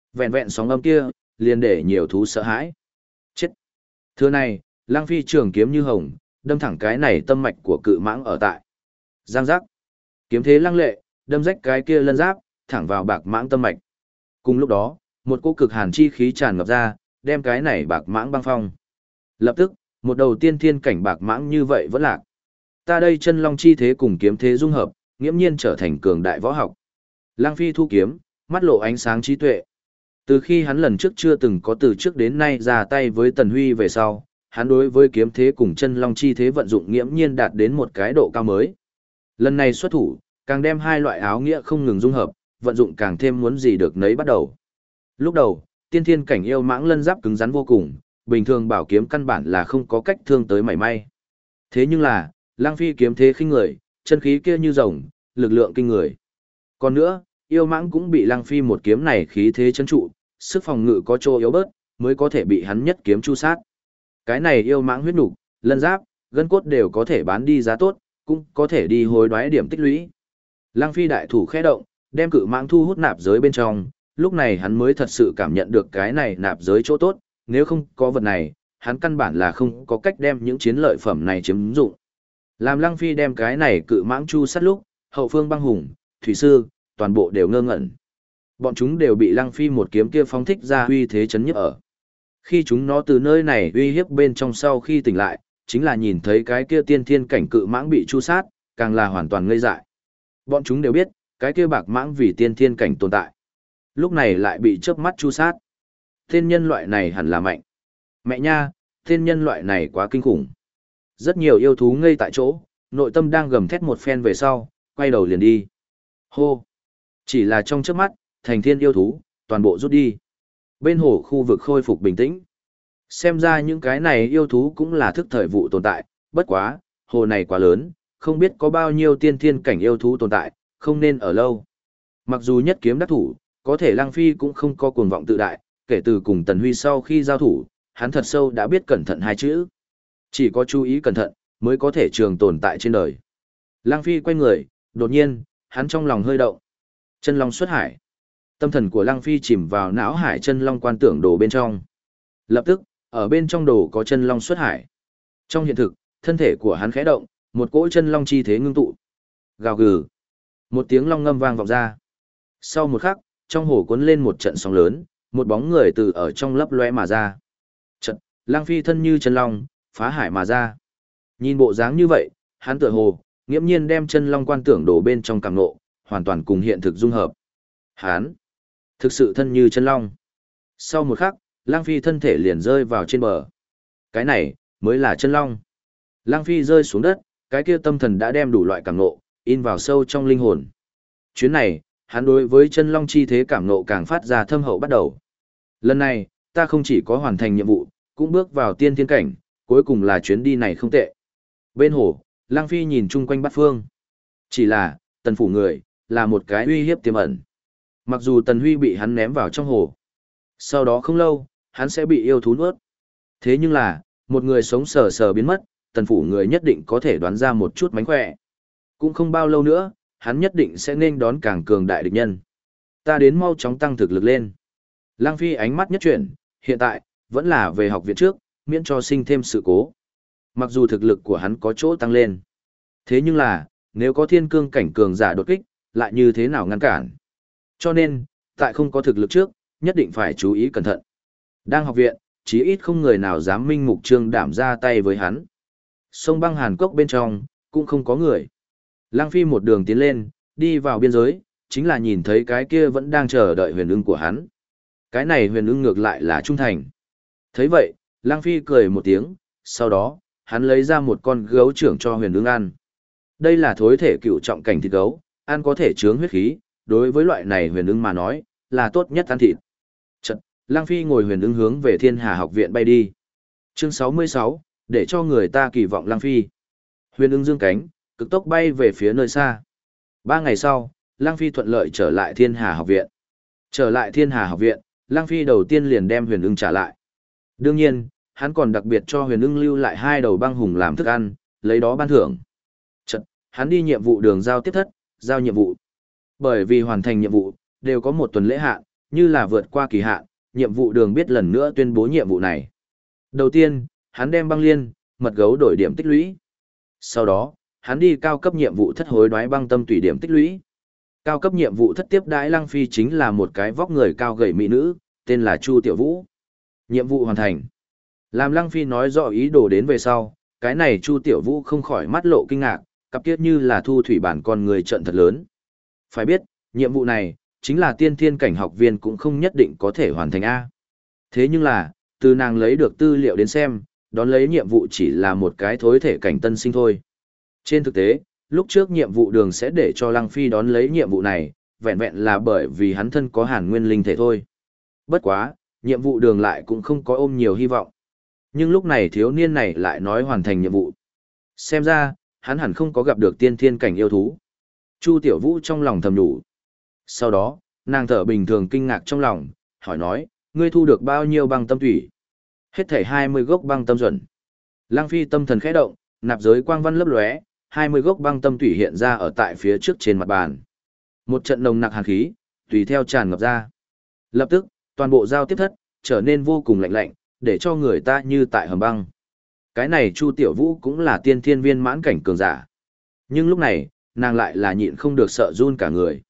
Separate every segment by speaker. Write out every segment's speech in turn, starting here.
Speaker 1: Vẹn vẹn sóng âm kia, liền để nhiều thú sợ hãi. Chết! Thưa này, Lăng Phi trường kiếm như hồng, đâm thẳng cái này tâm mạch của cự mãng ở tại. Giang giác! Kiếm thế lăng lệ, đâm rách cái kia lân giáp, thẳng vào bạc mãng tâm mạch. Cùng lúc đó, một cỗ cực hàn chi khí tràn ngập ra, đem cái này bạc mãng băng phong. Lập tức, một đầu tiên thiên cảnh bạc mãng như vậy vẫn lạc. Ta đây chân long chi thế cùng kiếm thế dung hợp, nghiễm nhiên trở thành cường đại võ học. Lăng Phi thu kiếm, mắt lộ ánh sáng trí tuệ. Từ khi hắn lần trước chưa từng có từ trước đến nay ra tay với Tần Huy về sau, hắn đối với kiếm thế cùng chân long chi thế vận dụng nghiễm nhiên đạt đến một cái độ cao mới. Lần này xuất thủ, càng đem hai loại áo nghĩa không ngừng dung hợp, vận dụng càng thêm muốn gì được nấy bắt đầu. Lúc đầu, tiên thiên cảnh yêu mãng lân giáp cứng rắn vô cùng, bình thường bảo kiếm căn bản là không có cách thương tới mảy may. Thế nhưng là, Lăng Phi kiếm thế khinh người, chân khí kia như rồng, lực lượng kinh người. Còn nữa, yêu mãng cũng bị Lăng Phi một kiếm này khí thế chấn trụ, sức phòng ngự có chỗ yếu bớt, mới có thể bị hắn nhất kiếm chu sát. Cái này yêu mãng huyết nục, lân giáp, gân cốt đều có thể bán đi giá tốt, cũng có thể đi hối đoái điểm tích lũy. Lăng Phi đại thủ khẽ động, đem cự mãng thu hút nạp giới bên trong, lúc này hắn mới thật sự cảm nhận được cái này nạp giới chỗ tốt, nếu không có vật này, hắn căn bản là không có cách đem những chiến lợi phẩm này chiếm dụng. Làm Lăng Phi đem cái này cự mãng chu sát lúc, hậu phương băng hùng, thủy sư, toàn bộ đều ngơ ngẩn. Bọn chúng đều bị Lăng Phi một kiếm kia phóng thích ra uy thế chấn nhức ở. Khi chúng nó từ nơi này uy hiếp bên trong sau khi tỉnh lại, chính là nhìn thấy cái kia tiên thiên cảnh cự mãng bị chu sát, càng là hoàn toàn ngây dại. Bọn chúng đều biết, cái kia bạc mãng vì tiên thiên cảnh tồn tại. Lúc này lại bị chớp mắt chu sát. Tên nhân loại này hẳn là mạnh. Mẹ nha, tên nhân loại này quá kinh khủng. Rất nhiều yêu thú ngây tại chỗ, nội tâm đang gầm thét một phen về sau, quay đầu liền đi. Hô! Chỉ là trong chớp mắt, thành thiên yêu thú, toàn bộ rút đi. Bên hồ khu vực khôi phục bình tĩnh. Xem ra những cái này yêu thú cũng là thức thời vụ tồn tại, bất quá, hồ này quá lớn, không biết có bao nhiêu tiên thiên cảnh yêu thú tồn tại, không nên ở lâu. Mặc dù nhất kiếm đắc thủ, có thể Lăng Phi cũng không có cuồng vọng tự đại, kể từ cùng Tần Huy sau khi giao thủ, hắn thật sâu đã biết cẩn thận hai chữ. Chỉ có chú ý cẩn thận, mới có thể trường tồn tại trên đời. Lăng Phi quay người, đột nhiên, hắn trong lòng hơi động. Chân long xuất hải. Tâm thần của Lăng Phi chìm vào não hải chân long quan tưởng đồ bên trong. Lập tức, ở bên trong đồ có chân long xuất hải. Trong hiện thực, thân thể của hắn khẽ động, một cỗ chân long chi thế ngưng tụ. Gào gừ. Một tiếng long ngâm vang vọng ra. Sau một khắc, trong hồ cuốn lên một trận sóng lớn, một bóng người từ ở trong lấp lóe mà ra. Trận, Lăng Phi thân như chân long, phá hải mà ra. Nhìn bộ dáng như vậy, hắn tựa hồ, nghiễm nhiên đem chân long quan tưởng đồ bên trong cảm ngộ, hoàn toàn cùng hiện thực dung hợp. Hắn, thực sự thân như chân long. Sau một khắc, Lăng Phi thân thể liền rơi vào trên bờ. Cái này, mới là chân long. Lăng Phi rơi xuống đất, cái kia tâm thần đã đem đủ loại cảm ngộ, in vào sâu trong linh hồn. Chuyến này, hắn đối với chân long chi thế cảm ngộ càng phát ra thâm hậu bắt đầu. Lần này, ta không chỉ có hoàn thành nhiệm vụ, cũng bước vào tiên thiên cảnh, cuối cùng là chuyến đi này không tệ. Bên hồ, Lăng Phi nhìn chung quanh bát phương. Chỉ là, Tần phủ người, là một cái uy hiếp tiềm ẩn. Mặc dù Tần Huy bị hắn ném vào trong hồ, sau đó không lâu, hắn sẽ bị yêu thú nuốt. Thế nhưng là, một người sống sờ sờ biến mất, Tần phủ người nhất định có thể đoán ra một chút mánh khỏe. Cũng không bao lâu nữa, hắn nhất định sẽ nên đón càng cường đại địch nhân. Ta đến mau chóng tăng thực lực lên. Lăng Phi ánh mắt nhất chuyển, hiện tại, vẫn là về học viện trước, miễn cho sinh thêm sự cố. Mặc dù thực lực của hắn có chỗ tăng lên. Thế nhưng là, nếu có thiên cương cảnh cường giả đột kích, lại như thế nào ngăn cản? Cho nên, tại không có thực lực trước, nhất định phải chú ý cẩn thận. Đang học viện, chí ít không người nào dám minh mục trương đảm ra tay với hắn. Sông băng Hàn Cốc bên trong, cũng không có người. Lăng Phi một đường tiến lên, đi vào biên giới, chính là nhìn thấy cái kia vẫn đang chờ đợi huyền ưng của hắn. Cái này huyền ưng ngược lại là trung thành. Thấy vậy, Lăng Phi cười một tiếng, sau đó, hắn lấy ra một con gấu trưởng cho huyền ưng ăn. Đây là thối thể cựu trọng cảnh thịt gấu, ăn có thể chướng huyết khí, đối với loại này huyền ưng mà nói, là tốt nhất ăn thịt. Chật, Lăng Phi ngồi huyền ưng hướng về Thiên Hà học viện bay đi. Chương 66, để cho người ta kỳ vọng Lăng Phi. Huyền ưng dương cánh, cực tốc bay về phía nơi xa. 3 ngày sau, Lăng Phi thuận lợi trở lại Thiên Hà học viện. Trở lại Thiên Hà học viện, Lăng Phi đầu tiên liền đem huyền ưng trả lại. Đương nhiên, hắn còn đặc biệt cho huyền ưng lưu lại 2 đầu băng hùng làm thức ăn, lấy đó ban thưởng. Chật, hắn đi nhiệm vụ đường giao tiếp thất, giao nhiệm vụ. Bởi vì hoàn thành nhiệm vụ, đều có 1 tuần lễ hạn, như là vượt qua kỳ hạn, nhiệm vụ đường biết lần nữa tuyên bố nhiệm vụ này. Đầu tiên, hắn đem băng liên, mật gấu đổi điểm tích lũy. Sau đó, hắn đi cao cấp nhiệm vụ thất hối đoái băng tâm tùy điểm tích lũy. Cao cấp nhiệm vụ thất tiếp đãi Lăng Phi chính là một cái vóc người cao gầy mỹ nữ, tên là Chu Tiểu Vũ. Nhiệm vụ hoàn thành. Làm Lăng Phi nói rõ ý đồ đến về sau, cái này Chu Tiểu Vũ không khỏi mắt lộ kinh ngạc, cặp kiết như là thu thủy bản con người trận thật lớn. Phải biết, nhiệm vụ này, chính là tiên thiên cảnh học viên cũng không nhất định có thể hoàn thành A. Thế nhưng là, từ nàng lấy được tư liệu đến xem, đón lấy nhiệm vụ chỉ là một cái thối thể cảnh tân sinh thôi. Trên thực tế, lúc trước nhiệm vụ đường sẽ để cho Lăng Phi đón lấy nhiệm vụ này, vẹn vẹn là bởi vì hắn thân có hàn nguyên linh thể thôi. Bất quá, nhiệm vụ đường lại cũng không có ôm nhiều hy vọng. Nhưng lúc này thiếu niên này lại nói hoàn thành nhiệm vụ. Xem ra, hắn hẳn không có gặp được tiên thiên cảnh yêu thú. Chu Tiểu Vũ trong lòng thầm đủ. Sau đó, nàng thở bình thường kinh ngạc trong lòng, hỏi nói, ngươi thu được bao nhiêu băng tâm thủy? Hết thảy 20 gốc băng tâm duẩn. Lăng Phi tâm thần khẽ động, nạp giới quang văn lấp lóe, 20 gốc băng tâm thủy hiện ra ở tại phía trước trên mặt bàn. Một trận nồng nặc hàn khí, tùy theo tràn ngập ra. Lập tức, toàn bộ giao tiếp thất, trở nên vô cùng lạnh lạnh, để cho người ta như tại hầm băng. Cái này Chu Tiểu Vũ cũng là tiên thiên viên mãn cảnh cường giả. Nhưng lúc này, nàng lại là nhịn không được sợ run cả người.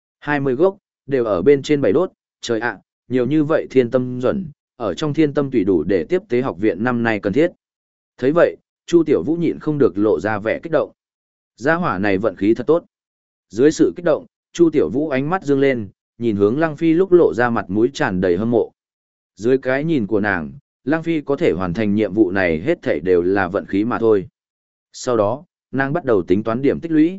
Speaker 1: 20 gốc, đều ở bên trên 7 đốt, trời ạ, nhiều như vậy thiên tâm duẩn, ở trong thiên tâm tùy đủ để tiếp tế học viện năm nay cần thiết. Thấy vậy, Chu Tiểu Vũ nhịn không được lộ ra vẻ kích động. Gia hỏa này vận khí thật tốt. Dưới sự kích động, Chu Tiểu Vũ ánh mắt dương lên, nhìn hướng Lăng Phi lúc lộ ra mặt mũi tràn đầy hâm mộ. Dưới cái nhìn của nàng, Lăng Phi có thể hoàn thành nhiệm vụ này hết thảy đều là vận khí mà thôi. Sau đó, nàng bắt đầu tính toán điểm tích lũy.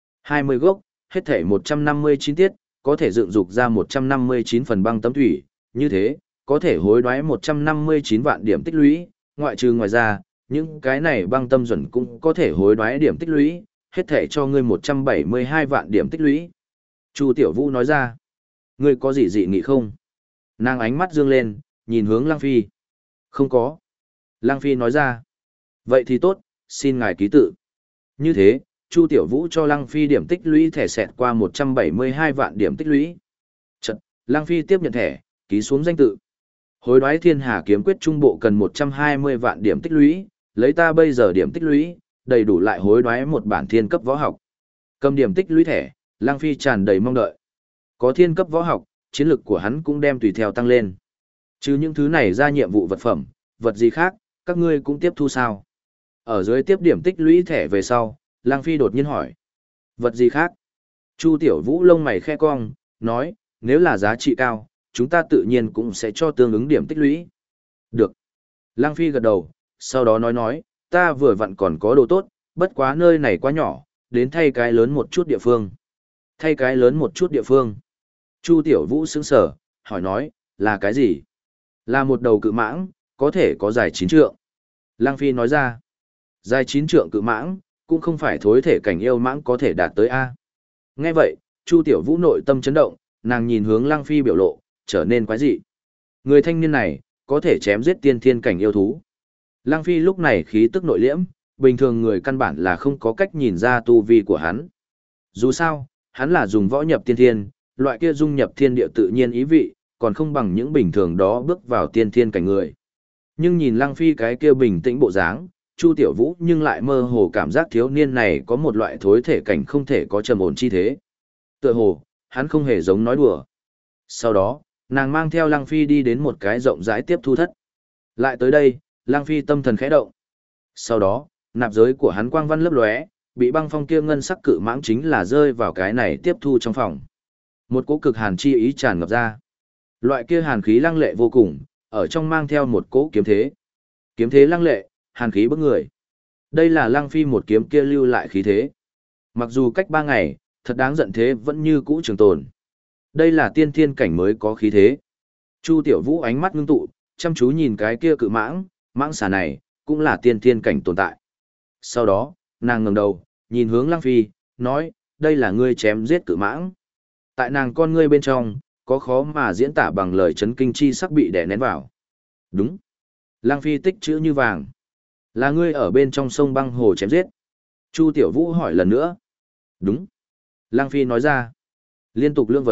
Speaker 1: 20 gốc, hết thảy 159 tiết, có thể dựng dục ra 159 phần băng tấm thủy, như thế, có thể hối đoái 159 vạn điểm tích lũy, ngoại trừ ngoài ra, những cái này băng tâm duẩn cũng có thể hối đoái điểm tích lũy, hết thảy cho ngươi 172 vạn điểm tích lũy. Chu Tiểu Vũ nói ra, ngươi có gì dị nghị không? Nàng ánh mắt dương lên, nhìn hướng Lăng Phi. Không có. Lăng Phi nói ra, vậy thì tốt, xin ngài ký tự. Như thế, Chu Tiểu Vũ cho Lăng Phi điểm tích lũy thẻ xẹt qua 172 vạn điểm tích lũy. Chật, Lăng Phi tiếp nhận thẻ, ký xuống danh tự. Hối đoái thiên hà kiếm quyết trung bộ cần 120 vạn điểm tích lũy, lấy ta bây giờ điểm tích lũy, đầy đủ lại hối đoái một bản thiên cấp võ học. Cầm điểm tích lũy thẻ, Lăng Phi tràn đầy mong đợi. Có thiên cấp võ học, chiến lực của hắn cũng đem tùy theo tăng lên. Chứ những thứ này ra nhiệm vụ vật phẩm, vật gì khác, các ngươi cũng tiếp thu sao? Ở dưới tiếp điểm tích lũy thẻ về sau, Lăng Phi đột nhiên hỏi. Vật gì khác? Chu Tiểu Vũ lông mày khe cong, nói, nếu là giá trị cao, chúng ta tự nhiên cũng sẽ cho tương ứng điểm tích lũy. Được. Lăng Phi gật đầu, sau đó nói, ta vừa vặn còn có đồ tốt, bất quá nơi này quá nhỏ, đến thay cái lớn một chút địa phương. Thay cái lớn một chút địa phương. Chu Tiểu Vũ sững sờ, hỏi nói, là cái gì? Là một đầu cự mãng, có thể có dài 9 trượng. Lăng Phi nói ra, dài 9 trượng cự mãng, cũng không phải thối thể cảnh yêu mãng có thể đạt tới A. Nghe vậy, Chu Tiểu Vũ nội tâm chấn động, nàng nhìn hướng Lăng Phi biểu lộ, trở nên quái dị. Người thanh niên này, có thể chém giết tiên thiên cảnh yêu thú. Lăng Phi lúc này khí tức nội liễm, bình thường người căn bản là không có cách nhìn ra tu vi của hắn. Dù sao, hắn là dùng võ nhập tiên thiên, loại kia dung nhập thiên địa tự nhiên ý vị, còn không bằng những bình thường đó bước vào tiên thiên cảnh người. Nhưng nhìn Lăng Phi cái kia bình tĩnh bộ dáng, Chu Tiểu Vũ nhưng lại mơ hồ cảm giác thiếu niên này có một loại thối thể cảnh không thể có trầm ổn chi thế. Tựa hồ, hắn không hề giống nói đùa. Sau đó, nàng mang theo Lăng Phi đi đến một cái rộng rãi tiếp thu thất. Lại tới đây, Lăng Phi tâm thần khẽ động. Sau đó, nạp giới của hắn quang văn lấp lóe, bị băng phong kia ngân sắc cự mãng chính là rơi vào cái này tiếp thu trong phòng. Một cỗ cực hàn chi ý tràn ngập ra. Loại kia hàn khí lăng lệ vô cùng, ở trong mang theo một cỗ kiếm thế. Kiếm thế lăng lệ, hàn khí bức người. Đây là Lăng Phi một kiếm kia lưu lại khí thế. Mặc dù cách 3 ngày, thật đáng giận thế vẫn như cũ trường tồn. Đây là tiên thiên cảnh mới có khí thế. Chu Tiểu Vũ ánh mắt ngưng tụ, chăm chú nhìn cái kia cự mãng, mãng xà này, cũng là tiên thiên cảnh tồn tại. Sau đó, nàng ngẩng đầu, nhìn hướng Lăng Phi, nói, đây là ngươi chém giết cự mãng. Tại nàng con ngươi bên trong, có khó mà diễn tả bằng lời chấn kinh chi sắc bị đè nén vào. Đúng. Lăng Phi tích chữ như vàng. Là ngươi ở bên trong sông băng hồ chém giết. Chu Tiểu Vũ hỏi lần nữa. Đúng. Lăng Phi nói ra. Liên tục lưỡng vấn,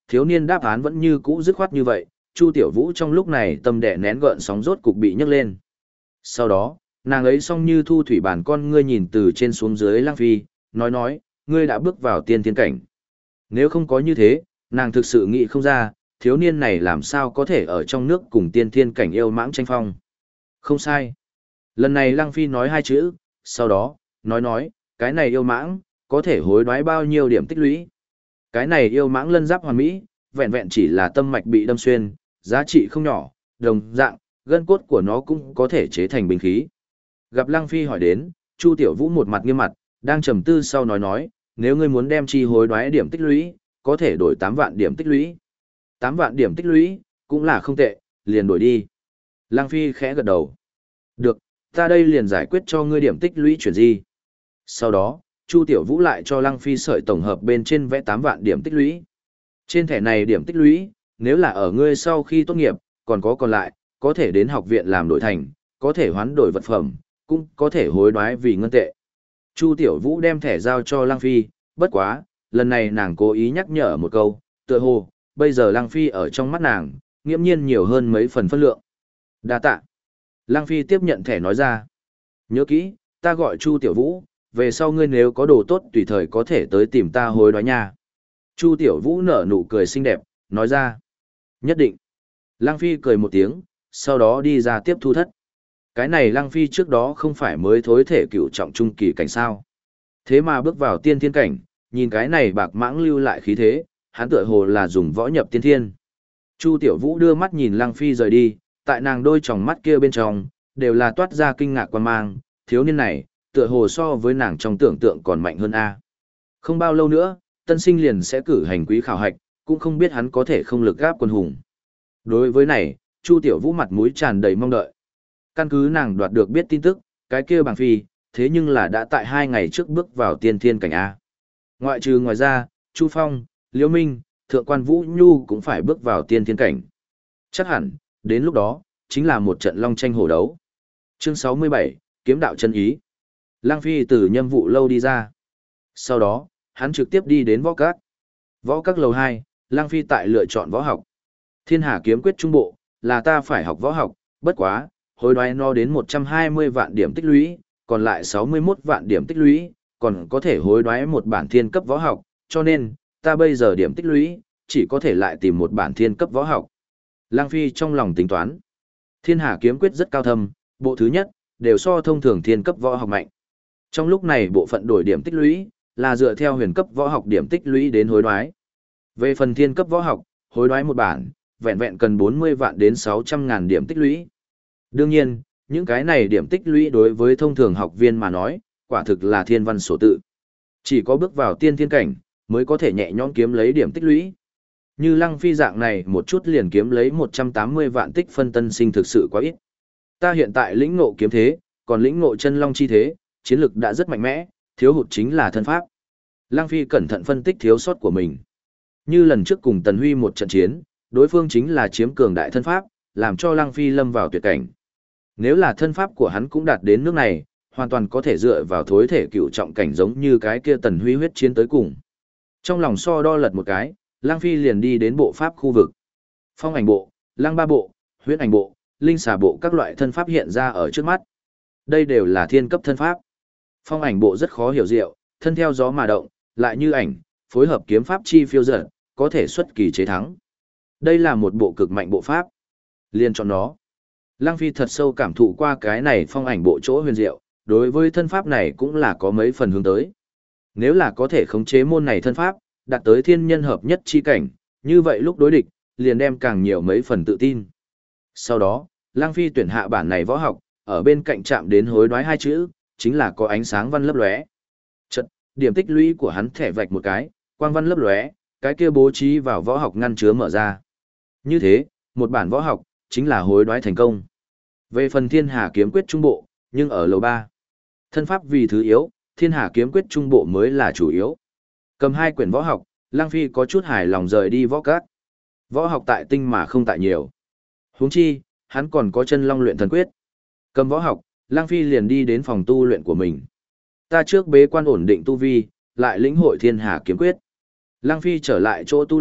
Speaker 1: Thiếu niên đáp án vẫn như cũ dứt khoát như vậy, Chu Tiểu Vũ trong lúc này tâm đẻ nén gợn sóng rốt cục bị nhấc lên. Sau đó, nàng ấy song như thu thủy bản con ngươi nhìn từ trên xuống dưới Lăng Phi, nói, ngươi đã bước vào tiên thiên cảnh. Nếu không có như thế, nàng thực sự nghĩ không ra, thiếu niên này làm sao có thể ở trong nước cùng tiên thiên cảnh yêu mãng tranh phong. Không sai. Lần này Lăng Phi nói hai chữ, sau đó, nói, cái này yêu mãng, có thể hối đoái bao nhiêu điểm tích lũy. Cái này yêu mãng lân giáp hoàn mỹ, vẹn vẹn chỉ là tâm mạch bị đâm xuyên, giá trị không nhỏ, đồng dạng, gân cốt của nó cũng có thể chế thành binh khí. Gặp Lăng Phi hỏi đến, Chu Tiểu Vũ một mặt nghiêm mặt, đang trầm tư sau nói, nếu ngươi muốn đem chi hối đoái điểm tích lũy, có thể đổi 8 vạn điểm tích lũy. 8 vạn điểm tích lũy, cũng là không tệ, liền đổi đi. Lăng Phi khẽ gật đầu. Được, ta đây liền giải quyết cho ngươi điểm tích lũy chuyển gì. Sau đó, Chu Tiểu Vũ lại cho Lăng Phi sợi tổng hợp bên trên vẽ 8 vạn điểm tích lũy. Trên thẻ này điểm tích lũy, nếu là ở ngươi sau khi tốt nghiệp, còn lại, có thể đến học viện làm đổi thành, có thể hoán đổi vật phẩm, cũng có thể hối đoái vì ngân tệ. Chu Tiểu Vũ đem thẻ giao cho Lăng Phi, bất quá, lần này nàng cố ý nhắc nhở một câu, tựa hồ, bây giờ Lăng Phi ở trong mắt nàng, nghiễm nhiên nhiều hơn mấy phần phân lượng. Đa tạ. Lăng Phi tiếp nhận thẻ nói ra. Nhớ kỹ, ta gọi Chu Tiểu Vũ, về sau ngươi nếu có đồ tốt tùy thời có thể tới tìm ta hối đoái nha. Chu Tiểu Vũ nở nụ cười xinh đẹp, nói ra. Nhất định. Lăng Phi cười một tiếng, sau đó đi ra tiếp thu thất. Cái này Lăng Phi trước đó không phải mới thối thể cựu trọng trung kỳ cảnh sao. Thế mà bước vào tiên thiên cảnh, nhìn cái này bạc mãng lưu lại khí thế, hắn tựa hồ là dùng võ nhập tiên thiên. Chu Tiểu Vũ đưa mắt nhìn Lăng Phi rời đi, tại nàng đôi tròng mắt kia bên trong, đều là toát ra kinh ngạc quan mang, thiếu niên này, tựa hồ so với nàng trong tưởng tượng còn mạnh hơn a. Không bao lâu nữa, tân sinh liền sẽ cử hành quý khảo hạch, cũng không biết hắn có thể không lực gáp quân hùng. Đối với này, Chu Tiểu Vũ mặt mũi tràn đầy mong đợi. Căn cứ nàng đoạt được biết tin tức, cái kia Bàng Phi, thế nhưng là đã tại 2 ngày trước bước vào tiên thiên cảnh A. Ngoài ra, Chu Phong, Liễu Minh, Thượng quan Vũ Nhu cũng phải bước vào tiên thiên cảnh. Chắc hẳn, đến lúc đó, chính là một trận long tranh hổ đấu. Chương 67, Kiếm đạo chân ý. Lăng Phi từ Nhâm Vụ lâu đi ra. Sau đó, hắn trực tiếp đi đến võ các. Võ các lầu 2, Lăng Phi tại lựa chọn võ học. Thiên Hà kiếm quyết trung bộ, là ta phải học võ học, bất quá, hối đoái nó đến 120 vạn điểm tích lũy, còn lại 61 vạn điểm tích lũy, còn có thể hối đoái một bản thiên cấp võ học, cho nên, ta bây giờ điểm tích lũy, chỉ có thể lại tìm một bản thiên cấp võ học. Lăng Phi trong lòng tính toán. Thiên Hà kiếm quyết rất cao thâm, bộ thứ nhất, đều so thông thường thiên cấp võ học mạnh. Trong lúc này bộ phận đổi điểm tích lũy, là dựa theo huyền cấp võ học điểm tích lũy đến hối đoái. Về phần thiên cấp võ học, hối đoái một bản, vẹn vẹn cần 40 vạn đến 600 ngàn điểm tích lũy. Đương nhiên, những cái này điểm tích lũy đối với thông thường học viên mà nói, quả thực là thiên văn sổ tự. Chỉ có bước vào tiên thiên cảnh, mới có thể nhẹ nhõm kiếm lấy điểm tích lũy. Như Lăng Phi dạng này một chút liền kiếm lấy 180 vạn tích phân tân sinh thực sự quá ít. Ta hiện tại lĩnh ngộ kiếm thế, còn lĩnh ngộ chân long chi thế, chiến lực đã rất mạnh mẽ, thiếu hụt chính là thân pháp. Lăng Phi cẩn thận phân tích thiếu sót của mình. Như lần trước cùng Tần Huy một trận chiến, đối phương chính là chiếm cường đại thân pháp, làm cho Lăng Phi lâm vào tuyệt cảnh. Nếu là thân pháp của hắn cũng đạt đến nước này, hoàn toàn có thể dựa vào thối thể cựu trọng cảnh giống như cái kia Tần Huy huyết chiến tới cùng. Trong lòng so đo lật một cái, Lăng Phi liền đi đến bộ pháp khu vực. Phong ảnh bộ, Lăng ba bộ, huyết ảnh bộ, linh xà bộ các loại thân pháp hiện ra ở trước mắt. Đây đều là thiên cấp thân pháp. Phong ảnh bộ rất khó hiểu diệu, thân theo gió mà động, lại như ảnh, phối hợp kiếm pháp chi phiêu dật, có thể xuất kỳ chế thắng. Đây là một bộ cực mạnh bộ pháp. Liên chọn nó. Lăng Phi thật sâu cảm thụ qua cái này phong ảnh bộ chỗ huyền diệu, đối với thân pháp này cũng là có mấy phần hướng tới. Nếu là có thể khống chế môn này thân pháp, đạt tới thiên nhân hợp nhất chi cảnh, như vậy lúc đối địch, liền đem càng nhiều mấy phần tự tin. Sau đó, Lăng Phi tuyển hạ bản này võ học, ở bên cạnh chạm đến hối đoái hai chữ, chính là có ánh sáng văn lấp lóe. Chật, điểm tích lũy của hắn thẻ vạch một cái, quang văn lấp lóe, cái kia bố trí vào võ học ngăn chứa mở ra. Như thế, một bản võ học, chính là hối đoái thành công. Về phần Thiên Hà kiếm quyết trung bộ, nhưng ở lầu 3. Thân pháp vì thứ yếu, Thiên Hà kiếm quyết trung bộ mới là chủ yếu. Cầm 2 quyển võ học, Lăng Phi có chút hài lòng rời đi võ các. Võ học tại tinh mà không tại nhiều. Huống chi, hắn còn có chân long luyện thần quyết. Cầm võ học, Lăng Phi liền đi đến phòng tu luyện của mình. Ta trước bế quan ổn định tu vi, lại lĩnh hội Thiên Hà kiếm quyết. Lăng Phi trở lại chỗ tu luyện,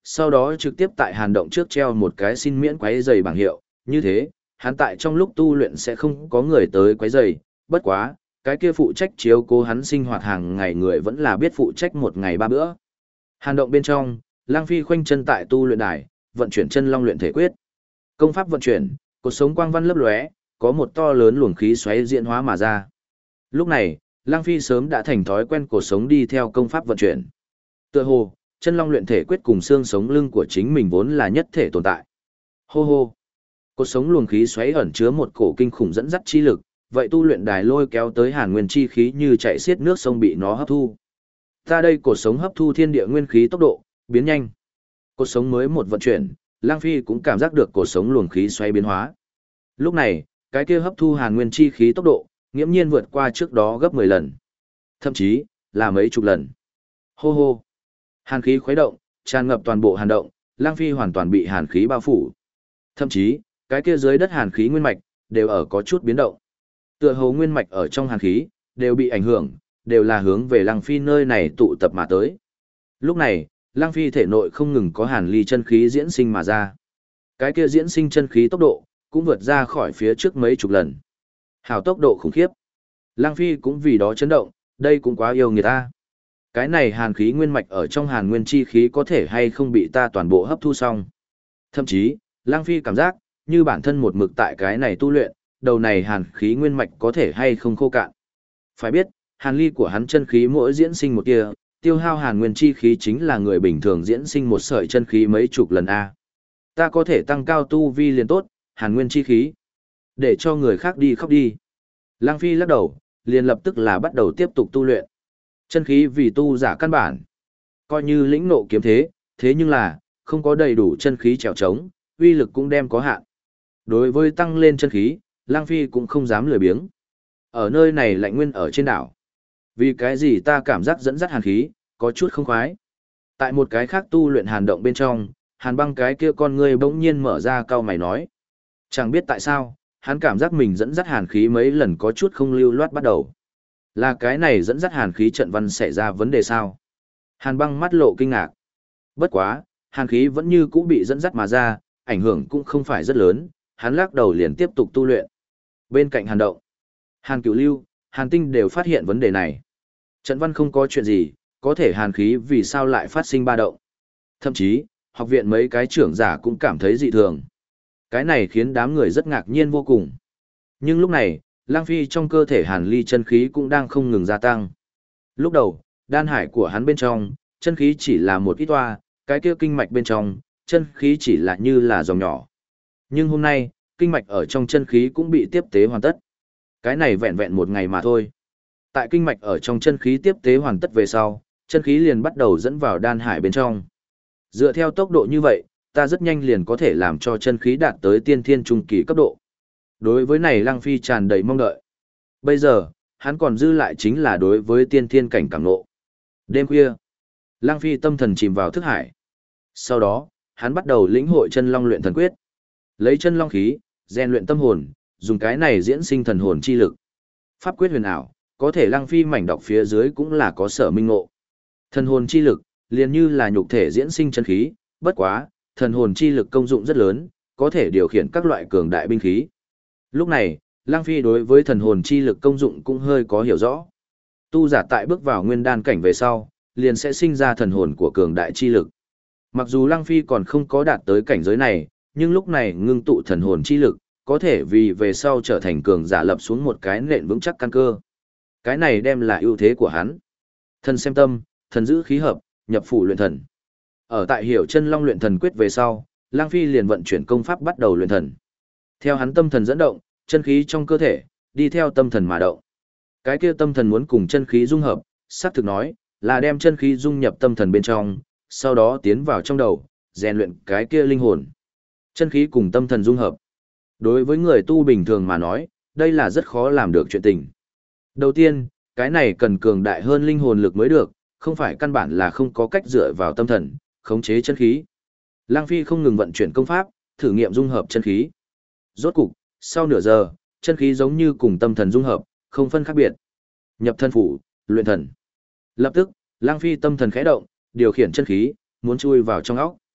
Speaker 1: sau đó trực tiếp tại hàn động trước treo một cái xin miễn quấy rầy bảng hiệu, như thế, hắn tại trong lúc tu luyện sẽ không có người tới quấy rầy, bất quá, cái kia phụ trách chiếu cố hắn sinh hoạt hàng ngày người vẫn là biết phụ trách một ngày ba bữa. Hàn động bên trong, Lang Phi khoanh chân tại tu luyện đài, vận chuyển chân long luyện thể quyết. Công pháp vận chuyển, cột sống quang văn lấp lóe, có một to lớn luồng khí xoáy diễn hóa mà ra. Lúc này, Lang Phi sớm đã thành thói quen cột sống đi theo công pháp vận chuyển. Tựa hồ, chân long luyện thể quyết cùng xương sống lưng của chính mình vốn là nhất thể tồn tại. Hô hô. Cột sống luồng khí xoáy ẩn chứa một cổ kinh khủng dẫn dắt chi lực, vậy tu luyện đài lôi kéo tới hàn nguyên chi khí như chạy xiết nước sông bị nó hấp thu. Ta đây cột sống hấp thu thiên địa nguyên khí tốc độ biến nhanh. Cột sống mới một vận chuyển, Lang Phi cũng cảm giác được cột sống luồng khí xoáy biến hóa. Lúc này, cái kia hấp thu hàn nguyên chi khí tốc độ, nghiễm nhiên vượt qua trước đó gấp 10 lần. Thậm chí, là mấy chục lần. Hô hô. Hàn khí khuấy động, tràn ngập toàn bộ hàn động, Lang Phi hoàn toàn bị hàn khí bao phủ. Thậm chí, cái kia dưới đất hàn khí nguyên mạch, đều ở có chút biến động. Tựa hồ nguyên mạch ở trong hàn khí, đều bị ảnh hưởng, đều là hướng về Lang Phi nơi này tụ tập mà tới. Lúc này, Lang Phi thể nội không ngừng có hàn ly chân khí diễn sinh mà ra. Cái kia diễn sinh chân khí tốc độ, cũng vượt ra khỏi phía trước mấy chục lần. Hào tốc độ khủng khiếp. Lang Phi cũng vì đó chấn động, đây cũng quá yêu người ta. Cái này hàn khí nguyên mạch ở trong hàn nguyên chi khí có thể hay không bị ta toàn bộ hấp thu xong. Thậm chí, Lang Phi cảm giác, như bản thân một mực tại cái này tu luyện, đầu này hàn khí nguyên mạch có thể hay không khô cạn. Phải biết, hàn ly của hắn chân khí mỗi diễn sinh một tia, tiêu hao hàn nguyên chi khí chính là người bình thường diễn sinh một sợi chân khí mấy chục lần A. Ta có thể tăng cao tu vi liền tốt, hàn nguyên chi khí. Để cho người khác đi khóc đi. Lang Phi lắc đầu, liền lập tức là bắt đầu tiếp tục tu luyện. Chân khí vì tu giả căn bản. Coi như lĩnh nộ kiếm thế, thế nhưng là, không có đầy đủ chân khí trèo trống, uy lực cũng đem có hạn. Đối với tăng lên chân khí, Lang Phi cũng không dám lười biếng. Ở nơi này lạnh nguyên ở trên đảo. Vì cái gì ta cảm giác dẫn dắt hàn khí, có chút không khoái. Tại một cái khác tu luyện hàn động bên trong, hàn băng cái kia con ngươi bỗng nhiên mở ra cau mày nói. Chẳng biết tại sao, hắn cảm giác mình dẫn dắt hàn khí mấy lần có chút không lưu loát bắt đầu. Là cái này dẫn dắt hàn khí trận văn xảy ra vấn đề sao? Hàn băng mắt lộ kinh ngạc. Bất quá, hàn khí vẫn như cũ bị dẫn dắt mà ra, ảnh hưởng cũng không phải rất lớn, hắn lắc đầu liền tiếp tục tu luyện. Bên cạnh hàn động, Hàn Cửu Lưu, Hàn Tinh đều phát hiện vấn đề này. Trận văn không có chuyện gì, có thể hàn khí vì sao lại phát sinh ba động. Thậm chí, học viện mấy cái trưởng giả cũng cảm thấy dị thường. Cái này khiến đám người rất ngạc nhiên vô cùng. Nhưng lúc này, Lang Phi trong cơ thể hàn ly chân khí cũng đang không ngừng gia tăng. Lúc đầu, đan hải của hắn bên trong, chân khí chỉ là một ít toa, cái kia kinh mạch bên trong, chân khí chỉ là như là dòng nhỏ. Nhưng hôm nay, kinh mạch ở trong chân khí cũng bị tiếp tế hoàn tất. Cái này vẹn vẹn một ngày mà thôi. Tại kinh mạch ở trong chân khí tiếp tế hoàn tất về sau, chân khí liền bắt đầu dẫn vào đan hải bên trong. Dựa theo tốc độ như vậy, ta rất nhanh liền có thể làm cho chân khí đạt tới tiên thiên trung kỳ cấp độ. Đối với này Lang Phi tràn đầy mong đợi. Bây giờ, hắn còn dư lại chính là đối với tiên thiên cảnh cảm ngộ. Đêm khuya, Lang Phi tâm thần chìm vào thức hải. Sau đó, hắn bắt đầu lĩnh hội chân long luyện thần quyết. Lấy chân long khí, rèn luyện tâm hồn, dùng cái này diễn sinh thần hồn chi lực. Pháp quyết huyền ảo, có thể Lang Phi mảnh đọc phía dưới cũng là có sở minh ngộ. Thần hồn chi lực, liền như là nhục thể diễn sinh chân khí, bất quá, thần hồn chi lực công dụng rất lớn, có thể điều khiển các loại cường đại binh khí. Lúc này, Lang Phi đối với thần hồn chi lực công dụng cũng hơi có hiểu rõ. Tu giả tại bước vào nguyên đan cảnh về sau, liền sẽ sinh ra thần hồn của cường đại chi lực. Mặc dù Lang Phi còn không có đạt tới cảnh giới này, nhưng lúc này ngưng tụ thần hồn chi lực, có thể vì về sau trở thành cường giả lập xuống một cái nền vững chắc căn cơ. Cái này đem là ưu thế của hắn. Thần xem tâm, thần giữ khí hợp, nhập phủ luyện thần. Ở tại hiểu chân long luyện thần quyết về sau, Lang Phi liền vận chuyển công pháp bắt đầu luyện thần. Theo hắn tâm thần dẫn động, chân khí trong cơ thể, đi theo tâm thần mà động. Cái kia tâm thần muốn cùng chân khí dung hợp, xác thực nói, là đem chân khí dung nhập tâm thần bên trong, sau đó tiến vào trong đầu, rèn luyện cái kia linh hồn. Chân khí cùng tâm thần dung hợp. Đối với người tu bình thường mà nói, đây là rất khó làm được chuyện tình. Đầu tiên, cái này cần cường đại hơn linh hồn lực mới được, không phải căn bản là không có cách dựa vào tâm thần, khống chế chân khí. Lang Phi không ngừng vận chuyển công pháp, thử nghiệm dung hợp chân khí. Rốt cục, sau nửa giờ, chân khí giống như cùng tâm thần dung hợp, không phân khác biệt. Nhập thân phủ, luyện thần. Lập tức, Lang Phi tâm thần khẽ động, điều khiển chân khí, muốn chui vào trong óc.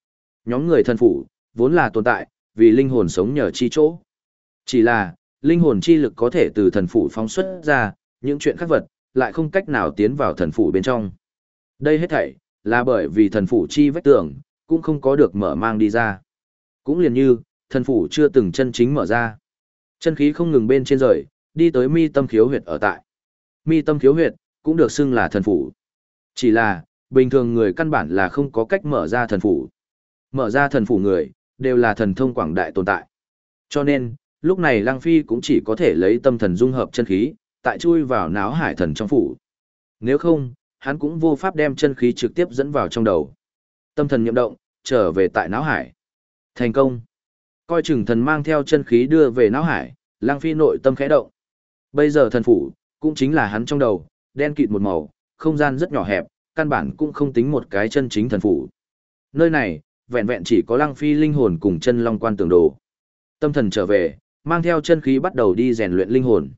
Speaker 1: Nhóm người thần phủ, vốn là tồn tại, vì linh hồn sống nhờ chi chỗ. Chỉ là, linh hồn chi lực có thể từ thần phủ phóng xuất ra, những chuyện khác vật, lại không cách nào tiến vào thần phủ bên trong. Đây hết thảy, là bởi vì thần phủ chi vách tường, cũng không có được mở mang đi ra. Cũng liền như, thần phủ chưa từng chân chính mở ra. Chân khí không ngừng bên trên rời, đi tới mi tâm khiếu huyệt ở tại. Mi tâm khiếu huyệt, cũng được xưng là thần phủ. Chỉ là, bình thường người căn bản là không có cách mở ra thần phủ. Mở ra thần phủ người, đều là thần thông quảng đại tồn tại. Cho nên, lúc này Lăng Phi cũng chỉ có thể lấy tâm thần dung hợp chân khí, tại chui vào náo hải thần trong phủ. Nếu không, hắn cũng vô pháp đem chân khí trực tiếp dẫn vào trong đầu. Tâm thần nhậm động, trở về tại náo hải. Thành công. Coi chừng thần mang theo chân khí đưa về náo hải, Lăng Phi nội tâm khẽ động. Bây giờ thần phủ, cũng chính là hắn trong đầu, đen kịt một màu, không gian rất nhỏ hẹp, căn bản cũng không tính một cái chân chính thần phủ. Nơi này, vẹn vẹn chỉ có Lăng Phi linh hồn cùng chân long quan tường đồ. Tâm thần trở về, mang theo chân khí bắt đầu đi rèn luyện linh hồn.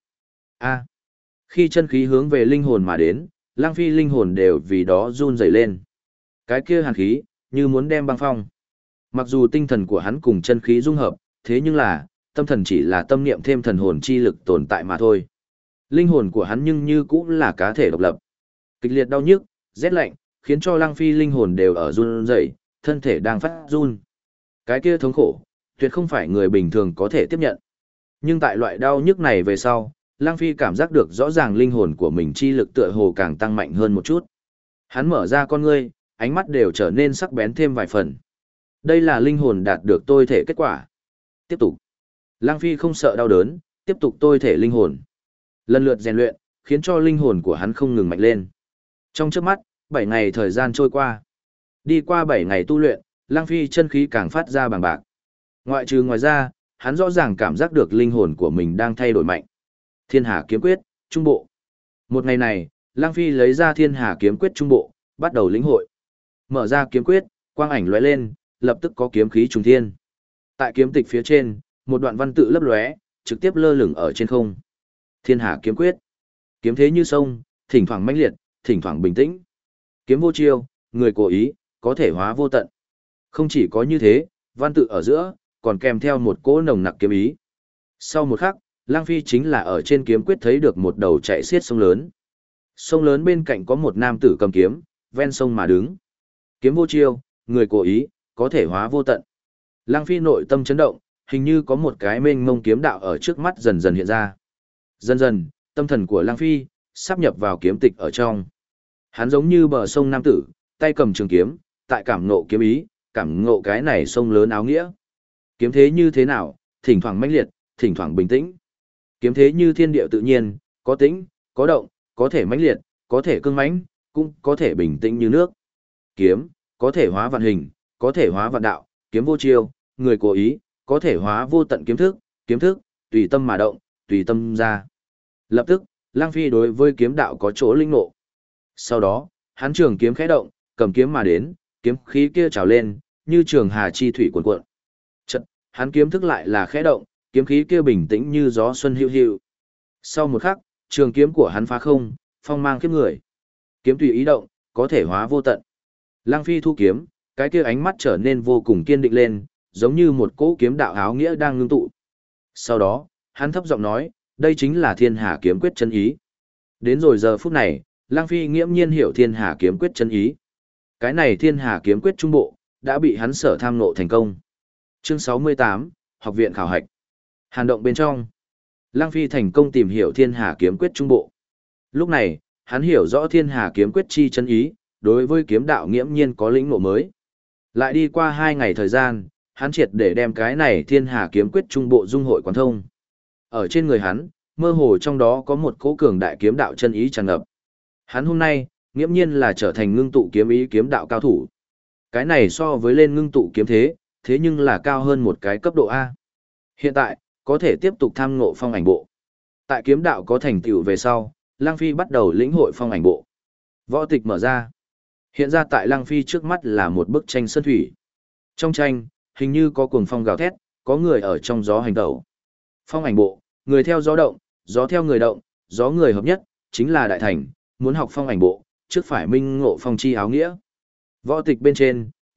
Speaker 1: Khi chân khí hướng về linh hồn mà đến, Lăng Phi linh hồn đều vì đó run rẩy lên. Cái kia hàn khí, như muốn đem băng phong. Mặc dù tinh thần của hắn cùng chân khí dung hợp, thế nhưng là, tâm thần chỉ là tâm niệm thêm thần hồn chi lực tồn tại mà thôi. Linh hồn của hắn nhưng như cũng là cá thể độc lập. Kịch liệt đau nhức, rét lạnh, khiến cho Lăng Phi linh hồn đều ở run rẩy, thân thể đang phát run. Cái kia thống khổ, tuyệt không phải người bình thường có thể tiếp nhận. Nhưng tại loại đau nhức này về sau, Lăng Phi cảm giác được rõ ràng linh hồn của mình chi lực tựa hồ càng tăng mạnh hơn một chút. Hắn mở ra con ngươi, ánh mắt đều trở nên sắc bén thêm vài phần. Đây là linh hồn đạt được tôi thể kết quả. Tiếp tục. Lăng Phi không sợ đau đớn, tiếp tục tôi thể linh hồn. Lần lượt rèn luyện, khiến cho linh hồn của hắn không ngừng mạnh lên. Trong chớp mắt, 7 ngày thời gian trôi qua. Đi qua 7 ngày tu luyện, Lăng Phi chân khí càng phát ra bằng bạc. Ngoài ra, hắn rõ ràng cảm giác được linh hồn của mình đang thay đổi mạnh. Thiên Hà kiếm quyết, trung bộ. Một ngày này, Lăng Phi lấy ra Thiên Hà kiếm quyết trung bộ, bắt đầu lĩnh hội. Mở ra kiếm quyết, quang ảnh lóe lên, lập tức có kiếm khí trùng thiên. Tại kiếm tịch phía trên, một đoạn văn tự lấp lóe, trực tiếp lơ lửng ở trên không. Thiên Hà kiếm quyết. Kiếm thế như sông, thỉnh thoảng mãnh liệt, thỉnh thoảng bình tĩnh. Kiếm vô chiêu, người cố ý, có thể hóa vô tận. Không chỉ có như thế, văn tự ở giữa, còn kèm theo một cỗ nồng nặc kiếm ý. Sau một khắc, Lăng Phi chính là ở trên kiếm quyết thấy được một đầu chạy xiết sông lớn. Sông lớn bên cạnh có một nam tử cầm kiếm, ven sông mà đứng. Kiếm vô chiêu, người cố ý, có thể hóa vô tận. Lăng Phi nội tâm chấn động, hình như có một cái mênh mông kiếm đạo ở trước mắt dần dần hiện ra. Dần dần, tâm thần của Lăng Phi sắp nhập vào kiếm tịch ở trong. Hắn giống như bờ sông nam tử, tay cầm trường kiếm, tại cảm ngộ kiếm ý, cảm ngộ cái này sông lớn áo nghĩa. Kiếm thế như thế nào, thỉnh thoảng mãnh liệt, thỉnh thoảng bình tĩnh. Kiếm thế như thiên địa tự nhiên, có tĩnh, có động, có thể mãnh liệt, có thể cương mãnh, cũng có thể bình tĩnh như nước. Kiếm, có thể hóa vạn hình, có thể hóa vạn đạo, kiếm vô chiêu, người cố ý, có thể hóa vô tận kiếm thức, tùy tâm mà động, tùy tâm ra. Lập tức, Lăng Phi đối với kiếm đạo có chỗ linh ngộ. Sau đó, hắn trường kiếm khẽ động, cầm kiếm mà đến, kiếm khí kia trào lên, như trường hà chi thủy cuồn cuộn. Chợt, hắn kiếm thức lại là khẽ động, kiếm khí kia bình tĩnh như gió xuân hiu hiu. Sau một khắc, trường kiếm của hắn phá không, phong mang khiếp người. Kiếm tùy ý động, có thể hóa vô tận. Lăng Phi thu kiếm, cái kia ánh mắt trở nên vô cùng kiên định lên, giống như một cỗ kiếm đạo áo nghĩa đang ngưng tụ. Sau đó, hắn thấp giọng nói, đây chính là Thiên Hà kiếm quyết chân ý. Đến rồi giờ phút này, Lăng Phi nghiễm nhiên hiểu Thiên Hà kiếm quyết chân ý. Cái này Thiên Hà kiếm quyết trung bộ, đã bị hắn sở tham ngộ thành công. Chương 68, Học viện khảo hạch. Hàn động bên trong, Lăng Phi thành công tìm hiểu Thiên Hà kiếm quyết trung bộ. Lúc này, hắn hiểu rõ Thiên Hà kiếm quyết chi chân ý, đối với kiếm đạo nghiễm nhiên có lĩnh ngộ mới. Lại đi qua 2 ngày thời gian, hắn triệt để đem cái này Thiên Hà kiếm quyết trung bộ dung hội quán thông. Ở trên người hắn, mơ hồ trong đó có một cỗ cường đại kiếm đạo chân ý tràn ngập. Hắn hôm nay, nghiễm nhiên là trở thành ngưng tụ kiếm ý kiếm đạo cao thủ. Cái này so với lên ngưng tụ kiếm thế, thế nhưng là cao hơn một cái cấp độ A. Hiện tại, có thể tiếp tục tham ngộ phong ảnh bộ. Tại kiếm đạo có thành tựu về sau, Lăng Phi bắt đầu lĩnh hội phong ảnh bộ. Võ tịch mở ra. Hiện ra tại Lăng Phi trước mắt là một bức tranh sơn thủy. Trong tranh, hình như có cuồng phong gào thét, có người ở trong gió hành tẩu. Phong ảnh bộ, người theo gió động, gió theo người động, gió người hợp nhất, chính là đại thành, muốn học phong ảnh bộ, trước phải minh ngộ phong chi áo nghĩa. Võ tịch bên trên,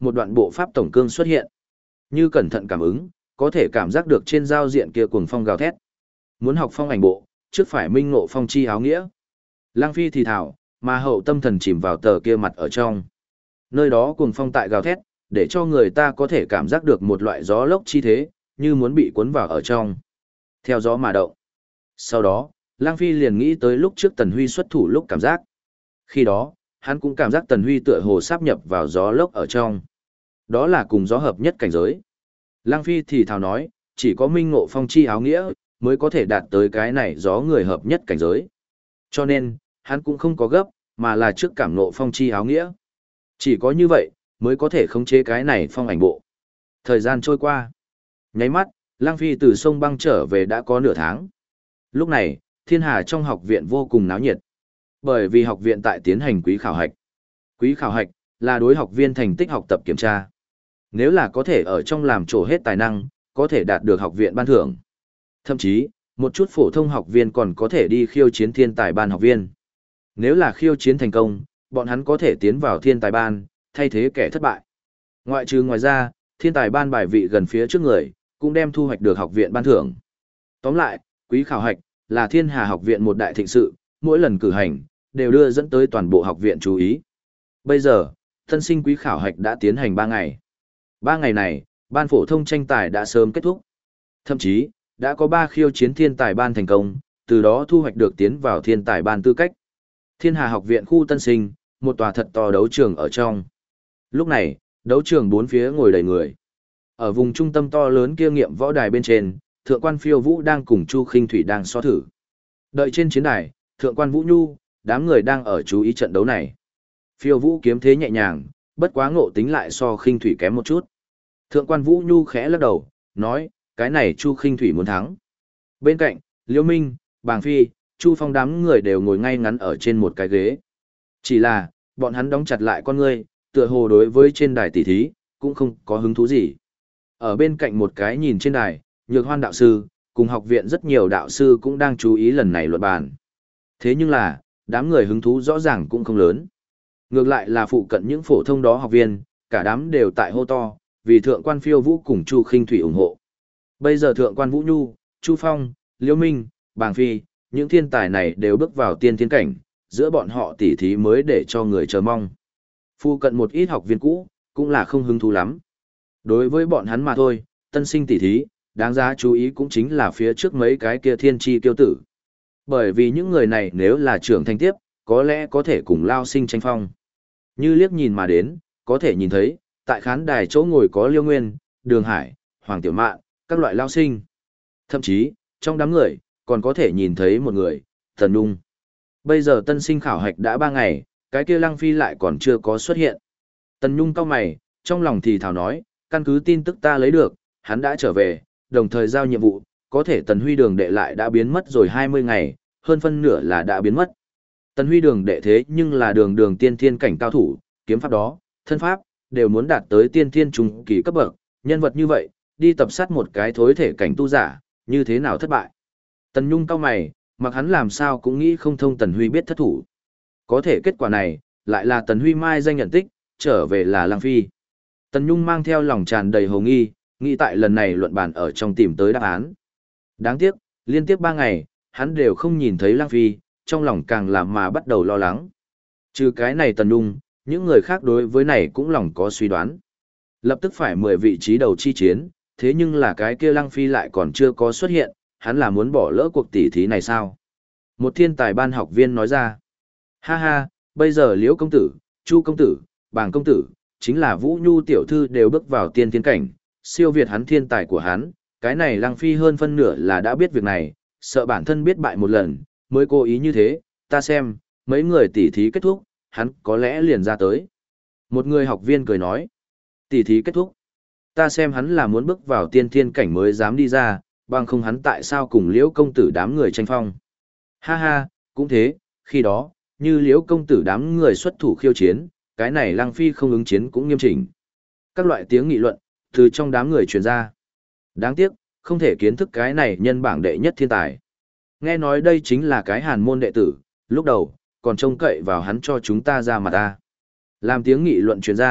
Speaker 1: một đoạn bộ pháp tổng cương xuất hiện. Như cẩn thận cảm ứng, có thể cảm giác được trên giao diện kia cuồng phong gào thét. Muốn học phong ảnh bộ, trước phải minh ngộ phong chi áo nghĩa. Lăng Phi thì thảo, mà hậu tâm thần chìm vào tờ kia mặt ở trong. Nơi đó cuồng phong tại gào thét, để cho người ta có thể cảm giác được một loại gió lốc chi thế, như muốn bị cuốn vào ở trong. Theo gió mà động. Sau đó, Lăng Phi liền nghĩ tới lúc trước Tần Huy xuất thủ lúc cảm giác. Khi đó, hắn cũng cảm giác Tần Huy tựa hồ sáp nhập vào gió lốc ở trong. Đó là cùng gió hợp nhất cảnh giới. Lăng Phi thì thào nói, chỉ có minh ngộ phong chi áo nghĩa, mới có thể đạt tới cái này gió người hợp nhất cảnh giới. Cho nên, hắn cũng không có gấp, mà là trước cảm ngộ phong chi áo nghĩa. Chỉ có như vậy, mới có thể khống chế cái này phong ảnh bộ. Thời gian trôi qua. Nháy mắt, Lăng Phi từ sông băng trở về đã có nửa tháng. Lúc này, thiên hà trong học viện vô cùng náo nhiệt. Bởi vì học viện tại tiến hành quý khảo hạch. Quý khảo hạch là đối học viên thành tích học tập kiểm tra. Nếu là có thể ở trong làm trổ hết tài năng, có thể đạt được học viện ban thưởng. Thậm chí, một chút phổ thông học viên còn có thể đi khiêu chiến thiên tài ban học viên. Nếu là khiêu chiến thành công, bọn hắn có thể tiến vào thiên tài ban, thay thế kẻ thất bại. Ngoài ra, thiên tài ban bài vị gần phía trước người, cũng đem thu hoạch được học viện ban thưởng. Tóm lại, quý khảo hạch là thiên hà học viện một đại thịnh sự, mỗi lần cử hành, đều đưa dẫn tới toàn bộ học viện chú ý. Bây giờ, tân sinh quý khảo hạch đã tiến hành 3 ngày. 3 ngày này, ban phổ thông tranh tài đã sớm kết thúc. Thậm chí, đã có 3 khiêu chiến thiên tài ban thành công, từ đó thu hoạch được tiến vào thiên tài ban tư cách. Thiên hà học viện khu tân sinh, một tòa thật to đấu trường ở trong. Lúc này, đấu trường bốn phía ngồi đầy người. Ở vùng trung tâm to lớn kia nghiệm võ đài bên trên, thượng quan Phiêu Vũ đang cùng Chu Khinh Thủy đang so thử. Đợi trên chiến đài, thượng quan Vũ Nhu, đám người đang ở chú ý trận đấu này. Phiêu Vũ kiếm thế nhẹ nhàng, bất quá ngộ tính lại so Khinh Thủy kém một chút. Thượng quan Vũ Nhu khẽ lắc đầu, nói, cái này Chu Khinh Thủy muốn thắng. Bên cạnh, Liễu Minh, Bàng Phi, Chu Phong đám người đều ngồi ngay ngắn ở trên một cái ghế. Chỉ là, bọn hắn đóng chặt lại con ngươi, tựa hồ đối với trên đài tỷ thí, cũng không có hứng thú gì. Ở bên cạnh một cái nhìn trên đài, Nhược Hoan đạo sư, cùng học viện rất nhiều đạo sư cũng đang chú ý lần này luận bàn. Thế nhưng là, đám người hứng thú rõ ràng cũng không lớn. Ngược lại là phụ cận những phổ thông đó học viên, cả đám đều tại hô to, vì thượng quan Phiêu Vũ cùng Chu Khinh Thủy ủng hộ. Bây giờ thượng quan Vũ Nhu, Chu Phong, Liễu Minh, Bàng Phi, những thiên tài này đều bước vào tiên thiên cảnh, giữa bọn họ tỉ thí mới để cho người chờ mong. Phụ cận một ít học viên cũ, cũng là không hứng thú lắm. Đối với bọn hắn mà thôi, tân sinh tỉ thí, đáng giá chú ý cũng chính là phía trước mấy cái kia thiên tri kiêu tử. Bởi vì những người này nếu là trưởng thành tiếp, có lẽ có thể cùng lao sinh tranh phong. Như liếc nhìn mà đến, có thể nhìn thấy, tại khán đài chỗ ngồi có Liêu Nguyên, Đường Hải, Hoàng Tiểu Mạn, các loại lao sinh. Thậm chí, trong đám người, còn có thể nhìn thấy một người, Tần Nhung. Bây giờ tân sinh khảo hạch đã 3 ngày, cái kia Lăng Phi lại còn chưa có xuất hiện. Tần Nhung cau mày, trong lòng thì thào nói, căn cứ tin tức ta lấy được, hắn đã trở về, đồng thời giao nhiệm vụ, có thể Tần Huy Đường đệ lại đã biến mất rồi 20 ngày, hơn phân nửa là đã biến mất. Tần Huy Đường đệ thế nhưng là đường tiên thiên cảnh cao thủ, kiếm pháp đó, thân pháp, đều muốn đạt tới tiên thiên trung kỳ cấp bậc, nhân vật như vậy, đi tập sát một cái thối thể cảnh tu giả, như thế nào thất bại. Tần Nhung cau mày, mặc hắn làm sao cũng nghĩ không thông Tần Huy biết thất thủ. Có thể kết quả này, lại là Tần Huy mai danh nhận tích, trở về là Lăng Phi. Tần Nhung mang theo lòng tràn đầy hồ nghi, nghĩ tại lần này luận bàn ở trong tìm tới đáp án. Đáng tiếc, liên tiếp 3 ngày, hắn đều không nhìn thấy Lăng Phi, trong lòng càng làm mà bắt đầu lo lắng. Trừ cái này Tần Nhung, những người khác đối với này cũng lòng có suy đoán. Lập tức phải 10 vị trí đầu chi chiến, thế nhưng là cái kia Lăng Phi lại còn chưa có xuất hiện, hắn là muốn bỏ lỡ cuộc tỷ thí này sao? Một thiên tài ban học viên nói ra. Ha ha, bây giờ Liễu công tử, Chu công tử, Bàng công tử, chính là Vũ Nhu tiểu thư đều bước vào tiên thiên cảnh, siêu việt hắn thiên tài của hắn, cái này Lăng Phi hơn phân nửa là đã biết việc này, sợ bản thân biết bại một lần, mới cố ý như thế, ta xem, mấy người tỷ thí kết thúc, hắn có lẽ liền ra tới. Một người học viên cười nói, tỷ thí kết thúc, ta xem hắn là muốn bước vào tiên thiên cảnh mới dám đi ra, bằng không hắn tại sao cùng Liễu công tử đám người tranh phong. Ha ha, cũng thế, khi đó, như Liễu công tử đám người xuất thủ khiêu chiến, cái này Lăng Phi không ứng chiến cũng nghiêm chỉnh. Các loại tiếng nghị luận, từ trong đám người truyền ra. Đáng tiếc, không thể kiến thức cái này nhân bảng đệ nhất thiên tài. Nghe nói đây chính là cái hàn môn đệ tử, lúc đầu, còn trông cậy vào hắn cho chúng ta ra mà ta. Làm tiếng nghị luận truyền ra,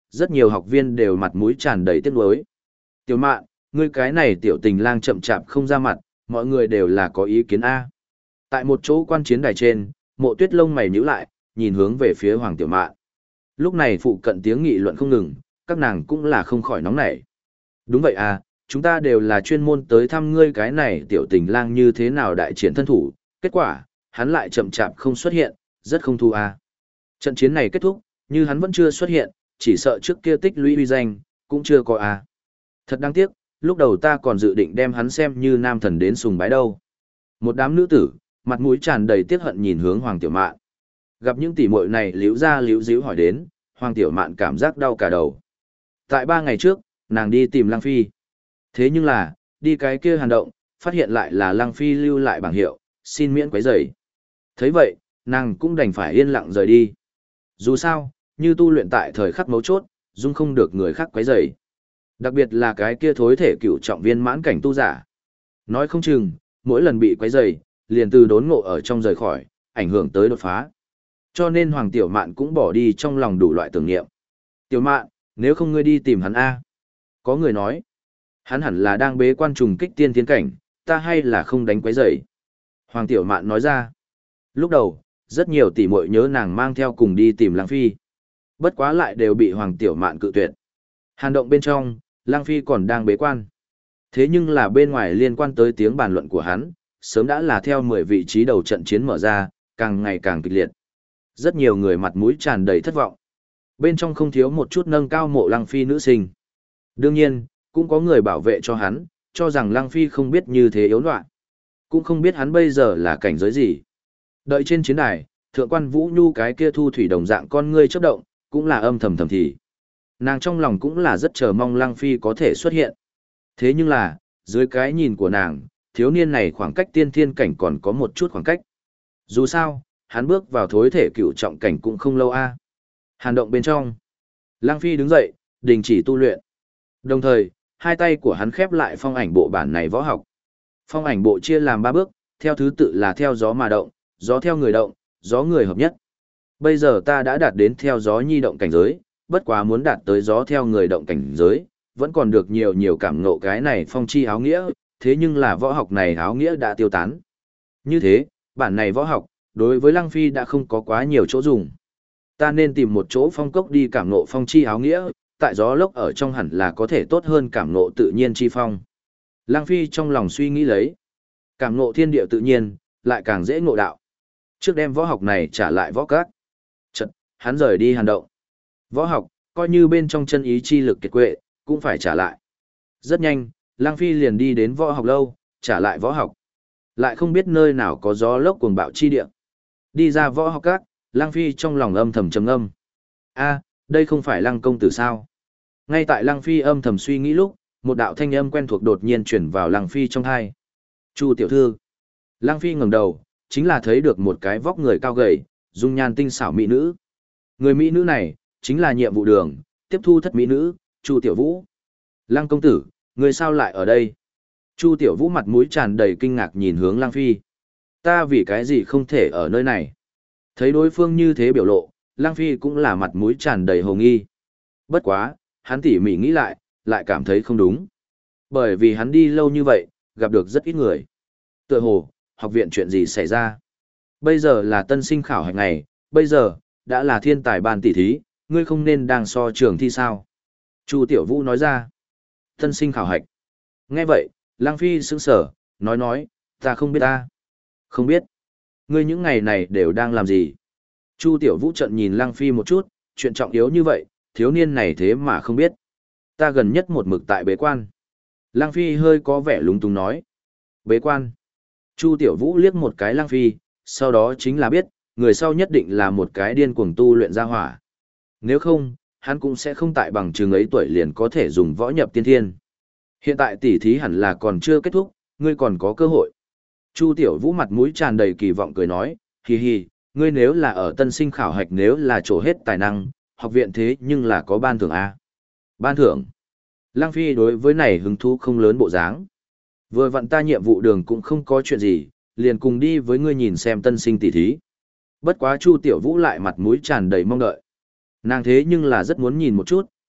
Speaker 1: rất nhiều học viên đều mặt mũi tràn đầy tiếc nuối. Tiểu Mạn, ngươi cái này tiểu tình lang chậm chạp không ra mặt, mọi người đều là có ý kiến A. Tại một chỗ quan chiến đài trên, Mộ Tuyết lông mày nhíu lại, nhìn hướng về phía Hoàng Tiểu Mạn. Lúc này phụ cận tiếng nghị luận không ngừng, các nàng cũng là không khỏi nóng nảy. Đúng vậy à, chúng ta đều là chuyên môn tới thăm ngươi cái này tiểu tình lang như thế nào đại triển thân thủ, kết quả, hắn lại chậm chạp không xuất hiện, rất không thu à. Trận chiến này kết thúc, như hắn vẫn chưa xuất hiện, chỉ sợ trước kia tích lũy uy danh, cũng chưa có à. Thật đáng tiếc, lúc đầu ta còn dự định đem hắn xem như nam thần đến sùng bái đâu. Một đám nữ tử, mặt mũi tràn đầy tiếc hận nhìn hướng Hoàng Tiểu Mạn. Gặp những tỷ muội này liễu ra liễu díu hỏi đến, Hoàng Tiểu Mạn cảm giác đau cả đầu. Tại 3 ngày trước, nàng đi tìm Lăng Phi. Thế nhưng là, đi cái kia hàn động, phát hiện lại là Lăng Phi lưu lại bảng hiệu, xin miễn quấy rầy. Thấy vậy, nàng cũng đành phải yên lặng rời đi. Dù sao, như tu luyện tại thời khắc mấu chốt, dung không được người khác quấy rầy. Đặc biệt là cái kia thối thể cửu trọng viên mãn cảnh tu giả. Nói không chừng, mỗi lần bị quấy rầy, liền từ đốn ngộ ở trong rời khỏi, ảnh hưởng tới đột phá. Cho nên Hoàng Tiểu Mạn cũng bỏ đi trong lòng đủ loại tưởng niệm. Tiểu Mạn, nếu không ngươi đi tìm hắn A. Có người nói, hắn hẳn là đang bế quan trùng kích tiên thiên cảnh, ta hay là không đánh quấy rầy. Hoàng Tiểu Mạn nói ra. Lúc đầu, rất nhiều tỷ muội nhớ nàng mang theo cùng đi tìm Lăng Phi. Bất quá lại đều bị Hoàng Tiểu Mạn cự tuyệt. Hàn động bên trong, Lăng Phi còn đang bế quan. Thế nhưng là bên ngoài liên quan tới tiếng bàn luận của hắn, sớm đã là theo 10 vị trí đầu trận chiến mở ra, càng ngày càng kịch liệt. Rất nhiều người mặt mũi tràn đầy thất vọng. Bên trong không thiếu một chút nâng cao mộ Lăng Phi nữ sinh. Đương nhiên, cũng có người bảo vệ cho hắn, cho rằng Lăng Phi không biết như thế yếu loạn. Cũng không biết hắn bây giờ là cảnh giới gì. Đợi trên chiến đài, thượng quan Vũ Nhu cái kia thu thủy đồng dạng con ngươi chớp động, cũng là âm thầm thầm thì. Nàng trong lòng cũng là rất chờ mong Lăng Phi có thể xuất hiện. Thế nhưng là, dưới cái nhìn của nàng, thiếu niên này khoảng cách tiên thiên cảnh còn có một chút khoảng cách. Dù sao, hắn bước vào thối thể cựu trọng cảnh cũng không lâu a. Hàn động bên trong, Lăng Phi đứng dậy, đình chỉ tu luyện. Đồng thời, hai tay của hắn khép lại phong ảnh bộ bản này võ học. Phong ảnh bộ chia làm 3 bước, theo thứ tự là theo gió mà động, gió theo người động, gió người hợp nhất. Bây giờ ta đã đạt đến theo gió nhi động cảnh giới, bất quá muốn đạt tới gió theo người động cảnh giới, vẫn còn được nhiều cảm ngộ cái này phong chi áo nghĩa, thế nhưng là võ học này áo nghĩa đã tiêu tán. Như thế, bản này võ học, đối với Lăng Phi đã không có quá nhiều chỗ dùng. Ta nên tìm một chỗ phong cốc đi cảm ngộ phong chi áo nghĩa, tại gió lốc ở trong hẳn là có thể tốt hơn cảm ngộ tự nhiên chi phong. Lăng Phi trong lòng suy nghĩ lấy, cảm ngộ thiên địa tự nhiên, lại càng dễ ngộ đạo. Trước đem võ học này trả lại võ các. Chật, hắn rời đi hàn động. Võ học, coi như bên trong chân ý chi lực kiệt quệ, cũng phải trả lại. Rất nhanh, Lăng Phi liền đi đến võ học lâu, trả lại võ học. Lại không biết nơi nào có gió lốc cuồng bạo chi địa. Đi ra võ học các, Lăng Phi trong lòng âm thầm trầm ngâm. A, đây không phải Lăng công tử sao? Ngay tại Lăng Phi âm thầm suy nghĩ lúc, một đạo thanh âm quen thuộc đột nhiên chuyển vào Lăng Phi trong tai. Chu tiểu thư. Lăng Phi ngẩng đầu, chính là thấy được một cái vóc người cao gầy, dung nhan tinh xảo mỹ nữ. Người mỹ nữ này, chính là nhiệm vụ đường, tiếp thu thất mỹ nữ, Chu Tiểu Vũ. Lăng công tử, người sao lại ở đây? Chu Tiểu Vũ mặt mũi tràn đầy kinh ngạc nhìn hướng Lăng Phi. Ta vì cái gì không thể ở nơi này? Thấy đối phương như thế biểu lộ, Lăng Phi cũng là mặt mũi tràn đầy hồ nghi. Bất quá, hắn tỉ mỉ nghĩ lại cảm thấy không đúng. Bởi vì hắn đi lâu như vậy, gặp được rất ít người. Tựa hồ, học viện chuyện gì xảy ra? Bây giờ là tân sinh khảo hạch ngày, bây giờ, đã là thiên tài ban tỷ thí, ngươi không nên đang so trường thi sao? Chu Tiểu Vũ nói ra. Tân sinh khảo hạch. Nghe vậy, Lăng Phi sững sờ, nói, ta không biết ta. Không biết. Ngươi những ngày này đều đang làm gì? Chu Tiểu Vũ trận nhìn Lăng Phi một chút, chuyện trọng yếu như vậy, thiếu niên này thế mà không biết. Ta gần nhất một mực tại bế quan. Lăng Phi hơi có vẻ lúng túng nói. Bế quan. Chu Tiểu Vũ liếc một cái Lăng Phi, sau đó chính là biết, người sau nhất định là một cái điên cuồng tu luyện ra hỏa. Nếu không, hắn cũng sẽ không tại bằng chừng ấy tuổi liền có thể dùng võ nhập tiên thiên. Hiện tại tỷ thí hẳn là còn chưa kết thúc, ngươi còn có cơ hội. Chu Tiểu Vũ mặt mũi tràn đầy kỳ vọng cười nói, hi hi, ngươi nếu là ở tân sinh khảo hạch nếu là trổ hết tài năng, học viện thế nhưng là có ban thưởng A. Ban thưởng. Lăng Phi đối với này hứng thú không lớn bộ dáng. Vừa vặn ta nhiệm vụ đường cũng không có chuyện gì, liền cùng đi với ngươi nhìn xem tân sinh tỷ thí. Bất quá Chu Tiểu Vũ lại mặt mũi tràn đầy mong đợi. Nàng thế nhưng là rất muốn nhìn một chút,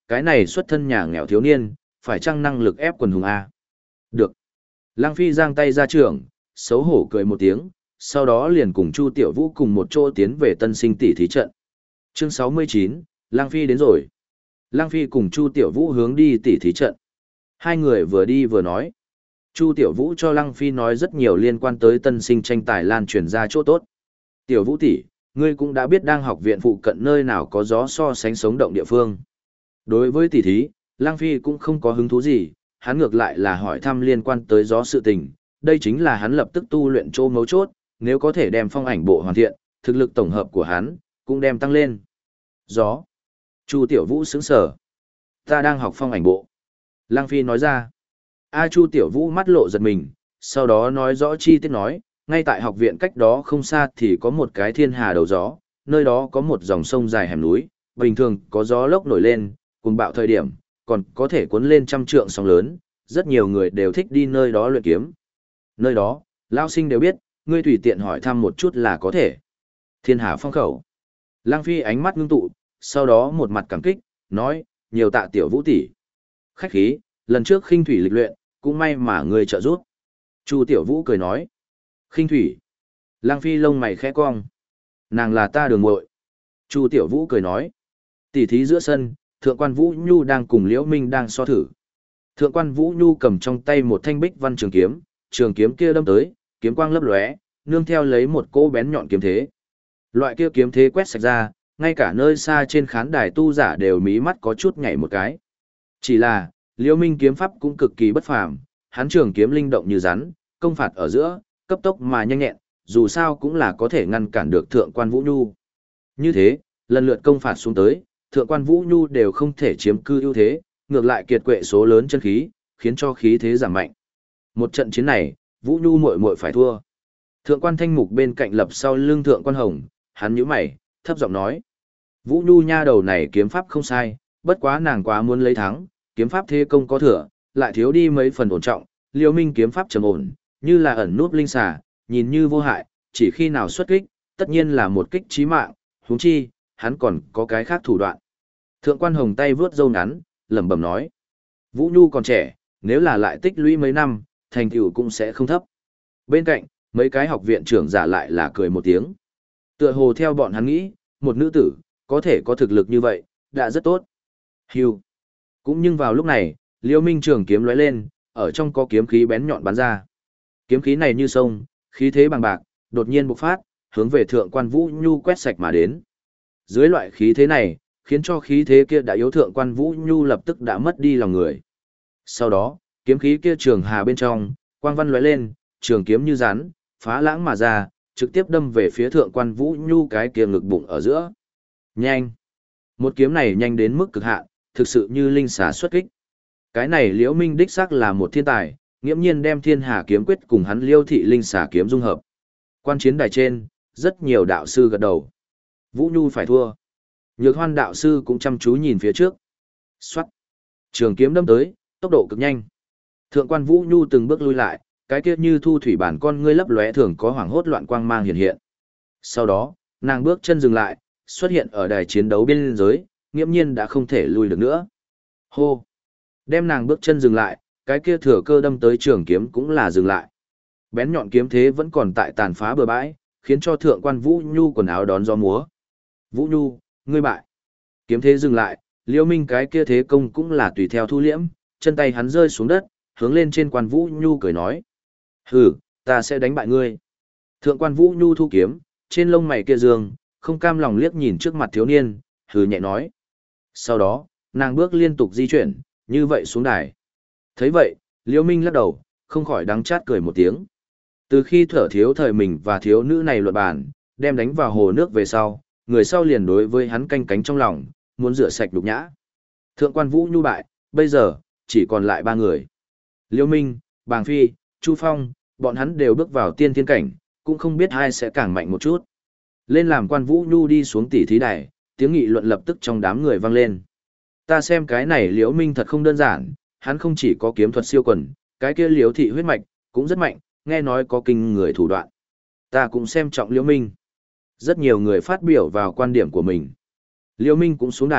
Speaker 1: cái này xuất thân nhà nghèo thiếu niên, phải chăng năng lực ép quần hùng A? Được. Lăng Phi giang tay ra trường, xấu hổ cười một tiếng, sau đó liền cùng Chu Tiểu Vũ cùng một chỗ tiến về tân sinh tỷ thí trận. Chương 69, Lăng Phi đến rồi. Lăng Phi cùng Chu Tiểu Vũ hướng đi tỷ thí trận. Hai người vừa đi vừa nói. Chu Tiểu Vũ cho Lăng Phi nói rất nhiều liên quan tới tân sinh tranh tài lan truyền ra chỗ tốt. Tiểu Vũ tỷ, ngươi cũng đã biết đang học viện phụ cận nơi nào có gió so sánh sống động địa phương. Đối với tỷ thí, Lăng Phi cũng không có hứng thú gì, hắn ngược lại là hỏi thăm liên quan tới gió sự tình. Đây chính là hắn lập tức tu luyện chỗ mấu chốt, nếu có thể đem phong ảnh bộ hoàn thiện, thực lực tổng hợp của hắn cũng đem tăng lên. Gió. Chu Tiểu Vũ sững sờ. Ta đang học phong ảnh bộ. Lăng Phi nói ra. Chu Tiểu Vũ mắt lộ giật mình, sau đó nói rõ chi tiết nói, ngay tại học viện cách đó không xa thì có một cái thiên hà đầu gió, nơi đó có một dòng sông dài hẻm núi, bình thường có gió lốc nổi lên, cùng bạo thời điểm, còn có thể cuốn lên trăm trượng sóng lớn, rất nhiều người đều thích đi nơi đó luyện kiếm. Nơi đó, lão sinh đều biết, ngươi tùy tiện hỏi thăm một chút là có thể. Thiên hà phong khẩu. Lăng Phi ánh mắt ngưng tụ, sau đó một mặt cảm kích, nói, nhiều tạ Tiểu Vũ tỷ. Khách khí, lần trước khinh thủy lịch luyện, cũng may mà ngươi trợ giúp. Chu Tiểu Vũ cười nói, khinh thủy. Lăng Phi lông mày khẽ cong. Nàng là ta đường muội. Chu Tiểu Vũ cười nói, tỷ thí giữa sân, Thượng quan Vũ Nhu đang cùng Liễu Minh đang so thử. Thượng quan Vũ Nhu cầm trong tay một thanh bích văn trường kiếm kia đâm tới, kiếm quang lấp lóe, nương theo lấy một cỗ bén nhọn kiếm thế. Loại kia kiếm thế quét sạch ra, ngay cả nơi xa trên khán đài tu giả đều mí mắt có chút nhảy một cái. Chỉ là, Liễu Minh kiếm pháp cũng cực kỳ bất phàm, hắn trường kiếm linh động như rắn, công phạt ở giữa, cấp tốc mà nhanh nhẹn, dù sao cũng là có thể ngăn cản được Thượng quan Vũ Nhu. Như thế, lần lượt công phạt xuống tới, Thượng quan Vũ Nhu đều không thể chiếm cư ưu thế, ngược lại kiệt quệ số lớn chân khí, khiến cho khí thế giảm mạnh. Một trận chiến này, Vũ Nhu muội muội phải thua. Thượng quan Thanh Mục bên cạnh lập sau lưng Thượng quan Hồng, hắn nhíu mày, thấp giọng nói: "Vũ Nhu nha đầu này kiếm pháp không sai, bất quá nàng quá muốn lấy thắng, kiếm pháp thế công có thừa, lại thiếu đi mấy phần ổn trọng, Liêu Minh kiếm pháp trầm ổn, như là ẩn núp linh xà, nhìn như vô hại, chỉ khi nào xuất kích, tất nhiên là một kích chí mạng, huống chi, hắn còn có cái khác thủ đoạn." Thượng quan Hồng tay vướt râu ngắn, lẩm bẩm nói: "Vũ Nhu còn trẻ, nếu là lại tích lũy mấy năm, thành tựu cũng sẽ không thấp." Bên cạnh, mấy cái học viện trưởng giả lại là cười một tiếng. Tựa hồ theo bọn hắn nghĩ, một nữ tử, có thể có thực lực như vậy, đã rất tốt. Hưu. Cũng nhưng vào lúc này, Liêu Minh trường kiếm lóe lên, ở trong có kiếm khí bén nhọn bắn ra. Kiếm khí này như sông, khí thế bằng bạc, đột nhiên bộc phát, hướng về Thượng quan Vũ Nhu quét sạch mà đến. Dưới loại khí thế này, khiến cho khí thế kia đã yếu Thượng quan Vũ Nhu lập tức đã mất đi lòng người. Sau đó, kiếm khí kia trường hà bên trong, quang văn lóe lên, trường kiếm như rắn, phá lãng mà ra, trực tiếp đâm về phía Thượng quan Vũ Nhu cái kia ngực bụng ở giữa. Nhanh! Một kiếm này nhanh đến mức cực hạn, thực sự như linh xà xuất kích. Cái này Liễu Minh đích xác là một thiên tài, nghiễm nhiên đem Thiên Hà kiếm quyết cùng hắn Liêu thị linh xà kiếm dung hợp. Quan chiến đài trên, rất nhiều đạo sư gật đầu. Vũ Nhu phải thua. Nhược Hoan đạo sư cũng chăm chú nhìn phía trước. Xoát! Trường kiếm đâm tới, tốc độ cực nhanh. Thượng quan Vũ Nhu từng bước lui lại, cái kia như thu thủy bản con ngươi lấp lóe thường có hoảng hốt loạn quang mang hiện hiện. Sau đó, nàng bước chân dừng lại, xuất hiện ở đài chiến đấu bên dưới, nghiễm nhiên đã không thể lui được nữa. Hô! Đem nàng bước chân dừng lại, cái kia thừa cơ đâm tới trường kiếm cũng là dừng lại. Bén nhọn kiếm thế vẫn còn tại tàn phá bờ bãi, khiến cho Thượng quan Vũ Nhu quần áo đón gió múa. Vũ Nhu, ngươi bại. Kiếm thế dừng lại, Liêu Minh cái kia thế công cũng là tùy theo thu liễm, chân tay hắn rơi xuống đất, hướng lên trên quan Vũ Nhu cười nói: "Hừ, ta sẽ đánh bại ngươi." Thượng quan Vũ Nhu thu kiếm, trên lông mày kia dương, không cam lòng liếc nhìn trước mặt thiếu niên, hừ nhẹ nói. Sau đó, nàng bước liên tục di chuyển, như vậy xuống đài. Thấy vậy, Liêu Minh lắc đầu, không khỏi đắng chát cười một tiếng. Từ khi thở thiếu thời mình và thiếu nữ này luận bàn, đem đánh vào hồ nước về sau, người sau liền đối với hắn canh cánh trong lòng, muốn rửa sạch đục nhã. Thượng quan Vũ Nhu bại, bây giờ, chỉ còn lại 3 người. Liêu Minh, Bàng Phi, Chu Phong, bọn hắn đều bước vào tiên thiên cảnh, cũng không biết ai sẽ càng mạnh một chút. Lên làm quan Vũ Nhu đi xuống tỷ thí đài, tiếng nghị luận lập tức trong đám người vang lên. Ta xem cái này Liễu Minh thật không đơn giản, hắn không chỉ có kiếm thuật siêu quần, cái kia Liễu thị huyết mạch cũng rất mạnh, nghe nói có kinh người thủ đoạn. Ta cũng xem trọng Liễu Minh. Rất nhiều người phát biểu vào quan điểm của mình. Liễu Minh cũng xuống đài,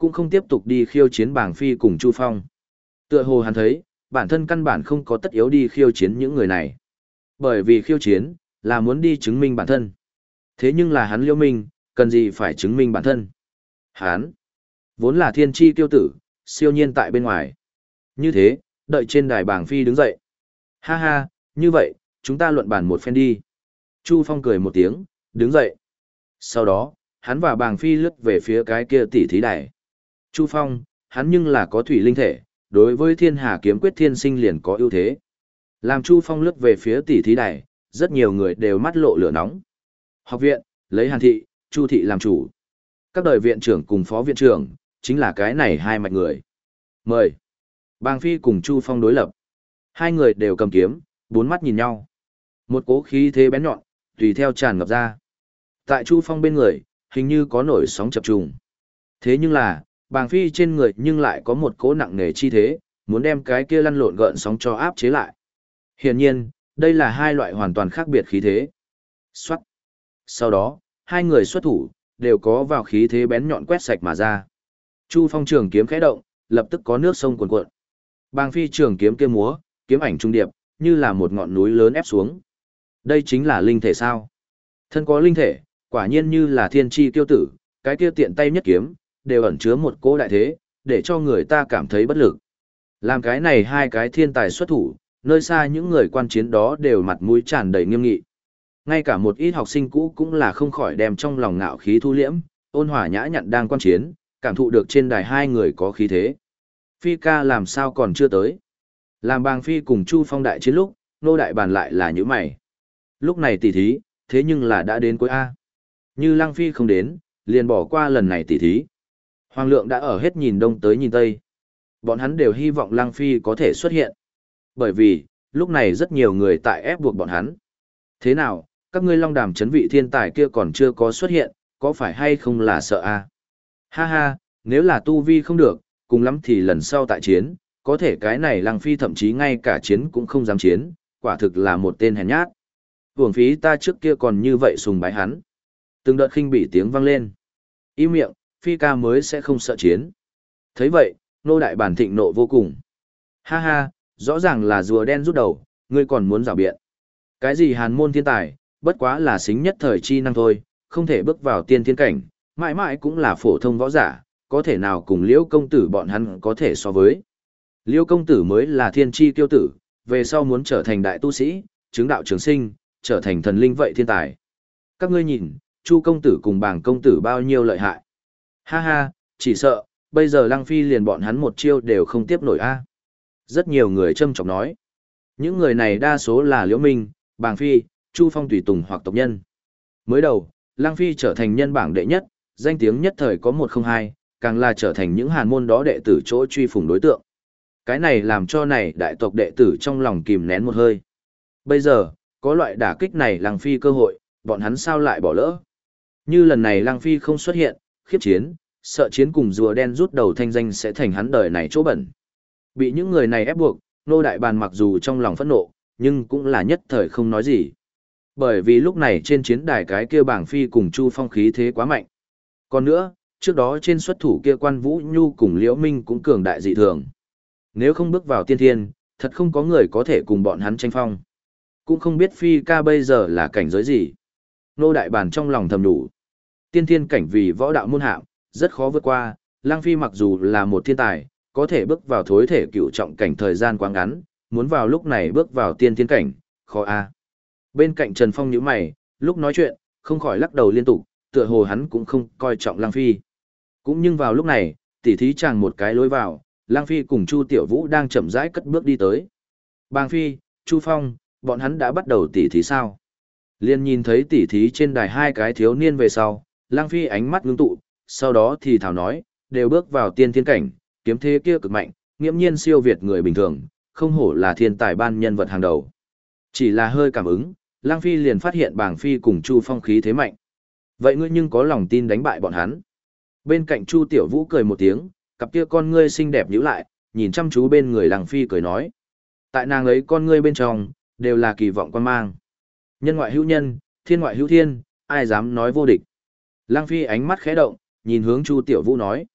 Speaker 1: cũng không tiếp tục đi khiêu chiến Bàng Phi cùng Chu Phong. Tựa hồ hắn thấy, bản thân căn bản không có tất yếu đi khiêu chiến những người này. Bởi vì khiêu chiến, là muốn đi chứng minh bản thân. Thế nhưng là hắn Liễu Minh, cần gì phải chứng minh bản thân. Hắn, vốn là thiên chi tiêu tử, siêu nhiên tại bên ngoài. Như thế, đợi trên đài Bàng Phi đứng dậy. Ha ha, như vậy, chúng ta luận bàn một phen đi. Chu Phong cười một tiếng, đứng dậy. Sau đó, hắn và Bàng Phi lướt về phía cái kia tỷ thí đài. Chu Phong, hắn nhưng là có thủy linh thể, đối với thiên hà kiếm quyết thiên sinh liền có ưu thế. Làm Chu Phong lướt về phía tỷ thí đài, rất nhiều người đều mắt lộ lửa nóng. Học viện, lấy Hàn thị, Chu thị làm chủ. Các đời viện trưởng cùng phó viện trưởng, chính là cái này hai mạch người. Mời. Bàng Phi cùng Chu Phong đối lập. Hai người đều cầm kiếm, bốn mắt nhìn nhau. Một cố khí thế bén nhọn, tùy theo tràn ngập ra. Tại Chu Phong bên người, hình như có nổi sóng chập trùng. Thế nhưng là, Bàng Phi trên người nhưng lại có một cỗ nặng nề chi thế, muốn đem cái kia lăn lộn gợn sóng cho áp chế lại. Hiển nhiên, đây là hai loại hoàn toàn khác biệt khí thế. Xoát. Sau đó, hai người xuất thủ, đều có vào khí thế bén nhọn quét sạch mà ra. Chu Phong trường kiếm khẽ động, lập tức có nước sông cuồn cuộn. Bàng Phi trường kiếm kia múa, kiếm ảnh trung điệp, như là một ngọn núi lớn ép xuống. Đây chính là linh thể sao? Thân có linh thể, quả nhiên như là thiên chi kiêu tử, cái kia tiện tay nhất kiếm, đều ẩn chứa một cỗ đại thế, để cho người ta cảm thấy bất lực. Làm cái này hai cái thiên tài xuất thủ, nơi xa những người quan chiến đó đều mặt mũi tràn đầy nghiêm nghị. Ngay cả một ít học sinh cũ cũng là không khỏi đem trong lòng ngạo khí thu liễm, ôn hòa nhã nhặn đang quan chiến, cảm thụ được trên đài hai người có khí thế. Phi ca làm sao còn chưa tới? Làm Bàng Phi cùng Chu Phong đại chiến lúc, nô đại bàn lại là những mày. Lúc này tỷ thí, thế nhưng là đã đến cuối A. Như Lăng Phi không đến, liền bỏ qua lần này tỷ thí. Hoàng lượng đã ở hết nhìn đông tới nhìn tây. Bọn hắn đều hy vọng Lăng Phi có thể xuất hiện. Bởi vì, lúc này rất nhiều người tại ép buộc bọn hắn. Thế nào, các ngươi long đàm chấn vị thiên tài kia còn chưa có xuất hiện, có phải hay không là sợ A? Ha ha, nếu là tu vi không được, cùng lắm thì lần sau tại chiến, có thể cái này Lăng Phi thậm chí ngay cả chiến cũng không dám chiến, quả thực là một tên hèn nhát. Hưởng phí ta trước kia còn như vậy sùng bái hắn. Từng đợt khinh bỉ tiếng vang lên. Im miệng, Phi ca mới sẽ không sợ chiến. Thấy vậy, nô đại bản thịnh nộ vô cùng. Ha ha, rõ ràng là rùa đen rút đầu, ngươi còn muốn rào biện. Cái gì hàn môn thiên tài, bất quá là xính nhất thời chi năng thôi, không thể bước vào tiên thiên cảnh, mãi mãi cũng là phổ thông võ giả, có thể nào cùng Liễu công tử bọn hắn có thể so với. Liễu công tử mới là thiên chi kiêu tử, về sau muốn trở thành đại tu sĩ, chứng đạo trường sinh, trở thành thần linh vậy thiên tài. Các ngươi nhìn, Chu công tử cùng Bàng công tử bao nhiêu lợi hại. Ha ha, chỉ sợ, bây giờ Lăng Phi liền bọn hắn một chiêu đều không tiếp nổi a. Rất nhiều người châm chọc nói. Những người này đa số là Liễu Minh, Bàng Phi, Chu Phong tùy tùng hoặc tộc nhân. Mới đầu, Lăng Phi trở thành nhân bảng đệ nhất, danh tiếng nhất thời có 102, càng là trở thành những hàn môn đó đệ tử chỗ truy phủng đối tượng. Cái này làm cho này đại tộc đệ tử trong lòng kìm nén một hơi. Bây giờ, có loại đả kích này Lăng Phi cơ hội, bọn hắn sao lại bỏ lỡ. Như lần này Lăng Phi không xuất hiện, khiếp chiến, sợ chiến cùng rùa đen rút đầu thanh danh sẽ thành hắn đời này chỗ bẩn. Bị những người này ép buộc, nô đại bàn mặc dù trong lòng phẫn nộ, nhưng cũng là nhất thời không nói gì. Bởi vì lúc này trên chiến đài cái kia Bàng Phi cùng Chu Phong khí thế quá mạnh. Còn nữa, trước đó trên xuất thủ kia Quan Vũ Nhu cùng Liễu Minh cũng cường đại dị thường. Nếu không bước vào tiên thiên, thật không có người có thể cùng bọn hắn tranh phong. Cũng không biết Phi ca bây giờ là cảnh giới gì. Nô đại bàn trong lòng thầm đủ. Tiên thiên cảnh vì võ đạo môn hạng, rất khó vượt qua. Lăng Phi mặc dù là một thiên tài, có thể bước vào thối thể cựu trọng cảnh thời gian quá ngắn, muốn vào lúc này bước vào tiên thiên cảnh, khó a. Bên cạnh Trần Phong nhíu mày, lúc nói chuyện, không khỏi lắc đầu liên tục, tựa hồ hắn cũng không coi trọng Lăng Phi. Cũng nhưng vào lúc này, tỉ thí chàng một cái lối vào, Lăng Phi cùng Chu Tiểu Vũ đang chậm rãi cất bước đi tới. Bàng Phi, Chu Phong, bọn hắn đã bắt đầu tỉ thí sao? Liên nhìn thấy tỉ thí trên đài hai cái thiếu niên về sau, Lăng Phi ánh mắt ngưng tụ, sau đó thì thảo nói, đều bước vào tiên thiên cảnh, kiếm thế kia cực mạnh, nghiễm nhiên siêu việt người bình thường, không hổ là thiên tài ban nhân vật hàng đầu. Chỉ là hơi cảm ứng, Lăng Phi liền phát hiện Bàng Phi cùng Chu Phong khí thế mạnh. Vậy ngươi nhưng có lòng tin đánh bại bọn hắn. Bên cạnh Chu Tiểu Vũ cười một tiếng, cặp kia con ngươi xinh đẹp nhíu lại, nhìn chăm chú bên người Lăng Phi cười nói. Tại nàng ấy con ngươi bên trong, đều là kỳ vọng quan mang. Nhân ngoại hữu nhân, thiên ngoại hữu thiên, ai dám nói vô địch. Lăng Phi ánh mắt khẽ động, nhìn hướng Chu Tiểu Vũ nói.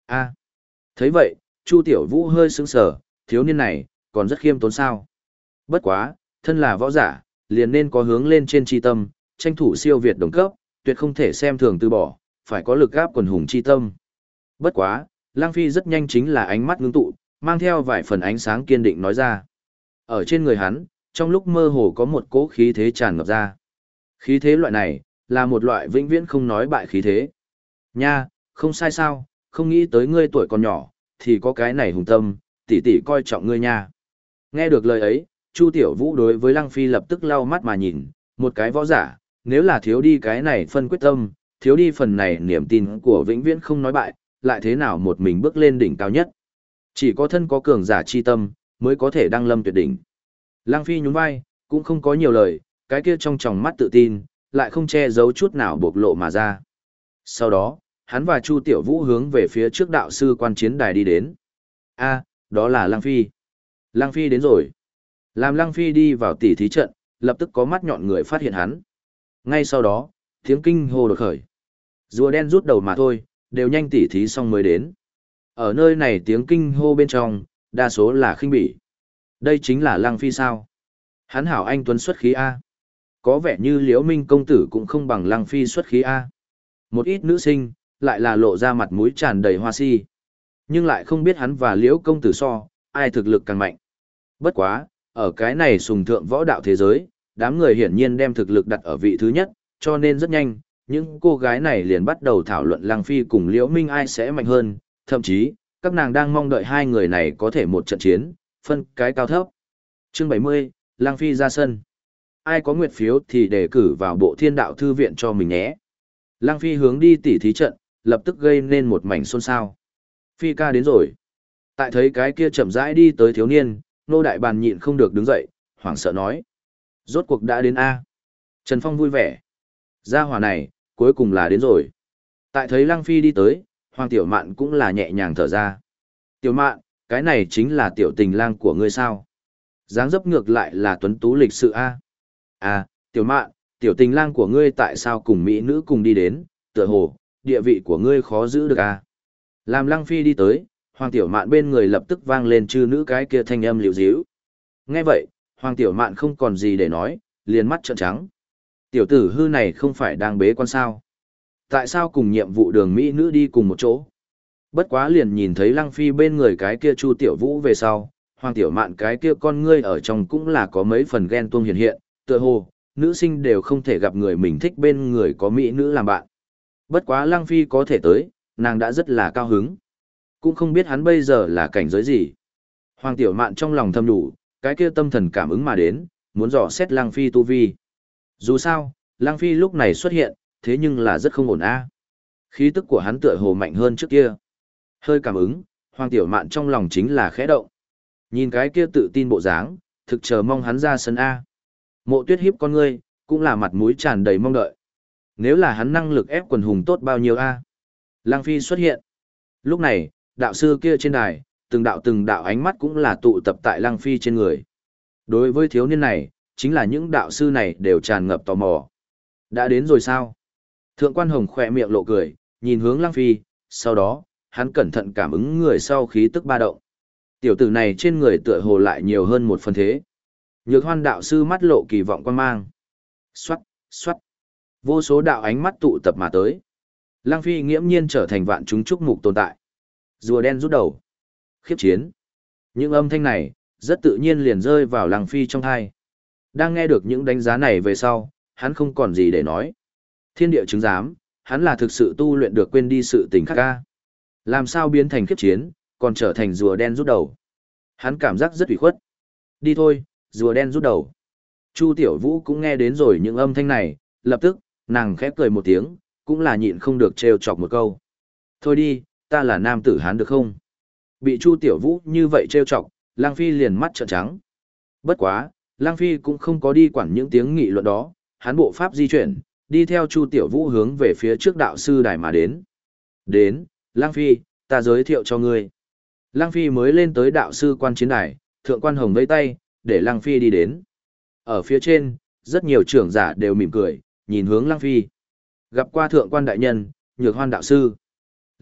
Speaker 1: A. Thấy vậy, Chu Tiểu Vũ hơi sững sờ, thiếu niên này, còn rất khiêm tốn sao. Bất quá, thân là võ giả, liền nên có hướng lên trên chi tâm, tranh thủ siêu việt đồng cấp, tuyệt không thể xem thường từ bỏ, phải có lực gáp quần hùng chi tâm. Bất quá, Lang Phi rất nhanh chính là ánh mắt ngưng tụ, mang theo vài phần ánh sáng kiên định nói ra. Ở trên người hắn, trong lúc mơ hồ có một cỗ khí thế tràn ngập ra. Khí thế loại này, là một loại vĩnh viễn không nói bại khí thế. Nha, không sai sao, không nghĩ tới ngươi tuổi còn nhỏ, thì có cái này hùng tâm, tỷ tỷ coi trọng ngươi nha. Nghe được lời ấy, Chu Tiểu Vũ đối với Lăng Phi lập tức lau mắt mà nhìn, một cái võ giả, nếu là thiếu đi cái này phân quyết tâm, thiếu đi phần này niềm tin của vĩnh viễn không nói bại, lại thế nào một mình bước lên đỉnh cao nhất. Chỉ có thân có cường giả chi tâm, mới có thể đăng lâm tuyệt đỉnh. Lăng Phi nhún vai, cũng không có nhiều lời, cái kia trong tròng mắt tự tin, lại không che giấu chút nào bộc lộ mà ra. Sau đó, hắn và Chu Tiểu Vũ hướng về phía trước đạo sư quan chiến đài đi đến. A, đó là Lăng Phi. Lăng Phi đến rồi. Làm Lăng Phi đi vào tỉ thí trận, lập tức có mắt nhọn người phát hiện hắn. Ngay sau đó, tiếng kinh hô đột khởi. Rùa đen rút đầu mà thôi, đều nhanh tỉ thí xong mới đến. Ở nơi này tiếng kinh hô bên trong, đa số là khinh bỉ. Đây chính là Lăng Phi sao? Hắn hảo anh tuấn xuất khí A. Có vẻ như Liễu Minh công tử cũng không bằng Lăng Phi xuất khí A. Một ít nữ sinh, lại là lộ ra mặt mũi tràn đầy hoa si. Nhưng lại không biết hắn và Liễu công tử so, ai thực lực càng mạnh. Bất quá, ở cái này sùng thượng võ đạo thế giới, đám người hiển nhiên đem thực lực đặt ở vị thứ nhất, cho nên rất nhanh, những cô gái này liền bắt đầu thảo luận Lăng Phi cùng Liễu Minh ai sẽ mạnh hơn, thậm chí, các nàng đang mong đợi hai người này có thể một trận chiến, phân cái cao thấp. Chương 70, Lăng Phi ra sân. Ai có nguyệt phiếu thì đề cử vào bộ thiên đạo thư viện cho mình nhé. Lăng Phi hướng đi tỉ thí trận, lập tức gây nên một mảnh xôn xao. Phi ca đến rồi. Tại thấy cái kia chậm rãi đi tới thiếu niên, Nô Đại Bàn nhịn không được đứng dậy, hoảng sợ nói. Rốt cuộc đã đến A. Trần Phong vui vẻ. Gia hỏa này, cuối cùng là đến rồi. Tại thấy Lăng Phi đi tới, Hoàng Tiểu Mạn cũng là nhẹ nhàng thở ra. Tiểu Mạn, cái này chính là tiểu tình lang của ngươi sao? Dáng dấp ngược lại là tuấn tú lịch sự A. À, Tiểu Mạn, tiểu tình lang của ngươi tại sao cùng mỹ nữ cùng đi đến, tựa hồ, địa vị của ngươi khó giữ được A. Làm Lăng Phi đi tới, Hoàng Tiểu Mạn bên người lập tức vang lên chư nữ cái kia thanh âm liễu díu. Nghe vậy, Hoàng Tiểu Mạn không còn gì để nói, liền mắt trợn trắng. Tiểu tử hư này không phải đang bế quan sao? Tại sao cùng nhiệm vụ đường mỹ nữ đi cùng một chỗ? Bất quá liền nhìn thấy Lăng Phi bên người cái kia Chu Tiểu Vũ về sau, Hoàng Tiểu Mạn cái kia con ngươi ở trong cũng là có mấy phần ghen tuông hiện hiện, tựa hồ, nữ sinh đều không thể gặp người mình thích bên người có mỹ nữ làm bạn. Bất quá Lăng Phi có thể tới, nàng đã rất là cao hứng. Cũng không biết hắn bây giờ là cảnh giới gì. Hoàng Tiểu Mạn trong lòng thầm đủ, cái kia tâm thần cảm ứng mà đến, muốn dò xét Lăng Phi tu vi. Dù sao, Lăng Phi lúc này xuất hiện, thế nhưng là rất không ổn a. Khí tức của hắn tựa hồ mạnh hơn trước kia. Hơi cảm ứng, Hoàng Tiểu Mạn trong lòng chính là khẽ động. Nhìn cái kia tự tin bộ dáng, thực chờ mong hắn ra sân A. Mộ Tuyết hiếp con ngươi, cũng là mặt mũi tràn đầy mong đợi. Nếu là hắn năng lực ép quần hùng tốt bao nhiêu A. Lăng Phi xuất hiện. Lúc này, đạo sư kia trên đài, từng đạo ánh mắt cũng là tụ tập tại Lăng Phi trên người. Đối với thiếu niên này, chính là những đạo sư này đều tràn ngập tò mò. Đã đến rồi sao? Thượng quan Hồng khỏe miệng lộ cười, nhìn hướng Lăng Phi, sau đó, hắn cẩn thận cảm ứng người sau khí tức ba động. Tiểu tử này trên người tựa hồ lại nhiều hơn một phần thế. Nhược Hoan đạo sư mắt lộ kỳ vọng quan mang. Xoát, xoát. Vô số đạo ánh mắt tụ tập mà tới. Lăng Phi nghiễm nhiên trở thành vạn chúng chúc mục tồn tại. Rùa đen rút đầu. Khiếp chiến. Những âm thanh này, rất tự nhiên liền rơi vào Lăng Phi trong tai. Đang nghe được những đánh giá này về sau, hắn không còn gì để nói. Thiên địa chứng giám, hắn là thực sự tu luyện được quên đi sự tình khác ca. Làm sao biến thành khiếp chiến, còn trở thành rùa đen rút đầu. Hắn cảm giác rất ủy khuất. Đi thôi, rùa đen rút đầu. Chu Tiểu Vũ cũng nghe đến rồi những âm thanh này, lập tức, nàng khép cười một tiếng, cũng là nhịn không được trêu chọc một câu. Thôi đi, ta là nam tử Hán được không? Bị Chu Tiểu Vũ như vậy trêu chọc, Lang Phi liền mắt trợn trắng. Bất quá, Lang Phi cũng không có đi quản những tiếng nghị luận đó, hắn bộ pháp di chuyển, đi theo Chu Tiểu Vũ hướng về phía trước đạo sư đài mà đến. Đến, Lang Phi, ta giới thiệu cho ngươi. Lang Phi mới lên tới đạo sư quan chiến đài, thượng quan Hồng vẫy tay, để Lang Phi đi đến. Ở phía trên, rất nhiều trưởng giả đều mỉm cười, nhìn hướng Lang Phi. Gặp qua thượng quan đại nhân, Nhược Hoan đạo sư.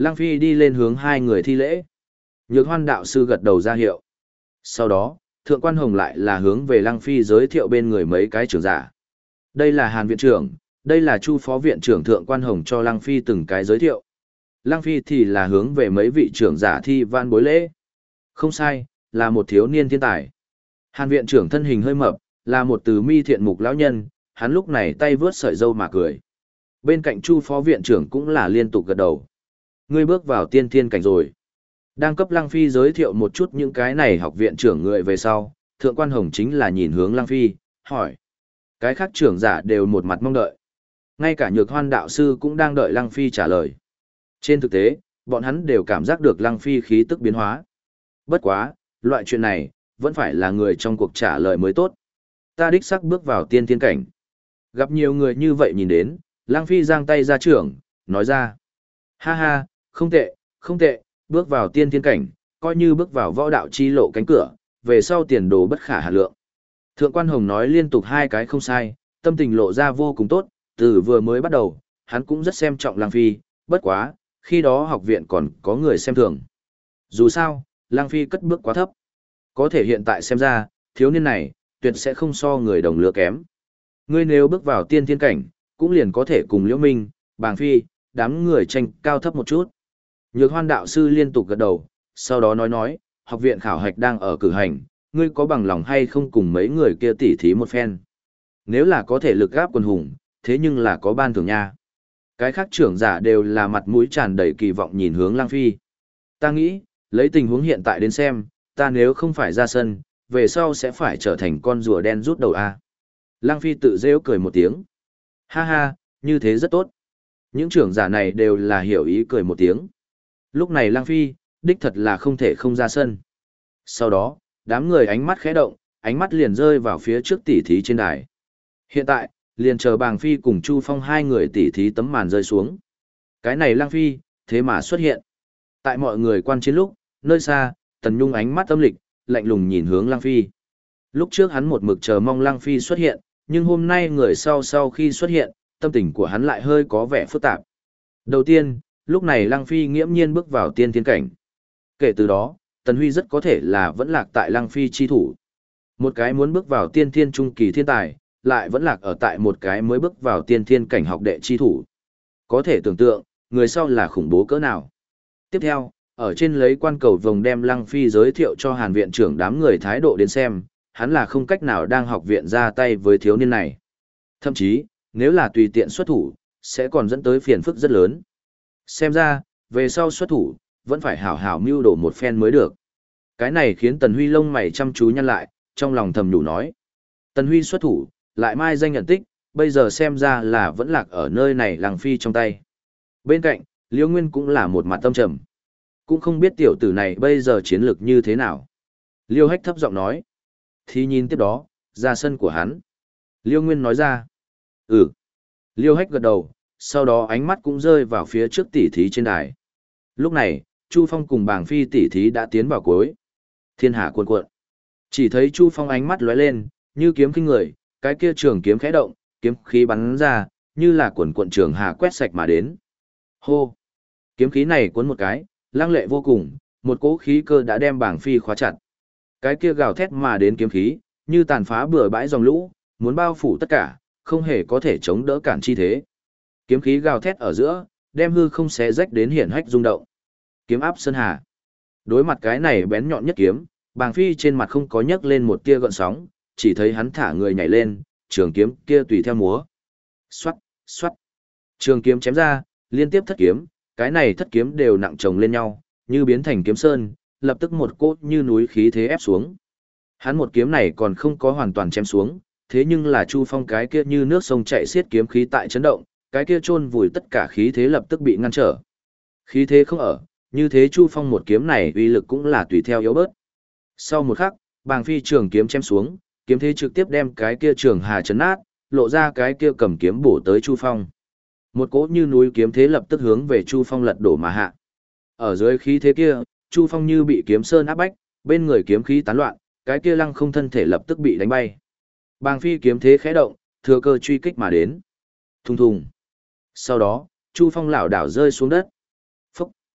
Speaker 1: Lăng Phi đi lên hướng hai người thi lễ. Nhược Hoan đạo sư gật đầu ra hiệu. Sau đó, Thượng quan Hồng lại là hướng về Lăng Phi giới thiệu bên người mấy cái trưởng giả. Đây là Hàn viện trưởng, đây là Chu phó viện trưởng. Thượng quan Hồng cho Lăng Phi từng cái giới thiệu. Lăng Phi thì là hướng về mấy vị trưởng giả thi van bối lễ. Không sai, là một thiếu niên thiên tài. Hàn viện trưởng thân hình hơi mập, là một từ mi thiện mục lão nhân, hắn lúc này tay vướt sợi râu mà cười. Bên cạnh Chu phó viện trưởng cũng là liên tục gật đầu. Ngươi bước vào tiên thiên cảnh rồi. Đang cấp Lăng Phi giới thiệu một chút những cái này học viện trưởng người về sau, Thượng quan Hồng chính là nhìn hướng Lăng Phi, hỏi. Cái khác trưởng giả đều một mặt mong đợi. Ngay cả Nhược Hoan đạo sư cũng đang đợi Lăng Phi trả lời. Trên thực tế, bọn hắn đều cảm giác được Lăng Phi khí tức biến hóa. Bất quá, loại chuyện này, vẫn phải là người trong cuộc trả lời mới tốt. Ta đích xác bước vào tiên thiên cảnh. Gặp nhiều người như vậy nhìn đến, Lăng Phi giang tay ra trưởng, nói ra. Ha ha, không tệ, không tệ, bước vào tiên thiên cảnh, coi như bước vào võ đạo chi lộ cánh cửa, về sau tiền đồ bất khả hà lượng. Thượng quan Hồng nói liên tục hai cái không sai, tâm tình lộ ra vô cùng tốt, từ vừa mới bắt đầu, hắn cũng rất xem trọng Lăng Phi, bất quá, khi đó học viện còn có người xem thường. Dù sao, Lăng Phi cất bước quá thấp. Có thể hiện tại xem ra, thiếu niên này, tuyệt sẽ không so người đồng lứa kém. Ngươi nếu bước vào tiên thiên cảnh, cũng liền có thể cùng Liễu Minh, Bàng Phi, đám người tranh cao thấp một chút. Nhược Hoan đạo sư liên tục gật đầu, sau đó nói, học viện khảo hạch đang ở cử hành, ngươi có bằng lòng hay không cùng mấy người kia tỉ thí một phen. Nếu là có thể lực gáp quần hùng, thế nhưng là có ban thưởng nha. Cái khác trưởng giả đều là mặt mũi tràn đầy kỳ vọng nhìn hướng Lăng Phi. Ta nghĩ, lấy tình huống hiện tại đến xem, ta nếu không phải ra sân, về sau sẽ phải trở thành con rùa đen rút đầu a. Lăng Phi tự rêu cười một tiếng. Ha ha, như thế rất tốt. Những trưởng giả này đều là hiểu ý cười một tiếng. Lúc này Lăng Phi, đích thật là không thể không ra sân. Sau đó, đám người ánh mắt khẽ động, ánh mắt liền rơi vào phía trước tỉ thí trên đài. Hiện tại, liền chờ Bàng Phi cùng Chu Phong hai người tỉ thí tấm màn rơi xuống. Cái này Lăng Phi, thế mà xuất hiện. Tại mọi người quan chiến lúc, nơi xa, Tần Nhung ánh mắt âm lịch, lạnh lùng nhìn hướng Lăng Phi. Lúc trước hắn một mực chờ mong Lăng Phi xuất hiện, nhưng hôm nay người sau khi xuất hiện, tâm tình của hắn lại hơi có vẻ phức tạp. Đầu tiên, lúc này Lăng Phi nghiễm nhiên bước vào tiên thiên cảnh. Kể từ đó, Tần Huy rất có thể là vẫn lạc tại Lăng Phi chi thủ. Một cái muốn bước vào tiên thiên trung kỳ thiên tài, lại vẫn lạc ở tại một cái mới bước vào tiên thiên cảnh học đệ chi thủ. Có thể tưởng tượng, người sau là khủng bố cỡ nào. Tiếp theo, ở trên lấy quan cầu vồng đem Lăng Phi giới thiệu cho Hàn viện trưởng đám người thái độ đến xem, hắn là không cách nào đang học viện ra tay với thiếu niên này. Thậm chí, nếu là tùy tiện xuất thủ, sẽ còn dẫn tới phiền phức rất lớn. Xem ra, về sau xuất thủ, vẫn phải hảo hảo mưu đồ một phen mới được. Cái này khiến Tần Huy lông mày chăm chú nhăn lại, trong lòng thầm nhủ nói. Tần Huy xuất thủ, lại mai danh nhận tích, bây giờ xem ra là vẫn lạc ở nơi này Lăng Phi trong tay. Bên cạnh, Liễu Nguyên cũng là một mặt tâm trầm. Cũng không biết tiểu tử này bây giờ chiến lược như thế nào. Liêu Hách thấp giọng nói. Thì nhìn tiếp đó, ra sân của hắn. Liêu Nguyên nói ra. Ừ. Liêu Hách gật đầu, sau đó ánh mắt cũng rơi vào phía trước tỉ thí trên đài. Lúc này, Chu Phong cùng Bàng Phi tỉ thí đã tiến vào cuối. Thiên hà cuồn cuộn. Chỉ thấy Chu Phong ánh mắt lóe lên, như kiếm kinh người, cái kia trường kiếm khẽ động, kiếm khí bắn ra, như là cuộn cuộn trường hà quét sạch mà đến. Hô! Kiếm khí này cuốn một cái, lăng lệ vô cùng, một cỗ khí cơ đã đem Bàng Phi khóa chặt. Cái kia gào thét mà đến kiếm khí, như tàn phá bừa bãi dòng lũ, muốn bao phủ tất cả, không hề có thể chống đỡ cản chi thế. Kiếm khí gào thét ở giữa, đem hư không xé rách đến hiển hách rung động. Kiếm áp sơn hà. Đối mặt cái này bén nhọn nhất kiếm, Bàng Phi trên mặt không có nhấc lên một tia gợn sóng, chỉ thấy hắn thả người nhảy lên, trường kiếm kia tùy theo múa. Xoát, xoát. Trường kiếm chém ra, liên tiếp thất kiếm, cái này thất kiếm đều nặng chồng lên nhau, như biến thành kiếm sơn, lập tức một cốt như núi khí thế ép xuống. Hắn một kiếm này còn không có hoàn toàn chém xuống, thế nhưng là Chu Phong cái kia như nước sông chảy xiết kiếm khí tại chấn động, cái kia chôn vùi tất cả khí thế lập tức bị ngăn trở. Khí thế không ở, như thế Chu Phong một kiếm này uy lực cũng là tùy theo yếu bớt. Sau một khắc, Bàng Phi trường kiếm chém xuống, kiếm thế trực tiếp đem cái kia trường hà chấn nát, lộ ra cái kia cầm kiếm bổ tới Chu Phong. Một cỗ như núi kiếm thế lập tức hướng về Chu Phong lật đổ mà hạ. Ở dưới khí thế kia, Chu Phong như bị kiếm sơn áp bách, bên người kiếm khí tán loạn, cái kia lăng không thân thể lập tức bị đánh bay. Bàng Phi kiếm thế khẽ động, thừa cơ truy kích mà đến. Thùng thùng. Sau đó, Chu Phong lảo đảo rơi xuống đất. Phúc.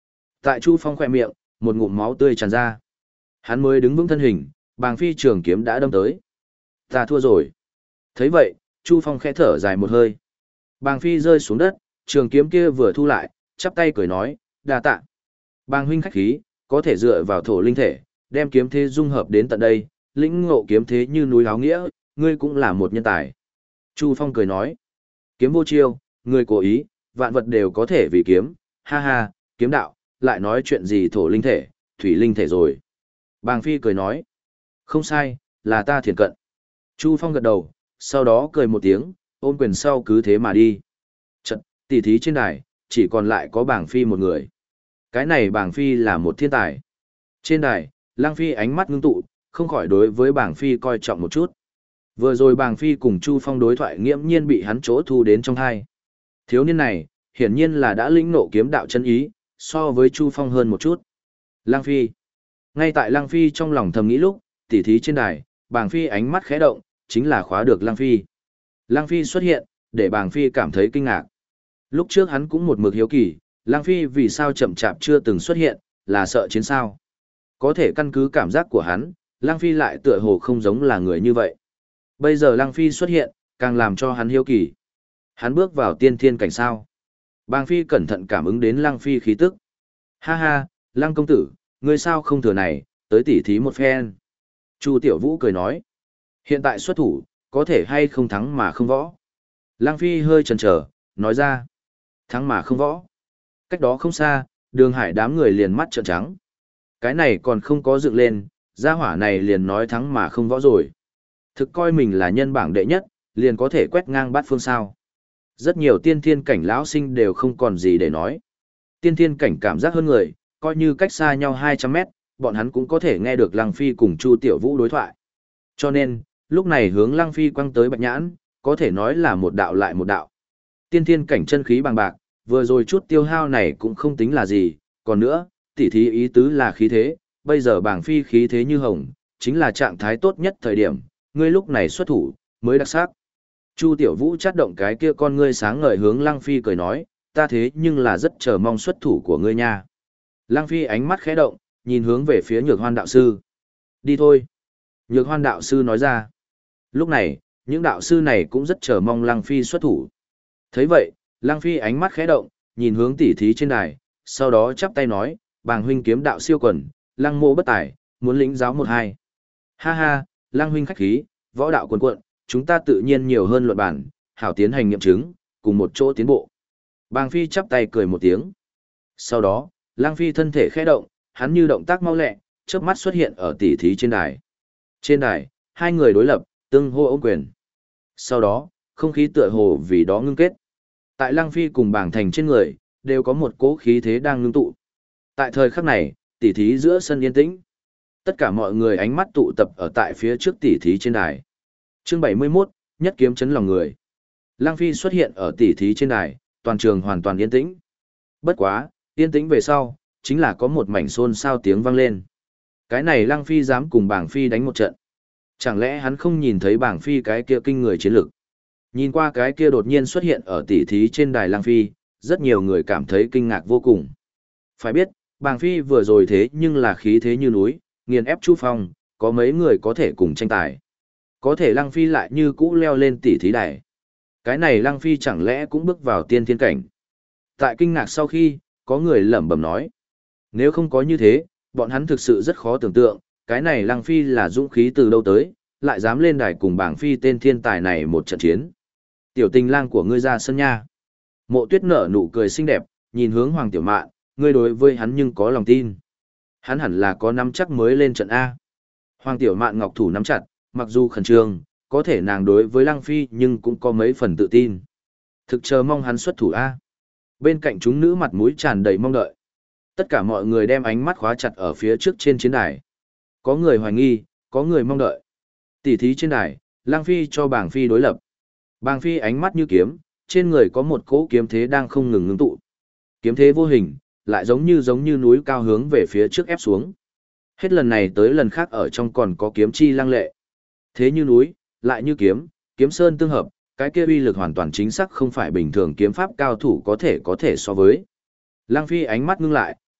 Speaker 1: Tại Chu Phong khỏe miệng, một ngụm máu tươi tràn ra. Hắn mới đứng vững thân hình, bàng phi trường kiếm đã đâm tới. Ta thua rồi. Thấy vậy, Chu Phong khẽ thở dài một hơi. Bàng phi rơi xuống đất, trường kiếm kia vừa thu lại, chắp tay cười nói, đa tạ. Bàng huynh khách khí, có thể dựa vào thổ linh thể, đem kiếm thế dung hợp đến tận đây, lĩnh ngộ kiếm thế như núi áo nghĩa, ngươi cũng là một nhân tài. Chu Phong cười nói, kiếm vô chiêu, người cố ý, vạn vật đều có thể vì kiếm, ha ha, kiếm đạo, lại nói chuyện gì thổ linh thể, thủy linh thể rồi. Bàng phi cười nói, không sai, là ta thiền cận. Chu Phong gật đầu, sau đó cười một tiếng, ôm quyền sau cứ thế mà đi. Trận, tỷ thí trên đài, chỉ còn lại có bàng phi một người. Cái này bàng phi là một thiên tài. Trên đài, Lang Phi ánh mắt ngưng tụ, không khỏi đối với bàng phi coi trọng một chút. Vừa rồi bàng phi cùng Chu Phong đối thoại nghiễm nhiên bị hắn chỗ thu đến trong thai. Thiếu niên này, hiển nhiên là đã lĩnh ngộ kiếm đạo chân ý, so với Chu Phong hơn một chút. Lang Phi. Ngay tại Lang Phi trong lòng thầm nghĩ lúc, tỉ thí trên đài, bàng phi ánh mắt khẽ động, chính là khóa được Lang Phi. Lang Phi xuất hiện, để bàng phi cảm thấy kinh ngạc. Lúc trước hắn cũng một mực hiếu kỳ, Lang Phi vì sao chậm chạp chưa từng xuất hiện, là sợ chiến sao. Có thể căn cứ cảm giác của hắn, Lang Phi lại tựa hồ không giống là người như vậy. Bây giờ Lang Phi xuất hiện, càng làm cho hắn hiếu kỳ. Hắn bước vào tiên thiên cảnh sao. Bàng Phi cẩn thận cảm ứng đến Lang Phi khí tức. Ha ha, Lang công tử, ngươi sao không thừa này, tới tỉ thí một phen. Chu Tiểu Vũ cười nói. Hiện tại xuất thủ, có thể hay không thắng mà không võ. Lang Phi hơi chần chờ, nói ra. Thắng mà không võ. Cách đó không xa, Đường Hải đám người liền mắt trợn trắng. Cái này còn không có dựng lên, gia hỏa này liền nói thắng mà không võ rồi. Thực coi mình là nhân bảng đệ nhất, liền có thể quét ngang bát phương sao. Rất nhiều tiên thiên cảnh lão sinh đều không còn gì để nói. Tiên thiên cảnh cảm giác hơn người, coi như cách xa nhau 200 mét, bọn hắn cũng có thể nghe được Lăng Phi cùng Chu Tiểu Vũ đối thoại. Cho nên, lúc này hướng Lăng Phi quăng tới Bạch Nhãn, có thể nói là một đạo lại một đạo. Tiên thiên cảnh chân khí bằng bạc, vừa rồi chút tiêu hao này cũng không tính là gì, còn nữa, tỉ thí ý tứ là khí thế, bây giờ bảng phi khí thế như hồng, chính là trạng thái tốt nhất thời điểm, ngươi lúc này xuất thủ, mới đặc sắc. Chu Tiểu Vũ chát động cái kia con ngươi sáng ngời hướng Lăng Phi cười nói, ta thế nhưng là rất chờ mong xuất thủ của ngươi nha. Lăng Phi ánh mắt khẽ động, nhìn hướng về phía Nhược Hoan đạo sư. Đi thôi. Nhược Hoan đạo sư nói ra. Lúc này, những đạo sư này cũng rất chờ mong Lăng Phi xuất thủ. Thấy vậy, Lăng Phi ánh mắt khẽ động, nhìn hướng tỉ thí trên đài, sau đó chắp tay nói, bàng huynh kiếm đạo siêu quần, Lăng mô bất tài, muốn lĩnh giáo một hai. Ha ha, Lăng huynh khách khí, võ đạo quần quận, chúng ta tự nhiên nhiều hơn luận bản, hảo tiến hành nghiệm chứng, cùng một chỗ tiến bộ. Bàng Phi chắp tay cười một tiếng. Sau đó, Lăng Phi thân thể khẽ động, hắn như động tác mau lẹ, chớp mắt xuất hiện ở tỉ thí trên đài. Trên đài, hai người đối lập, tương hô ôm quyền. Sau đó, không khí tựa hồ vì đó ngưng kết. Tại Lăng Phi cùng Bàng Thành trên người, đều có một cỗ khí thế đang ngưng tụ. Tại thời khắc này, tỉ thí giữa sân yên tĩnh. Tất cả mọi người ánh mắt tụ tập ở tại phía trước tỉ thí trên đài. Chương 71, nhất kiếm chấn lòng người. Lăng Phi xuất hiện ở tỉ thí trên đài, toàn trường hoàn toàn yên tĩnh. Bất quá, yên tĩnh về sau, chính là có một mảnh xôn xao tiếng vang lên. Cái này Lăng Phi dám cùng Bàng Phi đánh một trận. Chẳng lẽ hắn không nhìn thấy Bàng Phi cái kia kinh người chiến lực? Nhìn qua cái kia đột nhiên xuất hiện ở tỉ thí trên đài Lăng Phi, rất nhiều người cảm thấy kinh ngạc vô cùng. Phải biết, Bàng Phi vừa rồi thế nhưng là khí thế như núi, nghiền ép Chu Phong, có mấy người có thể cùng tranh tài. Có thể Lăng Phi lại như cũ leo lên tỉ thí đài. Cái này Lăng Phi chẳng lẽ cũng bước vào tiên thiên cảnh. Tại kinh ngạc sau khi, có người lẩm bẩm nói. Nếu không có như thế, bọn hắn thực sự rất khó tưởng tượng, cái này Lăng Phi là dũng khí từ đâu tới, lại dám lên đài cùng Bàng Phi tên thiên tài này một trận chiến. Tiểu tình lang của ngươi ra sân nha. Mộ Tuyết nở nụ cười xinh đẹp, nhìn hướng Hoàng Tiểu Mạn, ngươi đối với hắn nhưng có lòng tin. Hắn hẳn là có nắm chắc mới lên trận A. Hoàng Tiểu Mạn ngọc thủ nắm chặt, mặc dù khẩn trương, có thể nàng đối với Lăng Phi nhưng cũng có mấy phần tự tin. Thực chờ mong hắn xuất thủ A. Bên cạnh chúng nữ mặt mũi tràn đầy mong đợi. Tất cả mọi người đem ánh mắt khóa chặt ở phía trước trên chiến đài. Có người hoài nghi, có người mong đợi. Tỉ thí trên đài, Lăng Phi cho Bàng Phi đối lập. Bàng Phi ánh mắt như kiếm, trên người có một cỗ kiếm thế đang không ngừng ngưng tụ. Kiếm thế vô hình, lại giống như núi cao hướng về phía trước ép xuống. Hết lần này tới lần khác ở trong còn có kiếm chi lăng lệ. Thế như núi, lại như kiếm, kiếm sơn tương hợp, cái kia uy lực hoàn toàn chính xác không phải bình thường kiếm pháp cao thủ có thể so với. Lăng Phi ánh mắt ngưng lại,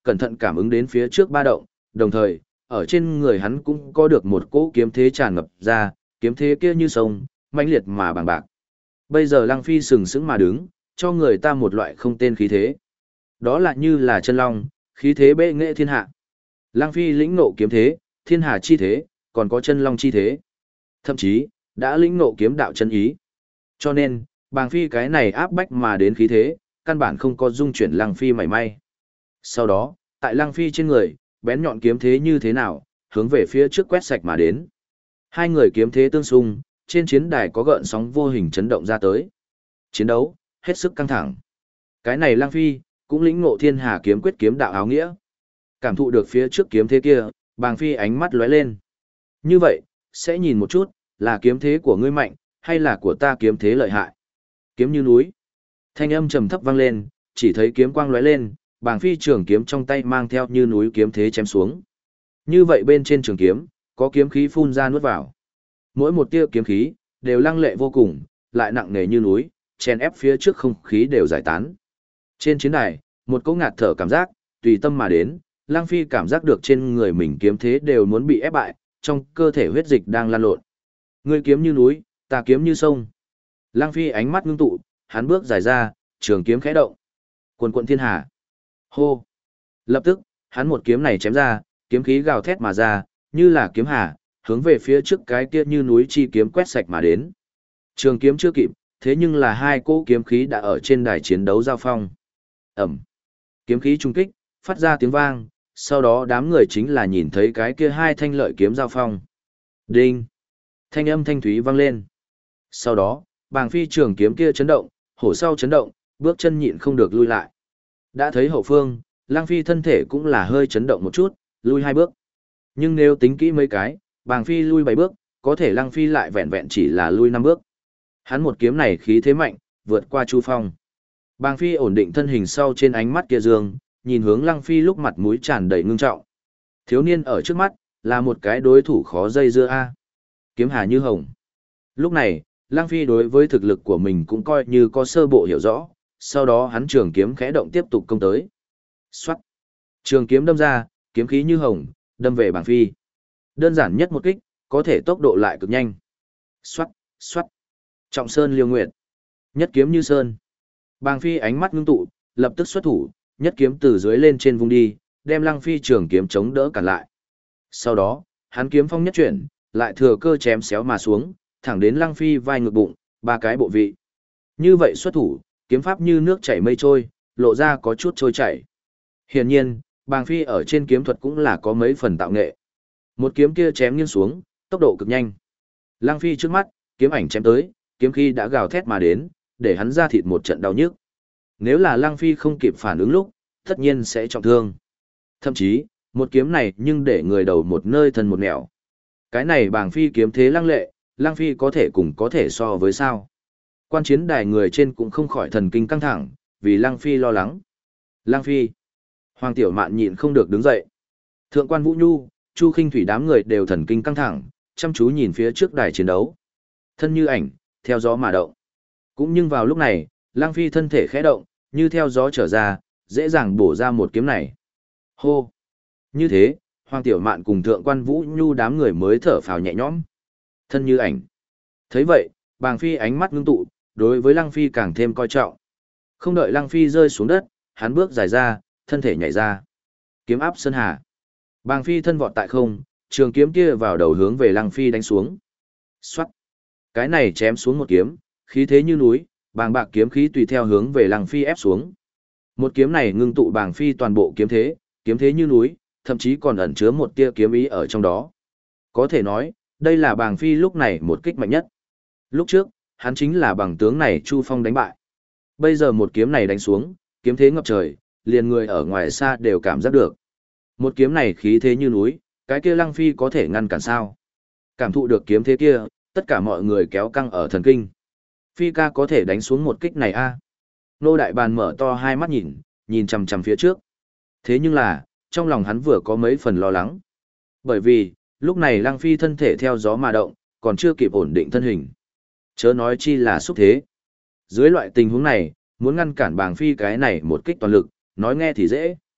Speaker 1: cẩn thận cảm ứng đến phía trước ba động, đồng thời, ở trên người hắn cũng có được một cỗ kiếm thế tràn ngập ra, kiếm thế kia như sông, mãnh liệt mà bằng bạc. Bây giờ Lăng Phi sừng sững mà đứng, cho người ta một loại không tên khí thế. Đó là như là chân long, khí thế bệ nghệ thiên hạ. Lăng Phi lĩnh ngộ kiếm thế, thiên hà chi thế, còn có chân long chi thế. Thậm chí, đã lĩnh ngộ kiếm đạo chân ý. Cho nên, Bàng Phi cái này áp bách mà đến khí thế, căn bản không có dung chuyển Lăng Phi mảy may. Sau đó, tại Lăng Phi trên người, bén nhọn kiếm thế như thế nào, hướng về phía trước quét sạch mà đến. Hai người kiếm thế tương xung, trên chiến đài có gợn sóng vô hình chấn động ra tới. Chiến đấu, hết sức căng thẳng. Cái này Lăng Phi, cũng lĩnh ngộ thiên hà kiếm quyết kiếm đạo áo nghĩa. Cảm thụ được phía trước kiếm thế kia, Bàng Phi ánh mắt lóe lên. Như vậy, sẽ nhìn một chút, là kiếm thế của ngươi mạnh, hay là của ta kiếm thế lợi hại. Kiếm như núi. Thanh âm trầm thấp vang lên, chỉ thấy kiếm quang lóe lên, Bàng Phi trường kiếm trong tay mang theo như núi kiếm thế chém xuống. Như vậy bên trên trường kiếm, có kiếm khí phun ra nuốt vào. Mỗi một tia kiếm khí, đều lăng lệ vô cùng, lại nặng nề như núi, chèn ép phía trước không khí đều giải tán. Trên chiến đài, một cỗ ngạt thở cảm giác, tùy tâm mà đến, Lăng Phi cảm giác được trên người mình kiếm thế đều muốn bị ép bại, trong cơ thể huyết dịch đang lan lộn. Ngươi kiếm như núi, ta kiếm như sông. Lăng Phi ánh mắt ngưng tụ, hắn bước dài ra, trường kiếm khẽ động. Quần quận thiên hà. Hô. Lập tức, hắn một kiếm này chém ra, kiếm khí gào thét mà ra, như là kiếm hà, hướng về phía trước cái kia như núi chi kiếm quét sạch mà đến. Trường kiếm chưa kịp, thế nhưng là hai cỗ kiếm khí đã ở trên đài chiến đấu giao phong. Ẩm. Kiếm khí trung kích, phát ra tiếng vang, sau đó đám người chính là nhìn thấy cái kia hai thanh lợi kiếm giao phong. Đinh. Thanh âm thanh thúy vang lên. Sau đó, Bàng Phi trường kiếm kia chấn động, hổ sau chấn động, bước chân nhịn không được lui lại. Đã thấy hậu phương, Lăng Phi thân thể cũng là hơi chấn động một chút, lui hai bước. Nhưng nếu tính kỹ mấy cái, Bàng Phi lui 7 bước, có thể Lăng Phi lại vẹn vẹn chỉ là lui 5 bước. Hắn một kiếm này khí thế mạnh, vượt qua Chu Phong. Bàng Phi ổn định thân hình sau trên ánh mắt kia dương, nhìn hướng Lăng Phi lúc mặt mũi tràn đầy ngưng trọng. Thiếu niên ở trước mắt, là một cái đối thủ khó dây dưa a. Kiếm hà như hồng. Lúc này, Lăng Phi đối với thực lực của mình cũng coi như có sơ bộ hiểu rõ, sau đó hắn trường kiếm khẽ động tiếp tục công tới. Xoát. Trường kiếm đâm ra, kiếm khí như hồng, đâm về Bàng Phi. Đơn giản nhất một kích, có thể tốc độ lại cực nhanh. Xoát, xoát. Trọng sơn liêu nguyệt. Nhất kiếm như sơn. Bàng Phi ánh mắt ngưng tụ, lập tức xuất thủ, nhất kiếm từ dưới lên trên vung đi, đem Lăng Phi trường kiếm chống đỡ cản lại. Sau đó, hắn kiếm phong nhất chuyển, lại thừa cơ chém xéo mà xuống, thẳng đến Lăng Phi vai ngực bụng, ba cái bộ vị. Như vậy xuất thủ, kiếm pháp như nước chảy mây trôi, lộ ra có chút trôi chảy. Hiển nhiên, Bàng Phi ở trên kiếm thuật cũng là có mấy phần tạo nghệ. Một kiếm kia chém nghiêng xuống, tốc độ cực nhanh. Lăng Phi trước mắt, kiếm ảnh chém tới, kiếm khí đã gào thét mà đến, để hắn ra thịt một trận đau nhức. Nếu là Lăng Phi không kịp phản ứng lúc, tất nhiên sẽ trọng thương. Thậm chí, một kiếm này nhưng để người đầu một nơi thân một nẻo. Cái này Bàng Phi kiếm thế lăng lệ, Lăng Phi có thể cùng có thể so với sao. Quan chiến đài người trên cũng không khỏi thần kinh căng thẳng, vì Lăng Phi lo lắng. Lăng Phi. Hoàng Tiểu Mạn nhịn không được đứng dậy. Thượng quan Vũ Nhu, Chu Khinh Thủy đám người đều thần kinh căng thẳng, chăm chú nhìn phía trước đài chiến đấu. Thân như ảnh, theo gió mà động. Cũng nhưng vào lúc này, Lăng Phi thân thể khẽ động, như theo gió trở ra, dễ dàng bổ ra một kiếm này. Hô! Như thế, Hoàng Tiểu Mạn cùng Thượng quan Vũ Nhu đám người mới thở phào nhẹ nhõm. Thân như ảnh. Thấy vậy, Bàng Phi ánh mắt ngưng tụ, đối với Lăng Phi càng thêm coi trọng. Không đợi Lăng Phi rơi xuống đất, hắn bước dài ra, thân thể nhảy ra. Kiếm áp sơn hà. Bàng Phi thân vọt tại không, trường kiếm kia vào đầu hướng về Lăng Phi đánh xuống. Xoát. Cái này chém xuống một kiếm, khí thế như núi, bàng bạc kiếm khí tùy theo hướng về Lăng Phi ép xuống. Một kiếm này ngưng tụ Bàng Phi toàn bộ kiếm thế như núi, thậm chí còn ẩn chứa một tia kiếm ý ở trong đó. Có thể nói, đây là Bàng Phi lúc này một kích mạnh nhất. Lúc trước, hắn chính là bằng tướng này Chu Phong đánh bại. Bây giờ một kiếm này đánh xuống, kiếm thế ngập trời, liền người ở ngoài xa đều cảm giác được. Một kiếm này khí thế như núi, cái kia Lăng Phi có thể ngăn cản sao? Cảm thụ được kiếm thế kia, tất cả mọi người kéo căng ở thần kinh. Phi ca có thể đánh xuống một kích này a? Nô Đại Bàn mở to hai mắt nhìn chằm chằm phía trước. Thế nhưng là, trong lòng hắn vừa có mấy phần lo lắng. Bởi vì, lúc này Lăng Phi thân thể theo gió mà động, còn chưa kịp ổn định thân hình. Chớ nói chi là xúc thế. Dưới loại tình huống này, muốn ngăn cản Bàng Phi cái này một kích toàn lực, nói nghe thì dễ.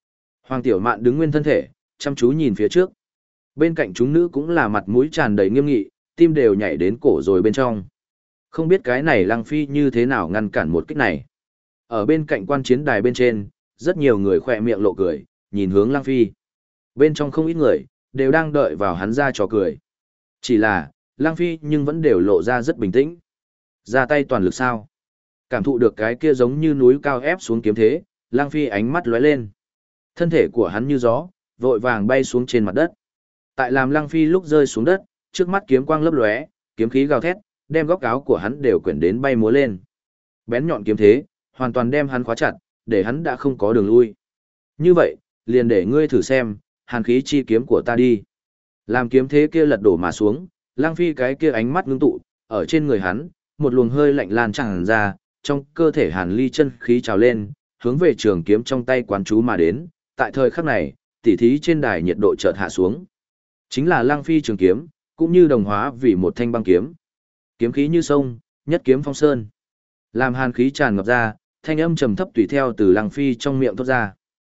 Speaker 1: Hoàng Tiểu Mạn đứng nguyên thân thể, chăm chú nhìn phía trước. Bên cạnh chúng nữ cũng là mặt mũi tràn đầy nghiêm nghị, tim đều nhảy đến cổ rồi bên trong. Không biết cái này Lăng Phi như thế nào ngăn cản một kích này. Ở bên cạnh quan chiến đài bên trên, rất nhiều người khỏe miệng lộ cười, nhìn hướng Lăng Phi. Bên trong không ít người, đều đang đợi vào hắn ra trò cười. Chỉ là, Lăng Phi nhưng vẫn đều lộ ra rất bình tĩnh. Ra tay toàn lực sao. Cảm thụ được cái kia giống như núi cao ép xuống kiếm thế, Lăng Phi ánh mắt lóe lên. Thân thể của hắn như gió, vội vàng bay xuống trên mặt đất. Tại làm Lăng Phi lúc rơi xuống đất, trước mắt kiếm quang lấp lóe, kiếm khí gào thét, đem góc áo của hắn đều quyển đến bay múa lên. Bén nhọn kiếm thế, hoàn toàn đem hắn khóa chặt, để hắn đã không có đường lui. Như vậy, liền để ngươi thử xem, hàn khí chi kiếm của ta đi. Làm kiếm thế kia lật đổ mà xuống, Lăng Phi cái kia ánh mắt ngưng tụ, ở trên người hắn, một luồng hơi lạnh lan tràn ra, trong cơ thể hàn ly chân khí trào lên, hướng về trường kiếm trong tay quán chú mà đến. Tại thời khắc này, tỉ thí trên đài nhiệt độ chợt hạ xuống. Chính là Lăng Phi trường kiếm, cũng như đồng hóa vì một thanh băng kiếm. Kiếm khí như sông, nhất kiếm phong sơn. Làm hàn khí tràn ngập ra, thanh âm trầm thấp tùy theo từ Lăng Phi trong miệng thoát ra.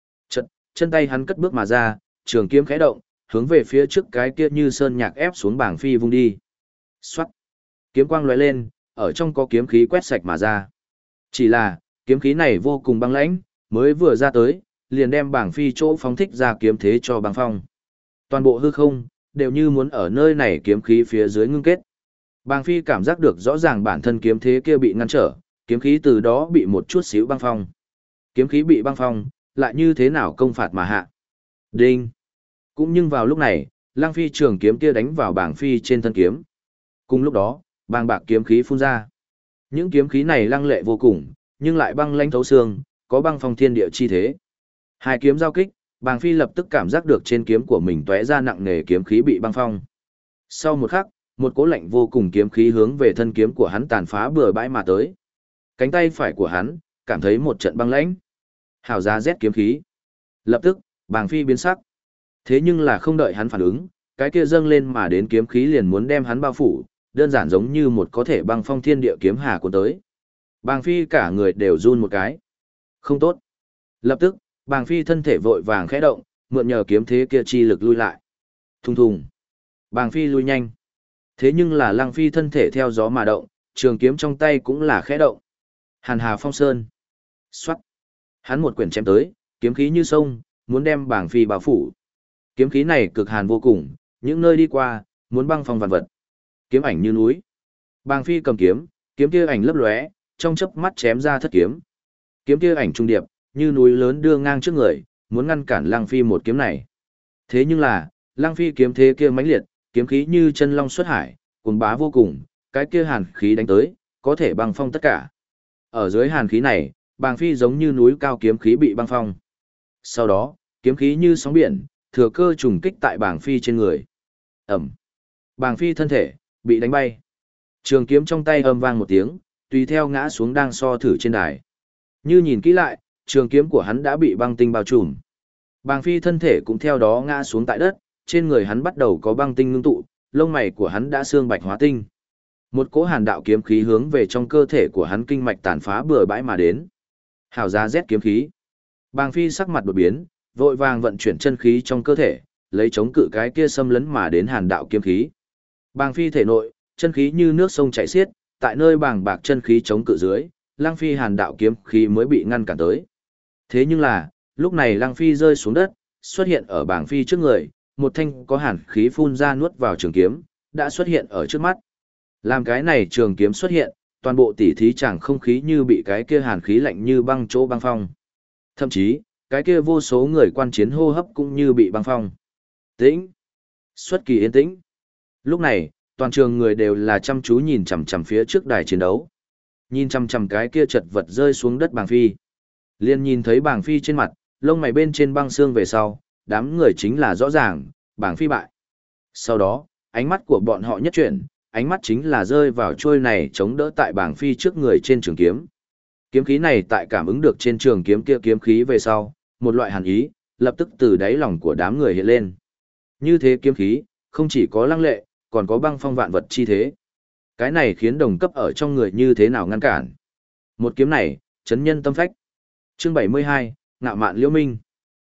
Speaker 1: Chân tay hắn cất bước mà ra, trường kiếm khẽ động, hướng về phía trước cái kia như sơn nhạc ép xuống bảng phi vung đi. Xoát. Kiếm quang lóe lên, ở trong có kiếm khí quét sạch mà ra. Chỉ là, kiếm khí này vô cùng băng lãnh, mới vừa ra tới, liền đem bảng phi chỗ phóng thích ra kiếm thế cho băng phong. Toàn bộ hư không, đều như muốn ở nơi này kiếm khí phía dưới ngưng kết. Bàng Phi cảm giác được rõ ràng bản thân kiếm thế kia bị ngăn trở, kiếm khí từ đó bị một chút xíu băng phong. Kiếm khí bị băng phong, lại như thế nào công phạt mà hạ. Đinh! Cũng nhưng vào lúc này, Lăng Phi trường kiếm kia đánh vào Bàng Phi trên thân kiếm. Cùng lúc đó, bàng bạc kiếm khí phun ra. Những kiếm khí này lăng lệ vô cùng, nhưng lại băng lãnh thấu xương, có băng phong thiên địa chi thế. Hai kiếm giao kích, Bàng Phi lập tức cảm giác được trên kiếm của mình tóe ra nặng nề kiếm khí bị băng phong. Sau một khắc, một cỗ lạnh vô cùng kiếm khí hướng về thân kiếm của hắn tàn phá bừa bãi mà tới. Cánh tay phải của hắn cảm thấy một trận băng lãnh. Hào giá rét kiếm khí. Lập tức, Bàng Phi biến sắc. Thế nhưng là không đợi hắn phản ứng, cái kia dâng lên mà đến kiếm khí liền muốn đem hắn bao phủ, đơn giản giống như một có thể băng phong thiên địa kiếm hà cuốn tới. Bàng Phi cả người đều run một cái. Không tốt. Lập tức, Bàng Phi thân thể vội vàng khẽ động, mượn nhờ kiếm thế kia chi lực lui lại. Thùng thùng. Bàng Phi lui nhanh. Thế nhưng là Lăng Phi thân thể theo gió mà động, trường kiếm trong tay cũng là khẽ động. Hàn Hà Phong Sơn. Xoát. Hắn một quyển chém tới, kiếm khí như sông, muốn đem Bàng Phi bao phủ. Kiếm khí này cực hàn vô cùng, những nơi đi qua, muốn băng phong vạn vật. Kiếm ảnh như núi. Bàng Phi cầm kiếm, kiếm kia ảnh lấp lóe, trong chớp mắt chém ra thất kiếm. Kiếm kia ảnh trung điệp, như núi lớn đưa ngang trước người, muốn ngăn cản Lăng Phi một kiếm này. Thế nhưng là, Lăng Phi kiếm thế kia mãnh liệt, kiếm khí như chân long xuất hải, cuồng bá vô cùng, cái kia hàn khí đánh tới, có thể băng phong tất cả. Ở dưới hàn khí này, Bàng Phi giống như núi cao kiếm khí bị băng phong. Sau đó, kiếm khí như sóng biển, thừa cơ trùng kích tại Bàng Phi trên người. Ẩm. Bàng Phi thân thể bị đánh bay. Trường kiếm trong tay âm vang một tiếng, tùy theo ngã xuống đang so thử trên đài. Như nhìn kỹ lại, trường kiếm của hắn đã bị băng tinh bao trùm. Bàng Phi thân thể cũng theo đó ngã xuống tại đất, trên người hắn bắt đầu có băng tinh ngưng tụ, lông mày của hắn đã xương bạch hóa tinh. Một cỗ hàn đạo kiếm khí hướng về trong cơ thể của hắn kinh mạch tàn phá bừa bãi mà đến. Hào giá rét kiếm khí. Bàng Phi sắc mặt đột biến, vội vàng vận chuyển chân khí trong cơ thể, lấy chống cự cái kia xâm lấn mà đến hàn đạo kiếm khí. Bàng Phi thể nội, chân khí như nước sông chảy xiết, tại nơi bàng bạc chân khí chống cự dưới, Lăng Phi hàn đạo kiếm khí mới bị ngăn cản tới. Thế nhưng là, lúc này Lăng Phi rơi xuống đất, xuất hiện ở Bàng Phi trước người, một thanh có hàn khí phun ra nuốt vào trường kiếm, đã xuất hiện ở trước mắt. Làm cái này trường kiếm xuất hiện, toàn bộ tỉ thí chẳng không khí như bị cái kia hàn khí lạnh như băng chỗ băng phong. Thậm chí, cái kia vô số người quan chiến hô hấp cũng như bị băng phong. Tĩnh. Xuất kỳ yên tĩnh. Lúc này, toàn trường người đều là chăm chú nhìn chằm chằm phía trước đài chiến đấu. Nhìn chằm chằm cái kia chật vật rơi xuống đất Bàng Phi. Liên nhìn thấy Bàng Phi trên mặt, lông mày bên trên băng xương về sau, đám người chính là rõ ràng, Bàng Phi bại. Sau đó, ánh mắt của bọn họ nhất chuyển, ánh mắt chính là rơi vào trôi này chống đỡ tại Bàng Phi trước người trên trường kiếm. Kiếm khí này tại cảm ứng được trên trường kiếm kia kiếm khí về sau, một loại hàn ý, lập tức từ đáy lòng của đám người hiện lên. Như thế kiếm khí, không chỉ có lăng lệ, còn có băng phong vạn vật chi thế. Cái này khiến đồng cấp ở trong người như thế nào ngăn cản. Một kiếm này, chấn nhân tâm phách. Chương 72, Ngạo Mạn Liễu Minh.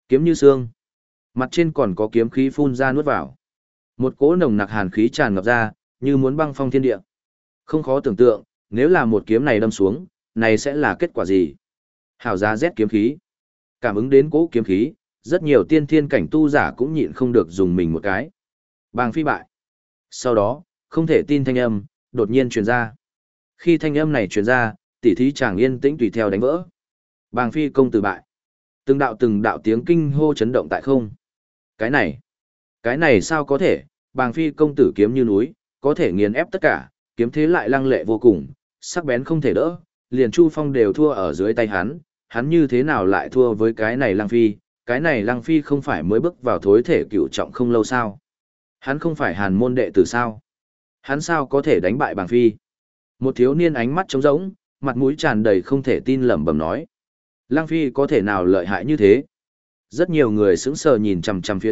Speaker 1: Kiếm như xương. Mặt trên còn có kiếm khí phun ra nuốt vào. Một cỗ nồng nặc hàn khí tràn ngập ra, như muốn băng phong thiên địa. Không khó tưởng tượng, nếu là một kiếm này đâm xuống, này sẽ là kết quả gì? Hảo giá rét kiếm khí. Cảm ứng đến cỗ kiếm khí, rất nhiều tiên thiên cảnh tu giả cũng nhịn không được dùng mình một cái. Bàng phi bại. Sau đó, không thể tin thanh âm, đột nhiên truyền ra. Khi thanh âm này truyền ra, tỉ thí chàng yên tĩnh tùy theo đánh vỡ. Bàng phi công tử bại. Từng đạo tiếng kinh hô chấn động tại không. Cái này sao có thể, bàng phi công tử kiếm như núi, có thể nghiền ép tất cả, kiếm thế lại lăng lệ vô cùng, sắc bén không thể đỡ, liền Chu Phong đều thua ở dưới tay hắn như thế nào lại thua với cái này lăng phi không phải mới bước vào thối thể cựu trọng không lâu sao. Hắn không phải hàn môn đệ tử sao. Hắn sao có thể đánh bại bàng phi. Một thiếu niên ánh mắt trống rỗng, mặt mũi tràn đầy không thể tin lẩm bẩm nói. Lăng phi có thể nào lợi hại như thế? Rất nhiều người sững sờ nhìn chằm chằm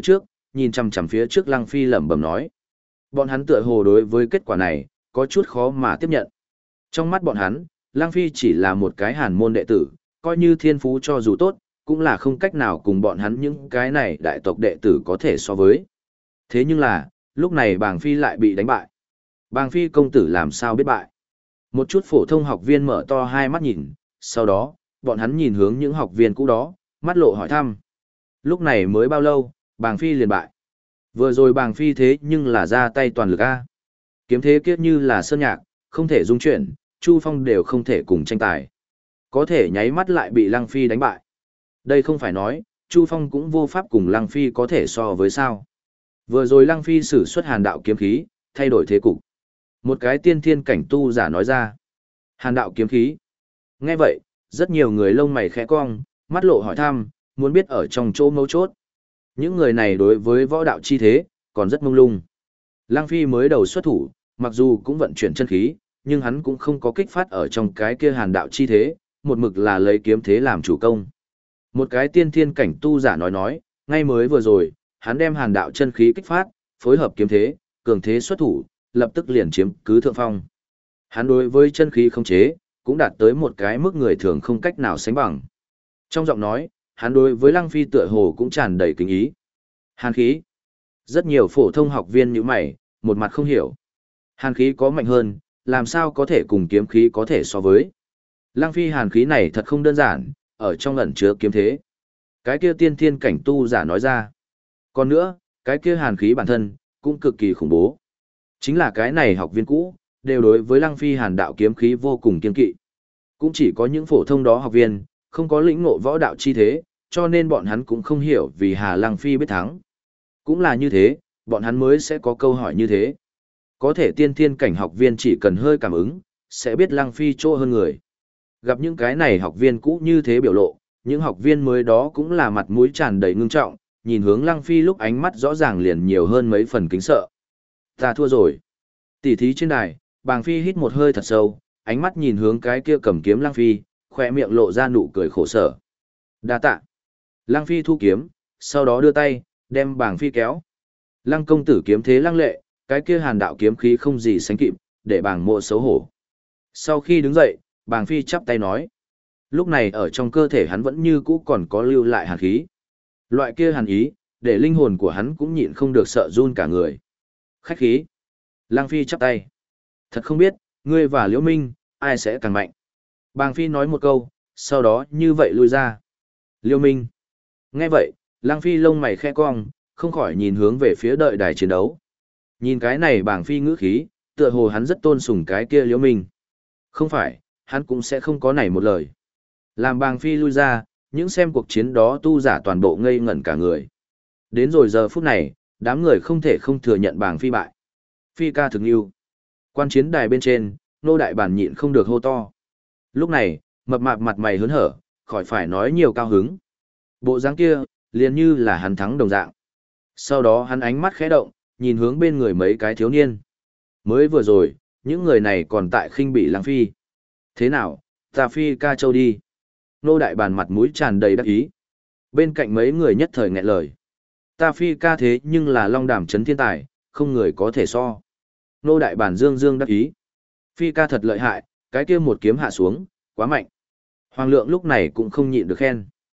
Speaker 1: phía trước Lăng Phi lẩm bẩm nói. Bọn hắn tựa hồ đối với kết quả này, có chút khó mà tiếp nhận. Trong mắt bọn hắn, Lăng Phi chỉ là một cái hàn môn đệ tử, coi như thiên phú cho dù tốt, cũng là không cách nào cùng bọn hắn những cái này đại tộc đệ tử có thể so với. Thế nhưng là, lúc này Bàng Phi lại bị đánh bại. Bàng Phi công tử làm sao biết bại? Một chút phổ thông học viên mở to hai mắt nhìn, sau đó, bọn hắn nhìn hướng những học viên cũ đó, mắt lộ hỏi thăm. Lúc này mới bao lâu, Bàng Phi liền bại. Vừa rồi Bàng Phi thế nhưng là ra tay toàn lực A. Kiếm thế kiếp như là sơn nhạc, không thể dung chuyển, Chu Phong đều không thể cùng tranh tài. Có thể nháy mắt lại bị Lăng Phi đánh bại. Đây không phải nói, Chu Phong cũng vô pháp cùng Lăng Phi có thể so với sao. Vừa rồi Lăng Phi sử xuất hàn đạo kiếm khí, thay đổi thế cục. Một cái tiên thiên cảnh tu giả nói ra. Hàn đạo kiếm khí. Nghe vậy, rất nhiều người lông mày khẽ cong, mắt lộ hỏi thăm, muốn biết ở trong chỗ mấu chốt. Những người này đối với võ đạo chi thế, còn rất mông lung. Lăng Phi mới đầu xuất thủ, mặc dù cũng vận chuyển chân khí, nhưng hắn cũng không có kích phát ở trong cái kia hàn đạo chi thế, một mực là lấy kiếm thế làm chủ công. Một cái tiên thiên cảnh tu giả nói, ngay mới vừa rồi, hắn đem hàn đạo chân khí kích phát, phối hợp kiếm thế, cường thế xuất thủ, lập tức liền chiếm cứ thượng phong. Hắn đối với chân khí không chế, cũng đạt tới một cái mức người thường không cách nào sánh bằng. Trong giọng nói, hắn đối với Lăng Phi tựa hồ cũng tràn đầy kính ý. Hàn khí. Rất nhiều phổ thông học viên như mày, một mặt không hiểu. Hàn khí có mạnh hơn, làm sao có thể cùng kiếm khí có thể so với. Lăng Phi hàn khí này thật không đơn giản, ở trong ẩn chứa kiếm thế. Cái kia tiên thiên cảnh tu giả nói ra. Còn nữa, cái kia hàn khí bản thân, cũng cực kỳ khủng bố. Chính là cái này học viên cũ, đều đối với Lăng Phi hàn đạo kiếm khí vô cùng kiên kỵ. Cũng chỉ có những phổ thông đó học viên, không có lĩnh ngộ võ đạo chi thế, cho nên bọn hắn cũng không hiểu vì Hà Lăng Phi biết thắng. Cũng là như thế, bọn hắn mới sẽ có câu hỏi như thế. Có thể tiên thiên cảnh học viên chỉ cần hơi cảm ứng, sẽ biết Lăng Phi chỗ hơn người. Gặp những cái này học viên cũ như thế biểu lộ, những học viên mới đó cũng là mặt mũi tràn đầy ngưng trọng, nhìn hướng Lăng Phi lúc ánh mắt rõ ràng liền nhiều hơn mấy phần kính sợ. Ta thua rồi. Tỉ thí trên đài, Bàng Phi hít một hơi thật sâu, ánh mắt nhìn hướng cái kia cầm kiếm Lăng Phi, khỏe miệng lộ ra nụ cười khổ sở. Đa tạ. Lăng Phi thu kiếm, sau đó đưa tay, đem Bàng Phi kéo. Lăng công tử kiếm thế lăng lệ, cái kia hàn đạo kiếm khí không gì sánh kịp, để Bàng mộ xấu hổ. Sau khi đứng dậy, Bàng Phi chắp tay nói. Lúc này ở trong cơ thể hắn vẫn như cũ còn có lưu lại hàn khí. Loại kia hàn ý, để linh hồn của hắn cũng nhịn không được sợ run cả người. Khách khí. Lăng Phi chắp tay. Thật không biết, ngươi và Liễu Minh, ai sẽ càng mạnh. Bàng Phi nói một câu, sau đó như vậy lui ra. Liễu Minh. Nghe vậy, Lăng Phi lông mày khẽ cong, không khỏi nhìn hướng về phía đợi đài chiến đấu. Nhìn cái này Bàng Phi ngữ khí, tựa hồ hắn rất tôn sùng cái kia Liễu Minh. Không phải, hắn cũng sẽ không có nảy một lời. Làm Bàng Phi lui ra, những xem cuộc chiến đó tu giả toàn bộ ngây ngẩn cả người. Đến rồi giờ phút này, đám người không thể không thừa nhận Bàng Phi bại. Phi ca thực yêu. Quan chiến đài bên trên, Nô Đại Bản nhịn không được hô to. Lúc này, mập mạp mặt mày hớn hở, khỏi phải nói nhiều cao hứng. Bộ dáng kia, liền như là hắn thắng đồng dạng. Sau đó hắn ánh mắt khẽ động, nhìn hướng bên người mấy cái thiếu niên. Mới vừa rồi, những người này còn tại khinh bỉ Lăng Phi. Thế nào, ta Phi ca châu đi. Nô Đại Bản mặt mũi tràn đầy đắc ý. Bên cạnh mấy người nhất thời nghẹn lời. Ta Phi ca thế nhưng là long đàm chấn thiên tài, không người có thể so. Nô Đại Bản dương dương đắc ý. Phi ca thật lợi hại, cái kia một kiếm hạ xuống, quá mạnh. Hoàng lượng lúc này cũng không nhịn được khen.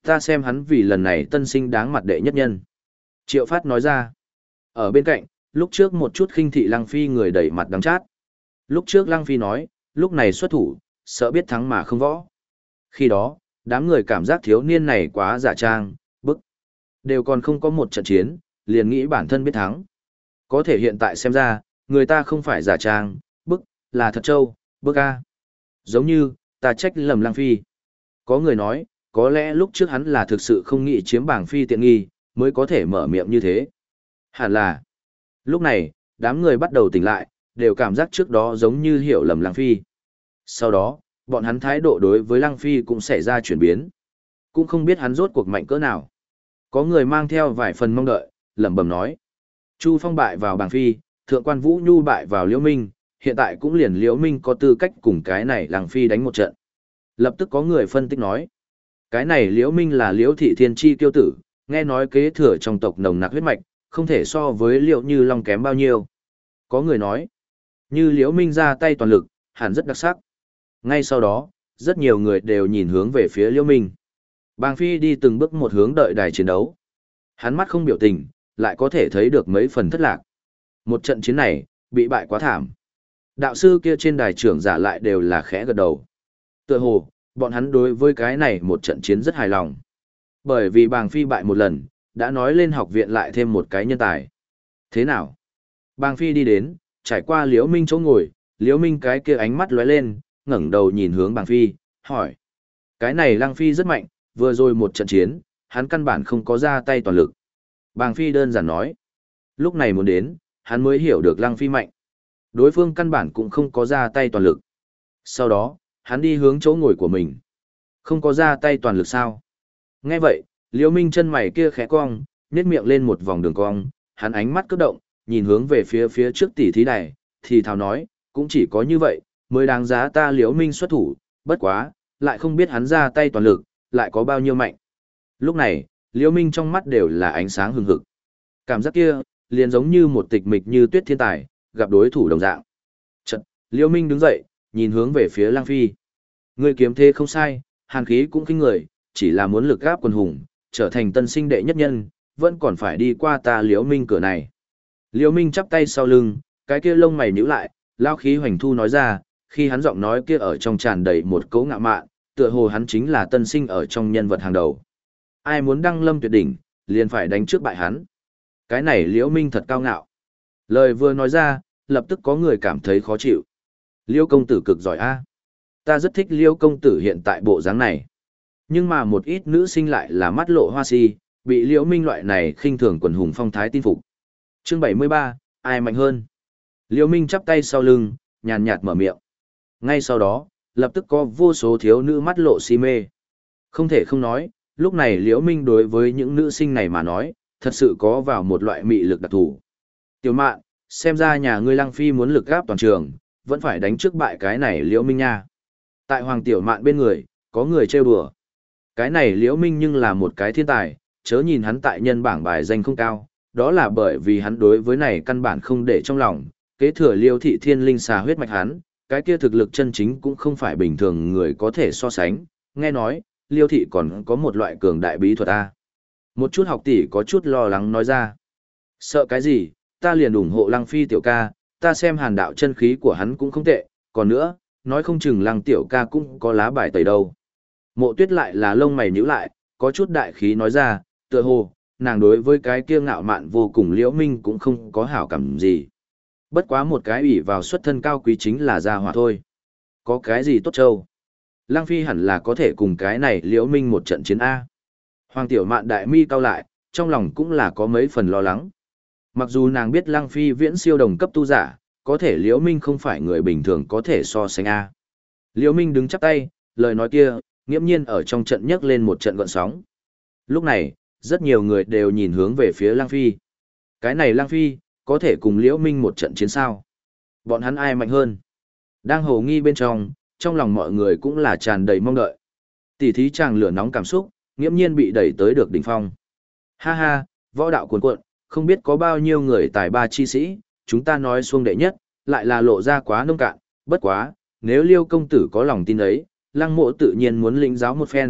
Speaker 1: Ta xem hắn vì lần này tân sinh đáng mặt đệ nhất nhân. Triệu Phát nói ra. Ở bên cạnh, lúc trước một chút khinh thị Lăng Phi người đẩy mặt đắng chát. Lúc trước Lăng Phi nói, lúc này xuất thủ, sợ biết thắng mà không võ. Khi đó, đám người cảm giác thiếu niên này quá giả trang, bức. Đều còn không có một trận chiến, liền nghĩ bản thân biết thắng. Có thể hiện tại xem ra, người ta không phải giả trang, bức, là thật trâu, bức a. Giống như, ta trách lầm Lăng Phi. Có người nói, có lẽ lúc trước hắn là thực sự không nghĩ chiếm bảng phi tiện nghi, mới có thể mở miệng như thế. Hẳn là. Lúc này, đám người bắt đầu tỉnh lại, đều cảm giác trước đó giống như hiểu lầm Lăng Phi. Sau đó, bọn hắn thái độ đối với Lăng Phi cũng xảy ra chuyển biến. Cũng không biết hắn rốt cuộc mạnh cỡ nào. Có người mang theo vài phần mong đợi, lẩm bẩm nói. Chu Phong bại vào bảng phi, thượng quan Vũ Nhu bại vào Liễu Minh, hiện tại cũng liền Liễu Minh có tư cách cùng cái này Lăng Phi đánh một trận. Lập tức có người phân tích nói. Cái này Liễu Minh là Liễu thị thiên chi tiêu tử, nghe nói kế thừa trong tộc nồng nặc huyết mạch, không thể so với Liễu Như Long kém bao nhiêu. Có người nói, như Liễu Minh ra tay toàn lực, hẳn rất đặc sắc. Ngay sau đó, rất nhiều người đều nhìn hướng về phía Liễu Minh. Bàng Phi đi từng bước một hướng đợi đài chiến đấu. Hắn mắt không biểu tình, lại có thể thấy được mấy phần thất lạc. Một trận chiến này, bị bại quá thảm. Đạo sư kia trên đài trưởng giả lại đều là khẽ gật đầu. Tựa hồ, bọn hắn đối với cái này một trận chiến rất hài lòng. Bởi vì Bàng Phi bại một lần, đã nói lên học viện lại thêm một cái nhân tài. Thế nào? Bàng Phi đi đến, trải qua Liễu Minh chỗ ngồi, Liễu Minh cái kia ánh mắt lóe lên, ngẩng đầu nhìn hướng Bàng Phi, hỏi. Cái này Lăng Phi rất mạnh, vừa rồi một trận chiến, hắn căn bản không có ra tay toàn lực. Bàng Phi đơn giản nói. Lúc này muốn đến, hắn mới hiểu được Lăng Phi mạnh. Đối phương căn bản cũng không có ra tay toàn lực. Sau đó, hắn đi hướng chỗ ngồi của mình. Không có ra tay toàn lực sao? Nghe vậy, Liễu Minh chân mày kia khẽ cong, nhếch miệng lên một vòng đường cong, hắn ánh mắt cất động, nhìn hướng về phía trước tỷ thí này, thì thào nói, cũng chỉ có như vậy, mới đáng giá ta Liễu Minh xuất thủ, bất quá, lại không biết hắn ra tay toàn lực, lại có bao nhiêu mạnh. Lúc này, Liễu Minh trong mắt đều là ánh sáng hừng hực. Cảm giác kia, liền giống như một tịch mịch như tuyết thiên tài, gặp đối thủ đồng dạng. Chợt, Liễu Minh đứng dậy, nhìn hướng về phía Lăng Phi. Ngươi kiếm thế không sai, hàn khí cũng kinh người, chỉ là muốn lực gáp quần hùng, trở thành tân sinh đệ nhất nhân, vẫn còn phải đi qua ta Liễu Minh cửa này. Liễu Minh chắp tay sau lưng, cái kia lông mày nhíu lại, lao khí hoành thu nói ra, khi hắn giọng nói kia ở trong tràn đầy một cấu ngạo mạn, tựa hồ hắn chính là tân sinh ở trong nhân vật hàng đầu. Ai muốn đăng lâm tuyệt đỉnh, liền phải đánh trước bại hắn. Cái này Liễu Minh thật cao ngạo. Lời vừa nói ra, lập tức có người cảm thấy khó chịu. Liễu công tử cực giỏi a. Ta rất thích Liễu công tử hiện tại bộ dáng này. Nhưng mà một ít nữ sinh lại là mắt lộ hoa si, bị Liễu Minh loại này khinh thường quần hùng phong thái tin phục. Chương 73, ai mạnh hơn? Liễu Minh chắp tay sau lưng, nhàn nhạt mở miệng. Ngay sau đó, lập tức có vô số thiếu nữ mắt lộ si mê. Không thể không nói, lúc này Liễu Minh đối với những nữ sinh này mà nói, thật sự có vào một loại mị lực đặc thù. Tiểu Mạn, xem ra nhà ngươi Lăng Phi muốn lực gáp toàn trường, vẫn phải đánh trước bại cái này Liễu Minh nha. Tại Hoàng Tiểu Mạn bên người, có người trêu đùa. Cái này Liễu Minh nhưng là một cái thiên tài, chớ nhìn hắn tại nhân bảng bài danh không cao, đó là bởi vì hắn đối với này căn bản không để trong lòng, kế thừa Liêu thị thiên linh xà huyết mạch hắn, cái kia thực lực chân chính cũng không phải bình thường người có thể so sánh, nghe nói, Liêu thị còn có một loại cường đại bí thuật a. Một chút học tỷ có chút lo lắng nói ra. Sợ cái gì, ta liền ủng hộ Lăng Phi tiểu ca, ta xem hàn đạo chân khí của hắn cũng không tệ, còn nữa, nói không chừng Lăng tiểu ca cũng có lá bài tẩy đâu. Mộ Tuyết lại là lông mày nhíu lại, có chút đại khí nói ra, tựa hồ, nàng đối với cái kia ngạo mạn vô cùng Liễu Minh cũng không có hảo cảm gì. Bất quá một cái ủy vào xuất thân cao quý chính là gia hỏa thôi. Có cái gì tốt châu? Lăng Phi hẳn là có thể cùng cái này Liễu Minh một trận chiến A. Hoàng Tiểu Mạn đại mi cao lại, trong lòng cũng là có mấy phần lo lắng. Mặc dù nàng biết Lăng Phi viễn siêu đồng cấp tu giả, có thể Liễu Minh không phải người bình thường có thể so sánh A. Liễu Minh đứng chắp tay, lời nói kia, nghiễm nhiên ở trong trận nhấc lên một trận gợn sóng. Lúc này, rất nhiều người đều nhìn hướng về phía Lăng Phi. Cái này Lăng Phi, có thể cùng Liễu Minh một trận chiến sao? Bọn hắn ai mạnh hơn? Đang hồ nghi bên trong lòng mọi người cũng là tràn đầy mong đợi. Tỷ thí chàng lửa nóng cảm xúc, nghiễm nhiên bị đẩy tới được đỉnh phong. Ha ha, võ đạo cuồn cuộn, không biết có bao nhiêu người tài ba chi sĩ, chúng ta nói xuông đệ nhất, lại là lộ ra quá nông cạn, bất quá, nếu Liêu công tử có lòng tin ấy, Lăng Mộ tự nhiên muốn lĩnh giáo một phen,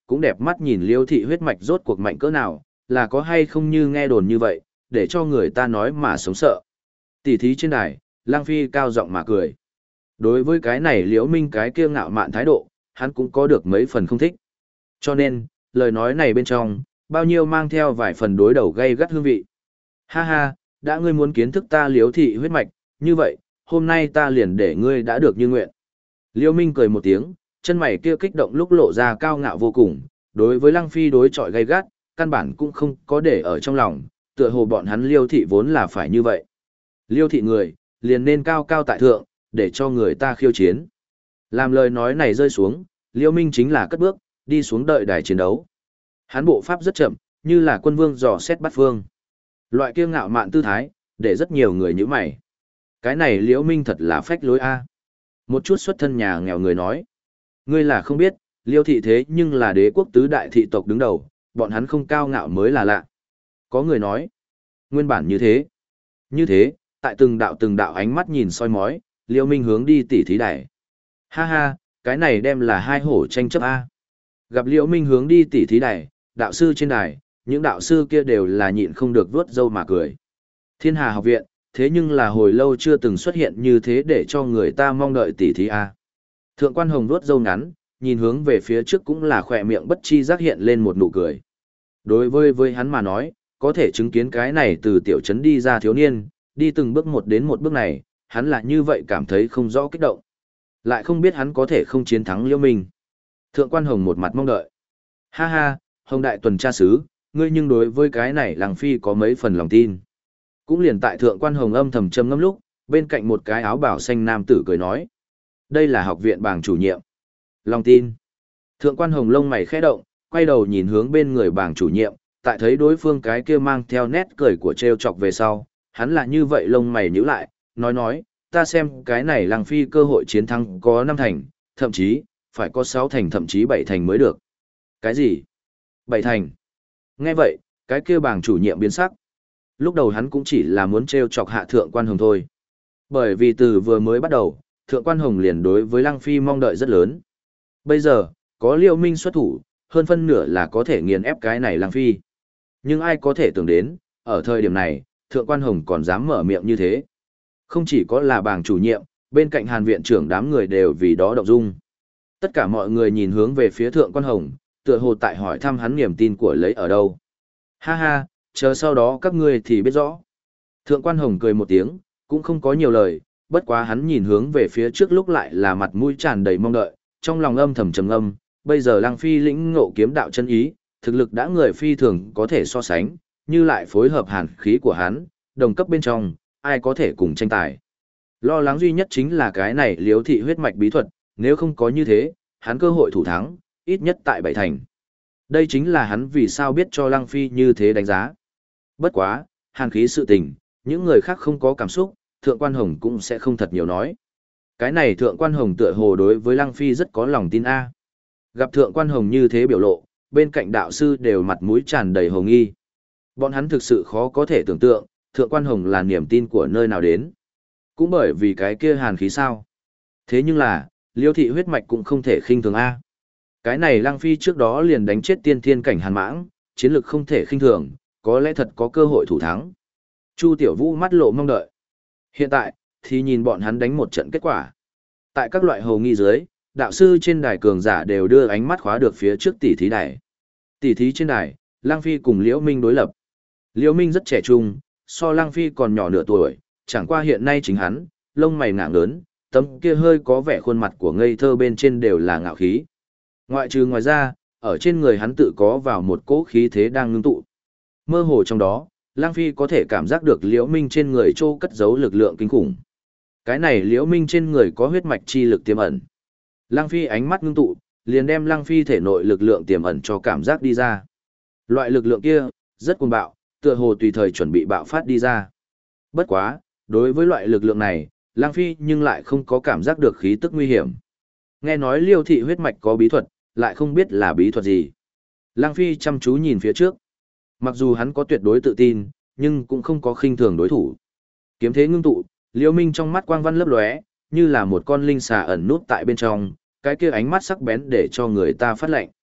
Speaker 1: cũng đẹp mắt nhìn Liêu thị huyết mạch rốt cuộc mạnh cỡ nào, là có hay không như nghe đồn như vậy, để cho người ta nói mà sống sợ. Tỷ thí trên đài, Lang Phi cao giọng mà cười. Đối với cái này Liễu Minh cái kia ngạo mạn thái độ, hắn cũng có được mấy phần không thích. Cho nên, lời nói này bên trong, bao nhiêu mang theo vài phần đối đầu gây gắt hương vị. Ha ha, đã ngươi muốn kiến thức ta Liễu thị huyết mạch, như vậy, hôm nay ta liền để ngươi đã được như nguyện. Liễu Minh cười một tiếng, chân mày kia kích động lúc lộ ra cao ngạo vô cùng, đối với Lăng Phi đối chọi gay gắt, căn bản cũng không có để ở trong lòng, tựa hồ bọn hắn Liêu thị vốn là phải như vậy. Liêu thị người, liền nên cao cao tại thượng, để cho người ta khiêu chiến. Làm lời nói này rơi xuống, Liêu Minh chính là cất bước, đi xuống đợi đài chiến đấu. Hắn bộ pháp rất chậm, như là quân vương dò xét bắt phương. Loại kiêu ngạo mạn tư thái, để rất nhiều người nhíu mày. Cái này Liễu Minh thật là phách lối a. Một chút xuất thân nhà nghèo người nói. Ngươi là không biết, Liêu thị thế nhưng là đế quốc tứ đại thị tộc đứng đầu, bọn hắn không cao ngạo mới là lạ. Có người nói. Nguyên bản như thế. Như thế, tại từng đạo ánh mắt nhìn soi mói, Liêu Minh hướng đi tỉ thí đài. Ha ha, cái này đem là hai hổ tranh chấp a. Gặp Liễu Minh hướng đi tỉ thí đài, đạo sư trên đài, những đạo sư kia đều là nhịn không được vuốt râu mà cười. Thiên Hà học viện, thế nhưng là hồi lâu chưa từng xuất hiện như thế để cho người ta mong đợi tỉ thí a. Thượng quan Hồng vuốt râu ngắn, nhìn hướng về phía trước cũng là khỏe miệng bất chi giác hiện lên một nụ cười. Đối với hắn mà nói, có thể chứng kiến cái này từ tiểu trấn đi ra thiếu niên, đi từng bước một đến một bước này, hắn là như vậy cảm thấy không rõ kích động. Lại không biết hắn có thể không chiến thắng Liễu Minh. Thượng quan Hồng một mặt mong đợi. Ha ha, Hồng đại tuần tra sứ, ngươi nhưng đối với cái này Lăng Phi có mấy phần lòng tin. Cũng liền tại thượng quan Hồng âm thầm trầm ngâm lúc, bên cạnh một cái áo bảo xanh nam tử cười nói. Đây là học viện bảng chủ nhiệm. Lòng tin. Thượng quan Hồng lông mày khẽ động, quay đầu nhìn hướng bên người bảng chủ nhiệm, tại thấy đối phương cái kia mang theo nét cười của trêu chọc về sau, hắn là như vậy lông mày nhíu lại, nói, ta xem cái này Lăng Phi cơ hội chiến thắng có 5 thành, thậm chí, phải có 6 thành thậm chí 7 thành mới được. Cái gì? 7 thành? Nghe vậy, cái kia bảng chủ nhiệm biến sắc. Lúc đầu hắn cũng chỉ là muốn trêu chọc hạ thượng quan Hồng thôi. Bởi vì từ vừa mới bắt đầu, thượng quan Hồng liền đối với Lăng Phi mong đợi rất lớn. Bây giờ, có Liễu Minh xuất thủ, hơn phân nửa là có thể nghiền ép cái này Lăng Phi. Nhưng ai có thể tưởng đến, ở thời điểm này, thượng quan Hồng còn dám mở miệng như thế. Không chỉ có là bảng chủ nhiệm, bên cạnh Hàn viện trưởng đám người đều vì đó động dung. Tất cả mọi người nhìn hướng về phía thượng quan Hồng, tựa hồ tại hỏi thăm hắn niềm tin của lấy ở đâu. Ha ha, chờ sau đó các ngươi thì biết rõ. Thượng quan Hồng cười một tiếng, cũng không có nhiều lời, bất quá hắn nhìn hướng về phía trước lúc lại là mặt mũi tràn đầy mong đợi, trong lòng âm thầm trầm ngâm, bây giờ Lăng Phi lĩnh ngộ kiếm đạo chân ý, thực lực đã người phi thường có thể so sánh, như lại phối hợp hàn khí của hắn, đồng cấp bên trong, ai có thể cùng tranh tài. Lo lắng duy nhất chính là cái này Liễu thị huyết mạch bí thuật, nếu không có như thế, hắn cơ hội thủ thắng, ít nhất tại 7 thành. Đây chính là hắn vì sao biết cho Lăng Phi như thế đánh giá. Bất quá, hàn khí sự tình, những người khác không có cảm xúc, Thượng quan Hồng cũng sẽ không thật nhiều nói. Cái này Thượng quan Hồng tựa hồ đối với Lăng Phi rất có lòng tin a. Gặp Thượng quan Hồng như thế biểu lộ, bên cạnh đạo sư đều mặt mũi tràn đầy hồng nghi. Bọn hắn thực sự khó có thể tưởng tượng, Thượng quan Hồng là niềm tin của nơi nào đến. Cũng bởi vì cái kia hàn khí sao. Thế nhưng là, Liêu thị huyết mạch cũng không thể khinh thường a. Cái này Lăng Phi trước đó liền đánh chết tiên thiên cảnh hàn mãng, chiến lực không thể khinh thường, có lẽ thật có cơ hội thủ thắng. Chu Tiểu Vũ mắt lộ mong đợi. Hiện tại, thì nhìn bọn hắn đánh một trận kết quả. Tại các loại hầu nghi dưới, đạo sư trên đài cường giả đều đưa ánh mắt khóa được phía trước tỷ thí đài. Tỷ thí trên đài, Lăng Phi cùng Liễu Minh đối lập. Liễu Minh rất trẻ trung, so Lăng Phi còn nhỏ nửa tuổi, chẳng qua hiện nay chính hắn, lông mày ngạng lớn, tấm kia hơi có vẻ khuôn mặt của ngây thơ bên trên đều là ngạo khí. Ngoài ra, ở trên người hắn tự có vào một cỗ khí thế đang ngưng tụ. Mơ hồ trong đó, Lăng Phi có thể cảm giác được Liễu Minh trên người trô cất giấu lực lượng kinh khủng. Cái này Liễu Minh trên người có huyết mạch chi lực tiềm ẩn. Lăng Phi ánh mắt ngưng tụ, liền đem Lăng Phi thể nội lực lượng tiềm ẩn cho cảm giác đi ra. Loại lực lượng kia, rất cuồng bạo, tựa hồ tùy thời chuẩn bị bạo phát đi ra. Bất quá, đối với loại lực lượng này, Lăng Phi nhưng lại không có cảm giác được khí tức nguy hiểm. Nghe nói Liêu thị huyết mạch có bí thuật, lại không biết là bí thuật gì. Lăng Phi chăm chú nhìn phía trước. Mặc dù hắn có tuyệt đối tự tin, nhưng cũng không có khinh thường đối thủ. Kiếm thế ngưng tụ, Liễu Minh trong mắt quang văn lấp lóe, như là một con linh xà ẩn nút tại bên trong, cái kia ánh mắt sắc bén để cho người ta phát lạnh.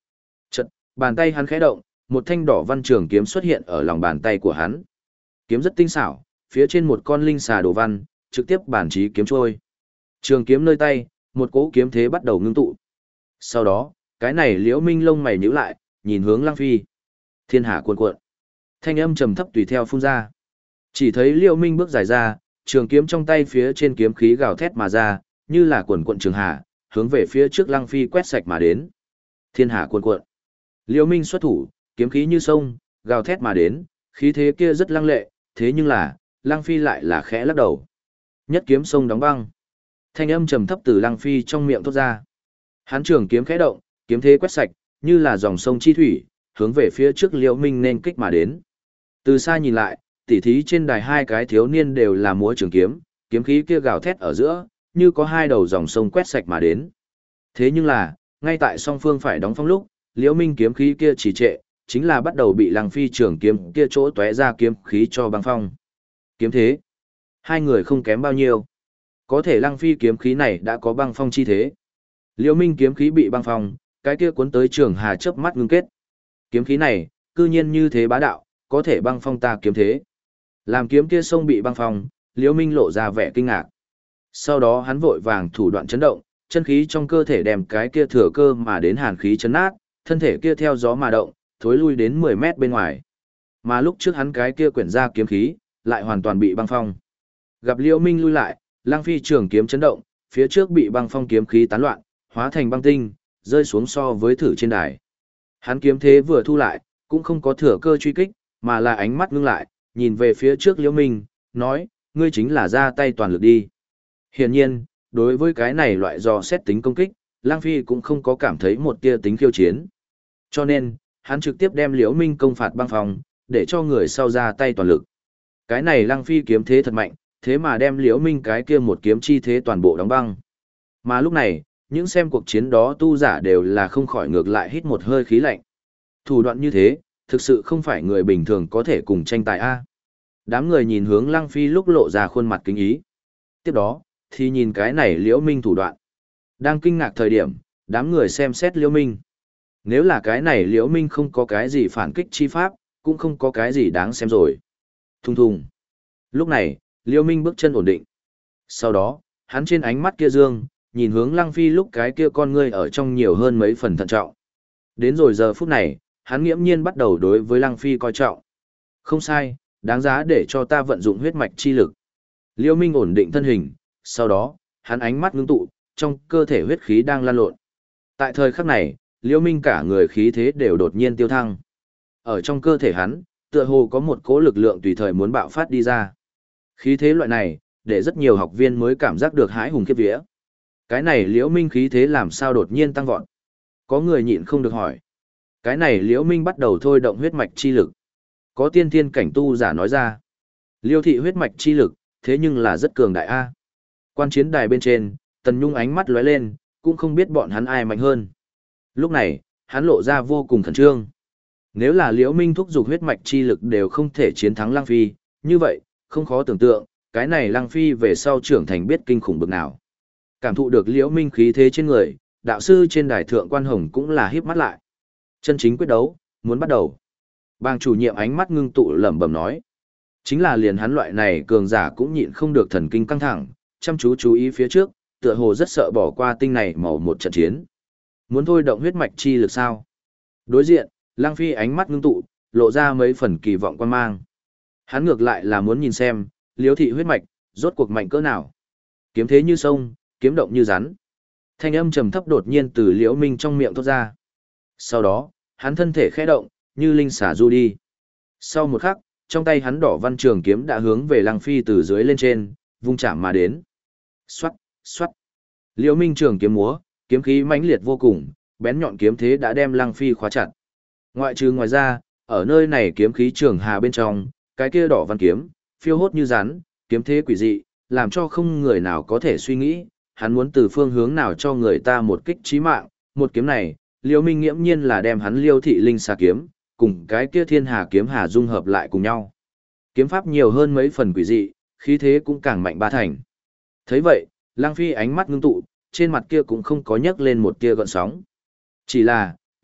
Speaker 1: Chợt, bàn tay hắn khẽ động, một thanh đỏ văn trường kiếm xuất hiện ở lòng bàn tay của hắn. Kiếm rất tinh xảo, phía trên một con linh xà đồ văn, trực tiếp bản chí kiếm trôi. Trường kiếm nơi tay, một cỗ kiếm thế bắt đầu ngưng tụ. Sau đó, cái này Liễu Minh lông mày nhíu lại, nhìn hướng Lăng Phi. Thiên hà cuồn cuộn. Thanh âm trầm thấp tùy theo phun ra. Chỉ thấy Liễu Minh bước dài ra, trường kiếm trong tay phía trên kiếm khí gào thét mà ra, như là cuồn cuộn trường hà, hướng về phía trước Lăng Phi quét sạch mà đến. Thiên hà cuồn cuộn. Liễu Minh xuất thủ, kiếm khí như sông, gào thét mà đến, khí thế kia rất lăng lệ, thế nhưng là, Lăng Phi lại là khẽ lắc đầu. Nhất kiếm sông đóng băng. Thanh âm trầm thấp từ Lăng Phi trong miệng thốt ra. Hắn trường kiếm khẽ động, kiếm thế quét sạch, như là dòng sông chi thủy, hướng về phía trước Liễu Minh nên kích mà đến. Từ xa nhìn lại, tỉ thí trên đài hai cái thiếu niên đều là múa trường kiếm, kiếm khí kia gào thét ở giữa, như có hai đầu dòng sông quét sạch mà đến. Thế nhưng là, ngay tại song phương phải đóng phong lúc, Liễu Minh kiếm khí kia chỉ trệ, chính là bắt đầu bị Lăng Phi trường kiếm kia chỗ tóe ra kiếm khí cho băng phong. Kiếm thế, hai người không kém bao nhiêu. Có thể Lăng Phi kiếm khí này đã có băng phong chi thế. Liễu Minh kiếm khí bị băng phong, cái kia cuốn tới trường hà chớp mắt ngưng kết. Kiếm khí này, cư nhiên như thế bá đạo, có thể băng phong ta kiếm thế. Làm kiếm kia sông bị băng phong, Liễu Minh lộ ra vẻ kinh ngạc. Sau đó hắn vội vàng thủ đoạn chấn động, chân khí trong cơ thể đem cái kia thừa cơ mà đến hàn khí chấn nát, thân thể kia theo gió mà động, thối lui đến 10 mét bên ngoài. Mà lúc trước hắn cái kia quyển ra kiếm khí, lại hoàn toàn bị băng phong. Gặp Liễu Minh lui lại, Lăng Phi trường kiếm chấn động, phía trước bị băng phong kiếm khí tán loạn, hóa thành băng tinh, rơi xuống so với thử trên đài. Hắn kiếm thế vừa thu lại, cũng không có thừa cơ truy kích, mà là ánh mắt ngưng lại, nhìn về phía trước Liễu Minh, nói, ngươi chính là ra tay toàn lực đi. Hiển nhiên, đối với cái này loại dò xét tính công kích, Lăng Phi cũng không có cảm thấy một tia tính khiêu chiến. Cho nên, hắn trực tiếp đem Liễu Minh công phạt băng phong, để cho người sau ra tay toàn lực. Cái này Lăng Phi kiếm thế thật mạnh, thế mà đem Liễu Minh cái kia một kiếm chi thế toàn bộ đóng băng. Mà lúc này, những xem cuộc chiến đó tu giả đều là không khỏi ngược lại hít một hơi khí lạnh. Thủ đoạn như thế, thực sự không phải người bình thường có thể cùng tranh tài a. Đám người nhìn hướng Lăng Phi lúc lộ ra khuôn mặt kính ý. Tiếp đó, thì nhìn cái này Liễu Minh thủ đoạn. Đang kinh ngạc thời điểm, đám người xem xét Liễu Minh. Nếu là cái này Liễu Minh không có cái gì phản kích chi pháp, cũng không có cái gì đáng xem rồi. Thùng thùng. Lúc này, Liễu Minh bước chân ổn định. Sau đó, hắn trên ánh mắt kia dương, nhìn hướng Lăng Phi lúc cái kia con ngươi ở trong nhiều hơn mấy phần thận trọng. Đến rồi giờ phút này, hắn nghiễm nhiên bắt đầu đối với Lăng Phi coi trọng. Không sai, đáng giá để cho ta vận dụng huyết mạch chi lực. Liễu Minh ổn định thân hình, sau đó, hắn ánh mắt ngưng tụ, trong cơ thể huyết khí đang lan lộn. Tại thời khắc này, Liễu Minh cả người khí thế đều đột nhiên tiêu thăng. Ở trong cơ thể hắn, tựa hồ có một cỗ lực lượng tùy thời muốn bạo phát đi ra. Khí thế loại này, để rất nhiều học viên mới cảm giác được hãi hùng khiếp vía. Cái này Liễu Minh khí thế làm sao đột nhiên tăng vọt? Có người nhịn không được hỏi. Cái này Liễu Minh bắt đầu thôi động huyết mạch chi lực. Có tiên thiên cảnh tu giả nói ra. Liêu thị huyết mạch chi lực, thế nhưng là rất cường đại a. Quan chiến đài bên trên, Tần Nhung ánh mắt lóe lên, cũng không biết bọn hắn ai mạnh hơn. Lúc này, hắn lộ ra vô cùng khẩn trương. Nếu là Liễu Minh thúc giục huyết mạch chi lực đều không thể chiến thắng Lăng Phi, như vậy, không khó tưởng tượng, cái này Lăng Phi về sau trưởng thành biết kinh khủng bực nào. Cảm thụ được Liễu Minh khí thế trên người, đạo sư trên đài thượng quan hồng cũng là híp mắt lại. Chân chính quyết đấu, muốn bắt đầu. Bang chủ nhiệm ánh mắt ngưng tụ lẩm bẩm nói. Chính là liền hắn loại này cường giả cũng nhịn không được thần kinh căng thẳng, chăm chú ý phía trước, tựa hồ rất sợ bỏ qua tinh này màu một trận chiến. Muốn thôi động huyết mạch chi lực sao? Đối diện, Lăng Phi ánh mắt ngưng tụ, lộ ra mấy phần kỳ vọng quan mang. Hắn ngược lại là muốn nhìn xem, Liễu thị huyết mạch, rốt cuộc mạnh cỡ nào. Kiếm thế như sông, kiếm động như rắn. Thanh âm trầm thấp đột nhiên từ Liễu Minh trong miệng thốt ra. Sau đó, hắn thân thể khẽ động, như linh xả du đi. Sau một khắc, trong tay hắn đỏ văn trường kiếm đã hướng về Lăng Phi từ dưới lên trên, vung chạm mà đến. Xoát, xoát. Liễu Minh trường kiếm múa, kiếm khí mãnh liệt vô cùng, bén nhọn kiếm thế đã đem Lăng Phi khóa chặt. Ngoài ra, ở nơi này kiếm khí trường hà bên trong, cái kia đỏ văn kiếm, phiêu hốt như rắn, kiếm thế quỷ dị, làm cho không người nào có thể suy nghĩ, hắn muốn từ phương hướng nào cho người ta một kích chí mạng, một kiếm này, Liễu Minh nghiễm nhiên là đem hắn Liêu thị linh xà kiếm, cùng cái kia thiên hà kiếm hà dung hợp lại cùng nhau. Kiếm pháp nhiều hơn mấy phần quỷ dị, khí thế cũng càng mạnh ba thành. Thấy vậy, Lăng Phi ánh mắt ngưng tụ, trên mặt kia cũng không có nhấc lên một tia gợn sóng. Chỉ là,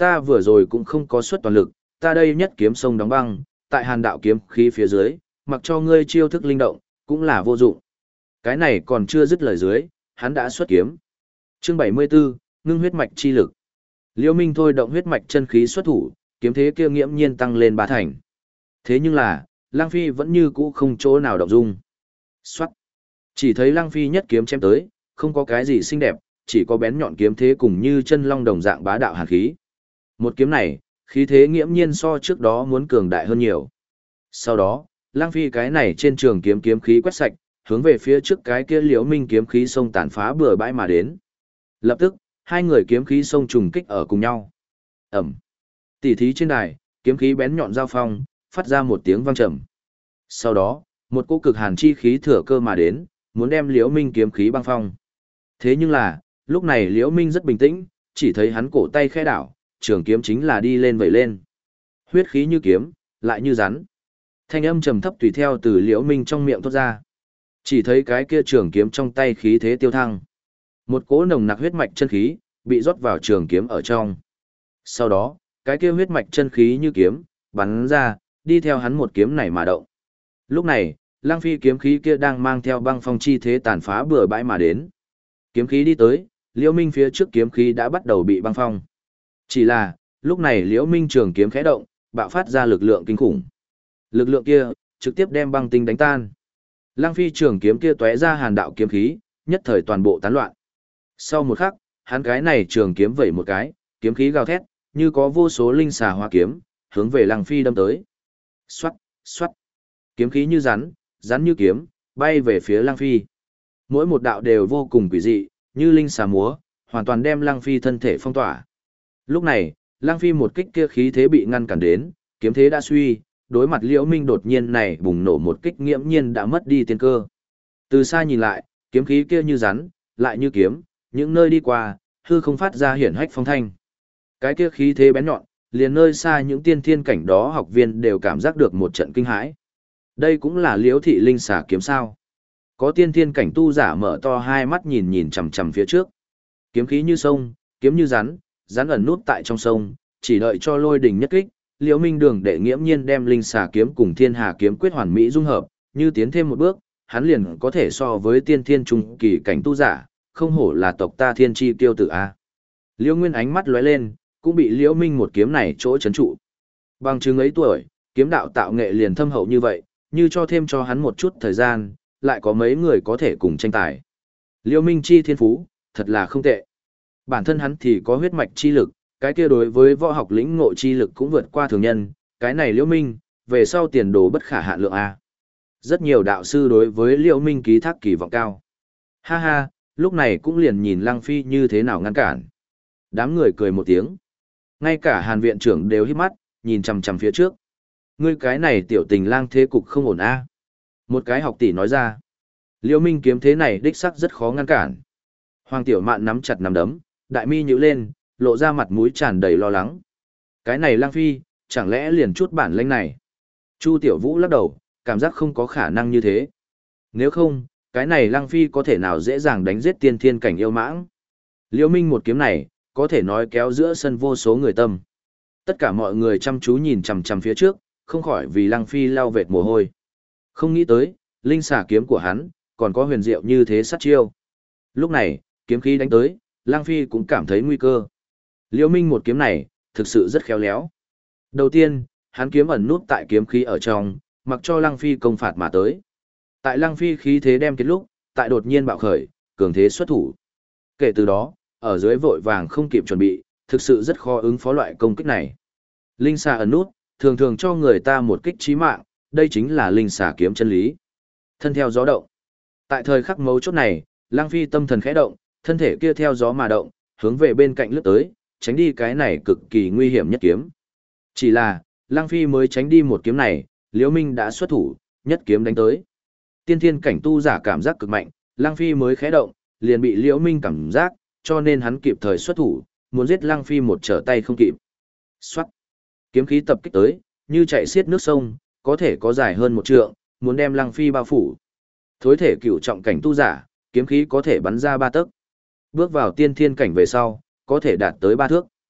Speaker 1: ta vừa rồi cũng không có xuất toàn lực, ta đây nhất kiếm sông đóng băng, tại hàn đạo kiếm khí phía dưới, mặc cho ngươi chiêu thức linh động, cũng là vô dụng. Cái này còn chưa dứt lời dưới, hắn đã xuất kiếm. Chương 74, ngưng huyết mạch chi lực. Liễu Minh thôi động huyết mạch chân khí xuất thủ, kiếm thế kia nghiễm nhiên tăng lên 3 thành. Thế nhưng là, Lăng Phi vẫn như cũ không chỗ nào động dung. Soát. Chỉ thấy Lăng Phi nhất kiếm chém tới, không có cái gì xinh đẹp, chỉ có bén nhọn kiếm thế cùng như chân long đồng dạng bá đạo hàn khí. Một kiếm này, khí thế nghiễm nhiên so trước đó muốn cường đại hơn nhiều. Sau đó, Lăng Phi cái này trên trường kiếm kiếm khí quét sạch, hướng về phía trước cái kia Liễu Minh kiếm khí xông tàn phá bừa bãi mà đến. Lập tức, hai người kiếm khí xông trùng kích ở cùng nhau. Ầm. Tỉ thí trên đài, kiếm khí bén nhọn giao phong, phát ra một tiếng vang trầm. Sau đó, một cỗ cực hàn chi khí thừa cơ mà đến, muốn đem Liễu Minh kiếm khí băng phong. Thế nhưng là, lúc này Liễu Minh rất bình tĩnh, chỉ thấy hắn cổ tay khẽ đảo, trường kiếm chính là đi lên vẩy lên. Huyết khí như kiếm, lại như rắn. Thanh âm trầm thấp tùy theo từ Liễu Minh trong miệng thoát ra. Chỉ thấy cái kia trường kiếm trong tay khí thế tiêu thăng. Một cỗ nồng nặc huyết mạch chân khí bị rót vào trường kiếm ở trong. Sau đó, cái kia huyết mạch chân khí như kiếm bắn ra, đi theo hắn một kiếm này mà động. Lúc này, Lăng Phi kiếm khí kia đang mang theo băng phong chi thế tàn phá bừa bãi mà đến. Kiếm khí đi tới, Liễu Minh phía trước kiếm khí đã bắt đầu bị băng phong. Chỉ là, lúc này Liễu Minh trường kiếm khẽ động, bạo phát ra lực lượng kinh khủng. Lực lượng kia trực tiếp đem băng tinh đánh tan. Lăng Phi trường kiếm kia tóe ra hàn đạo kiếm khí, nhất thời toàn bộ tán loạn. Sau một khắc, hắn cái này trường kiếm vẩy một cái, kiếm khí gào thét, như có vô số linh xà hoa kiếm, hướng về Lăng Phi đâm tới. Xoát, xoát. Kiếm khí như rắn, rắn như kiếm, bay về phía Lăng Phi. Mỗi một đạo đều vô cùng quỷ dị, như linh xà múa, hoàn toàn đem Lăng Phi thân thể phong tỏa. Lúc này, Lăng Phi một kích kia khí thế bị ngăn cản đến, kiếm thế đã suy, đối mặt Liễu Minh đột nhiên này bùng nổ một kích nghiễm nhiên đã mất đi tiên cơ. Từ xa nhìn lại, kiếm khí kia như rắn, lại như kiếm, những nơi đi qua, hư không phát ra hiển hách phong thanh. Cái kia khí thế bén nhọn, liền nơi xa những tiên thiên cảnh đó học viên đều cảm giác được một trận kinh hãi. Đây cũng là Liễu thị linh xà kiếm sao? Có tiên thiên cảnh tu giả mở to hai mắt nhìn nhìn chằm chằm phía trước. Kiếm khí như sông, kiếm như rắn, rắn ẩn nút tại trong sông, chỉ đợi cho lôi đỉnh nhất kích, Liễu Minh Đường đệ nghiễm nhiên đem linh xà kiếm cùng thiên hà kiếm quyết hoàn mỹ dung hợp, như tiến thêm một bước, hắn liền có thể so với tiên thiên trung kỳ cảnh tu giả, không hổ là tộc ta thiên chi tiêu tử a. Liễu Nguyên ánh mắt lóe lên, cũng bị Liễu Minh một kiếm này chỗ chấn trụ. Bằng chứng ấy tuổi, kiếm đạo tạo nghệ liền thâm hậu như vậy, như cho thêm cho hắn một chút thời gian, lại có mấy người có thể cùng tranh tài. Liễu Minh chi thiên phú, thật là không tệ. Bản thân hắn thì có huyết mạch chi lực, cái kia đối với võ học lĩnh ngộ chi lực cũng vượt qua thường nhân, cái này Liễu Minh, về sau tiền đồ bất khả hạn lượng a. Rất nhiều đạo sư đối với Liễu Minh ký thác kỳ vọng cao. Ha ha, lúc này cũng liền nhìn Lăng Phi như thế nào ngăn cản. Đám người cười một tiếng. Ngay cả Hàn viện trưởng đều híp mắt, nhìn chằm chằm phía trước. Ngươi cái này tiểu tình lang thế cục không ổn a. Một cái học tỷ nói ra. Liễu Minh kiếm thế này đích sắc rất khó ngăn cản. Hoàng Tiểu Mạn nắm chặt nắm đấm, đại mi nhíu lên, lộ ra mặt mũi tràn đầy lo lắng. Cái này Lang Phi, chẳng lẽ liền chút bản lĩnh này? Chu Tiểu Vũ lắc đầu, cảm giác không có khả năng như thế. Nếu không, cái này Lang Phi có thể nào dễ dàng đánh giết tiên thiên cảnh yêu mãng? Liễu Minh một kiếm này, có thể nói kéo giữa sân vô số người tâm. Tất cả mọi người chăm chú nhìn chằm chằm phía trước, không khỏi vì Lang Phi lau vệt mồ hôi. Không nghĩ tới, linh xà kiếm của hắn, còn có huyền diệu như thế sát chiêu. Lúc này, kiếm khí đánh tới, Lang Phi cũng cảm thấy nguy cơ. Liễu Minh một kiếm này, thực sự rất khéo léo. Đầu tiên, hắn kiếm ẩn nút tại kiếm khí ở trong, mặc cho Lang Phi công phạt mà tới. Tại Lang Phi khí thế đem kết lúc, tại đột nhiên bạo khởi, cường thế xuất thủ. Kể từ đó, ở dưới vội vàng không kịp chuẩn bị, thực sự rất khó ứng phó loại công kích này. Linh xà ẩn nút, thường thường cho người ta một kích chí mạng, đây chính là linh xà kiếm chân lý. Thân theo gió động. Tại thời khắc mấu chốt này, Lang Phi tâm thần khẽ động, thân thể kia theo gió mà động, hướng về bên cạnh lướt tới, tránh đi cái này cực kỳ nguy hiểm nhất kiếm. Chỉ là, Lang Phi mới tránh đi một kiếm này, Liễu Minh đã xuất thủ, nhất kiếm đánh tới. Tiên thiên cảnh tu giả cảm giác cực mạnh, Lang Phi mới khẽ động, liền bị Liễu Minh cảm giác, cho nên hắn kịp thời xuất thủ, muốn giết Lang Phi một trở tay không kịp. Soát. Kiếm khí tập kích tới, như chạy xiết nước sông, có thể có dài hơn một trượng, muốn đem Lang Phi bao phủ. Thối thể cửu trọng cảnh tu giả, kiếm khí có thể bắn ra 3 tấc. Bước vào tiên thiên cảnh về sau, có thể đạt tới 3 thước.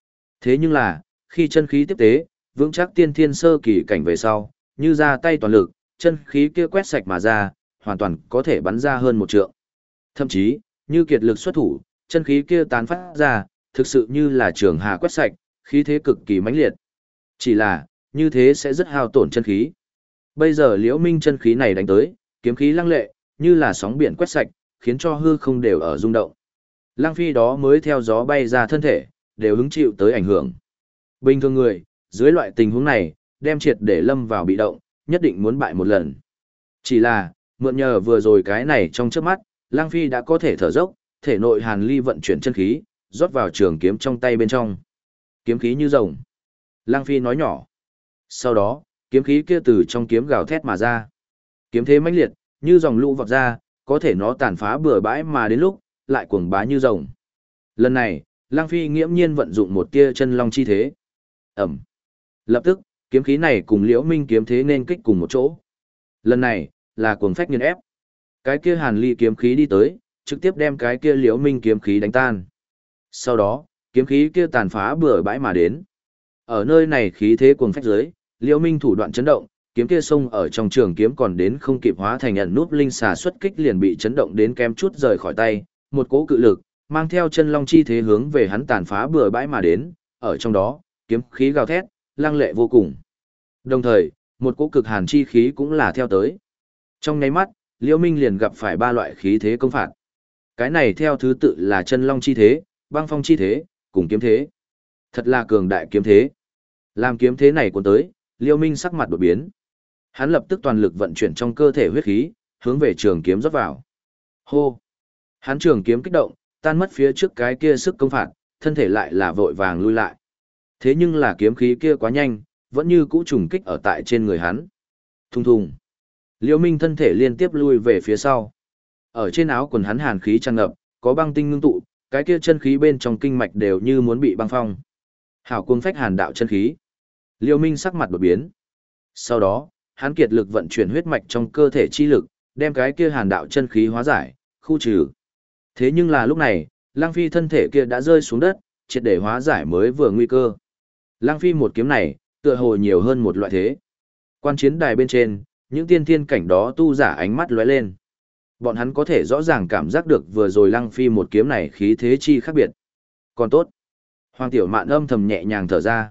Speaker 1: Thế nhưng là, khi chân khí tiếp tế, vững chắc tiên thiên sơ kỳ cảnh về sau, như ra tay toàn lực, chân khí kia quét sạch mà ra, hoàn toàn có thể bắn ra hơn 1 trượng. Thậm chí, như kiệt lực xuất thủ, chân khí kia tán phát ra, thực sự như là trường hà quét sạch, khí thế cực kỳ mãnh liệt. Chỉ là, như thế sẽ rất hao tổn chân khí. Bây giờ Liễu Minh chân khí này đánh tới, kiếm khí lăng lệ, như là sóng biển quét sạch, khiến cho hư không đều ở rung động. Lăng Phi đó mới theo gió bay ra thân thể, đều hứng chịu tới ảnh hưởng. Bình thường người, dưới loại tình huống này, đem triệt để lâm vào bị động, nhất định muốn bại một lần. Chỉ là, mượn nhờ vừa rồi cái này trong chớp mắt, Lăng Phi đã có thể thở dốc, thể nội hàn ly vận chuyển chân khí, rót vào trường kiếm trong tay bên trong. Kiếm khí như rồng. Lăng Phi nói nhỏ. Sau đó, kiếm khí kia từ trong kiếm gào thét mà ra. Kiếm thế mãnh liệt, như dòng lũ vọt ra, có thể nó tàn phá bừa bãi mà đến lúc, lại cuồng bá như rồng. Lần này, Lăng Phi nghiễm nhiên vận dụng một tia chân long chi thế. Ẩm. Lập tức, kiếm khí này cùng Liễu Minh kiếm thế nên kích cùng một chỗ. Lần này, là cuồng phách nghiền ép. Cái kia hàn ly kiếm khí đi tới, trực tiếp đem cái kia Liễu Minh kiếm khí đánh tan. Sau đó, kiếm khí kia tàn phá bừa bãi mà đến. Ở nơi này khí thế cuồng phách dưới, Liễu Minh thủ đoạn chấn động, kiếm kia xông ở trong trường kiếm còn đến không kịp hóa thành ẩn núp linh xà xuất kích liền bị chấn động đến kém chút rời khỏi tay, một cỗ cự lực mang theo chân long chi thế hướng về hắn tàn phá bừa bãi mà đến, ở trong đó, kiếm khí gào thét, lăng lệ vô cùng. Đồng thời, một cỗ cực hàn chi khí cũng là theo tới. Trong nháy mắt, Liễu Minh liền gặp phải 3 loại khí thế công phạt. Cái này theo thứ tự là chân long chi thế, băng phong chi thế, cùng kiếm thế. Thật là cường đại kiếm thế. Làm kiếm thế này cuốn tới, Liễu Minh sắc mặt đột biến. Hắn lập tức toàn lực vận chuyển trong cơ thể huyết khí, hướng về trường kiếm rót vào. Hô! Hắn trường kiếm kích động, tan mất phía trước cái kia sức công phạt, thân thể lại là vội vàng lui lại. Thế nhưng là kiếm khí kia quá nhanh, vẫn như cũ trùng kích ở tại trên người hắn. Thùng thùng! Liễu Minh thân thể liên tiếp lui về phía sau. Ở trên áo quần hắn hàn khí tràn ngập, có băng tinh ngưng tụ, cái kia chân khí bên trong kinh mạch đều như muốn bị băng phong. Hảo cuồng phách hàn đạo chân khí. Liễu Minh sắc mặt đột biến. Sau đó, hắn kiệt lực vận chuyển huyết mạch trong cơ thể chi lực, đem cái kia hàn đạo chân khí hóa giải, khu trừ. Thế nhưng là lúc này, Lăng Phi thân thể kia đã rơi xuống đất, triệt để hóa giải mới vừa nguy cơ. Lăng Phi một kiếm này, tựa hồ nhiều hơn một loại thế. Quan chiến đài bên trên, những tiên thiên cảnh đó tu giả ánh mắt lóe lên. Bọn hắn có thể rõ ràng cảm giác được vừa rồi Lăng Phi một kiếm này khí thế chi khác biệt. Còn tốt. Hoàng Tiểu Mạn âm thầm nhẹ nhàng thở ra.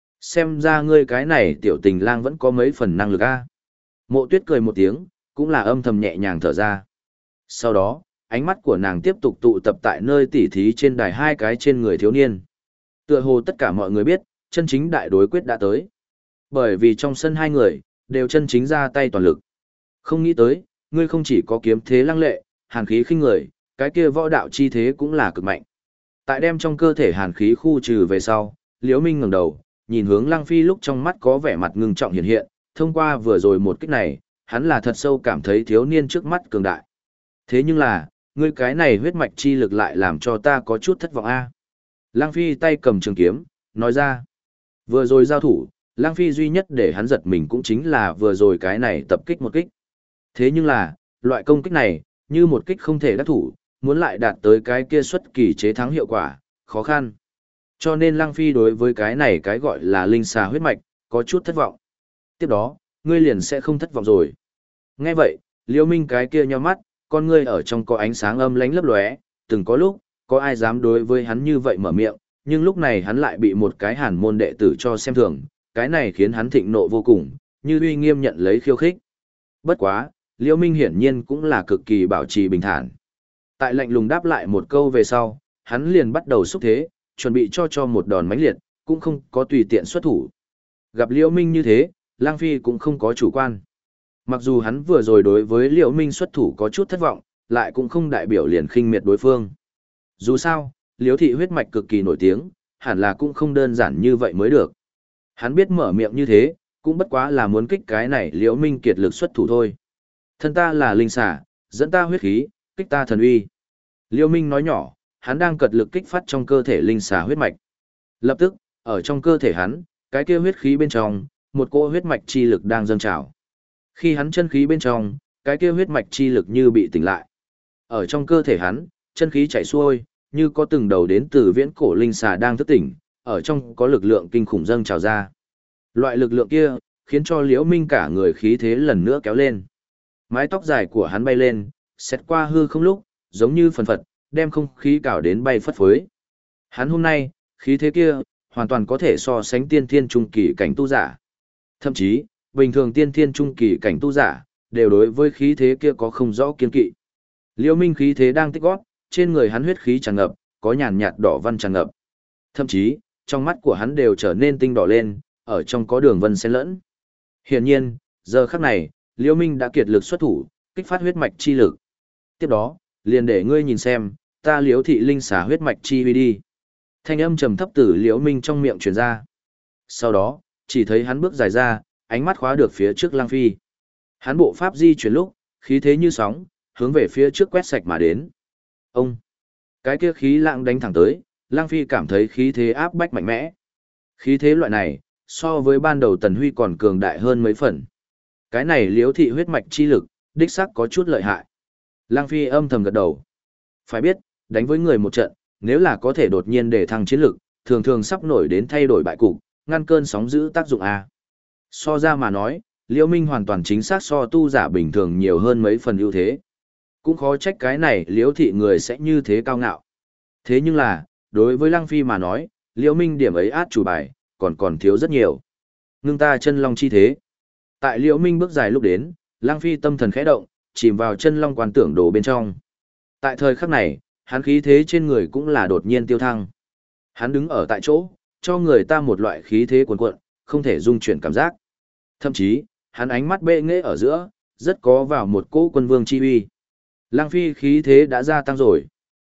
Speaker 1: Xem ra ngươi cái này tiểu tình lang vẫn có mấy phần năng lực a. Mộ Tuyết cười một tiếng, cũng là âm thầm nhẹ nhàng thở ra. Sau đó, ánh mắt của nàng tiếp tục tụ tập tại nơi tỉ thí trên đài 2 cái trên người thiếu niên. Tựa hồ tất cả mọi người biết, chân chính đại đối quyết đã tới. Bởi vì trong sân 2 người, đều chân chính ra tay toàn lực. Không nghĩ tới, ngươi không chỉ có kiếm thế lăng lệ, hàn khí khinh người, cái kia võ đạo chi thế cũng là cực mạnh. Tại đem trong cơ thể hàn khí khu trừ về sau, Liễu Minh ngẩng đầu, nhìn hướng Lăng Phi lúc trong mắt có vẻ mặt ngưng trọng hiện hiện, thông qua vừa rồi một kích này, hắn là thật sâu cảm thấy thiếu niên trước mắt cường đại. Thế nhưng là, ngươi cái này huyết mạch chi lực lại làm cho ta có chút thất vọng a. Lăng Phi tay cầm trường kiếm, nói ra. Vừa rồi giao thủ, Lăng Phi duy nhất để hắn giật mình cũng chính là vừa rồi cái này tập kích một kích. Thế nhưng là, loại công kích này, như một kích không thể đắc thủ, muốn lại đạt tới cái kia xuất kỳ chế thắng hiệu quả, khó khăn. Cho nên Lăng Phi đối với cái này cái gọi là linh xà huyết mạch, có chút thất vọng. Tiếp đó, ngươi liền sẽ không thất vọng rồi. Nghe vậy, Liễu Minh cái kia nhíu mắt, con ngươi ở trong có ánh sáng âm lánh lấp lóe, từng có lúc, có ai dám đối với hắn như vậy mở miệng, nhưng lúc này hắn lại bị một cái hàn môn đệ tử cho xem thường, cái này khiến hắn thịnh nộ vô cùng, như uy nghiêm nhận lấy khiêu khích. Bất quá, Liễu Minh hiển nhiên cũng là cực kỳ bảo trì bình thản. Tại lạnh lùng đáp lại một câu về sau, hắn liền bắt đầu xúc thế, chuẩn bị cho một đòn mãnh liệt, cũng không có tùy tiện xuất thủ. Gặp Liễu Minh như thế, Lang Phi cũng không có chủ quan. Mặc dù hắn vừa rồi đối với Liễu Minh xuất thủ có chút thất vọng, lại cũng không đại biểu liền khinh miệt đối phương. Dù sao, Liễu thị huyết mạch cực kỳ nổi tiếng, hẳn là cũng không đơn giản như vậy mới được. Hắn biết mở miệng như thế, cũng bất quá là muốn kích cái này Liễu Minh kiệt lực xuất thủ thôi. Thân ta là linh xà, dẫn ta huyết khí, kích ta thần uy. Liễu Minh nói nhỏ, hắn đang cật lực kích phát trong cơ thể linh xà huyết mạch. Lập tức, ở trong cơ thể hắn, cái kia huyết khí bên trong, một cỗ huyết mạch chi lực đang dâng trào. Khi hắn chân khí bên trong, cái kia huyết mạch chi lực như bị tỉnh lại. Ở trong cơ thể hắn, chân khí chảy xuôi, như có từng đầu đến từ viễn cổ linh xà đang thức tỉnh, ở trong có lực lượng kinh khủng dâng trào ra. Loại lực lượng kia, khiến cho Liễu Minh cả người khí thế lần nữa kéo lên. Mái tóc dài của hắn bay lên, xét qua hư không lúc, giống như phần phật, đem không khí cào đến bay phất phới. Hắn hôm nay, khí thế kia, hoàn toàn có thể so sánh tiên thiên trung kỳ cảnh tu giả. Thậm chí, bình thường tiên thiên trung kỳ cảnh tu giả, đều đối với khí thế kia có không rõ kiên kỵ. Liễu Minh khí thế đang tích gót, trên người hắn huyết khí tràn ngập, có nhàn nhạt đỏ văn tràn ngập. Thậm chí, trong mắt của hắn đều trở nên tinh đỏ lên, ở trong có đường vân xen lẫn. Hiển nhiên, giờ khắc này, Liễu Minh đã kiệt lực xuất thủ, kích phát huyết mạch chi lực. Tiếp đó, liền để ngươi nhìn xem, ta Liễu thị linh xà huyết mạch chi huy đi. Thanh âm trầm thấp từ Liễu Minh trong miệng truyền ra. Sau đó, chỉ thấy hắn bước dài ra, ánh mắt khóa được phía trước Lang Phi. Hắn bộ pháp di chuyển lúc, khí thế như sóng, hướng về phía trước quét sạch mà đến. Ông! Cái kia khí lãng đánh thẳng tới, Lang Phi cảm thấy khí thế áp bách mạnh mẽ. Khí thế loại này, so với ban đầu Tần Huy còn cường đại hơn mấy phần. Cái này Liễu thị huyết mạch chi lực, đích xác có chút lợi hại. Lang Phi âm thầm gật đầu. Phải biết, đánh với người một trận, nếu là có thể đột nhiên để thăng chiến lực, thường thường sắp nổi đến thay đổi bại cục, ngăn cơn sóng dữ tác dụng A. So ra mà nói, Liễu Minh hoàn toàn chính xác so tu giả bình thường nhiều hơn mấy phần ưu thế. Cũng khó trách cái này Liễu thị người sẽ như thế cao ngạo. Thế nhưng là, đối với Lăng Phi mà nói, Liễu Minh điểm ấy át chủ bài, còn thiếu rất nhiều. Ngưng ta chân long chi thế. Tại Liễu Minh bước dài lúc đến, Lăng Phi tâm thần khẽ động, chìm vào chân long quan tưởng đồ bên trong. Tại thời khắc này, hắn khí thế trên người cũng là đột nhiên tiêu thăng. Hắn đứng ở tại chỗ, cho người ta một loại khí thế cuồn cuộn, không thể dung chuyển cảm giác. Thậm chí, hắn ánh mắt bệ nghệ ở giữa, rất có vào một cỗ quân vương chi uy. Lăng Phi khí thế đã gia tăng rồi.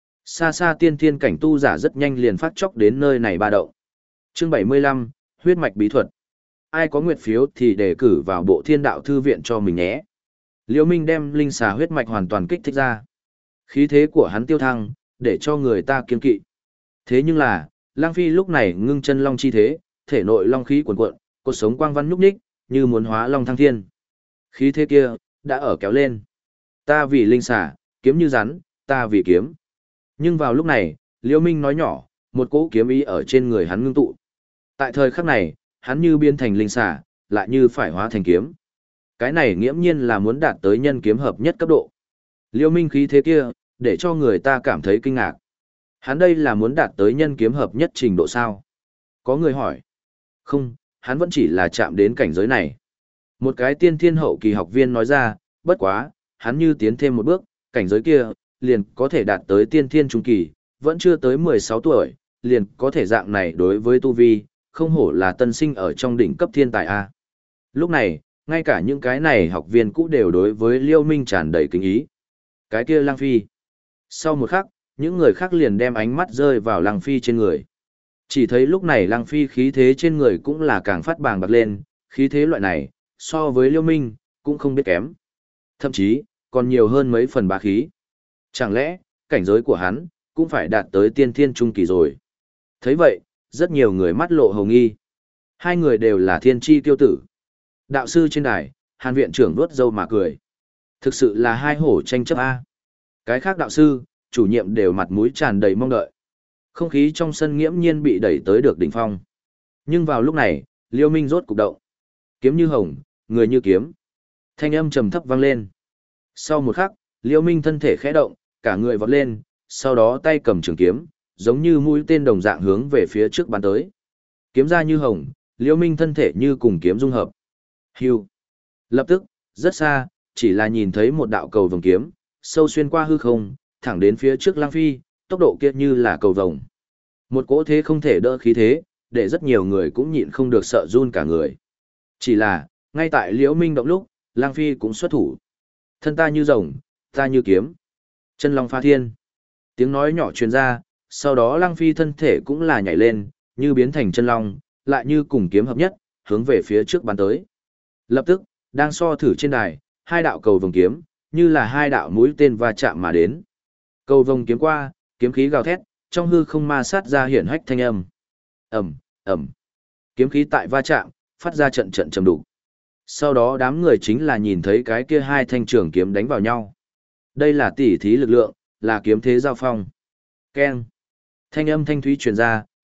Speaker 1: Xa xa tiên thiên cảnh tu giả rất nhanh liền phát chốc đến nơi này ba động. Chương 75, huyết mạch bí thuật. Ai có nguyệt phiếu thì đề cử vào bộ thiên đạo thư viện cho mình nhé. Liễu Minh đem linh xà huyết mạch hoàn toàn kích thích ra. Khí thế của hắn tiêu thăng, để cho người ta kiên kỵ. Thế nhưng là, Lang Phi lúc này ngưng chân long chi thế, thể nội long khí cuồn cuộn, cột sống quang văn nhúc nhích, như muốn hóa long thăng thiên. Khí thế kia, đã ở kéo lên. Ta vì linh xà, kiếm như rắn, ta vì kiếm. Nhưng vào lúc này, Liễu Minh nói nhỏ, một cỗ kiếm ý ở trên người hắn ngưng tụ. Tại thời khắc này, hắn như biến thành linh xà, lại như phải hóa thành kiếm. Cái này nghiễm nhiên là muốn đạt tới nhân kiếm hợp nhất cấp độ. Liễu Minh khí thế kia, để cho người ta cảm thấy kinh ngạc. Hắn đây là muốn đạt tới nhân kiếm hợp nhất trình độ sao? Có người hỏi. Không, hắn vẫn chỉ là chạm đến cảnh giới này. Một cái tiên thiên hậu kỳ học viên nói ra, bất quá, hắn như tiến thêm một bước, cảnh giới kia, liền có thể đạt tới tiên thiên trung kỳ, vẫn chưa tới 16 tuổi, liền có thể dạng này đối với tu vi, không hổ là tân sinh ở trong đỉnh cấp thiên tài A. Lúc này, ngay cả những cái này học viên cũ đều đối với Liễu Minh tràn đầy kính ý. Cái kia Lang Phi. Sau một khắc, những người khác liền đem ánh mắt rơi vào Lang Phi trên người. Chỉ thấy lúc này Lang Phi khí thế trên người cũng là càng phát bàng bạc lên, khí thế loại này, so với Liễu Minh, cũng không biết kém. Thậm chí, còn nhiều hơn mấy phần bá khí. Chẳng lẽ, cảnh giới của hắn, cũng phải đạt tới tiên thiên trung kỳ rồi. Thấy vậy, rất nhiều người mắt lộ hồng nghi. Hai người đều là thiên chi tiêu tử. Đạo sư trên đài, Hàn viện trưởng vuốt râu mà cười. Thực sự là hai hổ tranh chấp A. Cái khác đạo sư, chủ nhiệm đều mặt mũi tràn đầy mong đợi. Không khí trong sân nghiễm nhiên bị đẩy tới được đỉnh phong. Nhưng vào lúc này, Liễu Minh rốt cục động. Kiếm như hồng, người như kiếm. Thanh âm trầm thấp vang lên. Sau một khắc, Liễu Minh thân thể khẽ động, cả người vọt lên, sau đó tay cầm trường kiếm, giống như mũi tên đồng dạng hướng về phía trước bắn tới. Kiếm ra như hồng, Liễu Minh thân thể như cùng kiếm dung hợp. Hưu. Lập tức, rất xa, chỉ là nhìn thấy một đạo cầu vồng kiếm, sâu xuyên qua hư không, thẳng đến phía trước Lang Phi, tốc độ kia như là cầu vồng. Một cỗ thế không thể đỡ khí thế, để rất nhiều người cũng nhịn không được sợ run cả người. Chỉ là, ngay tại Liễu Minh động lúc, Lang Phi cũng xuất thủ. Thân ta như rồng, ta như kiếm. Chân long pha thiên. Tiếng nói nhỏ truyền ra, sau đó Lang Phi thân thể cũng là nhảy lên, như biến thành chân long, lại như cùng kiếm hợp nhất, hướng về phía trước bắn tới. Lập tức, đang so thử trên đài, hai đạo cầu vồng kiếm, như là hai đạo mũi tên va chạm mà đến. Cầu vồng kiếm qua, kiếm khí gào thét, trong hư không ma sát ra hiển hách thanh âm. Ầm, ầm. Kiếm khí tại va chạm, phát ra trận trận trầm đục. Sau đó đám người chính là nhìn thấy cái kia hai thanh trường kiếm đánh vào nhau. Đây là tỉ thí lực lượng, là kiếm thế giao phong. Keng. Thanh âm thanh thúy truyền ra,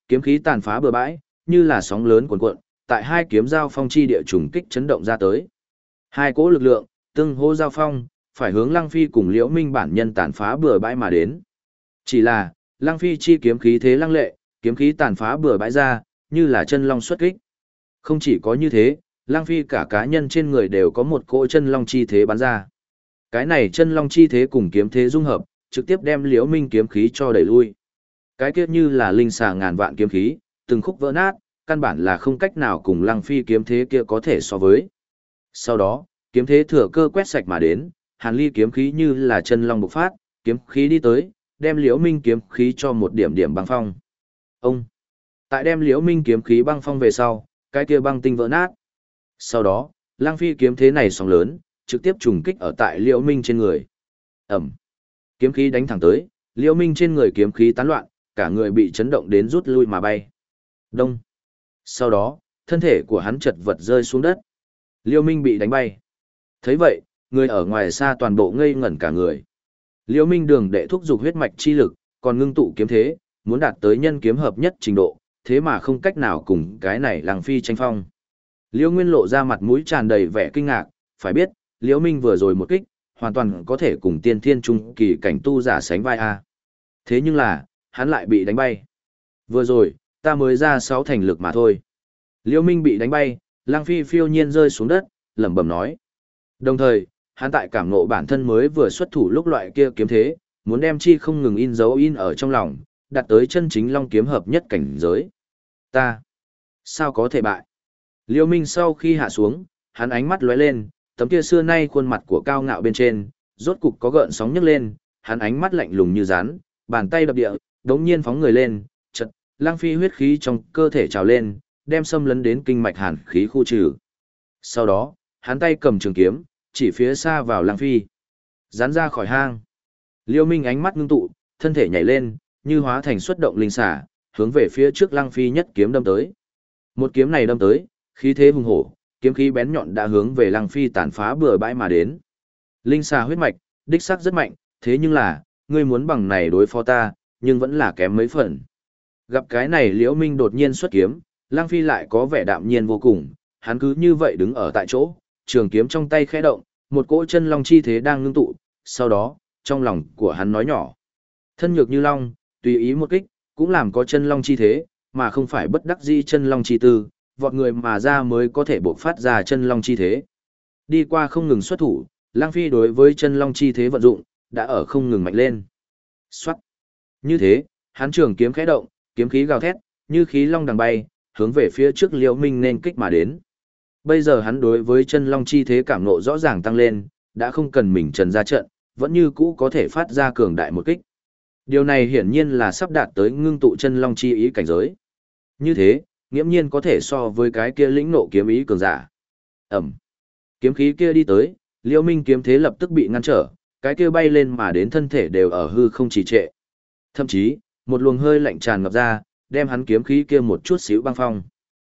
Speaker 1: kiếm khí tàn phá bừa bãi, như là sóng lớn cuồn cuộn, tại hai kiếm giao phong chi địa trùng kích chấn động ra tới. Hai cỗ lực lượng, tương hô giao phong, phải hướng Lăng Phi cùng Liễu Minh bản nhân tàn phá bừa bãi mà đến. Chỉ là, Lăng Phi chi kiếm khí thế lăng lệ, kiếm khí tàn phá bừa bãi ra, như là chân long xuất kích. Không chỉ có như thế, Lăng Phi cả cá nhân trên người đều có một cỗ chân long chi thế bắn ra. Cái này chân long chi thế cùng kiếm thế dung hợp, trực tiếp đem Liễu Minh kiếm khí cho đẩy lui. Cái kia như là linh xà ngàn vạn kiếm khí, từng khúc vỡ nát, căn bản là không cách nào cùng Lăng Phi kiếm thế kia có thể so với. Sau đó, kiếm thế thừa cơ quét sạch mà đến, Hàn Ly kiếm khí như là chân long bộc phát, kiếm khí đi tới, đem Liễu Minh kiếm khí cho một điểm điểm băng phong. Ông, tại đem Liễu Minh kiếm khí băng phong về sau, cái kia băng tinh vỡ nát. Sau đó, Lăng Phi kiếm thế này sóng lớn, trực tiếp trùng kích ở tại Liễu Minh trên người. Ẩm. Kiếm khí đánh thẳng tới, Liễu Minh trên người kiếm khí tán loạn, cả người bị chấn động đến rút lui mà bay. Đông. Sau đó, thân thể của hắn chật vật rơi xuống đất. Liễu Minh bị đánh bay. Thấy vậy, người ở ngoài xa toàn bộ ngây ngẩn cả người. Liễu Minh đường đệ thúc dục huyết mạch chi lực, còn ngưng tụ kiếm thế, muốn đạt tới nhân kiếm hợp nhất trình độ, thế mà không cách nào cùng cái này Lăng Phi tranh phong. Liễu Nguyên lộ ra mặt mũi tràn đầy vẻ kinh ngạc, phải biết, Liễu Minh vừa rồi một kích, hoàn toàn có thể cùng tiên thiên trung kỳ cảnh tu giả sánh vai a. Thế nhưng là, hắn lại bị đánh bay. Vừa rồi, ta mới ra 6 thành lực mà thôi. Liễu Minh bị đánh bay, Lăng Phi phiêu nhiên rơi xuống đất, lẩm bẩm nói. Đồng thời, hắn tại cảm ngộ bản thân mới vừa xuất thủ lúc loại kia kiếm thế, muốn đem chi không ngừng in dấu in ở trong lòng, đạt tới chân chính long kiếm hợp nhất cảnh giới. Ta, sao có thể bại? Liễu Minh sau khi hạ xuống, hắn ánh mắt lóe lên, tấm kia xưa nay khuôn mặt của cao ngạo bên trên, rốt cục có gợn sóng nhấc lên, hắn ánh mắt lạnh lùng như rắn, bàn tay đập địa, đống nhiên phóng người lên, chợt, Lăng Phi huyết khí trong cơ thể trào lên, đem xâm lấn đến kinh mạch hàn khí khu trừ. Sau đó, hắn tay cầm trường kiếm, chỉ phía xa vào Lăng Phi. Rắn ra khỏi hang. Liễu Minh ánh mắt ngưng tụ, thân thể nhảy lên, như hóa thành xuất động linh xả, hướng về phía trước Lăng Phi nhất kiếm đâm tới. Một kiếm này đâm tới, khí thế hùng hổ, kiếm khí bén nhọn đã hướng về Lăng Phi tàn phá bừa bãi mà đến. Linh xà huyết mạch, đích xác rất mạnh, thế nhưng là, ngươi muốn bằng này đối phó ta, nhưng vẫn là kém mấy phần. Gặp cái này Liễu Minh đột nhiên xuất kiếm, Lăng Phi lại có vẻ đạm nhiên vô cùng, hắn cứ như vậy đứng ở tại chỗ, trường kiếm trong tay khẽ động, một cỗ chân long chi thế đang ngưng tụ, sau đó, trong lòng của hắn nói nhỏ. Thân nhược như long, tùy ý một kích, cũng làm có chân long chi thế, mà không phải bất đắc dĩ chân long chi tư, vọt người mà ra mới có thể bộc phát ra chân long chi thế. Đi qua không ngừng xuất thủ, Lăng Phi đối với chân long chi thế vận dụng, đã ở không ngừng mạnh lên. Xoát. Như thế, hắn trường kiếm khẽ động, kiếm khí gào thét, như khí long đằng bay, hướng về phía trước Liễu Minh nên kích mà đến. Bây giờ hắn đối với chân long chi thế cảm ngộ rõ ràng tăng lên, đã không cần mình trần ra trận, vẫn như cũ có thể phát ra cường đại một kích. Điều này hiển nhiên là sắp đạt tới ngưng tụ chân long chi ý cảnh giới. Như thế, nghiễm nhiên có thể so với cái kia lĩnh nộ kiếm ý cường giả. Ẩm. Kiếm khí kia đi tới, Liễu Minh kiếm thế lập tức bị ngăn trở, cái kia bay lên mà đến thân thể đều ở hư không trì trệ. Thậm chí, một luồng hơi lạnh tràn ngập ra, đem hắn kiếm khí kia một chút xíu băng phong.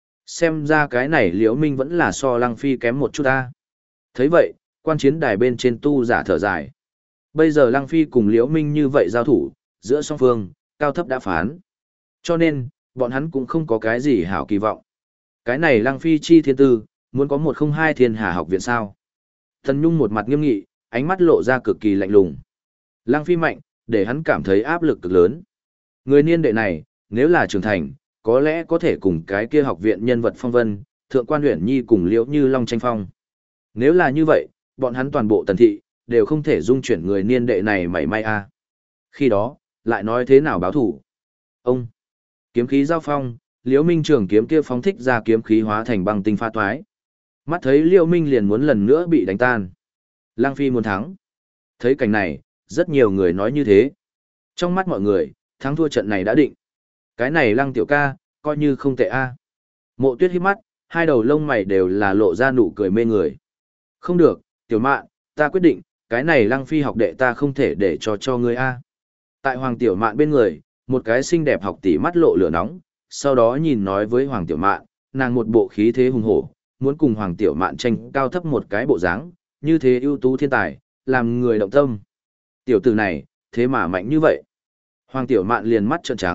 Speaker 1: Xem ra cái này Liễu Minh vẫn là so Lăng Phi kém một chút ta. Thấy vậy, quan chiến đài bên trên tu giả thở dài. Bây giờ Lăng Phi cùng Liễu Minh như vậy giao thủ, giữa song phương, cao thấp đã phán. Cho nên, bọn hắn cũng không có cái gì hảo kỳ vọng. Cái này Lăng Phi chi thiên tư, muốn có 102 thiên hà học viện sao. Thần Nhung một mặt nghiêm nghị, ánh mắt lộ ra cực kỳ lạnh lùng. Lăng Phi mạnh, để hắn cảm thấy áp lực cực lớn. Người niên đệ này, nếu là trưởng thành, có lẽ có thể cùng cái kia học viện nhân vật phong vân, thượng quan Uyển Nhi cùng Liễu Như Long tranh phong. Nếu là như vậy, bọn hắn toàn bộ tần thị, đều không thể dung chuyển người niên đệ này mảy may a. Khi đó, lại nói thế nào báo thủ? Ông, kiếm khí giao phong, Liễu Minh trường kiếm kia phóng thích ra kiếm khí hóa thành băng tinh pha toái. Mắt thấy Liễu Minh liền muốn lần nữa bị đánh tan. Lăng Phi muốn thắng. Thấy cảnh này, rất nhiều người nói như thế. Trong mắt mọi người, thắng thua trận này đã định. Cái này Lăng tiểu ca, coi như không tệ a. Mộ Tuyết híp mắt, hai đầu lông mày đều là lộ ra nụ cười mê người. Không được, tiểu mạn, ta quyết định, cái này Lăng Phi học đệ ta không thể để cho ngươi a. Tại Hoàng tiểu mạn bên người, một cái xinh đẹp học tỷ mắt lộ lửa nóng, sau đó nhìn nói với Hoàng tiểu mạn, nàng một bộ khí thế hùng hổ, muốn cùng Hoàng tiểu mạn tranh cao thấp một cái bộ dáng, như thế ưu tú thiên tài, làm người động tâm. Tiểu tử này, thế mà mạnh như vậy. Hoàng tiểu mạn liền mắt trợn trắng,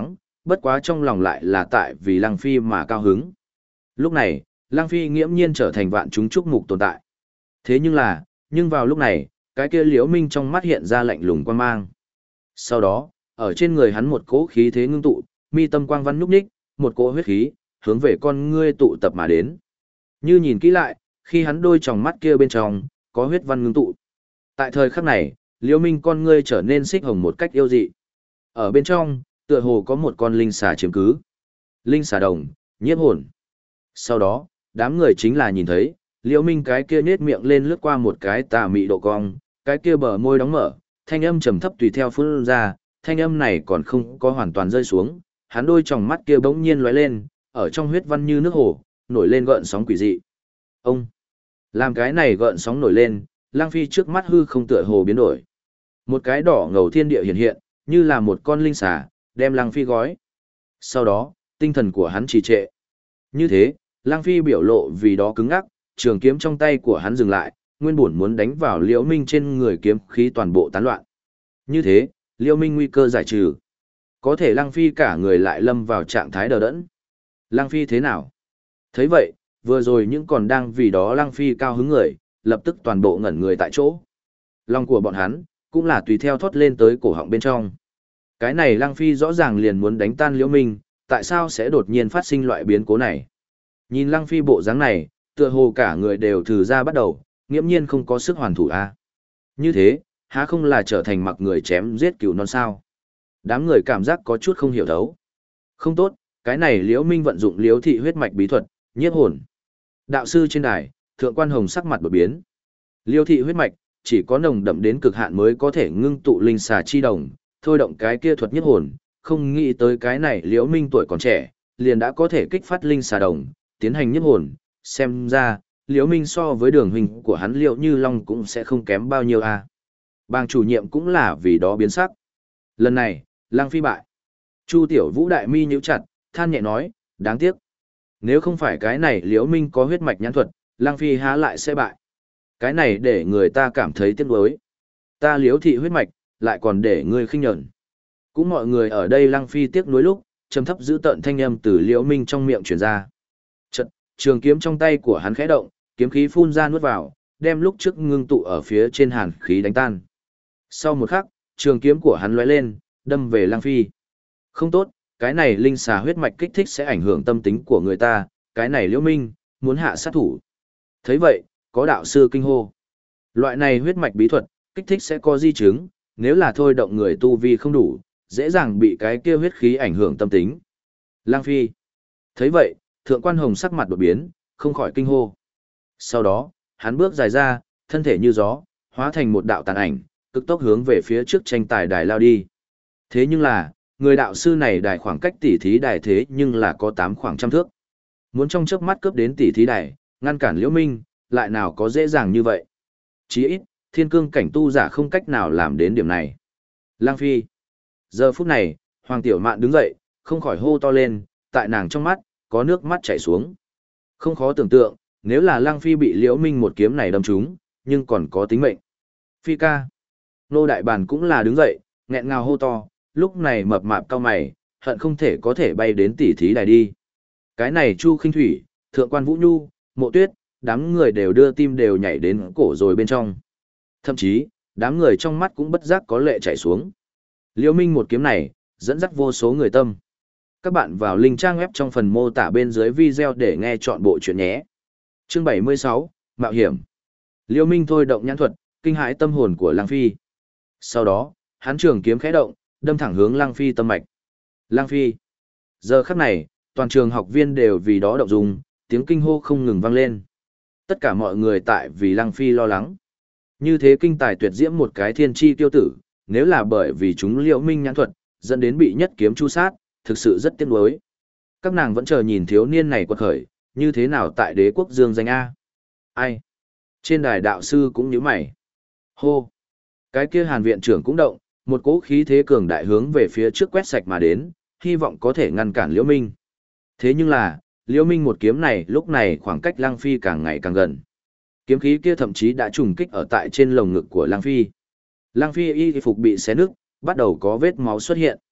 Speaker 1: bất quá trong lòng lại là tại vì Lăng Phi mà cao hứng. Lúc này, Lăng Phi nghiễm nhiên trở thành vạn chúng chúc mục tồn tại. Thế nhưng vào lúc này, cái kia Liễu Minh trong mắt hiện ra lạnh lùng quan mang. Sau đó, ở trên người hắn một cỗ khí thế ngưng tụ, mi tâm quang văn nhúc nhích, một cỗ huyết khí, hướng về con ngươi tụ tập mà đến. Như nhìn kỹ lại, khi hắn đôi tròng mắt kia bên trong, có huyết văn ngưng tụ. Tại thời khắc này, Liễu Minh con ngươi trở nên xích hồng một cách yêu dị. Ở bên trong, tựa hồ có một con linh xà chiếm cứ. Linh xà đồng, nhiếp hồn. Sau đó, đám người chính là nhìn thấy, Liễu Minh cái kia nhếch miệng lên lướt qua một cái tà mị độ cong, cái kia bờ môi đóng mở, thanh âm trầm thấp tùy theo phun ra, thanh âm này còn không có hoàn toàn rơi xuống, hắn đôi tròng mắt kia bỗng nhiên lóe lên, ở trong huyết văn như nước hồ, nổi lên gợn sóng quỷ dị. Ông, làm cái này gợn sóng nổi lên, Lang Phi trước mắt hư không tựa hồ biến đổi. Một cái đỏ ngầu thiên địa hiện hiện, như là một con linh xà, đem Lang Phi gói. Sau đó, tinh thần của hắn trì trệ. Như thế, Lang Phi biểu lộ vì đó cứng ngắc, trường kiếm trong tay của hắn dừng lại, nguyên bổn muốn đánh vào Liễu Minh trên người kiếm khí toàn bộ tán loạn. Như thế, Liễu Minh nguy cơ giải trừ. Có thể Lăng Phi cả người lại lâm vào trạng thái đờ đẫn. Lăng Phi thế nào? Thấy vậy, vừa rồi những còn đang vì đó Lăng Phi cao hứng người, lập tức toàn bộ ngẩn người tại chỗ. Lòng của bọn hắn, cũng là tùy theo thoát lên tới cổ họng bên trong. Cái này Lăng Phi rõ ràng liền muốn đánh tan Liễu Minh, tại sao sẽ đột nhiên phát sinh loại biến cố này? Nhìn Lăng Phi bộ dáng này, tựa hồ cả người đều thử ra bắt đầu, nghiễm nhiên không có sức hoàn thủ a. Như thế, há không là trở thành mặc người chém giết cừu non sao? Đám người cảm giác có chút không hiểu thấu. Không tốt, cái này Liễu Minh vận dụng Liễu thị huyết mạch bí thuật, nhiếp hồn. Đạo sư trên đài, Thượng Quan Hồng sắc mặt đột biến. Liễu thị huyết mạch, chỉ có nồng đậm đến cực hạn mới có thể ngưng tụ linh xà chi đồng, thôi động cái kia thuật nhiếp hồn, không nghĩ tới cái này Liễu Minh tuổi còn trẻ, liền đã có thể kích phát linh xà đồng, tiến hành nhiếp hồn, xem ra, Liễu Minh so với đường huynh của hắn Liễu Như Long cũng sẽ không kém bao nhiêu a. Bang chủ nhiệm cũng là vì đó biến sắc. Lần này, Lăng Phi bại. Chu Tiểu Vũ đại mi nhíu chặt, than nhẹ nói, đáng tiếc. Nếu không phải cái này Liễu Minh có huyết mạch nhãn thuật, Lăng Phi há lại sẽ bại. Cái này để người ta cảm thấy tiếc nuối. Ta Liễu thị huyết mạch, lại còn để người khinh nhẫn. Cũng mọi người ở đây Lăng Phi tiếc nuối lúc, trầm thấp giữ tợn thanh âm từ Liễu Minh trong miệng truyền ra. Chợt, trường kiếm trong tay của hắn khẽ động, kiếm khí phun ra nuốt vào, đem lúc trước ngưng tụ ở phía trên hàn khí đánh tan. Sau một khắc, trường kiếm của hắn lóe lên, đâm về Lăng Phi. Không tốt, cái này linh xà huyết mạch kích thích sẽ ảnh hưởng tâm tính của người ta, cái này Liễu Minh, muốn hạ sát thủ. Thấy vậy, có đạo sư kinh hô. Loại này huyết mạch bí thuật, kích thích sẽ có di chứng, nếu là thôi động người tu vi không đủ, dễ dàng bị cái kia huyết khí ảnh hưởng tâm tính. Lăng Phi. Thấy vậy, Thượng Quan Hồng sắc mặt đột biến, không khỏi kinh hô. Sau đó, hắn bước dài ra, thân thể như gió, hóa thành một đạo tàn ảnh, cực tốc hướng về phía trước tranh tài đài lao đi. Thế nhưng là, người đạo sư này đài khoảng cách tỷ thí đài thế nhưng là có 8 khoảng trăm thước. Muốn trong chớp mắt cướp đến tỷ thí đài, ngăn cản Liễu Minh, lại nào có dễ dàng như vậy. Chí ít, thiên cương cảnh tu giả không cách nào làm đến điểm này. Lang Phi. Giờ phút này, Hoàng Tiểu Mạn đứng dậy, không khỏi hô to lên, tại nàng trong mắt, có nước mắt chảy xuống. Không khó tưởng tượng, nếu là Lang Phi bị Liễu Minh một kiếm này đâm trúng, nhưng còn có tính mệnh. Phi ca. Nô Đại Bàn cũng là đứng dậy, nghẹn ngào hô to, lúc này mập mạp cao mày, hận không thể có thể bay đến tỷ thí đài đi. Cái này Chu Khinh Thủy, Thượng Quan Vũ Nhu, Mộ Tuyết, đám người đều đưa tim đều nhảy đến cổ rồi bên trong. Thậm chí, đám người trong mắt cũng bất giác có lệ chảy xuống. Liễu Minh một kiếm này, dẫn dắt vô số người tâm. Các bạn vào link trang web trong phần mô tả bên dưới video để nghe chọn bộ chuyện nhé. Chương 76, Mạo hiểm. Liễu Minh thôi động nhãn thuật, kinh hãi tâm hồn của Lăng Phi. Sau đó, hắn trường kiếm khẽ động, đâm thẳng hướng Lăng Phi tâm mạch. Lăng Phi. Giờ khắc này, toàn trường học viên đều vì đó động dung, tiếng kinh hô không ngừng vang lên. Tất cả mọi người tại vì Lăng Phi lo lắng. Như thế kinh tài tuyệt diễm một cái thiên chi tiêu tử, nếu là bởi vì chúng Liễu Minh nhãn thuật, dẫn đến bị nhất kiếm chu sát, thực sự rất tiếc nuối. Các nàng vẫn chờ nhìn thiếu niên này quật khởi, như thế nào tại đế quốc dương danh A. Ai? Trên đài đạo sư cũng nhíu mày. Hô! Cái kia Hàn viện trưởng cũng động, một cỗ khí thế cường đại hướng về phía trước quét sạch mà đến, hy vọng có thể ngăn cản Liễu Minh. Thế nhưng là, Liễu Minh một kiếm này lúc này khoảng cách Lăng Phi càng ngày càng gần. Kiếm khí kia thậm chí đã trùng kích ở tại trên lồng ngực của Lăng Phi. Lăng Phi y phục bị xé nứt, bắt đầu có vết máu xuất hiện.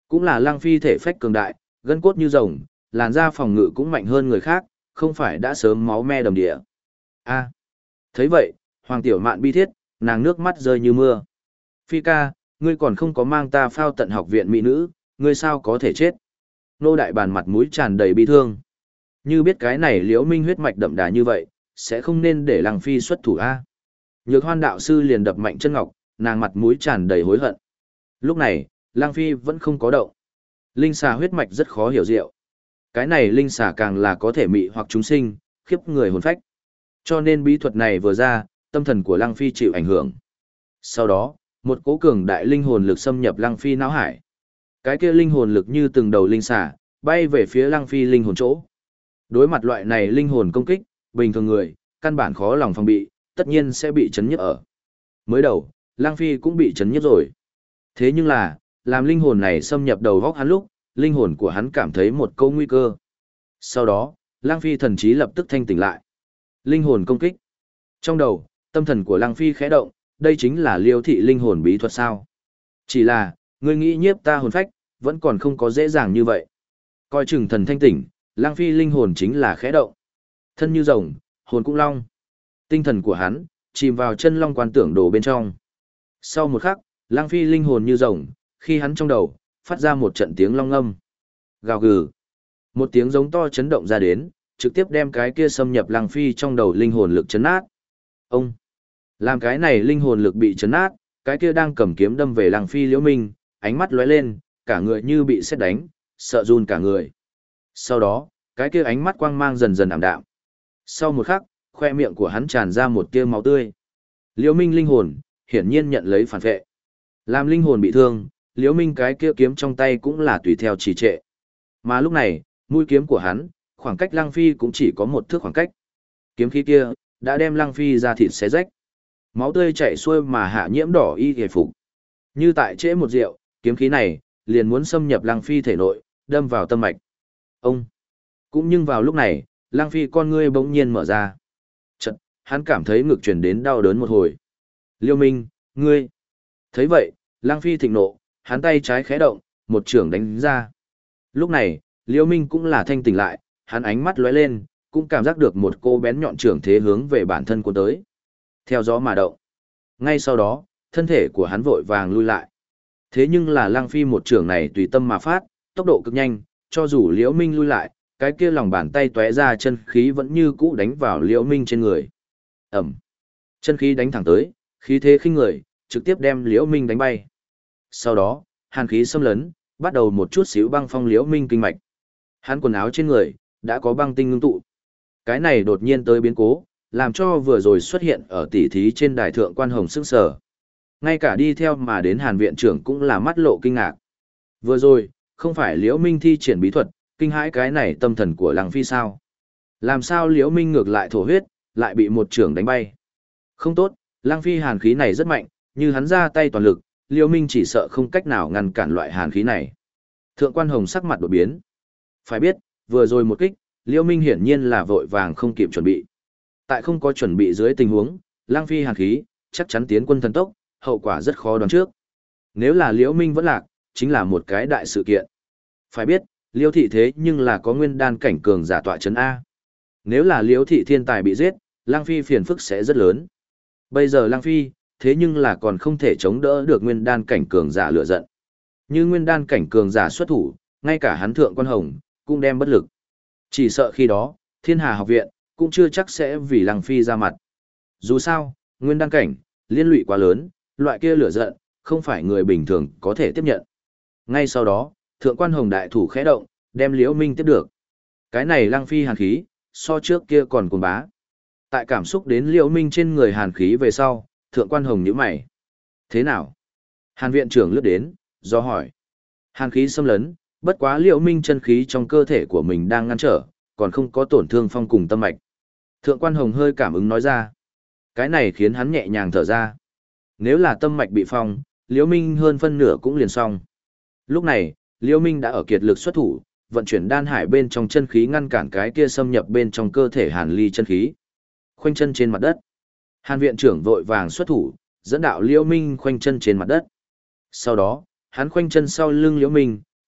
Speaker 1: Cũng là Lăng Phi thể phách cường đại, gân cốt như rồng, làn da phòng ngự cũng mạnh hơn người khác, không phải đã sớm máu me đầm địa. A. Thấy vậy, Hoàng Tiểu Mạn bi thiết, nàng nước mắt rơi như mưa. Phi ca, ngươi còn không có mang ta phao tận học viện mỹ nữ, ngươi sao có thể chết? Nô đại bàn mặt mũi tràn đầy bi thương. Như biết cái này Liễu Minh huyết mạch đậm đà như vậy, sẽ không nên để Lăng Phi xuất thủ a. Nhược Hoan đạo sư liền đập mạnh chân ngọc, nàng mặt mũi tràn đầy hối hận. Lúc này, Lăng Phi vẫn không có động. Linh xà huyết mạch rất khó hiểu diệu. Cái này linh xà càng là có thể mị hoặc chúng sinh, khiếp người hồn phách. Cho nên bí thuật này vừa ra, tâm thần của Lăng Phi chịu ảnh hưởng. Sau đó, một cố cường đại linh hồn lực xâm nhập Lăng Phi não hải. Cái kia linh hồn lực như từng đầu linh xà, bay về phía Lăng Phi linh hồn chỗ. Đối mặt loại này linh hồn công kích, bình thường người, căn bản khó lòng phòng bị, tất nhiên sẽ bị chấn nhức ở. Mới đầu, Lăng Phi cũng bị chấn nhức rồi. Thế nhưng là, làm linh hồn này xâm nhập đầu góc hắn lúc, linh hồn của hắn cảm thấy một câu nguy cơ. Sau đó, Lăng Phi thần trí lập tức thanh tỉnh lại. Linh hồn công kích. Trong đầu, tâm thần của Lăng Phi khẽ động, đây chính là Liêu thị linh hồn bí thuật sao? Chỉ là, ngươi nghĩ nhiếp ta hồn phách, vẫn còn không có dễ dàng như vậy. Coi chừng thần thanh tỉnh, Lăng Phi linh hồn chính là khẽ động. Thân như rồng, hồn cũng long. Tinh thần của hắn chìm vào chân long quan tưởng đồ bên trong. Sau một khắc, Lăng Phi linh hồn như rồng, khi hắn trong đầu phát ra một trận tiếng long âm. Gào gừ. Một tiếng giống to chấn động ra đến, trực tiếp đem cái kia xâm nhập Lăng Phi trong đầu linh hồn lực chấn nát. Ông làm cái này linh hồn lực bị chấn nát, cái kia đang cầm kiếm đâm về Lăng Phi Liễu Minh, ánh mắt lóe lên, cả người như bị sét đánh, sợ run cả người. Sau đó, cái kia ánh mắt quang mang dần dần ảm đạm. Sau một khắc, khoe miệng của hắn tràn ra một tia máu tươi. Liễu Minh linh hồn hiển nhiên nhận lấy phản vệ. Làm linh hồn bị thương, Liễu Minh cái kia kiếm trong tay cũng là tùy theo trì trệ. Mà lúc này, mũi kiếm của hắn, khoảng cách Lăng Phi cũng chỉ có một thước khoảng cách. Kiếm khí kia đã đem Lăng Phi ra thịt xé rách. Máu tươi chảy xuôi mà hạ nhiễm đỏ y hề phục. Như tại trễ một rượu, kiếm khí này liền muốn xâm nhập Lăng Phi thể nội, đâm vào tâm mạch. Ông cũng nhưng vào lúc này, Lăng Phi con ngươi bỗng nhiên mở ra. Chợt, hắn cảm thấy ngực truyền đến đau đớn một hồi. Liêu Minh, ngươi. Thấy vậy, Lăng Phi thịnh nộ, hắn tay trái khẽ động, một chưởng đánh ra. Lúc này, Liêu Minh cũng là thanh tỉnh lại, hắn ánh mắt lóe lên, cũng cảm giác được một cô bén nhọn chưởng thế hướng về bản thân của tới. Theo gió mà động. Ngay sau đó, thân thể của hắn vội vàng lui lại. Thế nhưng là Lăng Phi một chưởng này tùy tâm mà phát, tốc độ cực nhanh, cho dù Liễu Minh lui lại, cái kia lòng bàn tay tóe ra chân khí vẫn như cũ đánh vào Liễu Minh trên người. Ẩm. Chân khí đánh thẳng tới, khí thế khinh người, trực tiếp đem Liễu Minh đánh bay. Sau đó, hàn khí xâm lấn, bắt đầu một chút xíu băng phong Liễu Minh kinh mạch. Hắn quần áo trên người đã có băng tinh ngưng tụ. Cái này đột nhiên tới biến cố, làm cho vừa rồi xuất hiện ở tỉ thí trên đài thượng quan hồng sức sở. Ngay cả đi theo mà đến Hàn viện trưởng cũng là mắt lộ kinh ngạc. Vừa rồi, không phải Liễu Minh thi triển bí thuật, kinh hãi cái này tâm thần của Lăng Phi sao? Làm sao Liễu Minh ngược lại thổ huyết, lại bị một trưởng đánh bay? Không tốt, Lăng Phi hàn khí này rất mạnh, như hắn ra tay toàn lực, Liễu Minh chỉ sợ không cách nào ngăn cản loại hàn khí này. Thượng quan hồng sắc mặt đột biến. Phải biết, vừa rồi một kích, Liễu Minh hiển nhiên là vội vàng không kịp chuẩn bị. Tại không có chuẩn bị dưới tình huống, Lăng Phi hàn khí, chắc chắn tiến quân thần tốc, hậu quả rất khó đoán trước. Nếu là Liễu Minh vẫn lạc, chính là một cái đại sự kiện. Phải biết, Liễu thị thế nhưng là có nguyên đan cảnh cường giả tọa chấn A. Nếu là Liễu thị thiên tài bị giết, Lăng Phi phiền phức sẽ rất lớn. Bây giờ Lăng Phi, thế nhưng là còn không thể chống đỡ được nguyên đan cảnh cường giả lửa giận. Như nguyên đan cảnh cường giả xuất thủ, ngay cả hắn thượng quan hồng, cũng đem bất lực. Chỉ sợ khi đó, Thiên Hà học viện, cũng chưa chắc sẽ vì Lăng Phi ra mặt. Dù sao, nguyên đan cảnh, liên lụy quá lớn, loại kia lửa giận, không phải người bình thường có thể tiếp nhận. Ngay sau đó, thượng quan hồng đại thủ khẽ động, đem Liễu Minh tiếp được. Cái này Lăng Phi hàn khí, so trước kia còn cuồng bá. Tại cảm xúc đến Liễu Minh trên người hàn khí về sau, thượng quan hồng nhíu mày. Thế nào? Hàn viện trưởng lướt đến, do hỏi. Hàn khí xâm lấn, bất quá Liễu Minh chân khí trong cơ thể của mình đang ngăn trở, còn không có tổn thương phong cùng tâm mạch. Thượng quan hồng hơi cảm ứng nói ra. Cái này khiến hắn nhẹ nhàng thở ra. Nếu là tâm mạch bị phong, Liễu Minh hơn phân nửa cũng liền xong. Lúc này, Liễu Minh đã ở kiệt lực xuất thủ, vận chuyển đan hải bên trong chân khí ngăn cản cái kia xâm nhập bên trong cơ thể Hàn Ly chân khí. Khoanh chân trên mặt đất. Hàn viện trưởng vội vàng xuất thủ, dẫn đạo Liễu Minh khoanh chân trên mặt đất. Sau đó, hắn khoanh chân sau lưng Liễu Minh,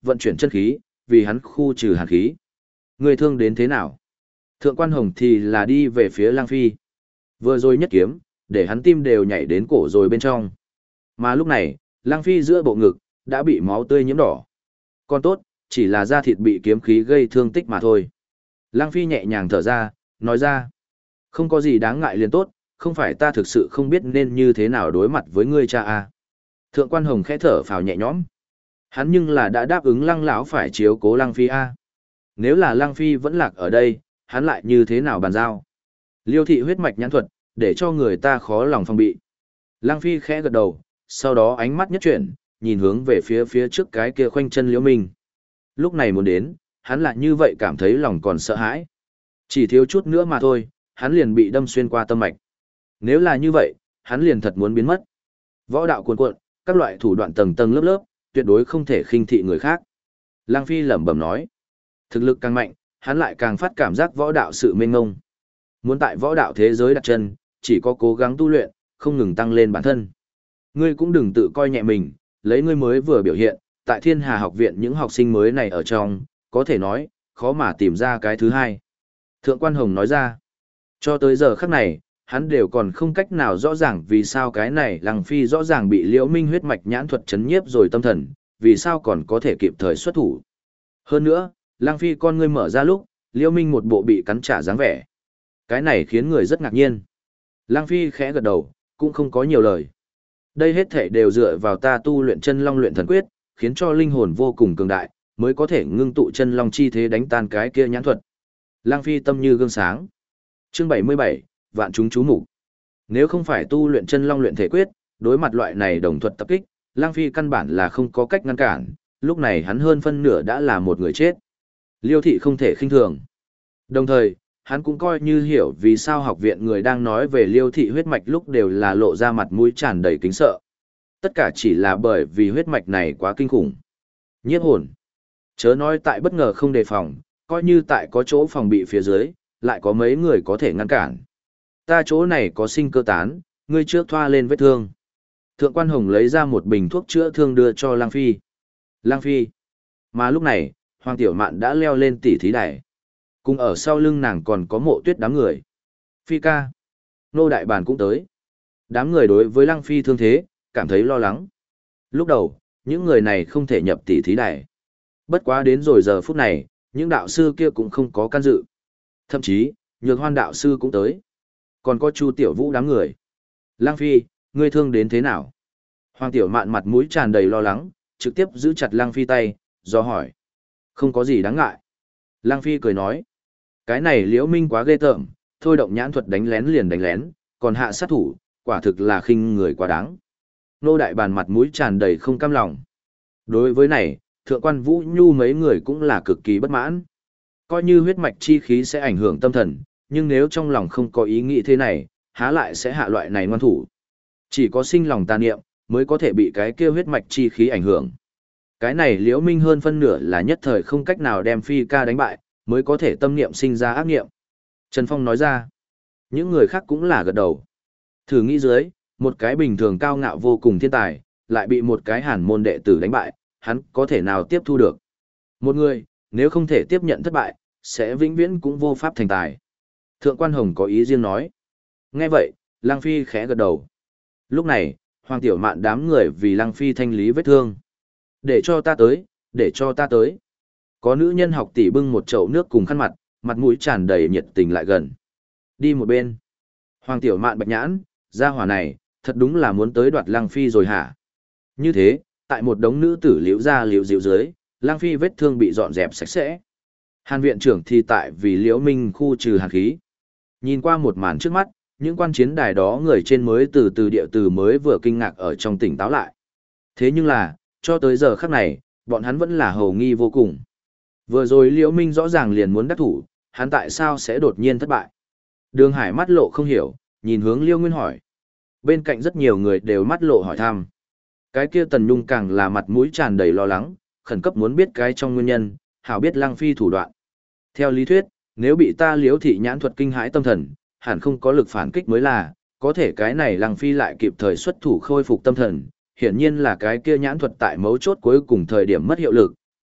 Speaker 1: vận chuyển chân khí, vì hắn khu trừ hàn khí. Người thương đến thế nào? Thượng quan Hồng thì là đi về phía Lang Phi. Vừa rồi nhất kiếm, để hắn tim đều nhảy đến cổ rồi bên trong. Mà lúc này, Lang Phi giữa bộ ngực, đã bị máu tươi nhiễm đỏ. Còn tốt, chỉ là da thịt bị kiếm khí gây thương tích mà thôi. Lang Phi nhẹ nhàng thở ra, nói ra. Không có gì đáng ngại liền tốt, không phải ta thực sự không biết nên như thế nào đối mặt với ngươi cha à. Thượng quan Hồng khẽ thở phào nhẹ nhõm. Hắn nhưng là đã đáp ứng Lăng lão phải chiếu cố Lăng Phi a. Nếu là Lăng Phi vẫn lạc ở đây, hắn lại như thế nào bàn giao? Liêu thị huyết mạch nhãn thuật, để cho người ta khó lòng phòng bị. Lăng Phi khẽ gật đầu, sau đó ánh mắt nhất chuyển, nhìn hướng về phía trước cái kia khoanh chân Liễu Minh. Lúc này muốn đến, hắn lại như vậy cảm thấy lòng còn sợ hãi. Chỉ thiếu chút nữa mà thôi, hắn liền bị đâm xuyên qua tâm mạch. Nếu là như vậy, hắn liền thật muốn biến mất. Võ đạo cuồn cuộn, các loại thủ đoạn tầng tầng lớp lớp, tuyệt đối không thể khinh thị người khác. Lăng Phi lẩm bẩm nói, thực lực càng mạnh, hắn lại càng phát cảm giác võ đạo sự mênh mông. Muốn tại võ đạo thế giới đặt chân, chỉ có cố gắng tu luyện, không ngừng tăng lên bản thân. Ngươi cũng đừng tự coi nhẹ mình, lấy ngươi mới vừa biểu hiện, tại Thiên Hà học viện những học sinh mới này ở trong, có thể nói, khó mà tìm ra cái thứ hai. Thượng quan Hồng nói ra, cho tới giờ khắc này, hắn đều còn không cách nào rõ ràng vì sao cái này Lăng Phi rõ ràng bị Liễu Minh huyết mạch nhãn thuật chấn nhiếp rồi tâm thần, vì sao còn có thể kịp thời xuất thủ. Hơn nữa, Lăng Phi con ngươi mở ra lúc, Liễu Minh một bộ bị cắn trả dáng vẻ. Cái này khiến người rất ngạc nhiên. Lăng Phi khẽ gật đầu, cũng không có nhiều lời. Đây hết thể đều dựa vào ta tu luyện chân long luyện thần quyết, khiến cho linh hồn vô cùng cường đại, mới có thể ngưng tụ chân long chi thế đánh tan cái kia nhãn thuật. Lăng Phi tâm như gương sáng. Chương 77, vạn chúng chú mục. Nếu không phải tu luyện chân long luyện thể quyết, đối mặt loại này đồng thuật tập kích, Lăng Phi căn bản là không có cách ngăn cản, lúc này hắn hơn phân nửa đã là một người chết. Liêu thị không thể khinh thường. Đồng thời, hắn cũng coi như hiểu vì sao học viện người đang nói về Liêu thị huyết mạch lúc đều là lộ ra mặt mũi tràn đầy kính sợ. Tất cả chỉ là bởi vì huyết mạch này quá kinh khủng. Nhiếp hồn. Chớ nói tại bất ngờ không đề phòng, coi như tại có chỗ phòng bị phía dưới, lại có mấy người có thể ngăn cản. Ta chỗ này có sinh cơ tán, ngươi trước thoa lên vết thương. Thượng quan Hồng lấy ra một bình thuốc chữa thương đưa cho Lăng Phi. Lăng Phi. Mà lúc này, Hoàng Tiểu Mạn đã leo lên tỉ thí đài. Cùng ở sau lưng nàng còn có Mộ Tuyết đám người. Phi ca. Nô Đại Bản cũng tới. Đám người đối với Lăng Phi thương thế, cảm thấy lo lắng. Lúc đầu, những người này không thể nhập tỉ thí đài. Bất quá đến rồi giờ phút này, những đạo sư kia cũng không có can dự. Thậm chí, Nhược Hoan đạo sư cũng tới. Còn có Chu Tiểu Vũ đám người. Lăng Phi, ngươi thương đến thế nào? Hoàng Tiểu Mạn mặt mũi tràn đầy lo lắng, trực tiếp giữ chặt Lăng Phi tay, do hỏi. Không có gì đáng ngại. Lăng Phi cười nói. Cái này Liễu Minh quá ghê tởm, thôi động nhãn thuật đánh lén liền đánh lén, còn hạ sát thủ, quả thực là khinh người quá đáng. Nô Đại Bàn mặt mũi tràn đầy không cam lòng. Đối với này, Thượng quan Vũ Nhu mấy người cũng là cực kỳ bất mãn. Coi như huyết mạch chi khí sẽ ảnh hưởng tâm thần, nhưng nếu trong lòng không có ý nghĩ thế này, há lại sẽ hạ loại này ngoan thủ. Chỉ có sinh lòng tà niệm, mới có thể bị cái kia huyết mạch chi khí ảnh hưởng. Cái này Liễu Minh hơn phân nửa là nhất thời không cách nào đem Phi ca đánh bại, mới có thể tâm niệm sinh ra ác niệm. Trần Phong nói ra, những người khác cũng là gật đầu. Thử nghĩ dưới, một cái bình thường cao ngạo vô cùng thiên tài, lại bị một cái hàn môn đệ tử đánh bại, hắn có thể nào tiếp thu được. Một người, nếu không thể tiếp nhận thất bại, sẽ vĩnh viễn cũng vô pháp thành tài. Thượng quan Hồng có ý riêng nói. Nghe vậy, Lăng Phi khẽ gật đầu. Lúc này, Hoàng Tiểu Mạn đám người vì Lăng Phi thanh lý vết thương. Để cho ta tới, để cho ta tới. Có nữ nhân học tỷ bưng một chậu nước cùng khăn mặt, mặt mũi tràn đầy nhiệt tình lại gần. Đi một bên. Hoàng Tiểu Mạn bạch nhãn, gia hỏa này, thật đúng là muốn tới đoạt Lăng Phi rồi hả? Như thế, tại một đống nữ tử liễu ra liễu dịu dưới, Lăng Phi vết thương bị dọn dẹp sạch sẽ. Hàn viện trưởng thì tại vì Liễu Minh khu trừ hàn khí. Nhìn qua một màn trước mắt, những quan chiến đài đó người trên mới từ địa từ mới vừa kinh ngạc ở trong tỉnh táo lại. Thế nhưng là, cho tới giờ khắc này, bọn hắn vẫn là hầu nghi vô cùng. Vừa rồi Liễu Minh rõ ràng liền muốn đắc thủ, hắn tại sao sẽ đột nhiên thất bại? Đường Hải mắt lộ không hiểu, nhìn hướng Liêu Nguyên hỏi. Bên cạnh rất nhiều người đều mắt lộ hỏi thăm. Cái kia Tần Nhung càng là mặt mũi tràn đầy lo lắng, khẩn cấp muốn biết cái trong nguyên nhân, hảo biết Lăng Phi thủ đoạn. Theo lý thuyết, nếu bị ta Liễu thị nhãn thuật kinh hãi tâm thần, hẳn không có lực phản kích mới là, có thể cái này Lăng Phi lại kịp thời xuất thủ khôi phục tâm thần, hiển nhiên là cái kia nhãn thuật tại mấu chốt cuối cùng thời điểm mất hiệu lực,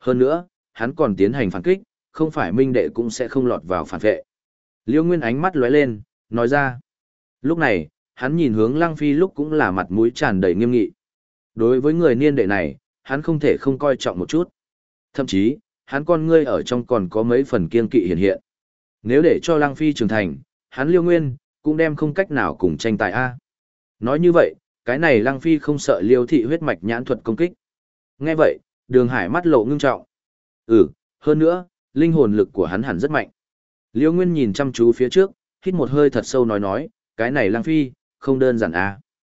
Speaker 1: Hơn nữa, hắn còn tiến hành phản kích, không phải minh đệ cũng sẽ không lọt vào phản vệ. Liêu Nguyên ánh mắt lóe lên, nói ra. Lúc này, hắn nhìn hướng Lăng Phi lúc cũng là mặt mũi tràn đầy nghiêm nghị. Đối với người niên đệ này, hắn không thể không coi trọng một chút. Thậm chí, hắn con ngươi ở trong còn có mấy phần kiên kỵ hiện hiện. Nếu để cho Lăng Phi trưởng thành, hắn Liêu Nguyên, cũng đem không cách nào cùng tranh tài A. Nói như vậy, cái này Lăng Phi không sợ Liêu thị huyết mạch nhãn thuật công kích. Nghe vậy, Đường Hải mắt lộ ngưng trọng. Hơn nữa, linh hồn lực của hắn hẳn rất mạnh. Liêu Nguyên nhìn chăm chú phía trước, hít một hơi thật sâu nói, cái này Lăng Phi, không đơn giản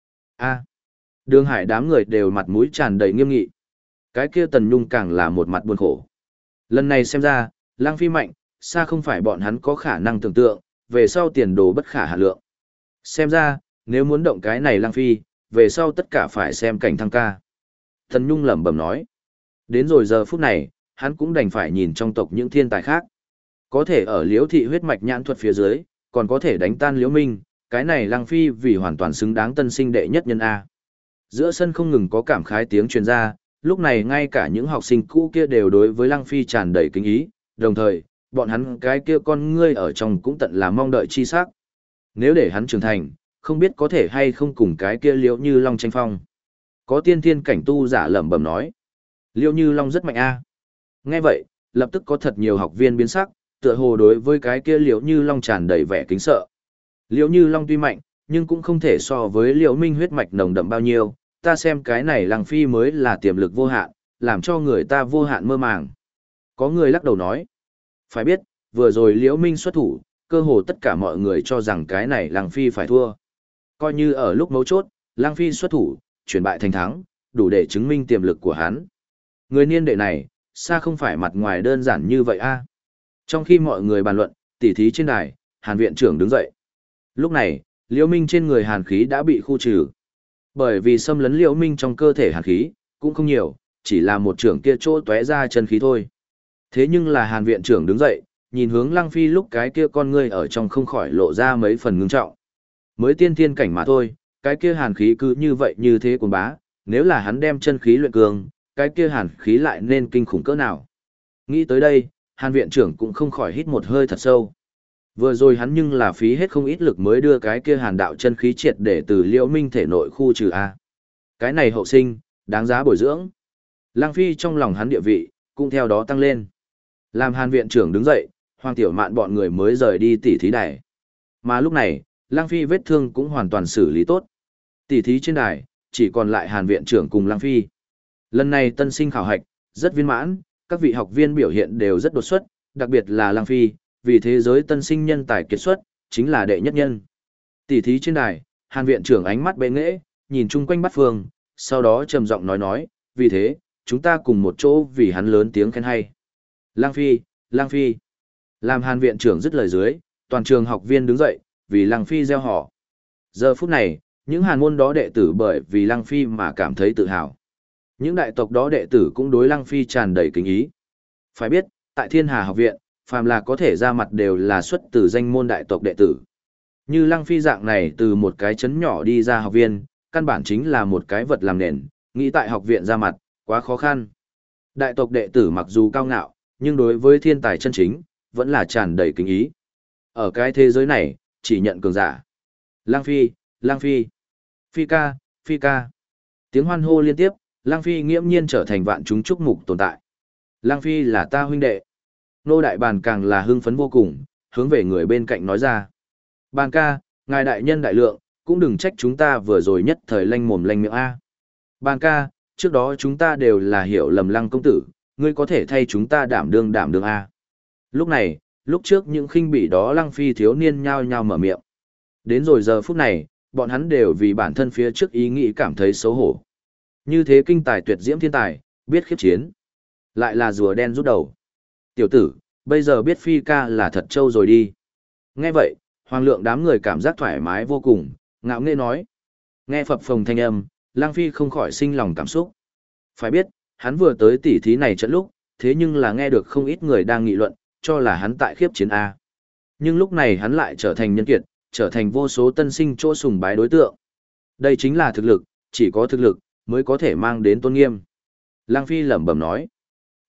Speaker 1: A. Đường Hải đám người đều mặt mũi tràn đầy nghiêm nghị. Cái kia Tần Nhung càng là một mặt buồn khổ. Lần này xem ra, Lăng Phi mạnh, xa không phải bọn hắn có khả năng tưởng tượng, về sau tiền đồ bất khả hạ lượng. Xem ra, nếu muốn động cái này Lăng Phi, về sau tất cả phải xem cảnh thăng ca. Tần Nhung lẩm bẩm nói. Đến rồi giờ phút này, hắn cũng đành phải nhìn trong tộc những thiên tài khác. Có thể ở Liễu thị huyết mạch nhãn thuật phía dưới, còn có thể đánh tan Liễu Minh, cái này Lăng Phi vì hoàn toàn xứng đáng tân sinh đệ nhất nhân A. Giữa sân không ngừng có cảm khái tiếng truyền ra, lúc này ngay cả những học sinh cũ kia đều đối với Lăng Phi tràn đầy kính ý, đồng thời, bọn hắn cái kia con ngươi ở trong cũng tận là mong đợi chi sắc. Nếu để hắn trưởng thành, không biết có thể hay không cùng cái kia Liễu Như Long tranh phong. Có tiên thiên cảnh tu giả lẩm bẩm nói, Liễu Như Long rất mạnh a. Nghe vậy, lập tức có thật nhiều học viên biến sắc, tựa hồ đối với cái kia Liễu Như Long tràn đầy vẻ kính sợ. Liễu Như Long tuy mạnh, nhưng cũng không thể so với Liễu Minh huyết mạch nồng đậm bao nhiêu, ta xem cái này Lăng Phi mới là tiềm lực vô hạn, làm cho người ta vô hạn mơ màng. Có người lắc đầu nói, phải biết, vừa rồi Liễu Minh xuất thủ, cơ hồ tất cả mọi người cho rằng cái này Lăng Phi phải thua. Coi như ở lúc mấu chốt, Lăng Phi xuất thủ, chuyển bại thành thắng, đủ để chứng minh tiềm lực của hắn. Người niên đệ này, xa không phải mặt ngoài đơn giản như vậy a. Trong khi mọi người bàn luận, tỉ thí trên đài, Hàn viện trưởng đứng dậy. Lúc này, Liễu Minh trên người hàn khí đã bị khu trừ. Bởi vì xâm lấn Liễu Minh trong cơ thể hàn khí, cũng không nhiều, chỉ là một trưởng kia chỗ tóe ra chân khí thôi. Thế nhưng là Hàn viện trưởng đứng dậy, nhìn hướng Lăng Phi lúc cái kia con ngươi ở trong không khỏi lộ ra mấy phần ngưng trọng. Mới tiên thiên cảnh mà thôi, cái kia hàn khí cứ như vậy như thế cuồng bá, nếu là hắn đem chân khí luyện cường, cái kia hàn khí lại nên kinh khủng cỡ nào. Nghĩ tới đây, Hàn viện trưởng cũng không khỏi hít một hơi thật sâu. Vừa rồi hắn nhưng là phí hết không ít lực mới đưa cái kia hàn đạo chân khí triệt để từ Liễu Minh thể nội khu trừ a. Cái này hậu sinh, đáng giá bồi dưỡng. Lăng Phi trong lòng hắn địa vị, cũng theo đó tăng lên. Làm Hàn viện trưởng đứng dậy, Hoàng Tiểu Mạn bọn người mới rời đi tỉ thí đài. Mà lúc này, Lăng Phi vết thương cũng hoàn toàn xử lý tốt. Tỉ thí trên đài, chỉ còn lại Hàn viện trưởng cùng Lăng Phi. Lần này tân sinh khảo hạch, rất viên mãn, các vị học viên biểu hiện đều rất đột xuất, đặc biệt là Lăng Phi, vì thế giới tân sinh nhân tài kiệt xuất, chính là đệ nhất nhân. Tỉ thí trên đài, Hàn viện trưởng ánh mắt bệ nghễ, nhìn chung quanh bắt phương, sau đó trầm giọng nói, vì thế, chúng ta cùng một chỗ vì hắn lớn tiếng khen hay. Lăng Phi, Lăng Phi. Làm Hàn viện trưởng dứt lời dưới, toàn trường học viên đứng dậy, vì Lăng Phi gieo họ. Giờ phút này, những Hàn môn đó đệ tử bởi vì Lăng Phi mà cảm thấy tự hào. Những đại tộc đó đệ tử cũng đối Lăng Phi tràn đầy kính ý. Phải biết, tại Thiên Hà học viện, phàm là có thể ra mặt đều là xuất từ danh môn đại tộc đệ tử. Như Lăng Phi dạng này từ một cái chấn nhỏ đi ra học viên, căn bản chính là một cái vật làm nền, nghĩ tại học viện ra mặt, quá khó khăn. Đại tộc đệ tử mặc dù cao ngạo, nhưng đối với thiên tài chân chính, vẫn là tràn đầy kính ý. Ở cái thế giới này, chỉ nhận cường giả. Lăng Phi, Lăng Phi, Phi ca, Phi ca. Tiếng hoan hô liên tiếp, Lăng Phi nghiễm nhiên trở thành vạn chúng chúc mục tồn tại. Lăng Phi là ta huynh đệ. Nô đại bàn càng là hưng phấn vô cùng, hướng về người bên cạnh nói ra. Bàn ca, ngài đại nhân đại lượng, cũng đừng trách chúng ta vừa rồi nhất thời lanh mồm lanh miệng A. Bàn ca, trước đó chúng ta đều là hiểu lầm Lăng công tử, ngươi có thể thay chúng ta đảm đương A. Lúc này, lúc trước những khinh bỉ đó Lăng Phi thiếu niên nhao nhao mở miệng. Đến rồi giờ phút này, bọn hắn đều vì bản thân phía trước ý nghĩ cảm thấy xấu hổ. Như thế kinh tài tuyệt diễm thiên tài, biết khiếp chiến. Lại là rùa đen rút đầu. Tiểu tử, bây giờ biết Phi ca là thật trâu rồi đi. Nghe vậy, Hoàng lượng đám người cảm giác thoải mái vô cùng, ngạo nghễ nói. Nghe phập phồng thanh âm, Lăng Phi không khỏi sinh lòng cảm xúc. Phải biết, hắn vừa tới tỉ thí này trận lúc, thế nhưng là nghe được không ít người đang nghị luận, cho là hắn tại khiếp chiến A. Nhưng lúc này hắn lại trở thành nhân kiệt, trở thành vô số tân sinh chỗ sùng bái đối tượng. Đây chính là thực lực, chỉ có thực lực, mới có thể mang đến tôn nghiêm. Lăng Phi lẩm bẩm nói.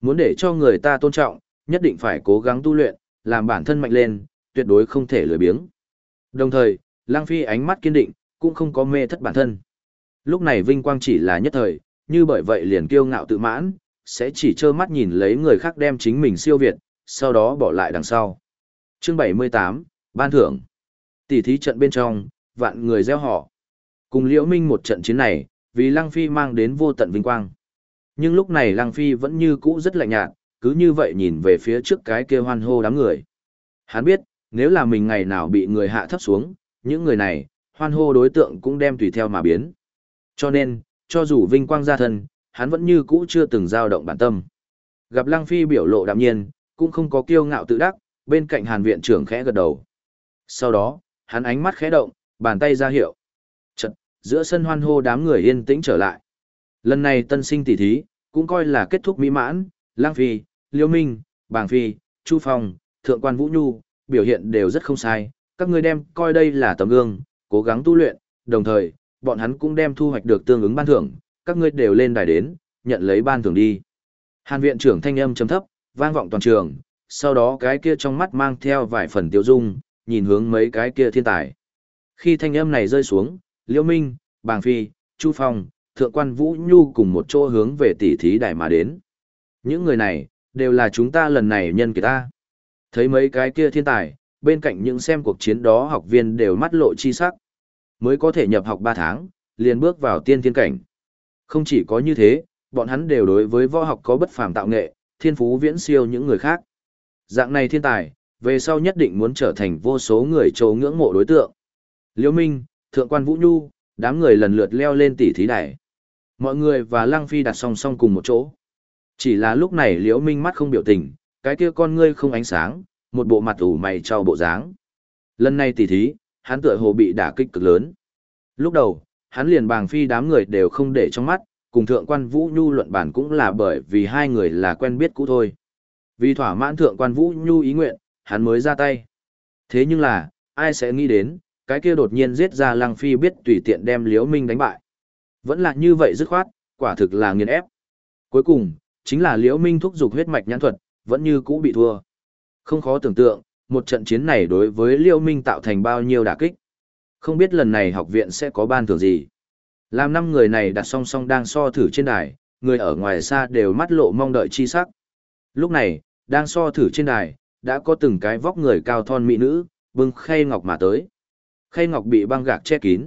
Speaker 1: Muốn để cho người ta tôn trọng, nhất định phải cố gắng tu luyện, làm bản thân mạnh lên, tuyệt đối không thể lười biếng. Đồng thời, Lăng Phi ánh mắt kiên định, cũng không có mê thất bản thân. Lúc này vinh quang chỉ là nhất thời, như bởi vậy liền kiêu ngạo tự mãn, sẽ chỉ trơ mắt nhìn lấy người khác đem chính mình siêu việt, sau đó bỏ lại đằng sau. Chương 78, Ban thưởng. Tỷ thí trận bên trong, vạn người gieo họ. Cùng Liễu Minh một trận chiến này, vì Lăng Phi mang đến vô tận vinh quang. Nhưng lúc này Lăng Phi vẫn như cũ rất lạnh nhạt, cứ như vậy nhìn về phía trước cái kia hoan hô đám người. Hắn biết, nếu là mình ngày nào bị người hạ thấp xuống, những người này, hoan hô đối tượng cũng đem tùy theo mà biến. Cho nên, cho dù vinh quang ra thân, hắn vẫn như cũ chưa từng dao động bản tâm. Gặp Lăng Phi biểu lộ đạm nhiên, cũng không có kiêu ngạo tự đắc, bên cạnh Hàn viện trưởng khẽ gật đầu. Sau đó, hắn ánh mắt khẽ động, bàn tay ra hiệu. Chợt, giữa sân hoan hô đám người yên tĩnh trở lại. Lần này tân sinh tỷ thí, cũng coi là kết thúc mỹ mãn, Lăng Phi, Liễu Minh, Bàng Phi, Chu Phong, Thượng quan Vũ Nhu, biểu hiện đều rất không sai, các ngươi đem coi đây là tấm gương, cố gắng tu luyện, đồng thời, bọn hắn cũng đem thu hoạch được tương ứng ban thưởng, các ngươi đều lên đài đến, nhận lấy ban thưởng đi. Hàn viện trưởng thanh âm trầm thấp, vang vọng toàn trường, sau đó cái kia trong mắt mang theo vài phần tiêu dung, nhìn hướng mấy cái kia thiên tài. Khi thanh âm này rơi xuống, Liễu Minh, Bàng Phi, Chu Phong, Thượng quan Vũ Nhu cùng một chỗ hướng về tỷ thí đài mà đến. Những người này, đều là chúng ta lần này nhân kiệt ta. Thấy mấy cái kia thiên tài, bên cạnh những xem cuộc chiến đó học viên đều mắt lộ chi sắc. Mới có thể nhập học 3 tháng, liền bước vào tiên thiên cảnh. Không chỉ có như thế, bọn hắn đều đối với võ học có bất phàm tạo nghệ, thiên phú viễn siêu những người khác. Dạng này thiên tài, về sau nhất định muốn trở thành vô số người trầu ngưỡng mộ đối tượng. Liễu Minh, Thượng quan Vũ Nhu, đám người lần lượt leo lên tỷ thí đài. Mọi người và Lăng Phi đặt song song cùng một chỗ. Chỉ là lúc này Liễu Minh mắt không biểu tình, cái kia con ngươi không ánh sáng, một bộ mặt ủ mày trao bộ dáng. Lần này tỷ thí, hắn tựa hồ bị đả kích cực lớn. Lúc đầu, hắn liền Bàng Phi đám người đều không để trong mắt, cùng Thượng quan Vũ Nhu luận bản cũng là bởi vì hai người là quen biết cũ thôi. Vì thỏa mãn Thượng quan Vũ Nhu ý nguyện, hắn mới ra tay. Thế nhưng là, ai sẽ nghĩ đến, cái kia đột nhiên giết ra Lăng Phi biết tùy tiện đem Liễu Minh đánh bại. Vẫn là như vậy dứt khoát, quả thực là nghiền ép. Cuối cùng, chính là Liễu Minh thúc giục huyết mạch nhãn thuật, vẫn như cũ bị thua. Không khó tưởng tượng, một trận chiến này đối với Liễu Minh tạo thành bao nhiêu đả kích. Không biết lần này học viện sẽ có ban thưởng gì. Làm 5 người này đặt song song đang so thử trên đài, người ở ngoài xa đều mắt lộ mong đợi chi sắc. Lúc này, đang so thử trên đài, đã có từng cái vóc người cao thon mỹ nữ, bưng khay ngọc mà tới. Khay ngọc bị băng gạc che kín.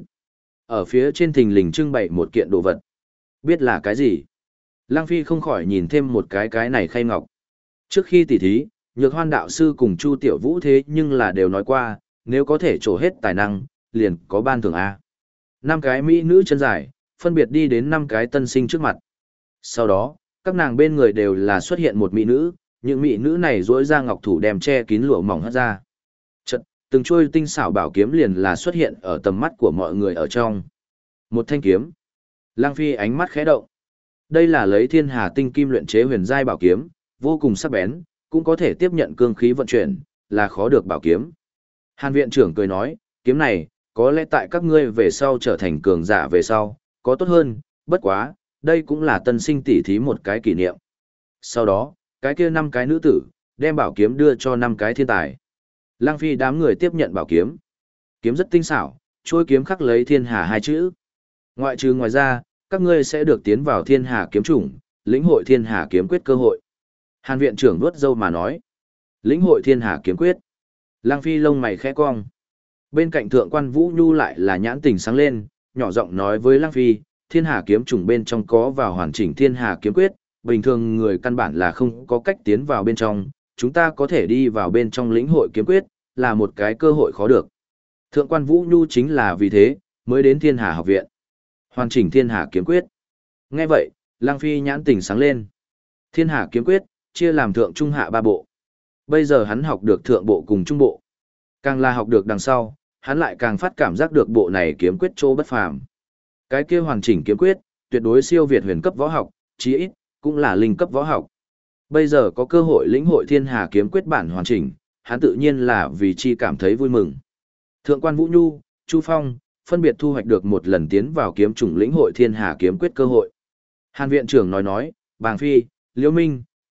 Speaker 1: Ở phía trên thình lình trưng bày một kiện đồ vật. Biết là cái gì? Lăng Phi không khỏi nhìn thêm một cái này khay ngọc. Trước khi tỉ thí, Nhược Hoan đạo sư cùng Chu Tiểu Vũ thế nhưng là đều nói qua, nếu có thể trổ hết tài năng, liền có ban thưởng A. 5 cái mỹ nữ chân dài, phân biệt đi đến 5 cái tân sinh trước mặt. Sau đó, các nàng bên người đều là xuất hiện một mỹ nữ, những mỹ nữ này duỗi ra ngọc thủ đem che kín lụa mỏng hất ra. Chợt, từng trôi tinh xảo bảo kiếm liền là xuất hiện ở tầm mắt của mọi người ở trong. Một thanh kiếm. Lăng Phi ánh mắt khẽ động. Đây là lấy Thiên Hà tinh kim luyện chế huyền giai bảo kiếm, vô cùng sắc bén, cũng có thể tiếp nhận cương khí vận chuyển, là khó được bảo kiếm. Hàn viện trưởng cười nói, kiếm này, có lẽ tại các ngươi về sau trở thành cường giả về sau, có tốt hơn, bất quá, đây cũng là tân sinh tỷ thí một cái kỷ niệm. Sau đó, cái kia 5 cái nữ tử, đem bảo kiếm đưa cho 5 cái thiên tài. Lăng Phi đám người tiếp nhận bảo kiếm. Kiếm rất tinh xảo, trôi kiếm khắc lấy Thiên Hà 2 chữ. Ngoài ra, các ngươi sẽ được tiến vào Thiên Hà kiếm chủng, lĩnh hội Thiên Hà kiếm quyết cơ hội. Hàn viện trưởng vuốt râu mà nói. Lĩnh hội Thiên Hà kiếm quyết. Lăng Phi lông mày khẽ cong. Bên cạnh Thượng quan Vũ Nhu lại là nhãn tình sáng lên, nhỏ giọng nói với Lăng Phi, Thiên Hà kiếm chủng bên trong có vào hoàn chỉnh Thiên Hà kiếm quyết, bình thường người căn bản là không có cách tiến vào bên trong, chúng ta có thể đi vào bên trong lĩnh hội kiếm quyết, là một cái cơ hội khó được. Thượng quan Vũ Nhu chính là vì thế, mới đến Thiên Hà học viện. Hoàn chỉnh Thiên Hà kiếm quyết. Nghe vậy, Lăng Phi nhãn tình sáng lên. Thiên Hà kiếm quyết, chia làm thượng trung hạ 3 bộ. Bây giờ hắn học được thượng bộ cùng trung bộ. Càng là học được đằng sau, hắn lại càng phát cảm giác được bộ này kiếm quyết chỗ bất phàm. Cái kia hoàn chỉnh kiếm quyết, tuyệt đối siêu việt huyền cấp võ học, chí ít cũng là linh cấp võ học. Bây giờ có cơ hội lĩnh hội Thiên Hà kiếm quyết bản hoàn chỉnh, hắn tự nhiên là vì chi cảm thấy vui mừng. Thượng quan Vũ Nhu, Chu Phong, phân biệt thu hoạch được một lần tiến vào kiếm chủng lĩnh hội Thiên Hà kiếm quyết cơ hội. Hàn viện trưởng nói, Bàng Phi, Liễu Minh,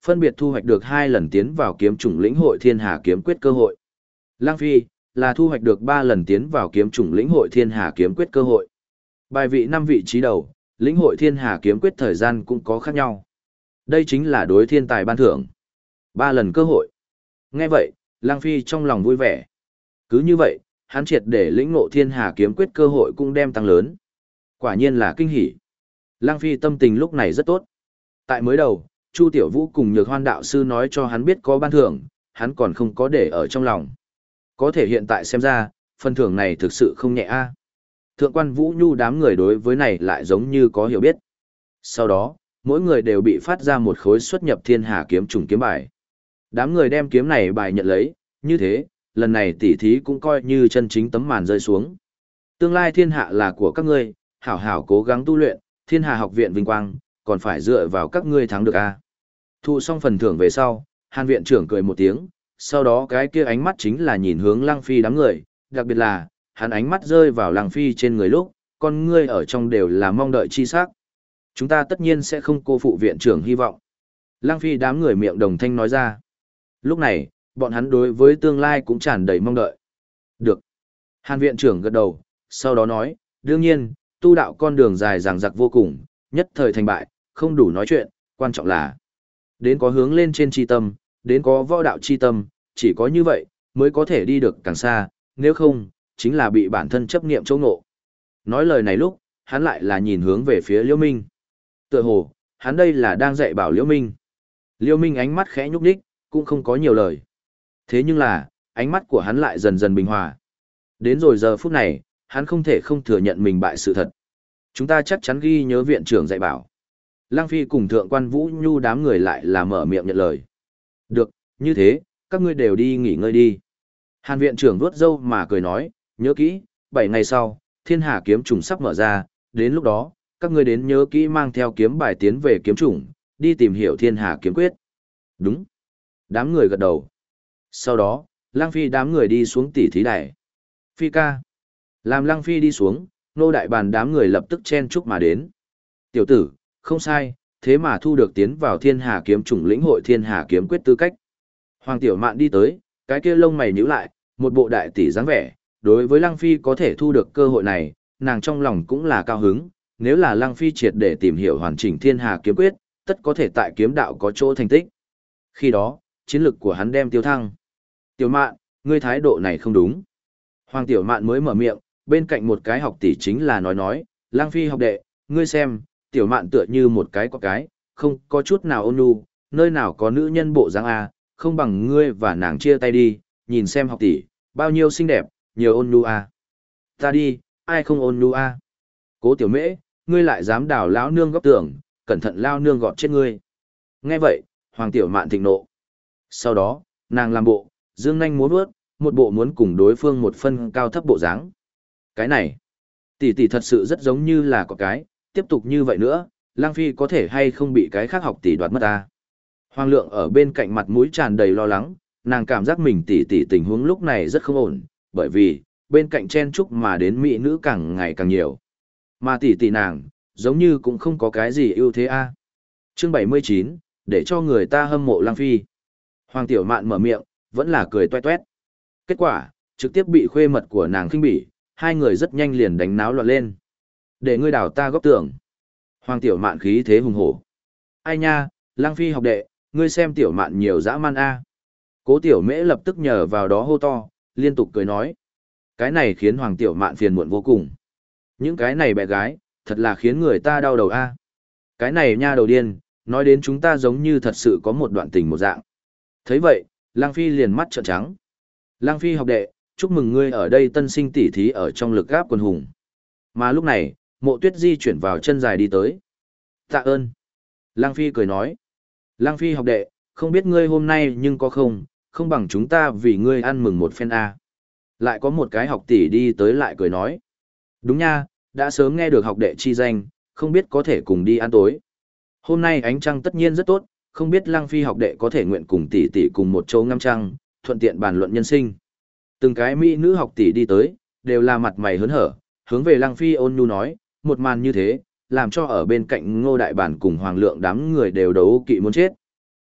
Speaker 1: phân biệt thu hoạch được 2 lần tiến vào kiếm chủng lĩnh hội thiên hà kiếm quyết cơ hội. Lang Phi là thu hoạch được 3 lần tiến vào kiếm chủng lĩnh hội thiên hà kiếm quyết cơ hội. Bài vị 5 vị trí đầu, lĩnh hội thiên hà kiếm quyết thời gian cũng có khác nhau. Đây chính là đối thiên tài ban thưởng. 3 lần cơ hội. Nghe vậy, Lang Phi trong lòng vui vẻ. Cứ như vậy, hắn triệt để lĩnh ngộ thiên hà kiếm quyết cơ hội cũng đem tăng lớn. Quả nhiên là kinh hỉ. Lang Phi tâm tình lúc này rất tốt. Tại mới đầu, Chu Tiểu Vũ cùng Nhược Hoan đạo sư nói cho hắn biết có ban thưởng, hắn còn không có để ở trong lòng. Có thể hiện tại xem ra, phần thưởng này thực sự không nhẹ a. Thượng quan Vũ Nhu đám người đối với này lại giống như có hiểu biết. Sau đó, mỗi người đều bị phát ra một khối xuất nhập thiên hà kiếm trùng kiếm bài. Đám người đem kiếm này bài nhận lấy, như thế, lần này tỉ thí cũng coi như chân chính tấm màn rơi xuống. Tương lai thiên hạ là của các ngươi, hảo hảo cố gắng tu luyện, thiên hà học viện vinh quang, còn phải dựa vào các ngươi thắng được a. Thu xong phần thưởng về sau, Hàn viện trưởng cười một tiếng, sau đó cái kia ánh mắt chính là nhìn hướng Lăng Phi đám người, đặc biệt là, hắn ánh mắt rơi vào Lăng Phi trên người lúc, con ngươi ở trong đều là mong đợi chi sắc. Chúng ta tất nhiên sẽ không cô phụ viện trưởng hy vọng. Lăng Phi đám người miệng đồng thanh nói ra. Lúc này, bọn hắn đối với tương lai cũng tràn đầy mong đợi. Được. Hàn viện trưởng gật đầu, sau đó nói, đương nhiên, tu đạo con đường dài dằng dặc vô cùng, nhất thời thành bại, không đủ nói chuyện, quan trọng là đến có hướng lên trên chi tâm, đến có võ đạo chi tâm, chỉ có như vậy, mới có thể đi được càng xa, nếu không, chính là bị bản thân chấp niệm chỗ ngộ. Nói lời này lúc, hắn lại là nhìn hướng về phía Liễu Minh. Tựa hồ, hắn đây là đang dạy bảo Liễu Minh. Liễu Minh ánh mắt khẽ nhúc nhích, cũng không có nhiều lời. Thế nhưng là, ánh mắt của hắn lại dần dần bình hòa. Đến rồi giờ phút này, hắn không thể không thừa nhận mình bại sự thật. Chúng ta chắc chắn ghi nhớ viện trưởng dạy bảo. Lăng Phi cùng thượng quan Vũ Nhu đám người lại là mở miệng nhận lời. Được, như thế, các ngươi đều đi nghỉ ngơi đi. Hàn viện trưởng vuốt râu mà cười nói, nhớ kỹ, 7 ngày sau, thiên hà kiếm trùng sắp mở ra, đến lúc đó, các ngươi đến nhớ kỹ mang theo kiếm bài tiến về kiếm trùng, đi tìm hiểu thiên hà kiếm quyết. Đúng. Đám người gật đầu. Sau đó, Lăng Phi đám người đi xuống tỉ thí đài. Phi ca. Làm Lăng Phi đi xuống, nô đại bàn đám người lập tức chen chúc mà đến. Tiểu tử, không sai, thế mà thu được tiến vào thiên hà kiếm chủng lĩnh hội thiên hà kiếm quyết tư cách. Hoàng Tiểu Mạn đi tới, cái kia lông mày nhíu lại, một bộ đại tỷ dáng vẻ, đối với Lăng Phi có thể thu được cơ hội này, nàng trong lòng cũng là cao hứng, nếu là Lăng Phi triệt để tìm hiểu hoàn chỉnh thiên hà kiếm quyết, tất có thể tại kiếm đạo có chỗ thành tích. Khi đó, chiến lực của hắn đem tiêu thăng. Tiểu Mạn, ngươi thái độ này không đúng. Hoàng Tiểu Mạn mới mở miệng, bên cạnh một cái học tỷ chính là nói, Lăng Phi học đệ, ngươi xem, Tiểu Mạn tựa như một cái có cái, không có chút nào ôn nhu, nơi nào có nữ nhân bộ dáng a, không bằng ngươi và nàng chia tay đi, nhìn xem học tỷ, bao nhiêu xinh đẹp, nhiều ôn nhu a. Ta đi, ai không ôn nhu a. Cố Tiểu Mễ, ngươi lại dám đào lão nương góc tường, cẩn thận lao nương gọt chết ngươi. Nghe vậy, Hoàng Tiểu Mạn thịnh nộ. Sau đó, nàng làm bộ, dương nhanh múa vuốt, một bộ muốn cùng đối phương một phân cao thấp bộ dáng. Cái này, tỷ tỷ thật sự rất giống như là có cái, tiếp tục như vậy nữa, Lăng Phi có thể hay không bị cái khác học tỷ đoạt mất ta. Hoàng Lượng ở bên cạnh mặt mũi tràn đầy lo lắng, nàng cảm giác mình tỷ tỷ tình huống lúc này rất không ổn, bởi vì, bên cạnh chen chúc mà đến mỹ nữ càng ngày càng nhiều. Mà tỷ tỷ nàng, giống như cũng không có cái gì ưu thế a. Chương 79, để cho người ta hâm mộ Lăng Phi. Hoàng Tiểu Mạn mở miệng, vẫn là cười toe toét. Kết quả, trực tiếp bị khuê mật của nàng khinh bỉ, hai người rất nhanh liền đánh náo loạn lên. Để ngươi đào ta góc tường. Hoàng Tiểu Mạn khí thế hùng hổ. Ai nha, Lăng Phi học đệ, ngươi xem Tiểu Mạn nhiều dã man a. Cố Tiểu Mễ lập tức nhờ vào đó hô to, liên tục cười nói. Cái này khiến Hoàng Tiểu Mạn phiền muộn vô cùng. Những cái này bé gái, thật là khiến người ta đau đầu a. Cái này nha đầu điên, nói đến chúng ta giống như thật sự có một đoạn tình một dạng. Thấy vậy, Lăng Phi liền mắt trợn trắng. Lăng Phi học đệ, chúc mừng ngươi ở đây tân sinh tỷ thí ở trong lực gáp quân hùng. Mà lúc này, Mộ Tuyết di chuyển vào chân dài đi tới. Tạ ơn. Lăng Phi cười nói. Lăng Phi học đệ, không biết ngươi hôm nay nhưng có không bằng chúng ta vì ngươi ăn mừng một phen a. Lại có một cái học tỷ đi tới lại cười nói. Đúng nha, đã sớm nghe được học đệ chi danh, không biết có thể cùng đi ăn tối. Hôm nay ánh trăng tất nhiên rất tốt, không biết Lăng Phi học đệ có thể nguyện cùng tỷ tỷ cùng một chỗ ngắm trăng, thuận tiện bàn luận nhân sinh. Từng cái mỹ nữ học tỷ đi tới, đều là mặt mày hớn hở, hướng về Lăng Phi ôn nhu nói, một màn như thế, làm cho ở bên cạnh Ngô Đại Bản cùng Hoàng Lượng đám người đều đấu kỵ muốn chết.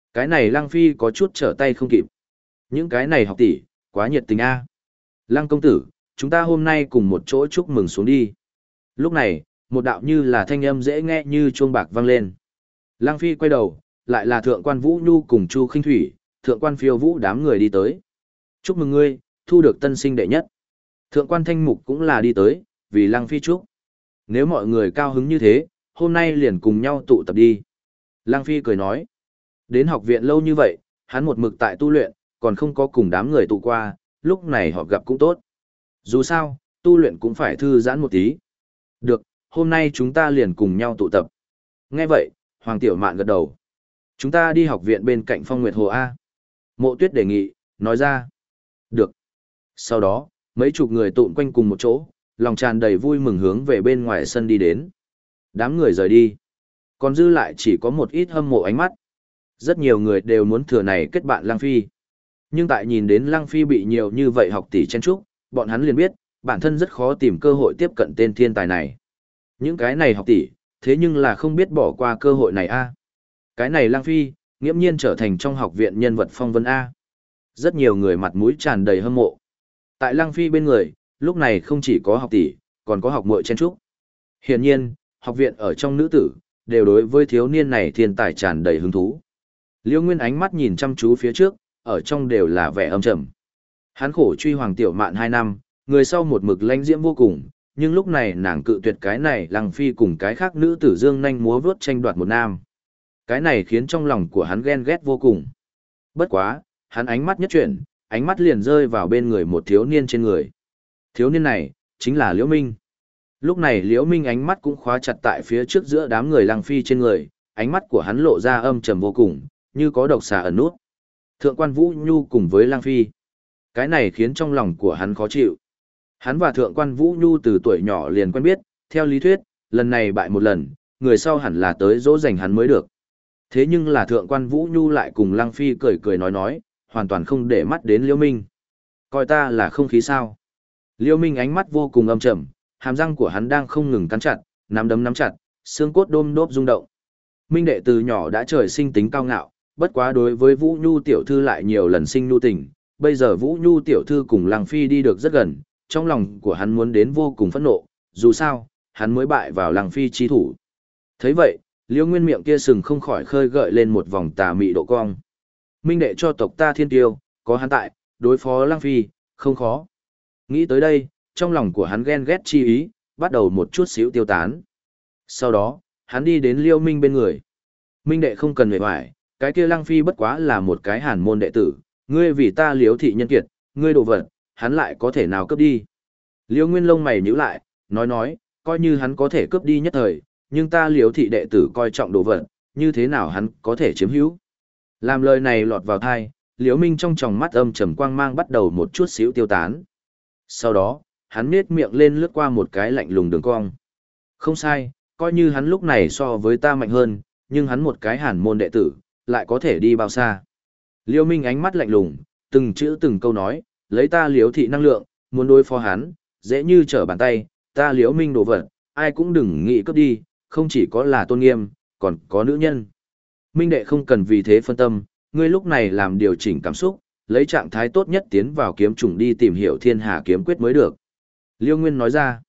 Speaker 1: Cái này Lăng Phi có chút trở tay không kịp. Những cái này học tỷ, quá nhiệt tình a. Lăng công tử, chúng ta hôm nay cùng một chỗ chúc mừng xuống đi. Lúc này, một đạo như là thanh âm dễ nghe như chuông bạc vang lên. Lăng Phi quay đầu, lại là thượng quan Vũ Nhu cùng Chu Khinh Thủy, thượng quan Phiêu Vũ đám người đi tới. Chúc mừng ngươi, thu được tân sinh đệ nhất. Thượng quan Thanh Mục cũng là đi tới, vì Lăng Phi chúc. Nếu mọi người cao hứng như thế, hôm nay liền cùng nhau tụ tập đi. Lăng Phi cười nói, đến học viện lâu như vậy, hắn một mực tại tu luyện, còn không có cùng đám người tụ qua, lúc này họ gặp cũng tốt. Dù sao, tu luyện cũng phải thư giãn một tí. Được, hôm nay chúng ta liền cùng nhau tụ tập. Nghe vậy, Hoàng Tiểu Mạn gật đầu. Chúng ta đi học viện bên cạnh Phong Nguyệt Hồ A. Mộ Tuyết đề nghị, nói ra. Được. Sau đó, mấy chục người tụn quanh cùng một chỗ, lòng tràn đầy vui mừng hướng về bên ngoài sân đi đến. Đám người rời đi. Còn dư lại chỉ có một ít hâm mộ ánh mắt. Rất nhiều người đều muốn thừa này kết bạn Lăng Phi. Nhưng tại nhìn đến Lăng Phi bị nhiều như vậy học tỷ chen chúc, bọn hắn liền biết, bản thân rất khó tìm cơ hội tiếp cận tên thiên tài này. Những cái này học tỷ, thế nhưng là không biết bỏ qua cơ hội này a. Cái này Lăng Phi, nghiễm nhiên trở thành trong học viện nhân vật phong vân a. Rất nhiều người mặt mũi tràn đầy hâm mộ. Tại Lăng Phi bên người, lúc này không chỉ có học tỷ, còn có học muội chen chúc. Hiển nhiên, học viện ở trong nữ tử, đều đối với thiếu niên này thiên tài tràn đầy hứng thú. Liêu Nguyên ánh mắt nhìn chăm chú phía trước, ở trong đều là vẻ âm trầm. Hắn khổ truy Hoàng Tiểu Mạn 2 năm, người sau một mực lãnh diễm vô cùng, nhưng lúc này nàng cự tuyệt cái này Lăng Phi cùng cái khác nữ tử dương nhanh múa vướt tranh đoạt một nam. Cái này khiến trong lòng của hắn ghen ghét vô cùng. Bất quá, hắn ánh mắt nhất chuyển, ánh mắt liền rơi vào bên người một thiếu niên trên người. Thiếu niên này, chính là Liễu Minh. Lúc này Liễu Minh ánh mắt cũng khóa chặt tại phía trước giữa đám người Lăng Phi trên người, ánh mắt của hắn lộ ra âm trầm vô cùng, như có độc xà ẩn nút. Thượng quan Vũ Nhu cùng với Lăng Phi. Cái này khiến trong lòng của hắn khó chịu. Hắn và Thượng quan Vũ Nhu từ tuổi nhỏ liền quen biết, theo lý thuyết, lần này bại một lần, người sau hẳn là tới dỗ dành hắn mới được. Thế nhưng là Thượng quan Vũ Nhu lại cùng Lăng Phi cười cười nói, hoàn toàn không để mắt đến Liễu Minh. Coi ta là không khí sao. Liễu Minh ánh mắt vô cùng âm trầm, hàm răng của hắn đang không ngừng cắn chặt, nắm đấm nắm chặt, xương cốt đôm đốp rung động. Minh đệ từ nhỏ đã trời sinh tính cao ngạo, bất quá đối với Vũ Nhu tiểu thư lại nhiều lần sinh nhu tình, bây giờ Vũ Nhu tiểu thư cùng Lăng Phi đi được rất gần, trong lòng của hắn muốn đến vô cùng phẫn nộ, dù sao, hắn mới bại vào Lăng Phi chi thủ. Thấy vậy, Liễu Nguyên miệng kia sừng không khỏi khơi gợi lên một vòng tà mị độ cong. Minh đệ cho tộc ta thiên tiêu, có hắn tại, đối phó Lăng Phi, không khó. Nghĩ tới đây, trong lòng của hắn ghen ghét chi ý, bắt đầu một chút xíu tiêu tán. Sau đó, hắn đi đến Liễu Minh bên người. Minh đệ không cần vẻ vải, cái kia Lăng Phi bất quá là một cái hàn môn đệ tử, ngươi vì ta Liễu thị nhân kiệt, ngươi đồ vật, hắn lại có thể nào cướp đi. Liễu Nguyên lông mày nhíu lại, nói, coi như hắn có thể cướp đi nhất thời, nhưng ta Liễu thị đệ tử coi trọng đồ vật, như thế nào hắn có thể chiếm hữu. Làm lời này lọt vào tai, Liễu Minh trong tròng mắt âm trầm quang mang bắt đầu một chút xíu tiêu tán. Sau đó, hắn nhếch miệng lên lướt qua một cái lạnh lùng đường cong. Không sai, coi như hắn lúc này so với ta mạnh hơn, nhưng hắn một cái hàn môn đệ tử, lại có thể đi bao xa. Liễu Minh ánh mắt lạnh lùng, từng chữ từng câu nói, lấy ta Liễu thị năng lượng, muốn đối phó hắn, dễ như trở bàn tay, ta Liễu Minh đồ vật, ai cũng đừng nghĩ cướp đi, không chỉ có là tôn nghiêm, còn có nữ nhân. Minh đệ không cần vì thế phân tâm, ngươi lúc này làm điều chỉnh cảm xúc, lấy trạng thái tốt nhất tiến vào kiếm trùng đi tìm hiểu thiên hà kiếm quyết mới được. Liêu Nguyên nói ra.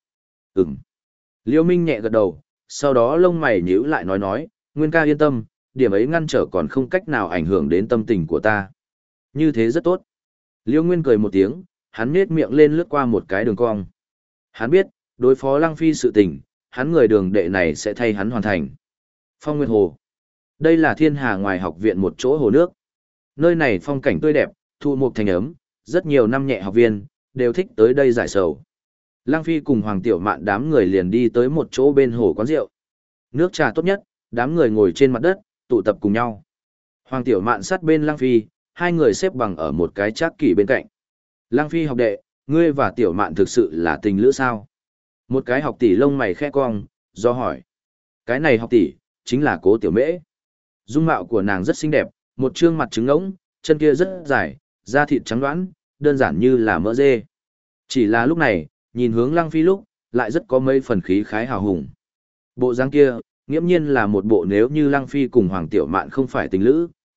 Speaker 1: Liêu Minh nhẹ gật đầu, sau đó lông mày nhíu lại nói, Nguyên ca yên tâm, điểm ấy ngăn trở còn không cách nào ảnh hưởng đến tâm tình của ta. Như thế rất tốt. Liêu Nguyên cười một tiếng, hắn nhếch miệng lên lướt qua một cái đường cong. Hắn biết, đối phó Lăng Phi sự tình, hắn người đường đệ này sẽ thay hắn hoàn thành. Phong Nguyệt Hồ. Đây là thiên hà ngoài học viện một chỗ hồ nước. Nơi này phong cảnh tươi đẹp, thu mục thành ấm, rất nhiều năm nhẹ học viên, đều thích tới đây giải sầu. Lăng Phi cùng Hoàng Tiểu Mạn đám người liền đi tới một chỗ bên hồ quán rượu. Nước trà tốt nhất, đám người ngồi trên mặt đất, tụ tập cùng nhau. Hoàng Tiểu Mạn sát bên Lăng Phi, hai người xếp bằng ở một cái trác kỷ bên cạnh. Lăng Phi học đệ, ngươi và Tiểu Mạn thực sự là tình lữ sao? Một cái học tỷ lông mày khẽ cong, do hỏi. Cái này học tỷ, chính là Cố Tiểu Mễ. Dung mạo của nàng rất xinh đẹp, một trương mặt trứng ngỗng, chân kia rất dài, da thịt trắng đoán, đơn giản như là mỡ dê. Chỉ là lúc này, nhìn hướng Lăng Phi lúc, lại rất có mấy phần khí khái hào hùng. Bộ dáng kia, nghiễm nhiên là một bộ nếu như Lăng Phi cùng Hoàng Tiểu Mạn không phải tình lữ,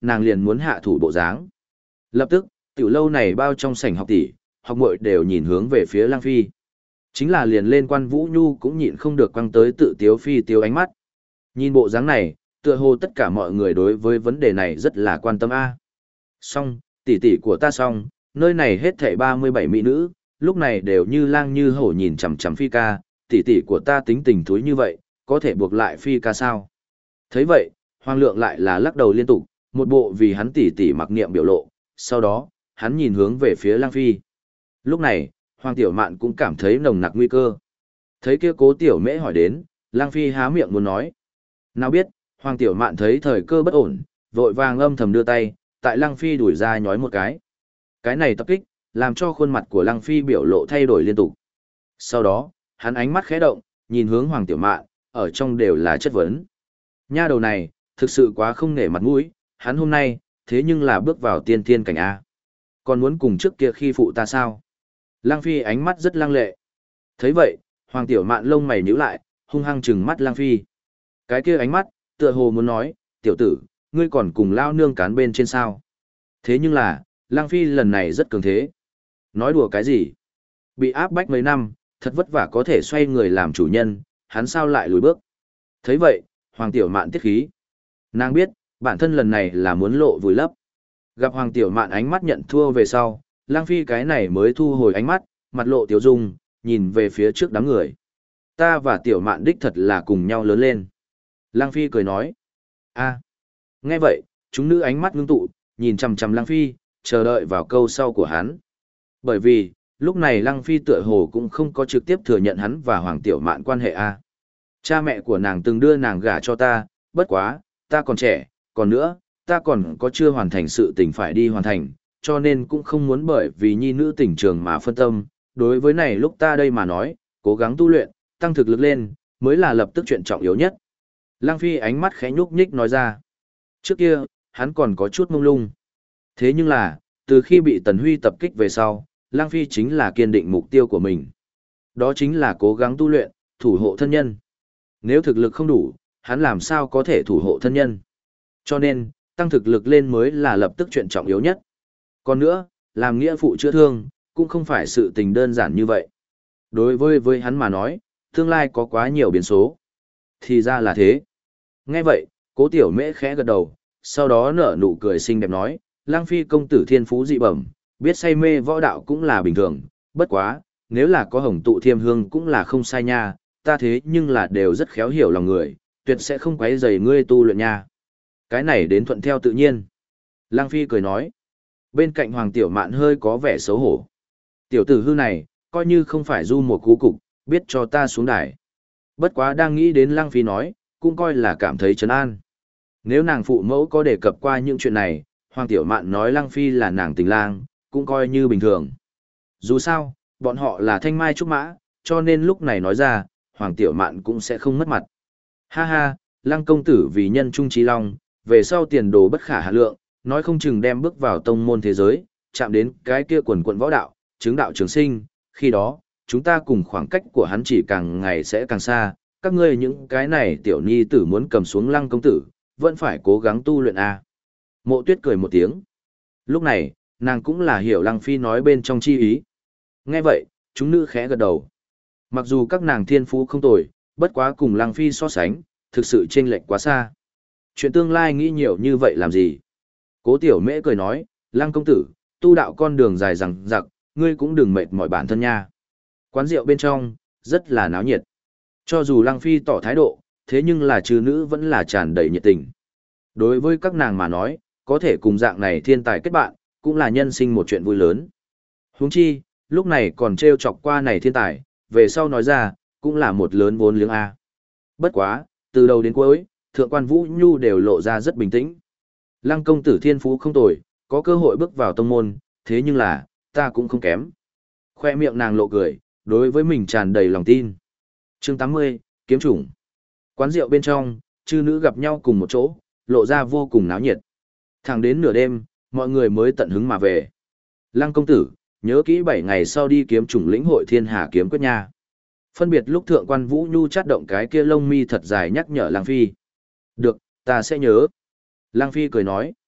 Speaker 1: nàng liền muốn hạ thủ bộ dáng. Lập tức, tiểu lâu này bao trong sảnh học tỷ, học muội đều nhìn hướng về phía Lăng Phi. Chính là liền lên Quan Vũ Nhu cũng nhịn không được quăng tới tự tiếu phi tiếu ánh mắt. Nhìn bộ dáng này, tựa hồ tất cả mọi người đối với vấn đề này rất là quan tâm a. Xong, tỷ tỷ của ta xong, nơi này hết thảy 37 mỹ nữ, lúc này đều như lang như hổ nhìn chằm chằm Phi ca, tỷ tỷ của ta tính tình thúi như vậy, có thể buộc lại Phi ca sao? Thấy vậy, Hoàng Lượng lại là lắc đầu liên tục, một bộ vì hắn tỷ tỷ mặc niệm biểu lộ, sau đó, hắn nhìn hướng về phía Lang Phi. Lúc này, Hoàng Tiểu Mạn cũng cảm thấy nồng nặc nguy cơ. Thấy kia Cố Tiểu Mễ hỏi đến, Lang Phi há miệng muốn nói. Nào biết, Hoàng Tiểu Mạn thấy thời cơ bất ổn, vội vàng âm thầm đưa tay, tại Lăng Phi đuổi ra nhói một cái. Cái này tập kích, làm cho khuôn mặt của Lăng Phi biểu lộ thay đổi liên tục. Sau đó, hắn ánh mắt khẽ động, nhìn hướng Hoàng Tiểu Mạn, ở trong đều là chất vấn. Nha đầu này, thực sự quá không nể mặt mũi, hắn hôm nay, thế nhưng là bước vào tiên tiên cảnh A. Còn muốn cùng trước kia khi phụ ta sao? Lăng Phi ánh mắt rất lăng lệ. Thấy vậy, Hoàng Tiểu Mạn lông mày nhíu lại, hung hăng trừng mắt Lăng Phi. Cái kia ánh mắt, tựa hồ muốn nói, tiểu tử, ngươi còn cùng lao nương cán bên trên sao. Thế nhưng là, Lăng Phi lần này rất cường thế. Nói đùa cái gì? Bị áp bách mấy năm, thật vất vả có thể xoay người làm chủ nhân, hắn sao lại lùi bước. Thấy vậy, Hoàng Tiểu Mạn tiết khí. Nàng biết, bản thân lần này là muốn lộ vùi lấp. Gặp Hoàng Tiểu Mạn ánh mắt nhận thua về sau, Lăng Phi cái này mới thu hồi ánh mắt, mặt lộ tiểu dung, nhìn về phía trước đám người. Ta và Tiểu Mạn đích thật là cùng nhau lớn lên. Lăng Phi cười nói. A. Nghe vậy, chúng nữ ánh mắt ngưng tụ, nhìn chằm chằm Lăng Phi, chờ đợi vào câu sau của hắn. Bởi vì, lúc này Lăng Phi tựa hồ cũng không có trực tiếp thừa nhận hắn và Hoàng Tiểu Mạn quan hệ A. Cha mẹ của nàng từng đưa nàng gả cho ta, bất quá, ta còn trẻ, còn nữa, ta còn có chưa hoàn thành sự tình phải đi hoàn thành, cho nên cũng không muốn bởi vì nhi nữ tình trường mà phân tâm. Đối với này lúc ta đây mà nói, cố gắng tu luyện, tăng thực lực lên, mới là lập tức chuyện trọng yếu nhất. Lăng Phi ánh mắt khẽ nhúc nhích nói ra. Trước kia, hắn còn có chút mông lung. Thế nhưng là, từ khi bị Tần Huy tập kích về sau, Lăng Phi chính là kiên định mục tiêu của mình. Đó chính là cố gắng tu luyện, thủ hộ thân nhân. Nếu thực lực không đủ, hắn làm sao có thể thủ hộ thân nhân. Cho nên, tăng thực lực lên mới là lập tức chuyện trọng yếu nhất. Còn nữa, làm nghĩa phụ chữa thương, cũng không phải sự tình đơn giản như vậy. Đối với hắn mà nói, tương lai có quá nhiều biến số. Thì ra là thế. Nghe vậy, Cố Tiểu Mễ khẽ gật đầu, sau đó nở nụ cười xinh đẹp nói, Lăng Phi công tử thiên phú dị bẩm, biết say mê võ đạo cũng là bình thường, bất quá, nếu là có hồng tụ thiêm hương cũng là không sai nha, ta thế nhưng là đều rất khéo hiểu lòng người, tuyệt sẽ không quấy rầy ngươi tu luyện nha. Cái này đến thuận theo tự nhiên. Lăng Phi cười nói. Bên cạnh Hoàng Tiểu Mạn hơi có vẻ xấu hổ. Tiểu tử hư này, coi như không phải du một cú cục, biết cho ta xuống đài. Bất quá đang nghĩ đến Lăng Phi nói, cũng coi là cảm thấy trấn an. Nếu nàng phụ mẫu có đề cập qua những chuyện này, Hoàng Tiểu Mạn nói Lăng Phi là nàng tình lang, cũng coi như bình thường. Dù sao, bọn họ là thanh mai trúc mã, cho nên lúc này nói ra, Hoàng Tiểu Mạn cũng sẽ không mất mặt. Ha ha, Lăng công tử vì nhân trung trí long, về sau tiền đồ bất khả hạ lượng, nói không chừng đem bước vào tông môn thế giới, chạm đến cái kia quần quận võ đạo, chứng đạo trường sinh, khi đó, chúng ta cùng khoảng cách của hắn chỉ càng ngày sẽ càng xa, các ngươi những cái này tiểu nhi tử muốn cầm xuống Lăng công tử, vẫn phải cố gắng tu luyện a. Mộ Tuyết cười một tiếng. Lúc này, nàng cũng là hiểu Lăng Phi nói bên trong chi ý. Nghe vậy, chúng nữ khẽ gật đầu. Mặc dù các nàng thiên phú không tồi, bất quá cùng Lăng Phi so sánh, thực sự chênh lệch quá xa. Chuyện tương lai nghĩ nhiều như vậy làm gì? Cố Tiểu Mễ cười nói, Lăng công tử, tu đạo con đường dài dằng dặc, ngươi cũng đừng mệt mỏi bản thân nha. Quán rượu bên trong, rất là náo nhiệt. Cho dù Lăng Phi tỏ thái độ, thế nhưng là trừ nữ vẫn là tràn đầy nhiệt tình. Đối với các nàng mà nói, có thể cùng dạng này thiên tài kết bạn, cũng là nhân sinh một chuyện vui lớn. Huống chi, lúc này còn trêu chọc qua này thiên tài, về sau nói ra, cũng là một lớn vốn liếng A. Bất quá, từ đầu đến cuối, Thượng quan Vũ Nhu đều lộ ra rất bình tĩnh. Lăng công tử thiên phú không tồi, có cơ hội bước vào tông môn, thế nhưng là, ta cũng không kém. Khoe miệng nàng lộ cười, đối với mình tràn đầy lòng tin. Chương 80, kiếm chủng. Quán rượu bên trong, chư nữ gặp nhau cùng một chỗ, lộ ra vô cùng náo nhiệt. Thẳng đến nửa đêm, mọi người mới tận hứng mà về. Lăng công tử, nhớ kỹ 7 ngày sau đi kiếm chủng lĩnh hội thiên hà kiếm quyết nha. Phân biệt lúc thượng quan Vũ Nhu chát động cái kia lông mi thật dài nhắc nhở Lăng Phi. Được, ta sẽ nhớ. Lăng Phi cười nói.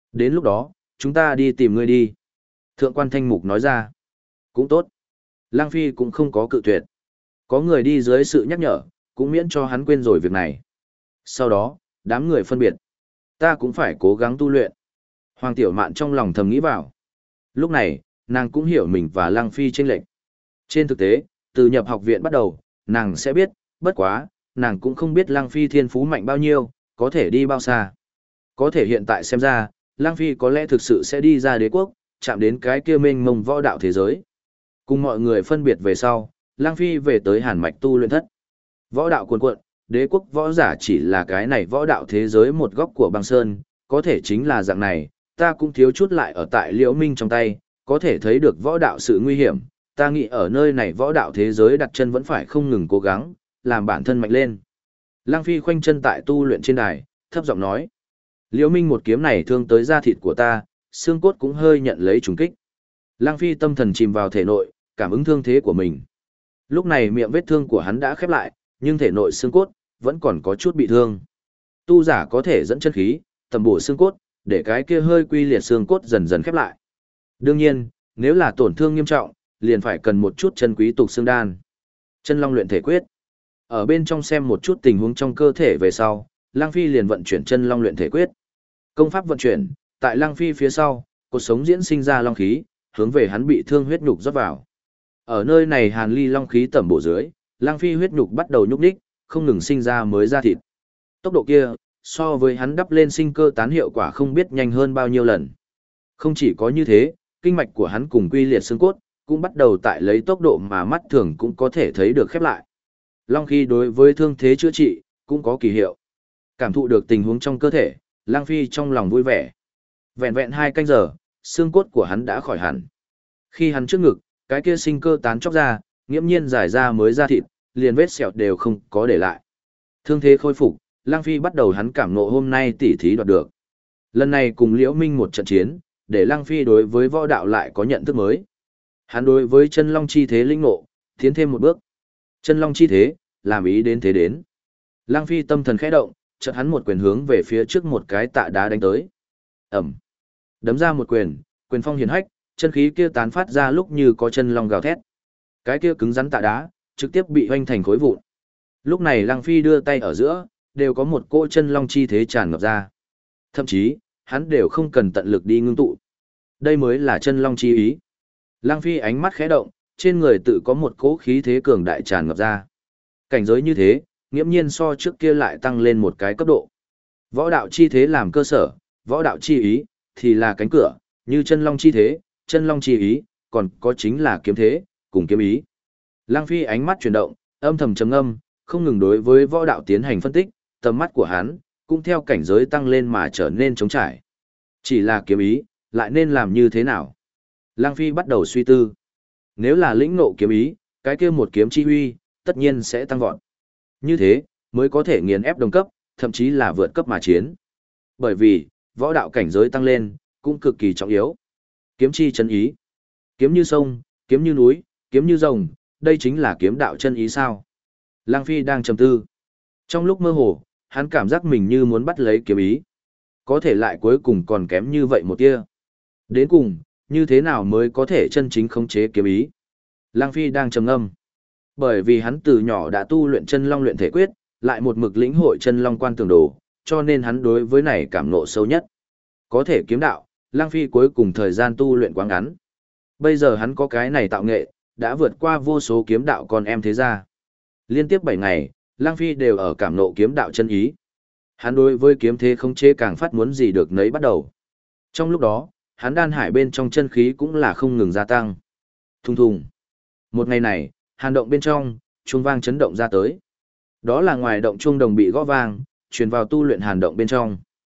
Speaker 1: Đến lúc đó, chúng ta đi tìm ngươi đi. Thượng quan Thanh Mục nói ra. Cũng tốt. Lăng Phi cũng không có cự tuyệt. Có người đi dưới sự nhắc nhở, cũng miễn cho hắn quên rồi việc này. Sau đó, đám người phân biệt. Ta cũng phải cố gắng tu luyện. Hoàng Tiểu Mạn trong lòng thầm nghĩ vào. Lúc này, nàng cũng hiểu mình và Lăng Phi chênh lệch. Trên thực tế, từ nhập học viện bắt đầu, nàng sẽ biết, bất quá, nàng cũng không biết Lăng Phi thiên phú mạnh bao nhiêu, có thể đi bao xa. Có thể hiện tại xem ra, Lăng Phi có lẽ thực sự sẽ đi ra đế quốc, chạm đến cái kia mênh mông võ đạo thế giới. Cùng mọi người phân biệt về sau, Lăng Phi về tới Hàn Mạch tu luyện thất. Võ đạo cuồn cuộn, đế quốc võ giả chỉ là cái này võ đạo thế giới một góc của băng sơn, có thể chính là dạng này, ta cũng thiếu chút lại ở tại Liễu Minh trong tay, có thể thấy được võ đạo sự nguy hiểm, ta nghĩ ở nơi này võ đạo thế giới đặt chân vẫn phải không ngừng cố gắng, làm bản thân mạnh lên. Lăng Phi khoanh chân tại tu luyện trên đài, thấp giọng nói. Liễu Minh một kiếm này thương tới da thịt của ta, xương cốt cũng hơi nhận lấy trùng kích. Lăng Phi tâm thần chìm vào thể nội, cảm ứng thương thế của mình. Lúc này miệng vết thương của hắn đã khép lại, nhưng thể nội xương cốt vẫn còn có chút bị thương. Tu giả có thể dẫn chân khí, tầm bổ xương cốt, để cái kia hơi quy liệt xương cốt dần dần khép lại. Đương nhiên, nếu là tổn thương nghiêm trọng, liền phải cần một chút chân quý tục xương đan. Chân Long luyện thể quyết. Ở bên trong xem một chút tình huống trong cơ thể về sau, Lăng Phi liền vận chuyển Chân Long luyện thể quyết. Công pháp vận chuyển, tại Lăng Phi phía sau, cột sống diễn sinh ra long khí, hướng về hắn bị thương huyết nhục rót vào. Ở nơi này hàn ly long khí tẩm bổ dưới, Lăng Phi huyết nhục bắt đầu nhúc nhích, không ngừng sinh ra mới da thịt. Tốc độ kia, so với hắn đắp lên sinh cơ tán hiệu quả không biết nhanh hơn bao nhiêu lần. Không chỉ có như thế, kinh mạch của hắn cùng quy liệt xương cốt, cũng bắt đầu tại lấy tốc độ mà mắt thường cũng có thể thấy được khép lại. Long khí đối với thương thế chữa trị, cũng có kỳ hiệu. Cảm thụ được tình huống trong cơ thể, Lăng Phi trong lòng vui vẻ. Vẹn vẹn 2 canh giờ, xương cốt của hắn đã khỏi hẳn. Khi hắn trước ngực, cái kia sinh cơ tán chóc ra, nghiễm nhiên giải ra mới da thịt, liền vết sẹo đều không có để lại. Thương thế khôi phục, Lăng Phi bắt đầu hắn cảm ngộ hôm nay tỉ thí đoạt được. Lần này cùng Liễu Minh một trận chiến, để Lăng Phi đối với võ đạo lại có nhận thức mới. Hắn đối với chân long chi thế linh ngộ, tiến thêm một bước. Chân long chi thế, làm ý đến thế đến. Lăng Phi tâm thần khẽ động, chợt hắn một quyền hướng về phía trước một cái tạ đá đánh tới. Ầm. Đấm ra một quyền, quyền phong hiển hách, chân khí kia tán phát ra lúc như có chân long gào thét. Cái kia cứng rắn tạ đá, trực tiếp bị hoanh thành khối vụn. Lúc này Lăng Phi đưa tay ở giữa, đều có một cỗ chân long chi thế tràn ngập ra. Thậm chí, hắn đều không cần tận lực đi ngưng tụ. Đây mới là chân long chi ý. Lăng Phi ánh mắt khẽ động, trên người tự có một cỗ khí thế cường đại tràn ngập ra. Cảnh giới như thế, nghiễm nhiên so trước kia lại tăng lên một cái cấp độ. Võ đạo chi thế làm cơ sở, võ đạo chi ý, thì là cánh cửa, như chân long chi thế, chân long chi ý, còn có chính là kiếm thế, cùng kiếm ý. Lăng Phi ánh mắt chuyển động, âm thầm trầm ngâm, không ngừng đối với võ đạo tiến hành phân tích, tầm mắt của hắn cũng theo cảnh giới tăng lên mà trở nên trống trải. Chỉ là kiếm ý, lại nên làm như thế nào? Lăng Phi bắt đầu suy tư. Nếu là lĩnh ngộ kiếm ý, cái kia một kiếm chi huy, tất nhiên sẽ tăng vọt. Như thế, mới có thể nghiền ép đồng cấp, thậm chí là vượt cấp mà chiến. Bởi vì, võ đạo cảnh giới tăng lên, cũng cực kỳ trọng yếu. Kiếm chi chân ý. Kiếm như sông, kiếm như núi, kiếm như rồng, đây chính là kiếm đạo chân ý sao? Lăng Phi đang trầm tư. Trong lúc mơ hồ, hắn cảm giác mình như muốn bắt lấy kiếm ý. Có thể lại cuối cùng còn kém như vậy một tia. Đến cùng, như thế nào mới có thể chân chính khống chế kiếm ý? Lăng Phi đang trầm ngâm. Bởi vì hắn từ nhỏ đã tu luyện chân long luyện thể quyết, lại một mực lĩnh hội chân long quan tường đồ, cho nên hắn đối với này cảm ngộ sâu nhất. Có thể kiếm đạo, Lăng Phi cuối cùng thời gian tu luyện quá ngắn. Bây giờ hắn có cái này tạo nghệ, đã vượt qua vô số kiếm đạo con em thế gia. Liên tiếp 7 ngày, Lăng Phi đều ở cảm ngộ kiếm đạo chân ý. Hắn đối với kiếm thế khống chế càng phát muốn gì được nấy bắt đầu. Trong lúc đó, hắn đan hải bên trong chân khí cũng là không ngừng gia tăng. Thùng thùng. Một ngày này, hàn động bên trong, chuông vang chấn động ra tới. Đó là ngoài động chuông đồng bị gõ vang, truyền vào tu luyện hàn động bên trong.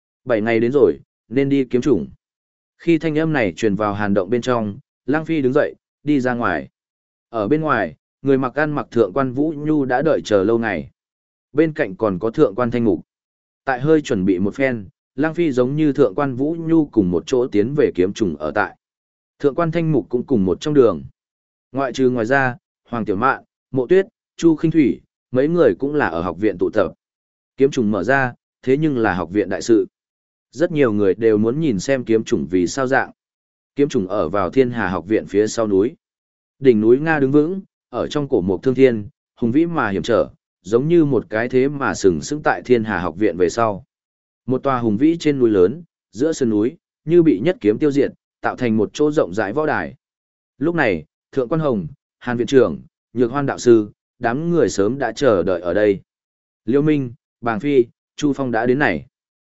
Speaker 1: 7 ngày đến rồi, nên đi kiếm chủng. Khi thanh âm này truyền vào hàn động bên trong, Lăng Phi đứng dậy, đi ra ngoài. Ở bên ngoài, người mặc ăn mặc thượng quan Vũ Nhu đã đợi chờ lâu ngày. Bên cạnh còn có thượng quan Thanh Ngục. Tại hơi chuẩn bị một phen, Lăng Phi giống như thượng quan Vũ Nhu cùng một chỗ tiến về kiếm trùng ở tại. Thượng quan Thanh Mục cũng cùng một trong đường. Ngoài ra, Hoàng Tiểu Mạn, Mộ Tuyết, Chu Khinh Thủy, mấy người cũng là ở học viện tụ tập. Kiếm trùng mở ra, thế nhưng là học viện đại sự. Rất nhiều người đều muốn nhìn xem kiếm chủng vì sao dạng. Kiếm chủng ở vào Thiên Hà học viện phía sau núi. Đỉnh núi Nga đứng vững, ở trong cổ mục thương thiên, hùng vĩ mà hiểm trở, giống như một cái thế mà sừng sững tại Thiên Hà học viện về sau. Một tòa hùng vĩ trên núi lớn, giữa sơn núi, như bị nhất kiếm tiêu diệt, tạo thành một chỗ rộng rãi võ đài. Lúc này, Thượng Quan Hồng, Hàn viện trưởng, Nhược Hoan đạo sư, đám người sớm đã chờ đợi ở đây. Liêu Minh, Bàng Phi, Chu Phong đã đến này.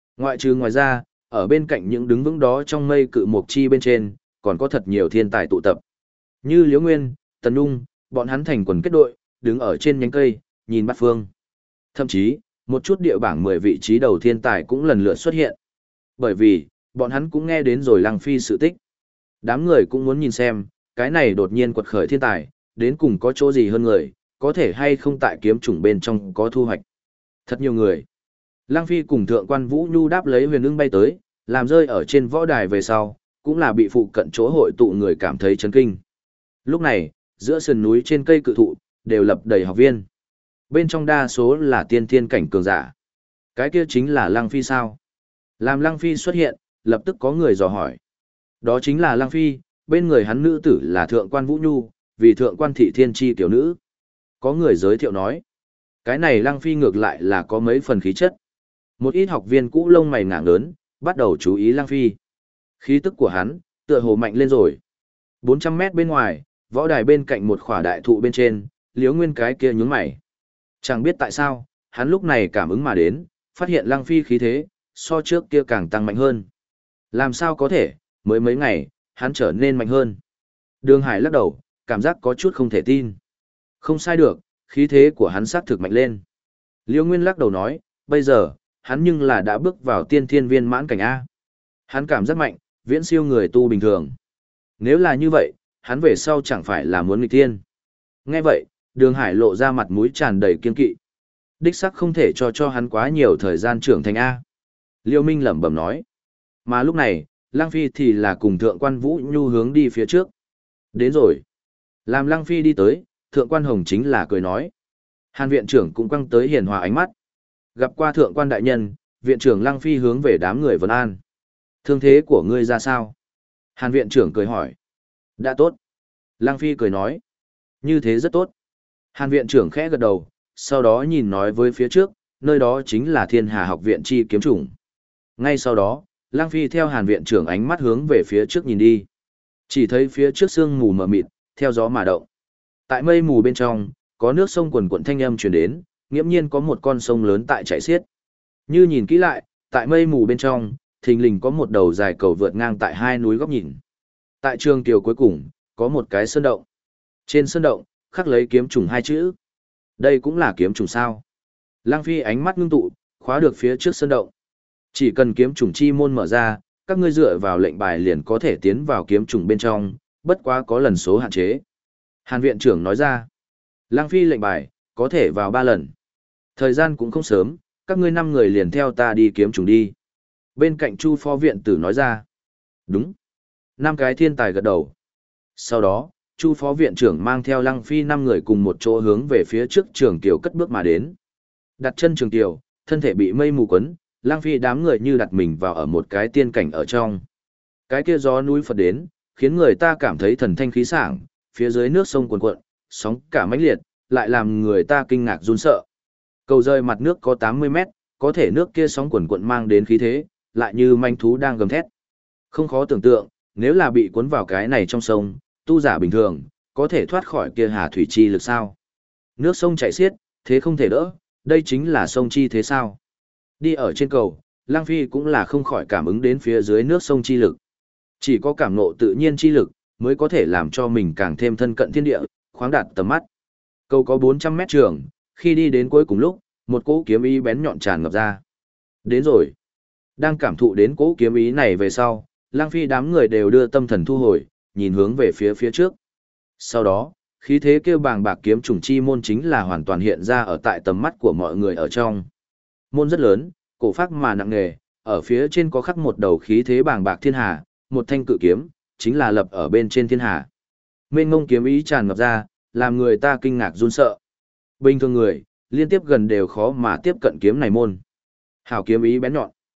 Speaker 1: Ngoài ra, ở bên cạnh những đứng vững đó trong mây cự mộc chi bên trên, còn có thật nhiều thiên tài tụ tập. Như Liễu Nguyên, Tần Nung, bọn hắn thành quần kết đội, đứng ở trên nhánh cây, nhìn bát phương. Thậm chí, một chút địa bảng 10 vị trí đầu thiên tài cũng lần lượt xuất hiện. Bởi vì, bọn hắn cũng nghe đến rồi Lăng Phi sự tích. Đám người cũng muốn nhìn xem, cái này đột nhiên quật khởi thiên tài, đến cùng có chỗ gì hơn người, có thể hay không tại kiếm chủng bên trong có thu hoạch. Thật nhiều người. Lăng Phi cùng Thượng Quan Vũ Nhu đáp lấy huyền ưng bay tới, làm rơi ở trên võ đài về sau, cũng là bị phụ cận chỗ hội tụ người cảm thấy chấn kinh. Lúc này, giữa sườn núi trên cây cự thụ, đều lập đầy học viên. Bên trong đa số là tiên thiên cảnh cường giả. Cái kia chính là Lăng Phi sao? Làm Lăng Phi xuất hiện, lập tức có người dò hỏi. Đó chính là Lăng Phi, bên người hắn nữ tử là Thượng Quan Vũ Nhu, vì Thượng Quan Thị Thiên Chi tiểu nữ. Có người giới thiệu nói. Cái này Lăng Phi ngược lại là có mấy phần khí chất. Một ít học viên cũ lông mày ngạng lớn, bắt đầu chú ý Lăng Phi. Khí tức của hắn, tựa hồ mạnh lên rồi. 400 mét bên ngoài, võ đài bên cạnh một khỏa đại thụ bên trên, Liễu Nguyên cái kia nhướng mày. Chẳng biết tại sao, hắn lúc này cảm ứng mà đến, phát hiện Lăng Phi khí thế, so trước kia càng tăng mạnh hơn. Làm sao có thể, mới mấy ngày, hắn trở nên mạnh hơn. Đường Hải lắc đầu, cảm giác có chút không thể tin. Không sai được, khí thế của hắn xác thực mạnh lên. Liễu Nguyên lắc đầu nói, bây giờ, hắn nhưng là đã bước vào tiên thiên viên mãn cảnh A. Hắn cảm giác mạnh, viễn siêu người tu bình thường. Nếu là như vậy, hắn về sau chẳng phải là muốn nghịch tiên. Nghe vậy, Đường Hải lộ ra mặt mũi tràn đầy kiên kỵ. Đích sắc không thể cho hắn quá nhiều thời gian trưởng thành A. Liêu Minh lẩm bẩm nói. Mà lúc này, Lăng Phi thì là cùng Thượng Quan Vũ Nhu hướng đi phía trước. Đến rồi. Làm Lăng Phi đi tới, Thượng Quan Hồng chính là cười nói. Hàn viện trưởng cũng quăng tới hiền hòa ánh mắt. Gặp qua Thượng Quan đại nhân, viện trưởng Lăng Phi hướng về đám người vấn an. Thương thế của ngươi ra sao? Hàn viện trưởng cười hỏi. Đã tốt. Lăng Phi cười nói. Như thế rất tốt. Hàn viện trưởng khẽ gật đầu, sau đó nhìn nói với phía trước, nơi đó chính là Thiên Hà học viện chi kiếm chủng. Ngay sau đó, Lăng Phi theo Hàn viện trưởng ánh mắt hướng về phía trước nhìn đi. Chỉ thấy phía trước sương mù mờ mịt, theo gió mà động. Tại mây mù bên trong, có nước sông quần quần thanh âm truyền đến, nghiễm nhiên có một con sông lớn tại chảy xiết. Như nhìn kỹ lại, tại mây mù bên trong, thình lình có một đầu dài cầu vượt ngang tại hai núi góc nhìn. Tại trường kiều cuối cùng, có một cái sơn động. Trên sơn động, khắc lấy kiếm trùng hai chữ. Đây cũng là kiếm trùng sao. Lăng Phi ánh mắt ngưng tụ, khóa được phía trước sơn động. Chỉ cần kiếm trùng chi môn mở ra, các ngươi dựa vào lệnh bài liền có thể tiến vào kiếm trùng bên trong, bất quá có lần số hạn chế. Hàn viện trưởng nói ra. Lăng Phi lệnh bài, có thể vào 3 lần. Thời gian cũng không sớm, các ngươi 5 người liền theo ta đi kiếm trùng đi. Bên cạnh Chu phó viện tử nói ra. Đúng. 5 cái thiên tài gật đầu. Sau đó, Chu phó viện trưởng mang theo Lăng Phi 5 người cùng một chỗ hướng về phía trước trường kiều cất bước mà đến. Đặt chân trường kiều, thân thể bị mây mù quấn, Lăng Phi đám người như đặt mình vào ở một cái tiên cảnh ở trong. Cái kia gió núi phật đến, khiến người ta cảm thấy thần thanh khí sảng, phía dưới nước sông cuồn cuộn, sóng cả mãnh liệt, lại làm người ta kinh ngạc run sợ. Cầu rơi mặt nước có 80 mét, có thể nước kia sóng cuồn cuộn mang đến khí thế, lại như manh thú đang gầm thét. Không khó tưởng tượng, nếu là bị cuốn vào cái này trong sông, tu giả bình thường, có thể thoát khỏi kia hà thủy chi lực sao? Nước sông chảy xiết, thế không thể đỡ, đây chính là sông chi thế sao? Đi ở trên cầu, Lăng Phi cũng là không khỏi cảm ứng đến phía dưới nước sông chi lực. Chỉ có cảm ngộ tự nhiên chi lực, mới có thể làm cho mình càng thêm thân cận thiên địa, khoáng đạt tầm mắt. Cầu có 400 mét trường, khi đi đến cuối cùng lúc, một cỗ kiếm ý bén nhọn tràn ngập ra. Đến rồi. Đang cảm thụ đến cỗ kiếm ý này về sau, Lăng Phi đám người đều đưa tâm thần thu hồi, nhìn hướng về phía trước. Sau đó, khí thế kêu bàng bạc kiếm trùng chi môn chính là hoàn toàn hiện ra ở tại tầm mắt của mọi người ở trong. Môn rất lớn, cổ phác mà nặng nề, ở phía trên có khắc một đầu khí thế bàng bạc thiên hà, một thanh cự kiếm, chính là lập ở bên trên thiên hà. Mênh mông kiếm ý tràn ngập ra, làm người ta kinh ngạc run sợ. Bình thường người, liên tiếp gần đều khó mà tiếp cận kiếm này môn. Hảo kiếm ý bén nhọn.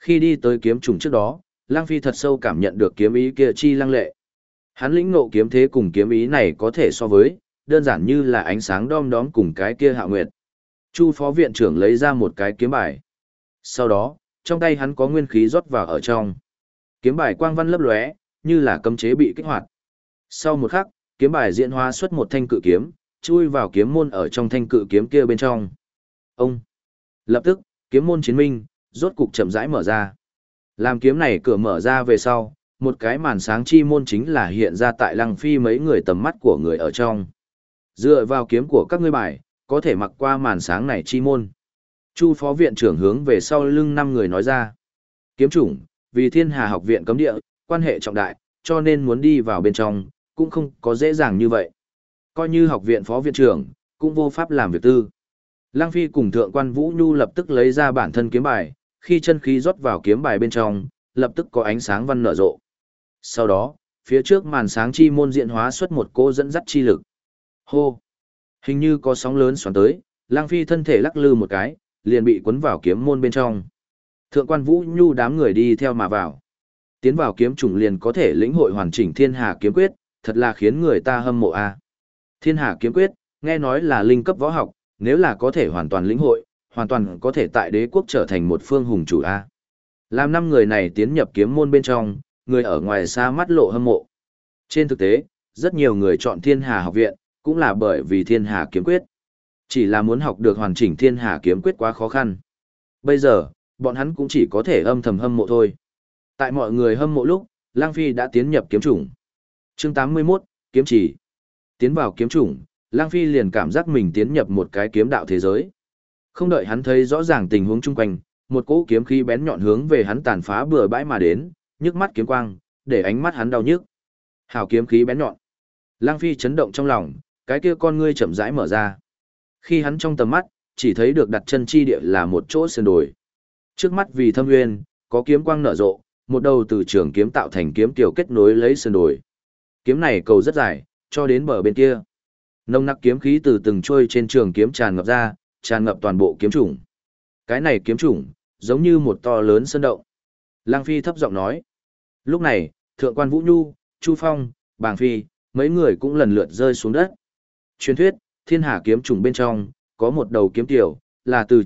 Speaker 1: Khi đi tới kiếm trùng trước đó, Lăng Phi thật sâu cảm nhận được kiếm ý kia chi lăng lệ. Hắn lĩnh ngộ kiếm thế cùng kiếm ý này có thể so với, đơn giản như là ánh sáng đom đóm cùng cái kia Hạ Nguyệt. Chu phó viện trưởng lấy ra một cái kiếm bài. Sau đó, trong tay hắn có nguyên khí rót vào ở trong. Kiếm bài quang văn lấp lóe, như là cấm chế bị kích hoạt. Sau một khắc, kiếm bài diễn hóa xuất một thanh cự kiếm, chui vào kiếm môn ở trong thanh cự kiếm kia bên trong. Ông. Lập tức, kiếm môn chiến minh, rốt cục chậm rãi mở ra. Làm kiếm này cửa mở ra về sau, một cái màn sáng chi môn chính là hiện ra tại Lăng Phi mấy người tầm mắt của người ở trong. Dựa vào kiếm của các ngươi bài, có thể mặc qua màn sáng này chi môn. Chu phó viện trưởng hướng về sau lưng 5 người nói ra. Kiếm chủng, vì Thiên Hà học viện cấm địa, quan hệ trọng đại, cho nên muốn đi vào bên trong, cũng không có dễ dàng như vậy. Coi như học viện phó viện trưởng, cũng vô pháp làm việc tư. Lăng Phi cùng thượng quan Vũ Nhu lập tức lấy ra bản thân kiếm bài, khi chân khí rót vào kiếm bài bên trong, lập tức có ánh sáng văn nở rộ. Sau đó, phía trước màn sáng chi môn diện hóa xuất một cỗ dẫn dắt chi lực. Hô! Hình như có sóng lớn xoắn tới, Lăng Phi thân thể lắc lư một cái, liền bị cuốn vào kiếm môn bên trong. Thượng quan Vũ Nhu đám người đi theo mà vào. Tiến vào kiếm chủng liền có thể lĩnh hội hoàn chỉnh Thiên Hà kiếm quyết, thật là khiến người ta hâm mộ a. Thiên Hà kiếm quyết, nghe nói là linh cấp võ học, nếu là có thể hoàn toàn lĩnh hội, hoàn toàn có thể tại đế quốc trở thành một phương hùng chủ a. Làm 5 người này tiến nhập kiếm môn bên trong, người ở ngoài xa mắt lộ hâm mộ. Trên thực tế, rất nhiều người chọn Thiên Hà học viện, cũng là bởi vì Thiên Hà kiếm quyết. Chỉ là muốn học được hoàn chỉnh Thiên Hà kiếm quyết quá khó khăn. Bây giờ, bọn hắn cũng chỉ có thể âm thầm hâm mộ thôi. Tại mọi người hâm mộ lúc, Lăng Phi đã tiến nhập kiếm chủng. Chương 81, kiếm chỉ. Tiến vào kiếm chủng, Lăng Phi liền cảm giác mình tiến nhập một cái kiếm đạo thế giới. Không đợi hắn thấy rõ ràng tình huống chung quanh, một cỗ kiếm khí bén nhọn hướng về hắn tàn phá bừa bãi mà đến, nhức mắt kiếm quang, để ánh mắt hắn đau nhức. Hảo kiếm khí bén nhọn. Lăng Phi chấn động trong lòng, cái kia con ngươi chậm rãi mở ra. Khi hắn trong tầm mắt, chỉ thấy được đặt chân chi địa là một chỗ sườn đồi. Trước mắt vì thâm nguyên, có kiếm quang nở rộ, một đầu từ trường kiếm tạo thành kiếm tiểu kết nối lấy sườn đồi. Kiếm này cầu rất dài, cho đến bờ bên kia. Nồng nặc kiếm khí từ từng trôi trên trường kiếm tràn ngập ra, tràn ngập toàn bộ kiếm chủng. Cái này kiếm chủng, giống như một to lớn sơn động. Lăng Phi thấp giọng nói. Lúc này, Thượng quan Vũ Nhu, Chu Phong, Bàng Phi, mấy người cũng lần lượt rơi xuống đất. Truyền thuyết, Thiên Hà kiếm chủng bên trong, có một đầu kiếm tiểu, là từ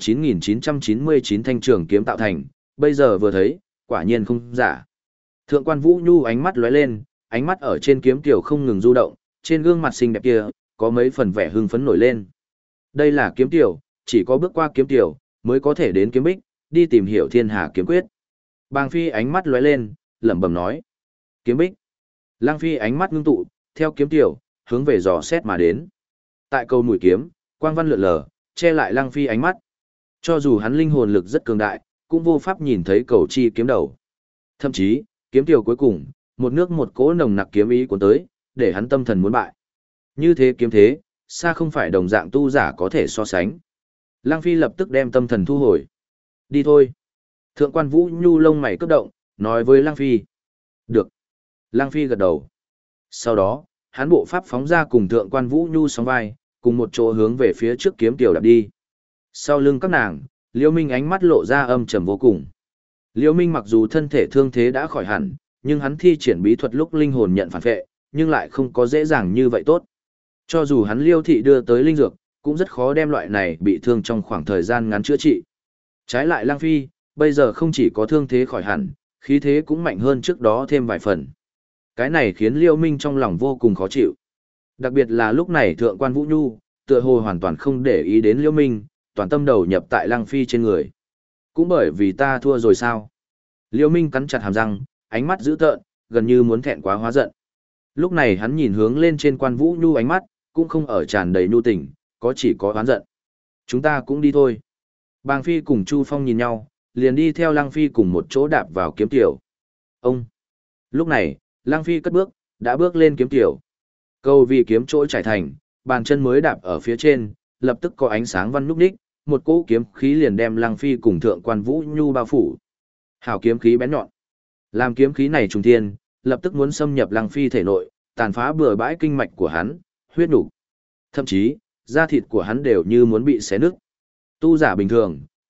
Speaker 1: 9.999 thanh trường kiếm tạo thành, bây giờ vừa thấy, quả nhiên không giả. Thượng quan Vũ Nhu ánh mắt lóe lên, ánh mắt ở trên kiếm tiểu không ngừng du động, trên gương mặt xinh đẹp kia, có mấy phần vẻ hưng phấn nổi lên. Đây là kiếm tiểu, chỉ có bước qua kiếm tiểu, mới có thể đến kiếm bích, đi tìm hiểu Thiên Hà kiếm quyết. Bàng Phi ánh mắt lóe lên, lẩm bẩm nói. Kiếm bích. Lăng Phi ánh mắt ngưng tụ, theo kiếm tiểu, hướng về dò xét mà đến. Tại cầu mũi kiếm, quang văn lượn lờ, che lại Lăng Phi ánh mắt. Cho dù hắn linh hồn lực rất cường đại, cũng vô pháp nhìn thấy cầu chi kiếm đầu. Thậm chí, kiếm tiểu cuối cùng, một nước một cỗ nồng nặc kiếm ý cuốn tới, để hắn tâm thần muốn bại. Như thế kiếm thế, xa không phải đồng dạng tu giả có thể so sánh. Lăng Phi lập tức đem tâm thần thu hồi. Đi thôi. Thượng quan Vũ Nhu lông mày cấp động, nói với Lăng Phi. Được. Lăng Phi gật đầu. Sau đó, hắn bộ pháp phóng ra cùng thượng quan Vũ Nhu sóng vai, cùng một chỗ hướng về phía trước kiếm tiểu đạp đi. Sau lưng các nàng, Liễu Minh ánh mắt lộ ra âm trầm vô cùng. Liễu Minh mặc dù thân thể thương thế đã khỏi hẳn, nhưng hắn thi triển bí thuật lúc linh hồn nhận phản phệ, nhưng lại không có dễ dàng như vậy tốt. Cho dù hắn Liêu thị đưa tới linh dược, cũng rất khó đem loại này bị thương trong khoảng thời gian ngắn chữa trị. Trái lại Lăng Phi, bây giờ không chỉ có thương thế khỏi hẳn, khí thế cũng mạnh hơn trước đó thêm vài phần. Cái này khiến Liêu Minh trong lòng vô cùng khó chịu. Đặc biệt là lúc này thượng quan Vũ Nhu, tựa hồ hoàn toàn không để ý đến Liêu Minh, toàn tâm đầu nhập tại Lăng Phi trên người. Cũng bởi vì ta thua rồi sao? Liêu Minh cắn chặt hàm răng, ánh mắt dữ tợn, gần như muốn thẹn quá hóa giận. Lúc này hắn nhìn hướng lên trên quan Vũ Nhu ánh mắt, cũng không ở tràn đầy nhu tình, có chỉ có oán giận. Chúng ta cũng đi thôi. Bàng Phi cùng Chu Phong nhìn nhau, liền đi theo Lăng Phi cùng một chỗ đạp vào kiếm tiểu. Ông! Lúc này, Lăng Phi cất bước, đã bước lên kiếm tiểu. Câu vì kiếm chỗ trải thành, bàn chân mới đạp ở phía trên, lập tức có ánh sáng văn núp đích, một cỗ kiếm khí liền đem Lăng Phi cùng thượng quan Vũ Nhu bao phủ. Hảo kiếm khí bén nhọn. Làm kiếm khí này trùng thiên, lập tức muốn xâm nhập Lăng Phi thể nội, tàn phá bừa bãi kinh mạch của hắn, huyết nục. Thậm chí, da thịt của hắn đều như muốn bị xé nứt. Tu giả bình thường,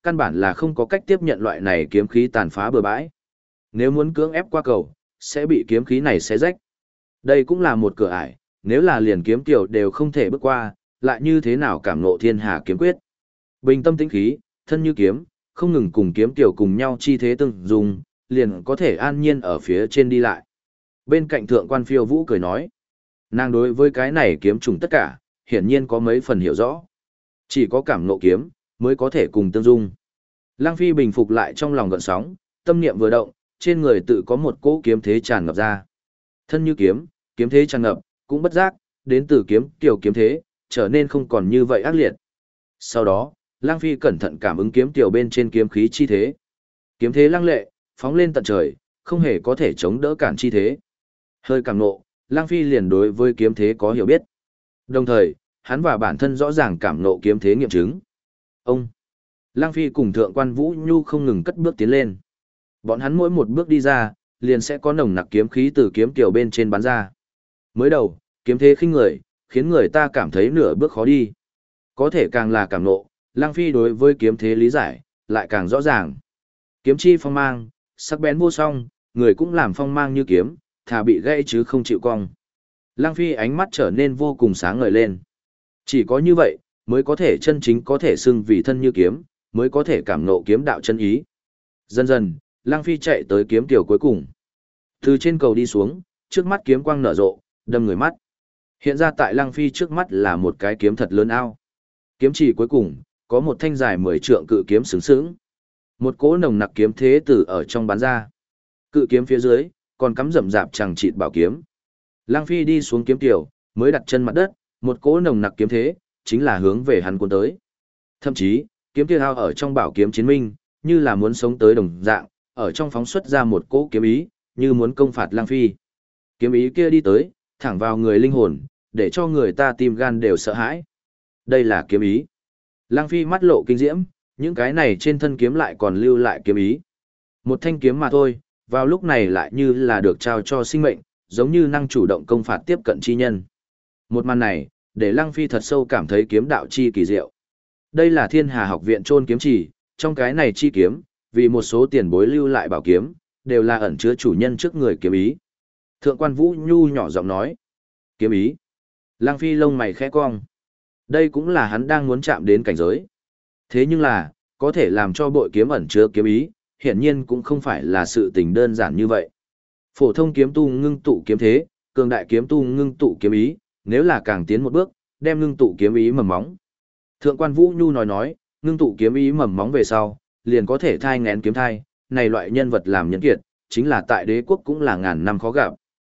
Speaker 1: căn bản là không có cách tiếp nhận loại này kiếm khí tàn phá bừa bãi. Nếu muốn cưỡng ép qua cầu, sẽ bị kiếm khí này xé rách. Đây cũng là một cửa ải, nếu là liền kiếm tiểu đều không thể bước qua, lại như thế nào cảm ngộ thiên hà kiếm quyết. Bình tâm tĩnh khí, thân như kiếm, không ngừng cùng kiếm tiểu cùng nhau chi thế tương dùng, liền có thể an nhiên ở phía trên đi lại. Bên cạnh thượng quan phiêu vũ cười nói, nàng đối với cái này kiếm trùng tất cả, hiển nhiên có mấy phần hiểu rõ. Chỉ có cảm ngộ kiếm, mới có thể cùng tương dung. Lăng Phi bình phục lại trong lòng gợn sóng, tâm niệm vừa động, trên người tự có một cỗ kiếm thế tràn ngập ra. Thân như kiếm, kiếm thế tràn ngập, cũng bất giác, đến từ kiếm tiểu kiếm thế, trở nên không còn như vậy ác liệt. Sau đó, Lăng Phi cẩn thận cảm ứng kiếm tiểu bên trên kiếm khí chi thế. Kiếm thế lăng lệ, phóng lên tận trời, không hề có thể chống đỡ cản chi thế. Hơi càng nộ, Lăng Phi liền đối với kiếm thế có hiểu biết. Đồng thời, hắn và bản thân rõ ràng cảm nộ kiếm thế nghiệm chứng. Ông Lăng Phi cùng Thượng quan Vũ Nhu không ngừng cất bước tiến lên. Bọn hắn mỗi một bước đi ra, liền sẽ có nồng nặc kiếm khí từ kiếm tiểu bên trên bắn ra. Mới đầu, kiếm thế khinh người, khiến người ta cảm thấy nửa bước khó đi. Có thể càng là cảm nộ, Lăng Phi đối với kiếm thế lý giải, lại càng rõ ràng. Kiếm chi phong mang, sắc bén vô song, người cũng làm phong mang như kiếm, thà bị gãy chứ không chịu cong. Lăng Phi ánh mắt trở nên vô cùng sáng ngời lên. Chỉ có như vậy, mới có thể chân chính có thể xưng vì thân như kiếm, mới có thể cảm ngộ kiếm đạo chân ý. Dần dần, Lăng Phi chạy tới kiếm tiểu cuối cùng. Từ trên cầu đi xuống, trước mắt kiếm quang nở rộ, đâm người mắt. Hiện ra tại Lăng Phi trước mắt là một cái kiếm thật lớn ao. Kiếm chỉ cuối cùng, có một thanh dài 10 trượng cự kiếm sướng sướng. Một cỗ nồng nặc kiếm thế từ ở trong bắn ra. Cự kiếm phía dưới, còn cắm rậm rạp chằng chịt bảo kiếm. Lăng Phi đi xuống kiếm tiểu, mới đặt chân mặt đất, một cỗ nồng nặc kiếm thế, chính là hướng về hắn cuốn tới. Thậm chí, kiếm kia ao ở trong bảo kiếm chiến minh, như là muốn sống tới đồng dạng, ở trong phóng xuất ra một cỗ kiếm ý, như muốn công phạt Lăng Phi. Kiếm ý kia đi tới, thẳng vào người linh hồn, để cho người ta tim gan đều sợ hãi. Đây là kiếm ý. Lăng Phi mắt lộ kinh diễm, những cái này trên thân kiếm lại còn lưu lại kiếm ý. Một thanh kiếm mà thôi, vào lúc này lại như là được trao cho sinh mệnh, giống như năng chủ động công phạt tiếp cận chi nhân. Một màn này, để Lăng Phi thật sâu cảm thấy kiếm đạo chi kỳ diệu. Đây là Thiên Hà học viện chôn kiếm chỉ, trong cái này chi kiếm, vì một số tiền bối lưu lại bảo kiếm, đều là ẩn chứa chủ nhân trước người kiếm ý. Thượng quan Vũ Nhu nhỏ giọng nói, kiếm ý. Lăng Phi lông mày khẽ cong. Đây cũng là hắn đang muốn chạm đến cảnh giới. Thế nhưng là, có thể làm cho bội kiếm ẩn chứa kiếm ý, hiển nhiên cũng không phải là sự tình đơn giản như vậy. Phổ thông kiếm tu ngưng tụ kiếm thế, cường đại kiếm tu ngưng tụ kiếm ý, nếu là càng tiến một bước, đem ngưng tụ kiếm ý mầm móng. Thượng quan Vũ Nhu nói, ngưng tụ kiếm ý mầm móng về sau, liền có thể thai nghén kiếm thai, này loại nhân vật làm nhân kiệt, chính là tại đế quốc cũng là ngàn năm khó gặp.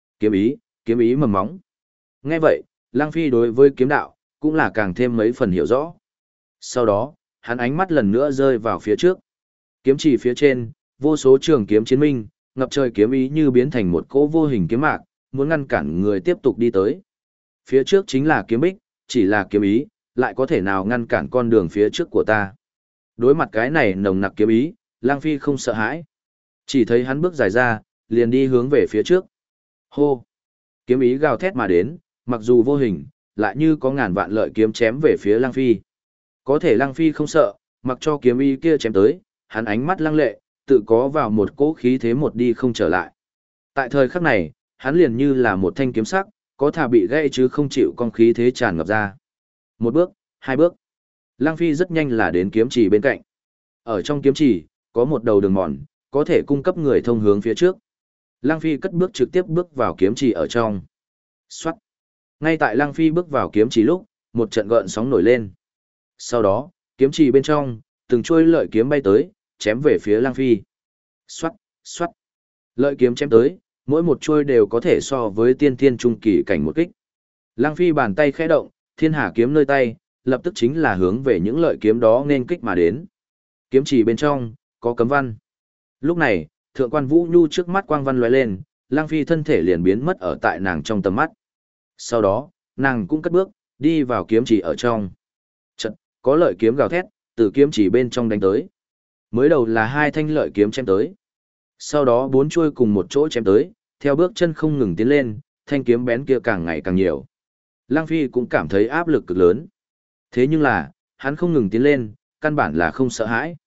Speaker 1: Kiếm ý mầm móng. Nghe vậy, Lăng Phi đối với kiếm đạo, cũng là càng thêm mấy phần hiểu rõ. Sau đó, hắn ánh mắt lần nữa rơi vào phía trước. Kiếm chỉ phía trên, vô số trường kiếm chiến minh, ngập trời kiếm ý như biến thành một cỗ vô hình kiếm mạc, muốn ngăn cản người tiếp tục đi tới. Phía trước chính là kiếm bích, chỉ là kiếm ý, lại có thể nào ngăn cản con đường phía trước của ta. Đối mặt cái này nồng nặc kiếm ý, Lăng Phi không sợ hãi. Chỉ thấy hắn bước dài ra, liền đi hướng về phía trước. Hô! Kiếm ý gào thét mà đến, mặc dù vô hình, lại như có ngàn vạn lợi kiếm chém về phía Lăng Phi. Có thể Lăng Phi không sợ, mặc cho kiếm ý kia chém tới, hắn ánh mắt lăng lệ, tự có vào một cỗ khí thế một đi không trở lại. Tại thời khắc này, hắn liền như là một thanh kiếm sắc, có thà bị gãy chứ không chịu con khí thế tràn ngập ra. Một bước, hai bước. Lăng Phi rất nhanh là đến kiếm chỉ bên cạnh. Ở trong kiếm chỉ, có một đầu đường mòn, có thể cung cấp người thông hướng phía trước. Lăng Phi cất bước trực tiếp bước vào kiếm chỉ ở trong. Xoát. Ngay tại Lăng Phi bước vào kiếm chỉ lúc, một trận gợn sóng nổi lên. Sau đó, kiếm chỉ bên trong, từng chuôi lợi kiếm bay tới, chém về phía Lăng Phi. Xoát, xoát. Lợi kiếm chém tới, mỗi một chuôi đều có thể so với tiên thiên trung kỳ cảnh một kích. Lăng Phi bàn tay khẽ động, thiên hà kiếm nơi tay, lập tức chính là hướng về những lợi kiếm đó nên kích mà đến. Kiếm chỉ bên trong, có cấm văn. Lúc này, Thượng quan Vũ Nhu trước mắt quang văn lóe lên, Lăng Phi thân thể liền biến mất ở tại nàng trong tầm mắt. Sau đó, nàng cũng cất bước, đi vào kiếm chỉ ở trong. Chợt, có lợi kiếm gào thét, từ kiếm chỉ bên trong đánh tới. Mới đầu là hai thanh lợi kiếm chém tới. Sau đó bốn chuôi cùng một chỗ chém tới, theo bước chân không ngừng tiến lên, thanh kiếm bén kia càng ngày càng nhiều. Lăng Phi cũng cảm thấy áp lực cực lớn. Thế nhưng là, hắn không ngừng tiến lên, căn bản là không sợ hãi.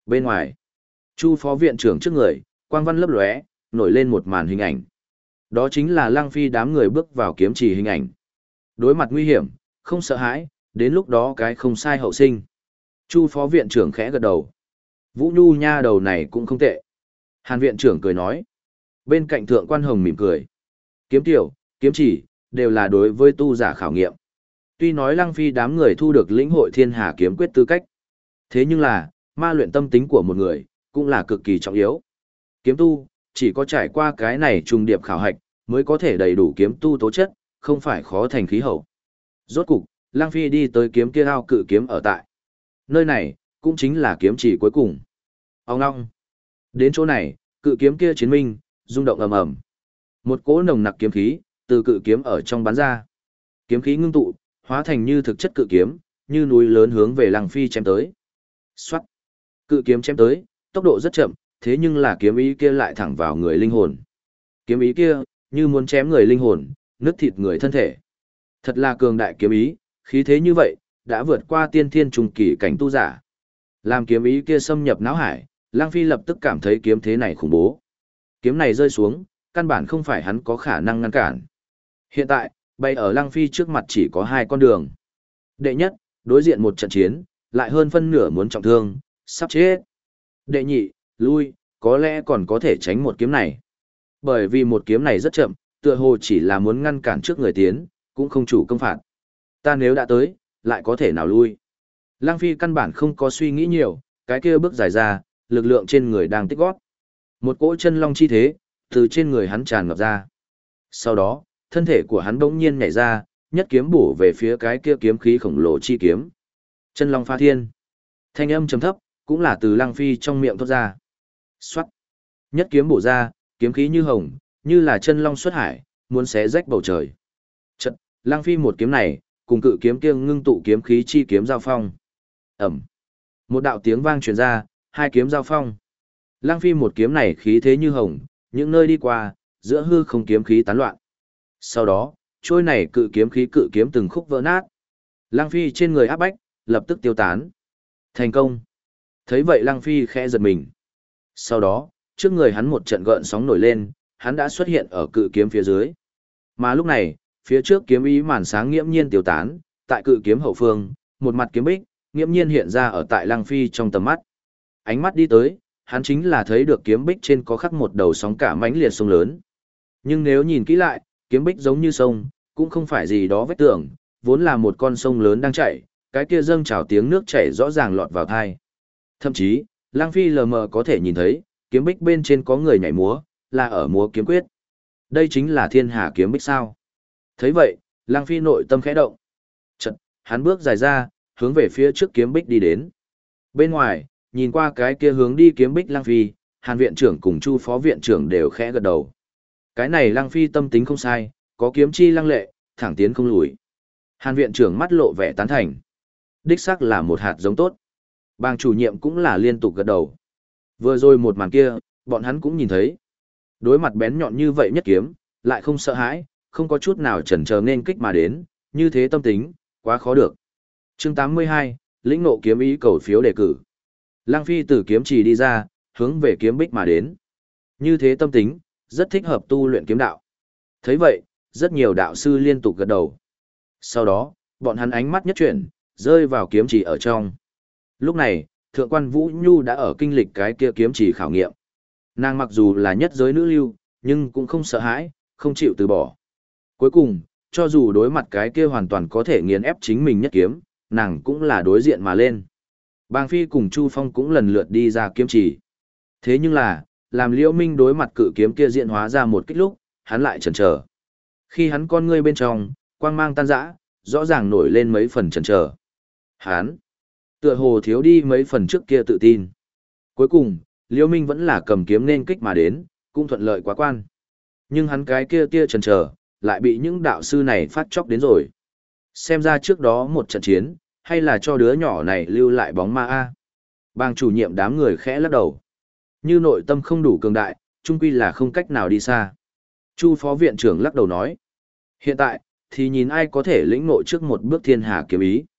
Speaker 1: Bên ngoài, Chu phó viện trưởng trước người, quang văn lấp lóe, nổi lên một màn hình ảnh. Đó chính là Lăng Phi đám người bước vào kiếm chỉ hình ảnh. Đối mặt nguy hiểm, không sợ hãi, đến lúc đó cái không sai hậu sinh. Chu phó viện trưởng khẽ gật đầu. Vũ Nhu nha đầu này cũng không tệ. Hàn viện trưởng cười nói. Bên cạnh thượng quan hồng mỉm cười. Kiếm tiểu, kiếm chỉ, đều là đối với tu giả khảo nghiệm. Tuy nói Lăng Phi đám người thu được lĩnh hội thiên hà kiếm quyết tư cách. Thế nhưng là, ma luyện tâm tính của một người, cũng là cực kỳ trọng yếu. Kiếm tu, chỉ có trải qua cái này trùng điệp khảo hạch, mới có thể đầy đủ kiếm tu tố chất, không phải khó thành khí hậu. Rốt cục, Lăng Phi đi tới kiếm kia ao cự kiếm ở tại. Nơi này, cũng chính là kiếm chỉ cuối cùng. Ông ngong. Đến chỗ này, cự kiếm kia chiến minh, rung động ầm ầm. Một cỗ nồng nặc kiếm khí, từ cự kiếm ở trong bắn ra. Kiếm khí ngưng tụ, hóa thành như thực chất cự kiếm, như núi lớn hướng về Lăng Phi chém tới. Xoát. Cự kiếm chém tới, tốc độ rất chậm, thế nhưng là kiếm ý kia lại thẳng vào người linh hồn. Kiếm ý kia, như muốn chém người linh hồn, nứt thịt người thân thể. Thật là cường đại kiếm ý, khí thế như vậy, đã vượt qua tiên thiên trùng kỳ cảnh tu giả. Làm kiếm ý kia xâm nhập não hải, Lăng Phi lập tức cảm thấy kiếm thế này khủng bố. Kiếm này rơi xuống, căn bản không phải hắn có khả năng ngăn cản. Hiện tại, bay ở Lăng Phi trước mặt chỉ có hai con đường. Đệ nhất, đối diện một trận chiến, lại hơn phân nửa muốn trọng thương, sắp chết. Đệ nhị, lui, có lẽ còn có thể tránh một kiếm này. Bởi vì một kiếm này rất chậm, tựa hồ chỉ là muốn ngăn cản trước người tiến, cũng không chủ công phạt. Ta nếu đã tới, lại có thể nào lui. Lăng Phi căn bản không có suy nghĩ nhiều, cái kia bước dài ra, lực lượng trên người đang tích gót. Một cỗ chân long chi thế, từ trên người hắn tràn ngập ra. Sau đó, thân thể của hắn bỗng nhiên nhảy ra, nhất kiếm bổ về phía cái kia kiếm khí khổng lồ chi kiếm. Chân long pha thiên. Thanh âm trầm thấp, cũng là từ Lăng Phi trong miệng thoát ra. Xoát. Nhất kiếm bổ ra, kiếm khí như hồng, như là chân long xuất hải, muốn xé rách bầu trời. Chợt, Lăng Phi một kiếm này, cùng cự kiếm kia ngưng tụ kiếm khí chi kiếm giao phong. Ầm. Một đạo tiếng vang truyền ra, hai kiếm giao phong. Lăng Phi một kiếm này khí thế như hồng, những nơi đi qua, giữa hư không kiếm khí tán loạn. Sau đó, trôi này cự kiếm từng khúc vỡ nát. Lăng Phi trên người áp bách, lập tức tiêu tán. Thành công. Thấy vậy Lăng Phi khẽ giật mình. Sau đó, trước người hắn một trận gợn sóng nổi lên, hắn đã xuất hiện ở cự kiếm phía dưới. Mà lúc này, phía trước kiếm ý màn sáng nghiễm nhiên tiêu tán, tại cự kiếm hậu phương, một mặt kiếm bích, nghiễm nhiên hiện ra ở tại Lăng Phi trong tầm mắt. Ánh mắt đi tới, hắn chính là thấy được kiếm bích trên có khắc một đầu sóng cả mãnh liệt sông lớn. Nhưng nếu nhìn kỹ lại, kiếm bích giống như sông, cũng không phải gì đó vết tưởng, vốn là một con sông lớn đang chảy, cái kia dâng trào tiếng nước chảy rõ ràng lọt vào tai. Thậm chí, Lăng Phi lờ mờ có thể nhìn thấy, kiếm bích bên trên có người nhảy múa, là ở múa kiếm quyết. Đây chính là thiên hà kiếm bích sao. Thấy vậy, Lăng Phi nội tâm khẽ động. Chợt, hắn bước dài ra, hướng về phía trước kiếm bích đi đến. Bên ngoài, nhìn qua cái kia hướng đi kiếm bích Lăng Phi, Hàn viện trưởng cùng Chu phó viện trưởng đều khẽ gật đầu. Cái này Lăng Phi tâm tính không sai, có kiếm chi lăng lệ, thẳng tiến không lùi. Hàn viện trưởng mắt lộ vẻ tán thành. Đích xác là một hạt giống tốt. Bang chủ nhiệm cũng là liên tục gật đầu. Vừa rồi một màn kia, bọn hắn cũng nhìn thấy. Đối mặt bén nhọn như vậy nhất kiếm, lại không sợ hãi, không có chút nào chần chờ nên kích mà đến, như thế tâm tính, quá khó được. Chương 82, lĩnh ngộ kiếm ý cầu phiếu đề cử. Lăng Phi từ kiếm chỉ đi ra, hướng về kiếm bích mà đến. Như thế tâm tính, rất thích hợp tu luyện kiếm đạo. Thấy vậy, rất nhiều đạo sư liên tục gật đầu. Sau đó, bọn hắn ánh mắt nhất chuyển, rơi vào kiếm chỉ ở trong. Lúc này, thượng quan Vũ Nhu đã ở kinh lịch cái kia kiếm chỉ khảo nghiệm. Nàng mặc dù là nhất giới nữ lưu, nhưng cũng không sợ hãi, không chịu từ bỏ. Cuối cùng, cho dù đối mặt cái kia hoàn toàn có thể nghiền ép chính mình nhất kiếm, nàng cũng là đối diện mà lên. Bàng Phi cùng Chu Phong cũng lần lượt đi ra kiếm chỉ. Thế nhưng là, làm Liễu Minh đối mặt cự kiếm kia diễn hóa ra một kích lúc, hắn lại chần chờ. Khi hắn con ngươi bên trong, quang mang tan rã, rõ ràng nổi lên mấy phần chần chờ. Hắn, tựa hồ thiếu đi mấy phần trước kia tự tin. Cuối cùng, Liễu Minh vẫn là cầm kiếm nên kích mà đến, cũng thuận lợi quá quan. Nhưng hắn cái kia tia chần chờ, lại bị những đạo sư này phát chóc đến rồi. Xem ra trước đó một trận chiến, hay là cho đứa nhỏ này lưu lại bóng ma a. Bang chủ nhiệm đám người khẽ lắc đầu. Như nội tâm không đủ cường đại, chung quy là không cách nào đi xa. Chu phó viện trưởng lắc đầu nói. Hiện tại, thì nhìn ai có thể lĩnh ngộ trước một bước thiên hà kiếm ý.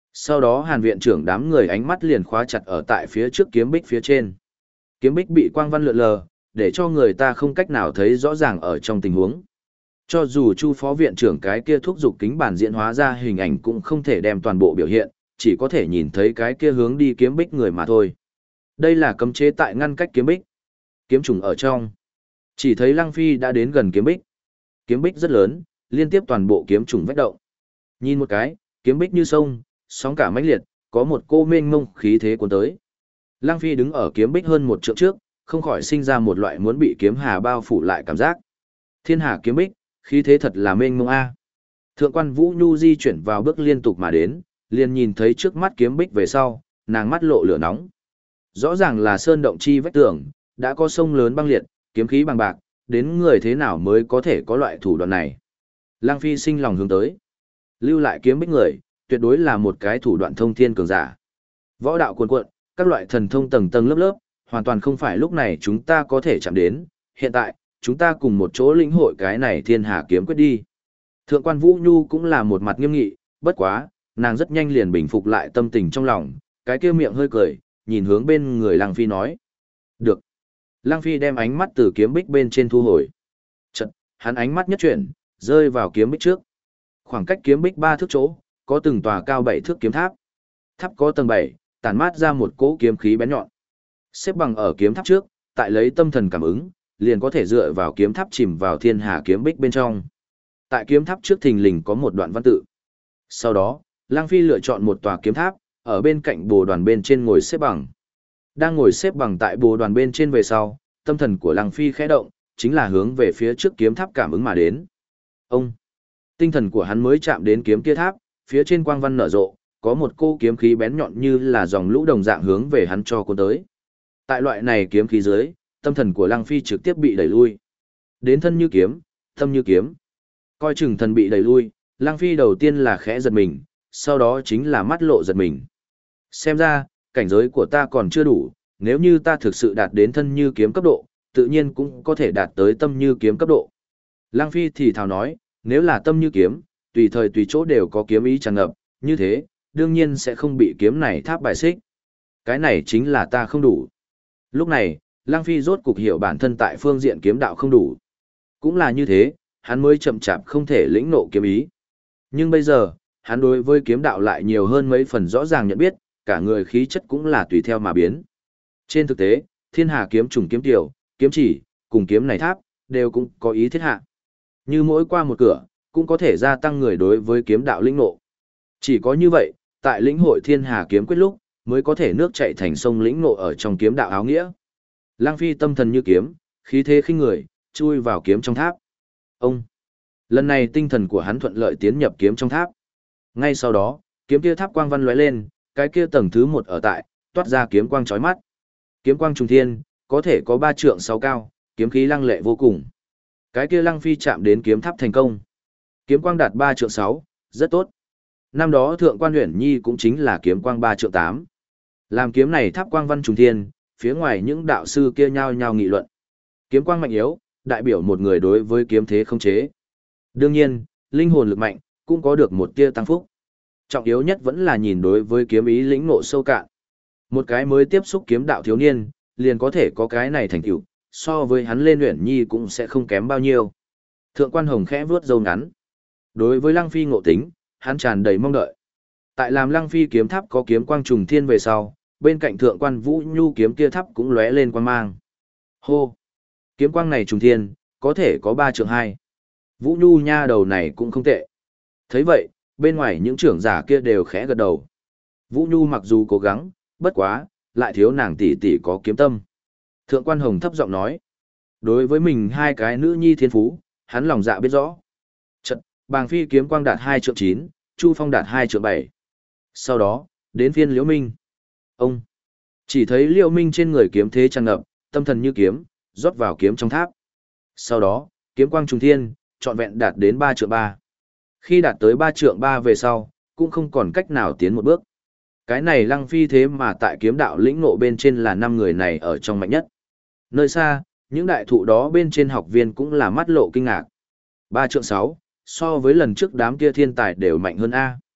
Speaker 1: Sau đó Hàn viện trưởng đám người ánh mắt liền khóa chặt ở tại phía trước kiếm bích phía trên. Kiếm bích bị quang văn lượn lờ, để cho người ta không cách nào thấy rõ ràng ở trong tình huống. Cho dù Chu phó viện trưởng cái kia thúc giục kính bản diễn hóa ra hình ảnh cũng không thể đem toàn bộ biểu hiện, chỉ có thể nhìn thấy cái kia hướng đi kiếm bích người mà thôi. Đây là cấm chế tại ngăn cách kiếm bích. Kiếm trùng ở trong. Chỉ thấy Lăng Phi đã đến gần kiếm bích. Kiếm bích rất lớn, liên tiếp toàn bộ kiếm trùng vách động. Nhìn một cái, kiếm bích như sông, sóng cả mãnh liệt, có một cô mênh mông khí thế cuốn tới. Lăng Phi đứng ở kiếm bích hơn một trượng trước, không khỏi sinh ra một loại muốn bị kiếm hà bao phủ lại cảm giác. Thiên hà kiếm bích, khí thế thật là mênh mông a. Thượng quan Vũ Nhu di chuyển vào bước liên tục mà đến, liền nhìn thấy trước mắt kiếm bích về sau, nàng mắt lộ lửa nóng. Rõ ràng là sơn động chi vách tường, đã có sông lớn băng liệt, kiếm khí bằng bạc, đến người thế nào mới có thể có loại thủ đoạn này. Lăng Phi sinh lòng hướng tới. Lưu lại kiếm bích người, tuyệt đối là một cái thủ đoạn thông thiên cường giả. Võ đạo cuồn cuộn, các loại thần thông tầng tầng lớp lớp, hoàn toàn không phải lúc này chúng ta có thể chạm đến. Hiện tại, chúng ta cùng một chỗ lĩnh hội cái này thiên hà kiếm quyết đi. Thượng quan Vũ Nhu cũng là một mặt nghiêm nghị, bất quá, nàng rất nhanh liền bình phục lại tâm tình trong lòng, cái kia miệng hơi cười, nhìn hướng bên người Lăng Phi nói. Được. Lăng Phi đem ánh mắt từ kiếm bích bên trên thu hồi. Chật, hắn ánh mắt nhất chuyển, rơi vào kiếm bích trước. Khoảng cách kiếm bích 3 thước chỗ, có từng tòa cao 7 thước kiếm tháp. Tháp có tầng 7, tản mát ra một cỗ kiếm khí bén nhọn. Xếp bằng ở kiếm tháp trước, tại lấy tâm thần cảm ứng, liền có thể dựa vào kiếm tháp chìm vào thiên hà kiếm bích bên trong. Tại kiếm tháp trước thình lình có một đoạn văn tự. Sau đó, Lăng Phi lựa chọn một tòa kiếm tháp, ở bên cạnh bồ đoàn bên trên ngồi xếp bằng. Đang ngồi xếp bằng tại bồ đoàn bên trên về sau, tâm thần của Lăng Phi khẽ động, chính là hướng về phía trước kiếm tháp cảm ứng mà đến. Ông! Tinh thần của hắn mới chạm đến kiếm kia tháp, phía trên quang văn nở rộ, có một cô kiếm khí bén nhọn như là dòng lũ đồng dạng hướng về hắn cho cuốn tới. Tại loại này kiếm khí dưới, tâm thần của Lăng Phi trực tiếp bị đẩy lui. Đến thân như kiếm, tâm như kiếm. Coi chừng thần bị đẩy lui, Lăng Phi đầu tiên là khẽ giật mình, sau đó chính là mắt lộ giật mình. Xem ra, cảnh giới của ta còn chưa đủ, nếu như ta thực sự đạt đến thân như kiếm cấp độ, tự nhiên cũng có thể đạt tới tâm như kiếm cấp độ. Lăng Phi thì thào nói, nếu là tâm như kiếm, tùy thời tùy chỗ đều có kiếm ý tràn ngập, như thế, đương nhiên sẽ không bị kiếm này tháp bài xích. Cái này chính là ta không đủ. Lúc này, Lăng Phi rốt cục hiểu bản thân tại phương diện kiếm đạo không đủ. Cũng là như thế, hắn mới chậm chạp không thể lĩnh ngộ kiếm ý. Nhưng bây giờ, hắn đối với kiếm đạo lại nhiều hơn mấy phần rõ ràng nhận biết, cả người khí chất cũng là tùy theo mà biến. Trên thực tế, thiên hà kiếm trùng kiếm tiểu, kiếm chỉ, cùng kiếm này tháp, đều cũng có ý thiết hạ. Như mỗi qua một cửa, cũng có thể gia tăng người đối với kiếm đạo lĩnh ngộ. Chỉ có như vậy, tại lĩnh hội thiên hà kiếm quyết lúc, mới có thể nước chảy thành sông lĩnh ngộ ở trong kiếm đạo áo nghĩa. Lăng Phi tâm thần như kiếm, khí thế khinh người, chui vào kiếm trong tháp. Ông! Lần này tinh thần của hắn thuận lợi tiến nhập kiếm trong tháp. Ngay sau đó, kiếm kia tháp quang văn lóe lên, cái kia tầng thứ 1 ở tại, toát ra kiếm quang chói mắt. Kiếm quang trùng thiên, có thể có 3 trượng 6 cao, kiếm khí lăng lệ vô cùng. Cái kia Lăng Phi chạm đến kiếm tháp thành công. Kiếm quang đạt 3 trượng 6, rất tốt. Năm đó Thượng quan Uyển Nhi cũng chính là kiếm quang 3 trượng 8. Làm kiếm này tháp quang văn trùng thiên, phía ngoài những đạo sư kia nhao nhao nghị luận. Kiếm quang mạnh yếu, đại biểu một người đối với kiếm thế không chế. Đương nhiên, linh hồn lực mạnh, cũng có được một tia tăng phúc. Trọng yếu nhất vẫn là nhìn đối với kiếm ý lĩnh ngộ sâu cạn. Một cái mới tiếp xúc kiếm đạo thiếu niên, liền có thể có cái này thành tựu, so với hắn lên Uyển Nhi cũng sẽ không kém bao nhiêu. Thượng quan Hồng khẽ vuốt râu ngắn. Đối với Lăng Phi ngộ tính, hắn tràn đầy mong đợi. Tại làm Lăng Phi kiếm tháp có kiếm quang trùng thiên về sau, bên cạnh Thượng quan Vũ Nhu kiếm kia tháp cũng lóe lên quang mang. Hô! Kiếm quang này trùng thiên, có thể có 3 trượng 2. Vũ Nhu nha đầu này cũng không tệ. Thấy vậy, bên ngoài những trưởng giả kia đều khẽ gật đầu. Vũ Nhu mặc dù cố gắng, bất quá, lại thiếu nàng tỷ tỷ có kiếm tâm. Thượng quan Hồng thấp giọng nói. Đối với mình hai cái nữ nhi thiên phú, hắn lòng dạ biết rõ. Trận, Bàng Phi kiếm quang đạt 2 trượng 9, Chu Phong đạt 2 trượng 7. Sau đó, đến phiên Liễu Minh. Ông chỉ thấy Liễu Minh trên người kiếm thế tràn ngập, tâm thần như kiếm, rót vào kiếm trong tháp. Sau đó, kiếm quang trùng thiên, trọn vẹn đạt đến 3 trượng 3. Khi đạt tới 3 trượng 3 về sau, cũng không còn cách nào tiến một bước. Cái này Lăng Phi thế mà tại kiếm đạo lĩnh ngộ bên trên là 5 người này ở trong mạnh nhất. Nơi xa, những đại thụ đó bên trên học viên cũng là mắt lộ kinh ngạc. 3 trượng 6, so với lần trước đám kia thiên tài đều mạnh hơn A.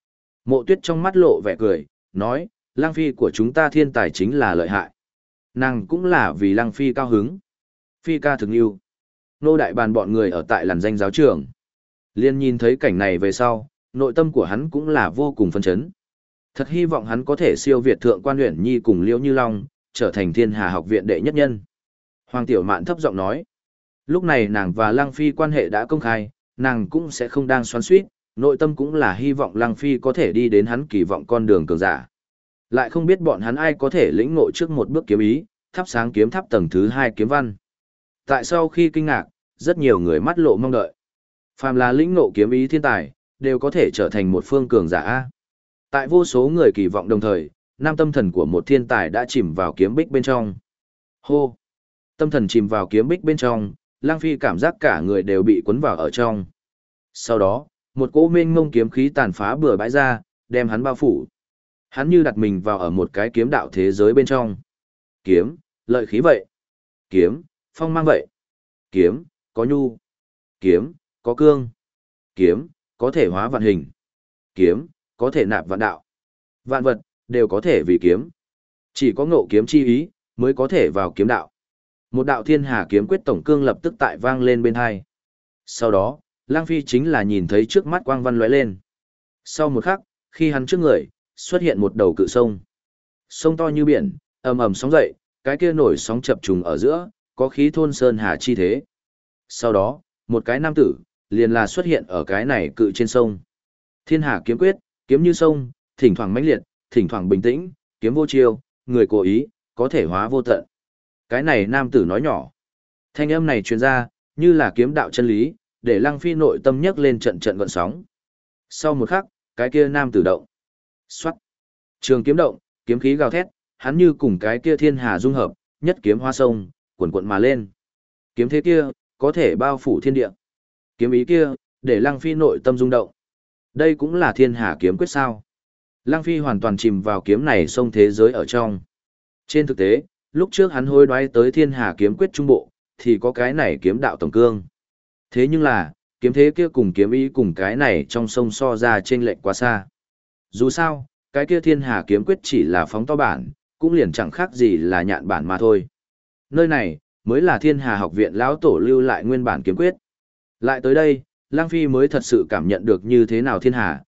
Speaker 1: Mộ Tuyết trong mắt lộ vẻ cười, nói, Lang Phi của chúng ta thiên tài chính là lợi hại. Nàng cũng là vì Lang Phi cao hứng. Phi ca thực yêu. Nô đại bàn bọn người ở tại làn danh giáo trường. Liên nhìn thấy cảnh này về sau, nội tâm của hắn cũng là vô cùng phấn chấn. Thật hy vọng hắn có thể siêu việt thượng quan Uyển Nhi cùng Liễu Như Long, trở thành Thiên Hà học viện đệ nhất nhân. Hoàng Tiểu Mạn thấp giọng nói. Lúc này nàng và Lăng Phi quan hệ đã công khai, nàng cũng sẽ không đang xoắn xuýt, nội tâm cũng là hy vọng Lăng Phi có thể đi đến hắn kỳ vọng con đường cường giả. Lại không biết bọn hắn ai có thể lĩnh ngộ trước một bước kiếm ý, thắp sáng kiếm tháp tầng thứ 2 kiếm văn. Tại sau khi kinh ngạc, rất nhiều người mắt lộ mong đợi. Phàm là lĩnh ngộ kiếm ý thiên tài, đều có thể trở thành một phương cường giả. Tại vô số người kỳ vọng đồng thời, nam tâm thần của một thiên tài đã chìm vào kiếm bích bên trong. Hô! Tâm thần chìm vào kiếm bích bên trong, Lang Phi cảm giác cả người đều bị cuốn vào ở trong. Sau đó, một cỗ mênh mông kiếm khí tàn phá bừa bãi ra, đem hắn bao phủ. Hắn như đặt mình vào ở một cái kiếm đạo thế giới bên trong. Kiếm, lợi khí vậy. Kiếm, phong mang vậy. Kiếm, có nhu. Kiếm, có cương. Kiếm, có thể hóa vạn hình. Kiếm, có thể nạp vạn đạo. Vạn vật, đều có thể vì kiếm. Chỉ có ngộ kiếm chi ý, mới có thể vào kiếm đạo. Một đạo thiên hà kiếm quyết tổng cương lập tức tại vang lên bên hai. Sau đó, Lang Phi chính là nhìn thấy trước mắt quang văn lóe lên. Sau một khắc, khi hắn trước người, xuất hiện một đầu cự sông. Sông to như biển, ầm ầm sóng dậy, cái kia nổi sóng chập trùng ở giữa, có khí thôn sơn hà chi thế. Sau đó, một cái nam tử, liền là xuất hiện ở cái này cự trên sông. Thiên hà kiếm quyết, kiếm như sông, thỉnh thoảng mãnh liệt, thỉnh thoảng bình tĩnh, kiếm vô chiêu, người cố ý, có thể hóa vô tận. Cái này nam tử nói nhỏ. Thanh âm này truyền ra, như là kiếm đạo chân lý, để Lăng Phi nội tâm nhấc lên trận trận gợn sóng. Sau một khắc, cái kia nam tử động. Xoát. Trường kiếm động, kiếm khí gào thét, hắn như cùng cái kia thiên hà dung hợp, nhất kiếm hoa sông, cuộn cuộn mà lên. Kiếm thế kia, có thể bao phủ thiên địa. Kiếm ý kia, để Lăng Phi nội tâm rung động. Đây cũng là thiên hà kiếm quyết sao. Lăng Phi hoàn toàn chìm vào kiếm này sông thế giới ở trong. Trên thực tế, lúc trước hắn hối đoái tới thiên hà kiếm quyết trung bộ, thì có cái này kiếm đạo tổng cương. Thế nhưng là, kiếm thế kia cùng kiếm ý cùng cái này trong sông so ra chênh lệch quá xa. Dù sao, cái kia thiên hà kiếm quyết chỉ là phóng to bản, cũng liền chẳng khác gì là nhạn bản mà thôi. Nơi này, mới là thiên hà học viện lão tổ lưu lại nguyên bản kiếm quyết. Lại tới đây, Lang Phi mới thật sự cảm nhận được như thế nào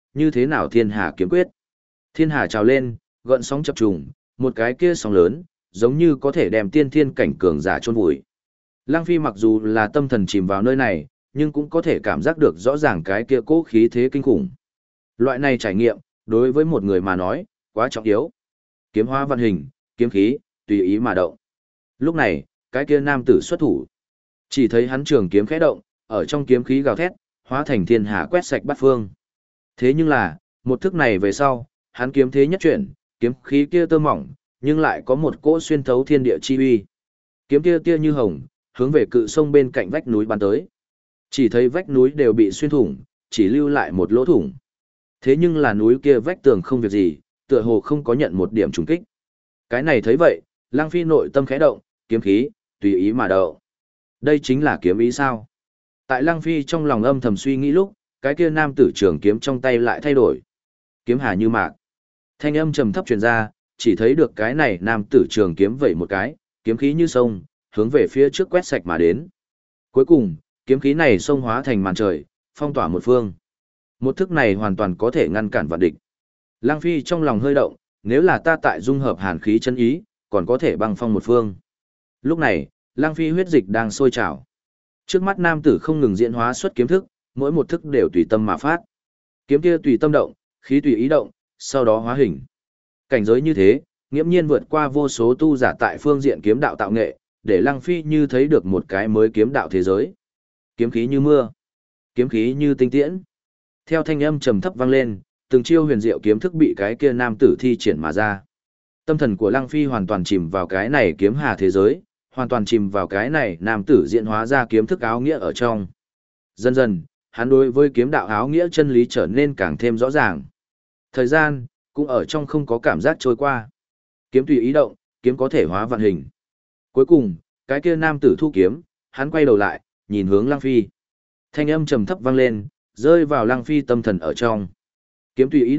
Speaker 1: thiên hà kiếm quyết. Thiên hà trào lên, gợn sóng chập trùng, một cái kia sóng lớn, giống như có thể đem tiên thiên cảnh cường giả chôn vùi. Lang Phi mặc dù là tâm thần chìm vào nơi này, nhưng cũng có thể cảm giác được rõ ràng cái kia cố khí thế kinh khủng. Loại này trải nghiệm, đối với một người mà nói, quá trọng yếu. Kiếm hóa văn hình, kiếm khí, tùy ý mà động. Lúc này, cái kia nam tử xuất thủ. Chỉ thấy hắn trường kiếm khẽ động, ở trong kiếm khí gào thét, hóa thành thiên hà quét sạch bát phương. Thế nhưng là, một thức này về sau, hắn kiếm thế nhất chuyển, kiếm khí kia tơ mỏng, nhưng lại có một cỗ xuyên thấu thiên địa chi uy. Kiếm kia tia như hồng, hướng về cự sông bên cạnh vách núi bắn tới. Chỉ thấy vách núi đều bị xuyên thủng, chỉ lưu lại một lỗ thủng. Thế nhưng là núi kia vách tường không việc gì, tựa hồ không có nhận một điểm trùng kích. Cái này thấy vậy, Lang Phi nội tâm khẽ động, kiếm khí, tùy ý mà động. Đây chính là kiếm ý sao? Tại Lang Phi trong lòng âm thầm suy nghĩ lúc, cái kia nam tử trường kiếm trong tay lại thay đổi. Kiếm hà như mạc. Thanh âm trầm thấp truyền ra, chỉ thấy được cái này nam tử trường kiếm vẩy một cái, kiếm khí như sông, hướng về phía trước quét sạch mà đến. Cuối cùng, kiếm khí này xông hóa thành màn trời, phong tỏa một phương. Một thức này hoàn toàn có thể ngăn cản vạn địch. Lang Phi trong lòng hơi động, nếu là ta tại dung hợp hàn khí chân ý, còn có thể băng phong một phương. Lúc này, Lang Phi huyết dịch đang sôi trào. Trước mắt nam tử không ngừng diễn hóa xuất kiếm thức, mỗi một thức đều tùy tâm mà phát. Kiếm kia tùy tâm động, khí tùy ý động, sau đó hóa hình. Cảnh giới như thế, nghiễm nhiên vượt qua vô số tu giả tại phương diện kiếm đạo tạo nghệ, để Lăng Phi như thấy được một cái mới kiếm đạo thế giới. Kiếm khí như mưa, kiếm khí như tinh tiễn. Theo thanh âm trầm thấp vang lên, từng chiêu huyền diệu kiếm thức bị cái kia nam tử thi triển mà ra. Tâm thần của Lăng Phi hoàn toàn chìm vào cái này kiếm hà thế giới, hoàn toàn chìm vào cái này nam tử diễn hóa ra kiếm thức áo nghĩa ở trong. Dần dần, hắn đối với kiếm đạo áo nghĩa chân lý trở nên càng thêm rõ ràng. Thời gian, cũng ở trong không có cảm giác trôi qua. Kiếm tùy ý động, kiếm có thể hóa vạn hình. Cuối cùng, cái kia nam tử thu kiếm, hắn quay đầu lại, nhìn hướng Lăng Phi. Thanh âm trầm thấp vang lên, rơi vào Lăng Phi tâm thần ở trong. Kiếm tùy ý động,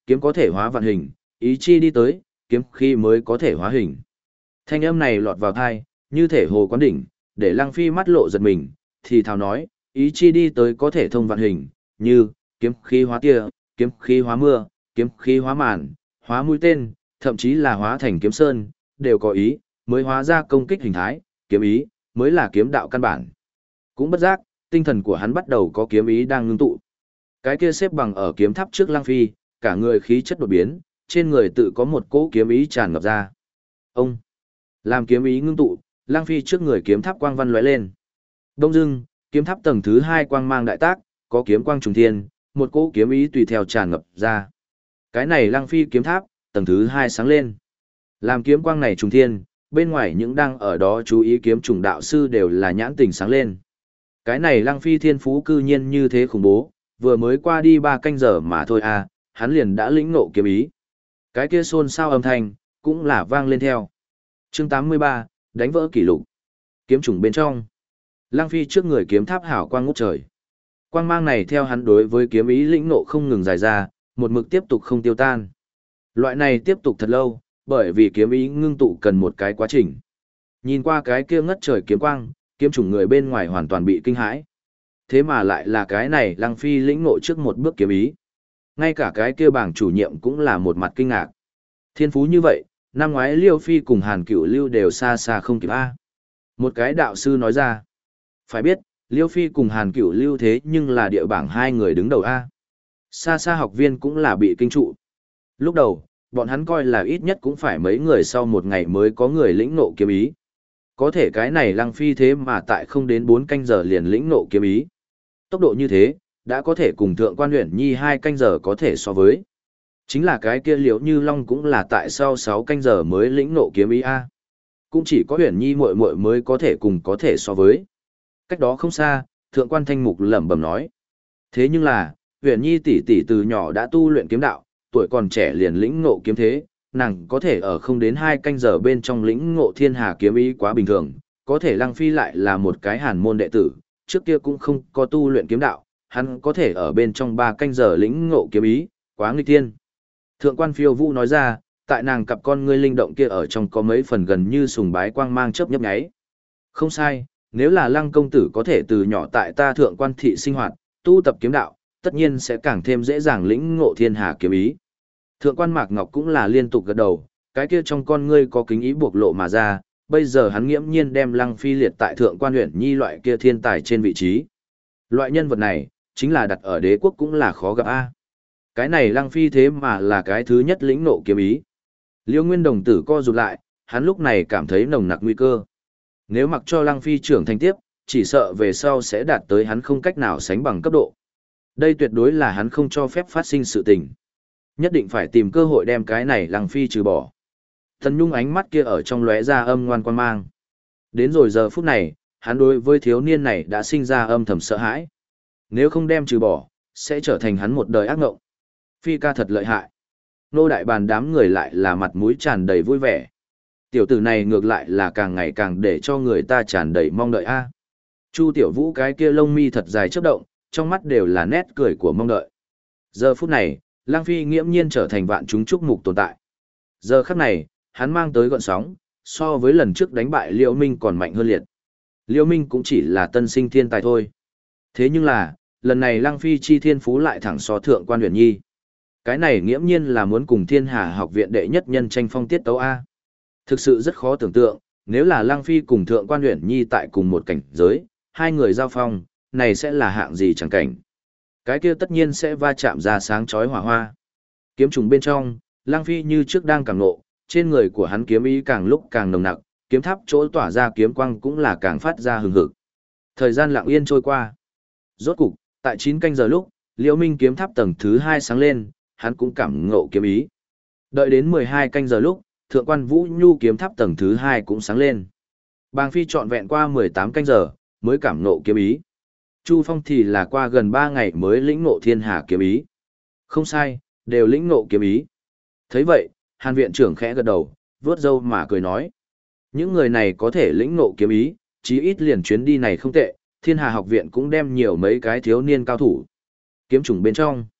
Speaker 1: kiếm có thể hóa vạn hình, ý chi đi tới, kiếm khi mới có thể hóa hình. Thanh âm này lọt vào tai, như thể hồ quán đỉnh, để Lăng Phi mắt lộ giật mình, thì thào nói, ý chi đi tới có thể thông vạn hình, như, kiếm khí hóa tia, kiếm khí hóa mưa, kiếm khí hóa màn, hóa mũi tên, thậm chí là hóa thành kiếm sơn, đều có ý, mới hóa ra công kích hình thái, kiếm ý, mới là kiếm đạo căn bản. Cũng bất giác, tinh thần của hắn bắt đầu có kiếm ý đang ngưng tụ. Cái kia xếp bằng ở kiếm tháp trước Lăng Phi, cả người khí chất đột biến, trên người tự có một cỗ kiếm ý tràn ngập ra. Ông, làm kiếm ý ngưng tụ, Lăng Phi trước người kiếm tháp quang văn lóe lên. Đông dưng, kiếm tháp tầng thứ 2 quang mang đại tác, có kiếm quang trùng thiên, một cỗ kiếm ý tùy theo tràn ngập ra. Cái này Lăng Phi kiếm tháp, tầng thứ 2 sáng lên. Làm kiếm quang này trùng thiên, bên ngoài những đang ở đó chú ý kiếm trùng đạo sư đều là nhãn tình sáng lên. Cái này Lăng Phi thiên phú cư nhiên như thế khủng bố, vừa mới qua đi 3 canh giờ mà thôi à, hắn liền đã lĩnh ngộ kiếm ý. Cái kia xôn xao âm thanh, cũng là vang lên theo. Chương 83, đánh vỡ kỷ lục. Kiếm trùng bên trong. Lăng Phi trước người kiếm tháp hảo quang ngút trời. Quang mang này theo hắn đối với kiếm ý lĩnh ngộ không ngừng dài ra, một mực tiếp tục không tiêu tan. Loại này tiếp tục thật lâu, bởi vì kiếm ý ngưng tụ cần một cái quá trình. Nhìn qua cái kia ngất trời kiếm quang, kiếm trùng người bên ngoài hoàn toàn bị kinh hãi. Thế mà lại là cái này Lăng Phi lĩnh ngộ trước một bước kiếm ý. Ngay cả cái kia bảng chủ nhiệm cũng là một mặt kinh ngạc. Thiên phú như vậy, năm ngoái Liêu Phi cùng Hàn Cửu Lưu đều xa xa không kịp A. Một cái đạo sư nói ra. Phải biết, Liêu Phi cùng Hàn Cửu Lưu thế nhưng là địa bảng hai người đứng đầu A. Xa xa học viên cũng là bị kinh trụ. Lúc đầu, bọn hắn coi là ít nhất cũng phải mấy người sau một ngày mới có người lĩnh ngộ kiếm ý. Có thể cái này Lăng Phi thế mà tại không đến 4 canh giờ liền lĩnh ngộ kiếm ý. Tốc độ như thế, đã có thể cùng Thượng Quan Uyển Nhi 2 canh giờ có thể so với. Chính là cái kia Liễu Như Long cũng là tại sau 6 canh giờ mới lĩnh ngộ kiếm ý A. Cũng chỉ có Uyển Nhi muội muội mới có thể cùng có thể so với. Cách đó không xa, Thượng Quan Thanh Mục lẩm bẩm nói. Thế nhưng là, Uyển Nhi tỷ tỷ từ nhỏ đã tu luyện kiếm đạo, tuổi còn trẻ liền lĩnh ngộ kiếm thế, nàng có thể ở không đến 2 canh giờ bên trong lĩnh ngộ thiên hà kiếm ý quá bình thường, có thể Lăng Phi lại là một cái hàn môn đệ tử, trước kia cũng không có tu luyện kiếm đạo, hắn có thể ở bên trong 3 canh giờ lĩnh ngộ kiếm ý, quá nghịch thiên. Thượng Quan Phiêu Vũ nói ra, tại nàng cặp con ngươi linh động kia ở trong có mấy phần gần như sùng bái quang mang chớp nhấp nháy. Không sai, nếu là Lăng công tử có thể từ nhỏ tại ta Thượng Quan thị sinh hoạt, tu tập kiếm đạo, tất nhiên sẽ càng thêm dễ dàng lĩnh ngộ thiên hà kiếm ý. Thượng Quan Mạc Ngọc cũng là liên tục gật đầu, cái kia trong con ngươi có kính ý buộc lộ mà ra, bây giờ hắn nghiễm nhiên đem Lăng Phi liệt tại Thượng Quan Uyển Nhi loại kia thiên tài trên vị trí. Loại nhân vật này, chính là đặt ở đế quốc cũng là khó gặp a. Cái này Lăng Phi thế mà là cái thứ nhất lĩnh ngộ kiếm ý. Liêu Nguyên đồng tử co rụt lại, hắn lúc này cảm thấy nồng nặc nguy cơ. Nếu mặc cho Lăng Phi trưởng thành tiếp, chỉ sợ về sau sẽ đạt tới hắn không cách nào sánh bằng cấp độ. Đây tuyệt đối là hắn không cho phép phát sinh sự tình. Nhất định phải tìm cơ hội đem cái này Lăng Phi trừ bỏ. Thần Nhung ánh mắt kia ở trong lóe ra âm ngoan quan mang. Đến rồi giờ phút này, hắn đối với thiếu niên này đã sinh ra âm thầm sợ hãi. Nếu không đem trừ bỏ, sẽ trở thành hắn một đời ác ngộng. Phi ca thật lợi hại. Nô đại bàn đám người lại là mặt mũi tràn đầy vui vẻ. Tiểu tử này ngược lại là càng ngày càng để cho người ta tràn đầy mong đợi a. Chu Tiểu Vũ cái kia lông mi thật dài chớp động, trong mắt đều là nét cười của mong đợi. Giờ phút này, Lăng Phi nghiễm nhiên trở thành vạn chúng chúc mục tồn tại. Giờ khắc này, hắn mang tới gọn sóng, so với lần trước đánh bại Liễu Minh còn mạnh hơn liệt. Liễu Minh cũng chỉ là tân sinh thiên tài thôi. Thế nhưng là, lần này Lăng Phi chi thiên phú lại thẳng so Thượng Quan Uyển Nhi. Cái này nghiễm nhiên là muốn cùng Thiên Hà học viện đệ nhất nhân tranh phong tiết tấu A. Thực sự rất khó tưởng tượng, nếu là Lăng Phi cùng Thượng Quan Uyển Nhi tại cùng một cảnh giới, hai người giao phong, này sẽ là hạng gì chẳng cảnh. Cái kia tất nhiên sẽ va chạm ra sáng chói hỏa hoa. Kiếm trùng bên trong, Lăng Phi như trước đang càng nộ, trên người của hắn kiếm ý càng lúc càng nồng nặc, kiếm tháp chỗ tỏa ra kiếm quang cũng là càng phát ra hừng hực. Thời gian lặng yên trôi qua. Rốt cục, tại 9 canh giờ lúc, Liễu Minh kiếm tháp tầng thứ 2 sáng lên, hắn cũng cảm ngộ kiếm ý. Đợi đến 12 canh giờ lúc, Thượng Quan Vũ Nhu kiếm tháp tầng thứ 2 cũng sáng lên. Bàng Phi trọn vẹn qua 18 canh giờ, mới cảm ngộ kiếm ý. Chu Phong thì là qua gần 3 ngày mới lĩnh ngộ thiên hà kiếm ý. Không sai, đều lĩnh ngộ kiếm ý. Thấy vậy, Hàn viện trưởng khẽ gật đầu, vướt râu mà cười nói. Những người này có thể lĩnh ngộ kiếm ý, chí ít liền chuyến đi này không tệ, thiên hà học viện cũng đem nhiều mấy cái thiếu niên cao thủ. Kiếm trùng bên trong.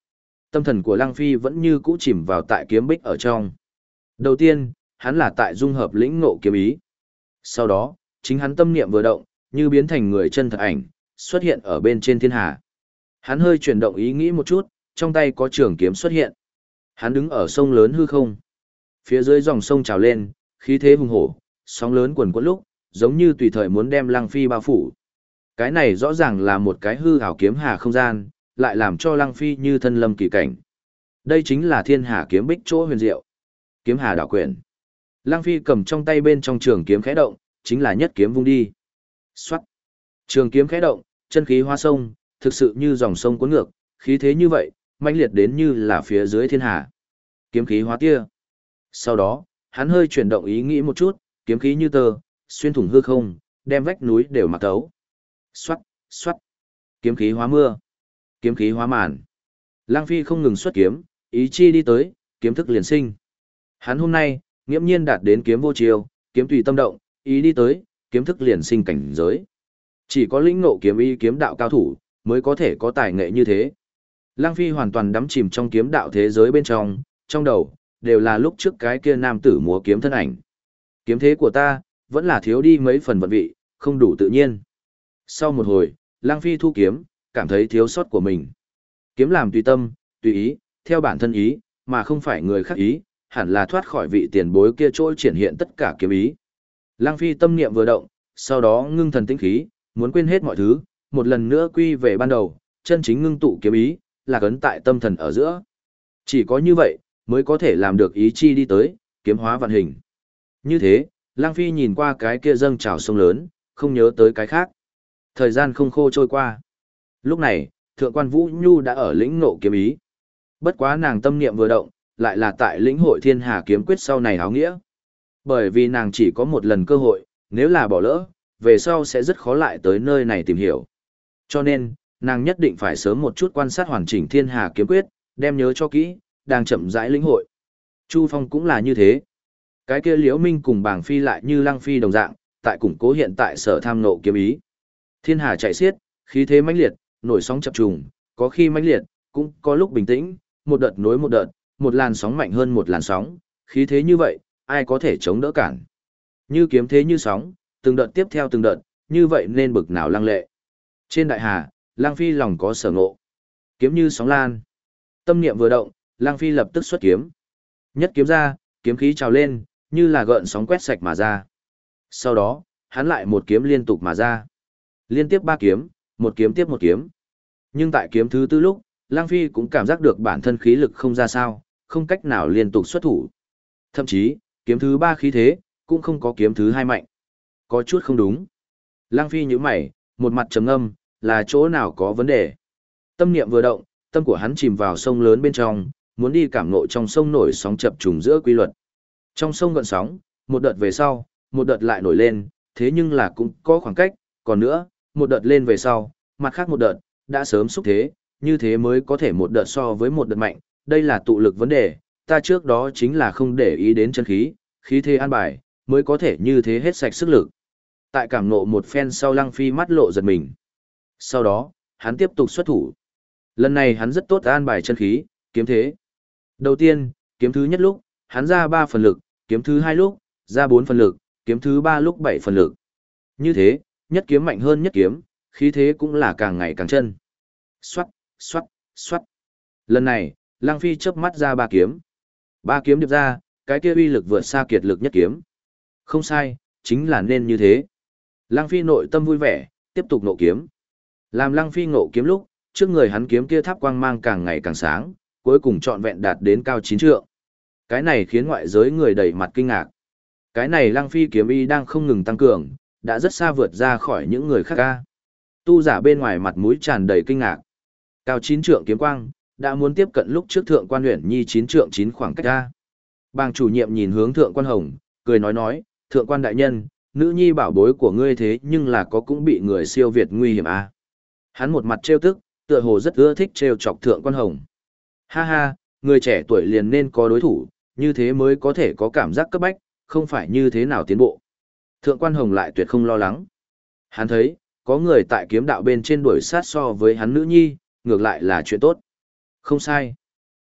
Speaker 1: Tâm thần của Lăng Phi vẫn như cũ chìm vào tại kiếm bích ở trong. Đầu tiên, hắn là tại dung hợp lĩnh ngộ kiếm ý. Sau đó, chính hắn tâm niệm vừa động, như biến thành người chân thật ảnh, xuất hiện ở bên trên thiên hà. Hắn hơi chuyển động ý nghĩ một chút, trong tay có trường kiếm xuất hiện. Hắn đứng ở sông lớn hư không. Phía dưới dòng sông trào lên, khí thế hùng hổ, sóng lớn quần quẫn lúc, giống như tùy thời muốn đem Lăng Phi bao phủ. Cái này rõ ràng là một cái hư ảo kiếm hà không gian, lại làm cho Lăng Phi như thân lâm kỳ cảnh. Đây chính là thiên hà kiếm bích chỗ huyền diệu. Kiếm hà đảo quyển. Lăng Phi cầm trong tay bên trong trường kiếm khẽ động, chính là nhất kiếm vung đi. Xoát. Trường kiếm khẽ động, chân khí hóa sông, thực sự như dòng sông cuốn ngược, khí thế như vậy, mãnh liệt đến như là phía dưới thiên hà. Kiếm khí hóa tia. Sau đó, hắn hơi chuyển động ý nghĩ một chút, kiếm khí như tơ, xuyên thủng hư không, đem vách núi đều mặc thấu. Xoát, xoát. Kiếm khí hóa mưa. Kiếm khí hóa màn. Lăng Phi không ngừng xuất kiếm, ý chi đi tới, kiếm thức liền sinh. Hắn hôm nay, nghiễm nhiên đạt đến kiếm vô chiêu, kiếm tùy tâm động, ý đi tới, kiếm thức liền sinh cảnh giới. Chỉ có lĩnh ngộ kiếm ý kiếm đạo cao thủ, mới có thể có tài nghệ như thế. Lăng Phi hoàn toàn đắm chìm trong kiếm đạo thế giới bên trong đầu, đều là lúc trước cái kia nam tử múa kiếm thân ảnh. Kiếm thế của ta, vẫn là thiếu đi mấy phần vận vị, không đủ tự nhiên. Sau một hồi, Lăng Phi thu kiếm, cảm thấy thiếu sót của mình. Kiếm làm tùy tâm, tùy ý, theo bản thân ý, mà không phải người khác ý, hẳn là thoát khỏi vị tiền bối kia trôi triển hiện tất cả kiếm ý. Lăng Phi tâm niệm vừa động, sau đó ngưng thần tĩnh khí, muốn quên hết mọi thứ, một lần nữa quy về ban đầu, chân chính ngưng tụ kiếm ý, là cấn tại tâm thần ở giữa. Chỉ có như vậy, mới có thể làm được ý chi đi tới, kiếm hóa vạn hình. Như thế, Lăng Phi nhìn qua cái kia dâng trào sông lớn, không nhớ tới cái khác. Thời gian không khô trôi qua. Lúc này, Thượng quan Vũ Nhu đã ở lĩnh ngộ kiếm ý. Bất quá nàng tâm niệm vừa động, lại là tại lĩnh hội thiên hà kiếm quyết sau này áo nghĩa. Bởi vì nàng chỉ có một lần cơ hội, nếu là bỏ lỡ, về sau sẽ rất khó lại tới nơi này tìm hiểu. Cho nên, nàng nhất định phải sớm một chút quan sát hoàn chỉnh thiên hà kiếm quyết, đem nhớ cho kỹ, đang chậm rãi lĩnh hội. Chu Phong cũng là như thế. Cái kia Liễu Minh cùng Bàng Phi lại như Lăng Phi đồng dạng, tại củng cố hiện tại sở tham nộ kiếm ý. Thiên hà chạy xiết, khí thế mãnh liệt, nổi sóng chập trùng, có khi mãnh liệt, cũng có lúc bình tĩnh, một đợt nối một đợt, một làn sóng mạnh hơn một làn sóng, khí thế như vậy, ai có thể chống đỡ cản. Như kiếm thế như sóng, từng đợt tiếp theo từng đợt, như vậy nên bực nào lăng lệ. Trên đại hà, Lăng Phi lòng có sở ngộ. Kiếm như sóng lan. Tâm niệm vừa động, Lăng Phi lập tức xuất kiếm. Nhất kiếm ra, kiếm khí trào lên, như là gợn sóng quét sạch mà ra. Sau đó, hắn lại một kiếm liên tục mà ra. Liên tiếp ba kiếm, một kiếm tiếp một kiếm. Nhưng tại kiếm thứ tư lúc, Lăng Phi cũng cảm giác được bản thân khí lực không ra sao, không cách nào liên tục xuất thủ. Thậm chí, kiếm thứ ba khí thế, cũng không có kiếm thứ hai mạnh. Có chút không đúng. Lăng Phi nhíu mày, một mặt trầm ngâm, là chỗ nào có vấn đề. Tâm niệm vừa động, tâm của hắn chìm vào sông lớn bên trong, muốn đi cảm ngộ trong sông nổi sóng chập trùng giữa quy luật. Trong sông gợn sóng, một đợt về sau, một đợt lại nổi lên, thế nhưng là cũng có khoảng cách, còn nữa, một đợt lên về sau, mặt khác một đợt, đã sớm xúc thế, như thế mới có thể một đợt so với một đợt mạnh, đây là tụ lực vấn đề, ta trước đó chính là không để ý đến chân khí, khí thế an bài, mới có thể như thế hết sạch sức lực. Tại cảm ngộ một phen sau, Lăng Phi mắt lộ giật mình. Sau đó, hắn tiếp tục xuất thủ. Lần này hắn rất tốt an bài chân khí, kiếm thế. Đầu tiên, kiếm thứ nhất lúc, hắn ra 3 phần lực, kiếm thứ hai lúc, ra 4 phần lực, kiếm thứ ba lúc 7 phần lực. Như thế, nhất kiếm mạnh hơn nhất kiếm, khí thế cũng là càng ngày càng chân. Xoát, xoát, xoát. Lần này, Lăng Phi chớp mắt ra 3 kiếm. 3 kiếm điệp ra, cái kia uy lực vượt xa kiệt lực nhất kiếm. Không sai, chính là nên như thế. Lăng Phi nội tâm vui vẻ, tiếp tục nộ kiếm. Làm Lăng Phi ngộ kiếm lúc, trước người hắn kiếm kia tháp quang mang càng ngày càng sáng, cuối cùng trọn vẹn đạt đến cao 9 trượng. Cái này khiến ngoại giới người đầy mặt kinh ngạc. Cái này Lăng Phi kiếm y đang không ngừng tăng cường, đã rất xa vượt ra khỏi những người khác ca. Tu giả bên ngoài mặt mũi tràn đầy kinh ngạc. Cao 9 trượng kiếm quang, đã muốn tiếp cận lúc trước thượng quan Uyển Nhi 9 trượng 9 khoảng cách ra. Bàng chủ nhiệm nhìn hướng thượng quan Hồng, cười nói, thượng quan đại nhân, nữ nhi bảo bối của ngươi thế nhưng là có cũng bị người siêu việt nguy hiểm à. Hắn một mặt trêu tức, tựa hồ rất ưa thích trêu chọc thượng quan Hồng. Ha ha, người trẻ tuổi liền nên có đối thủ, như thế mới có thể có cảm giác cấp bách, không phải như thế nào tiến bộ. Thượng quan Hồng lại tuyệt không lo lắng. Hắn thấy, có người tại kiếm đạo bên trên đuổi sát so với hắn nữ nhi, ngược lại là chuyện tốt. Không sai.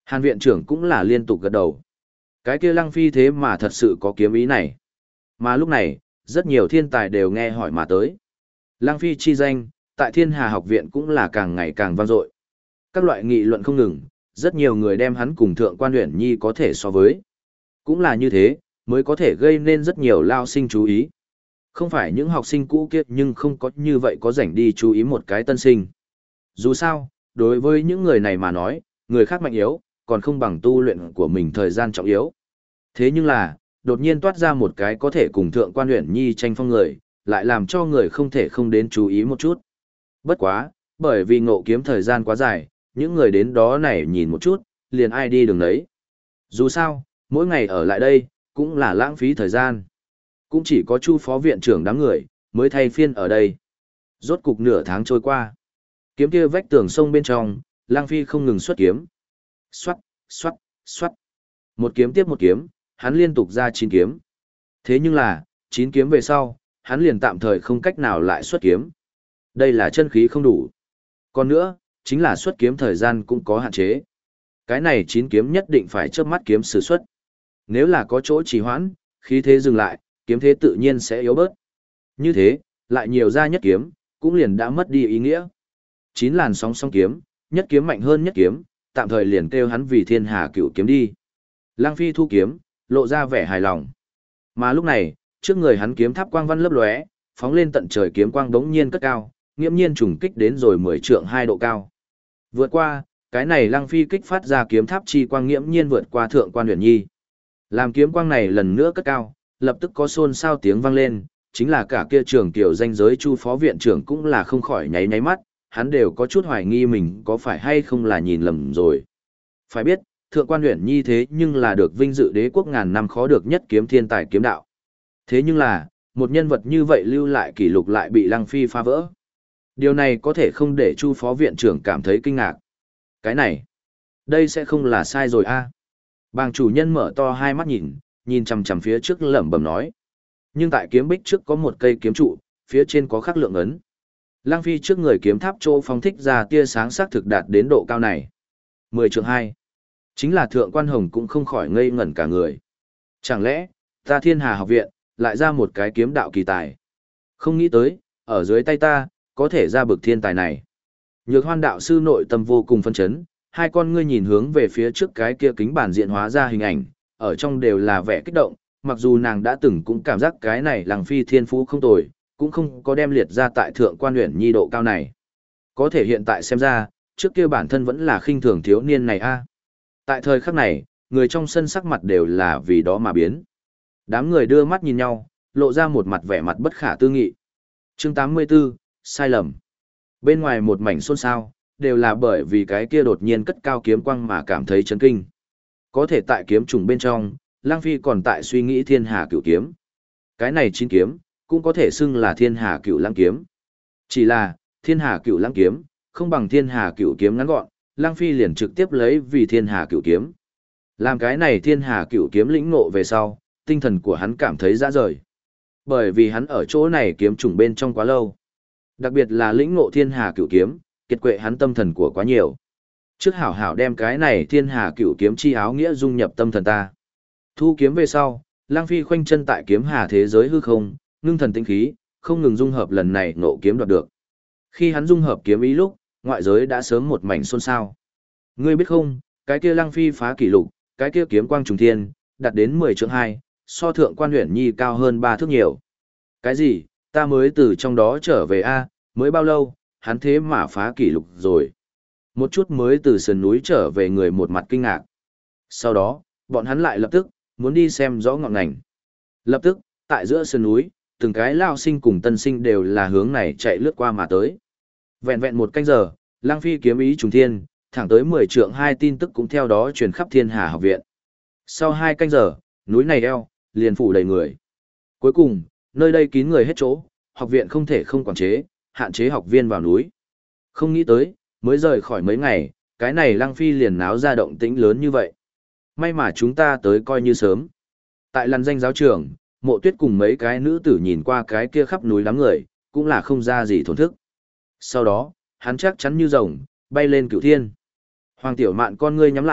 Speaker 1: Hàn viện trưởng cũng là liên tục gật đầu. Cái kia Lăng Phi thế mà thật sự có kiếm ý này. Mà lúc này, rất nhiều thiên tài đều nghe hỏi mà tới. Lăng Phi chi danh, tại Thiên Hà học viện cũng là càng ngày càng vang dội. Các loại nghị luận không ngừng, rất nhiều người đem hắn cùng Thượng Quan Uyển Nhi có thể so với. Cũng là như thế, mới có thể gây nên rất nhiều lao sinh chú ý. Không phải những học sinh cũ kia nhưng không có như vậy có rảnh đi chú ý một cái tân sinh. Dù sao, đối với những người này mà nói, người khác mạnh yếu, còn không bằng tu luyện của mình thời gian trọng yếu. Thế nhưng là, đột nhiên toát ra một cái có thể cùng Thượng Quan Uyển Nhi tranh phong người, lại làm cho người không thể không đến chú ý một chút. Bất quá, bởi vì ngộ kiếm thời gian quá dài, những người đến đó này nhìn một chút, liền ai đi đường đấy. Dù sao, mỗi ngày ở lại đây, cũng là lãng phí thời gian. Cũng chỉ có Chu phó viện trưởng đám người, mới thay phiên ở đây. Rốt cục nửa tháng trôi qua. Kiếm kia vách tường sông bên trong, Lang Phi không ngừng xuất kiếm. Xoát, xoát, xoát. Một kiếm tiếp một kiếm, hắn liên tục ra 9 kiếm. Thế nhưng là, 9 kiếm về sau, hắn liền tạm thời không cách nào lại xuất kiếm. Đây là chân khí không đủ. Còn nữa, chính là xuất kiếm thời gian cũng có hạn chế. Cái này 9 kiếm nhất định phải chớp mắt kiếm sử xuất. Nếu là có chỗ trì hoãn, khí thế dừng lại, kiếm thế tự nhiên sẽ yếu bớt. Như thế, lại nhiều ra nhất kiếm, cũng liền đã mất đi ý nghĩa. 9 làn sóng song kiếm, nhất kiếm mạnh hơn nhất kiếm, tạm thời liền kêu hắn vì Thiên Hà Cựu kiếm đi. Lăng Phi thu kiếm, lộ ra vẻ hài lòng. Mà lúc này, trước người hắn kiếm tháp quang văn lấp lóe, phóng lên tận trời kiếm quang đống nhiên cất cao, nghiễm nhiên trùng kích đến rồi 10 trượng 2 độ cao. Vượt qua, cái này Lăng Phi kích phát ra kiếm tháp chi quang nghiễm nhiên vượt qua Thượng Quan Uyển Nhi. Làm kiếm quang này lần nữa cất cao, lập tức có xôn xao tiếng vang lên, chính là cả kia trưởng tiểu danh giới Chu phó viện trưởng cũng là không khỏi nháy nháy mắt, hắn đều có chút hoài nghi mình có phải hay không là nhìn lầm rồi. Phải biết, Thượng Quan Uyển Nhi thế nhưng là được vinh dự đế quốc ngàn năm khó được nhất kiếm thiên tài kiếm đạo. Thế nhưng là, một nhân vật như vậy lưu lại kỷ lục lại bị Lăng Phi phá vỡ. Điều này có thể không để Chu phó viện trưởng cảm thấy kinh ngạc. Cái này, đây sẽ không là sai rồi a? Bàng chủ nhân mở to hai mắt nhìn chằm chằm phía trước lẩm bẩm nói. Nhưng tại kiếm bích trước có một cây kiếm trụ, phía trên có khắc lượng ấn. Lăng Phi trước người kiếm tháp chỗ phóng thích ra tia sáng sắc thực đạt đến độ cao này. 10 trượng 2. Chính là Thượng Quan Hồng cũng không khỏi ngây ngẩn cả người. Chẳng lẽ, ta Thiên Hà học viện, lại ra một cái kiếm đạo kỳ tài. Không nghĩ tới, ở dưới tay ta, có thể ra bực thiên tài này. Nhược Hoan đạo sư nội tâm vô cùng phân chấn, hai con ngươi nhìn hướng về phía trước cái kia kính bản diện hóa ra hình ảnh, ở trong đều là vẻ kích động, mặc dù nàng đã từng cũng cảm giác cái này Lăng Phi thiên phú không tồi, cũng không có đem liệt ra tại Thượng Quan Uyển Nhi độ cao này. Có thể hiện tại xem ra, trước kia bản thân vẫn là khinh thường thiếu niên này a. Tại thời khắc này, người trong sân sắc mặt đều là vì đó mà biến. Đám người đưa mắt nhìn nhau, lộ ra một mặt vẻ mặt bất khả tư nghị. Chương 84, sai lầm. Bên ngoài một mảnh xôn xao, đều là bởi vì cái kia đột nhiên cất cao kiếm quang mà cảm thấy chấn kinh. Có thể tại kiếm trùng bên trong, Lăng Phi còn tại suy nghĩ Thiên Hà Cửu kiếm. Cái này 9 kiếm, cũng có thể xưng là Thiên Hà Cửu Lăng kiếm. Chỉ là, Thiên Hà Cửu Lăng kiếm, không bằng Thiên Hà Cửu kiếm ngắn gọn, Lăng Phi liền trực tiếp lấy vì Thiên Hà Cửu kiếm. Làm cái này Thiên Hà Cửu kiếm lĩnh ngộ về sau, tinh thần của hắn cảm thấy rã rời. Bởi vì hắn ở chỗ này kiếm trùng bên trong quá lâu. Đặc biệt là lĩnh ngộ Thiên Hà Cửu kiếm, kiệt quệ hắn tâm thần của quá nhiều. Trước hảo hảo đem cái này Thiên Hà Cửu kiếm chi áo nghĩa dung nhập tâm thần ta. Thu kiếm về sau, Lăng Phi khoanh chân tại kiếm hà thế giới hư không, ngưng thần tinh khí, không ngừng dung hợp lần này ngộ kiếm đoạt được. Khi hắn dung hợp kiếm ý lúc, ngoại giới đã sớm một mảnh xôn xao. Ngươi biết không, cái kia Lăng Phi phá kỷ lục, cái kia kiếm quang trùng thiên, đạt đến 10 trượng 2, so Thượng Quan Uyển Nhi cao hơn 3 thước nhiều. Cái gì? Ta mới từ trong đó trở về a, mới bao lâu, hắn thế mà phá kỷ lục rồi. Một chút mới từ sườn núi trở về người một mặt kinh ngạc. Sau đó, bọn hắn lại lập tức muốn đi xem rõ ngọn ngành. Lập tức, tại giữa sườn núi, từng cái lao sinh cùng tân sinh đều là hướng này chạy lướt qua mà tới. Vẹn vẹn một canh giờ, Lăng Phi kiếm ý trùng thiên, thẳng tới 10 trượng 2 tin tức cũng theo đó truyền khắp Thiên Hà học viện. Sau 2 canh giờ, núi này eo, liền phủ đầy người. Cuối cùng, nơi đây kín người hết chỗ, học viện không thể không quản chế, hạn chế học viên vào núi. Không nghĩ tới, mới rời khỏi mấy ngày, cái này Lăng Phi liền náo ra động tĩnh lớn như vậy. May mà chúng ta tới coi như sớm. Tại làn danh giáo trường, Mộ Tuyết cùng mấy cái nữ tử nhìn qua cái kia khắp núi lắm người, cũng là không ra gì thổn thức. Sau đó, hắn chắc chắn như rồng, bay lên cửu thiên. Hoàng Tiểu Mạn con ngươi nhắm lại,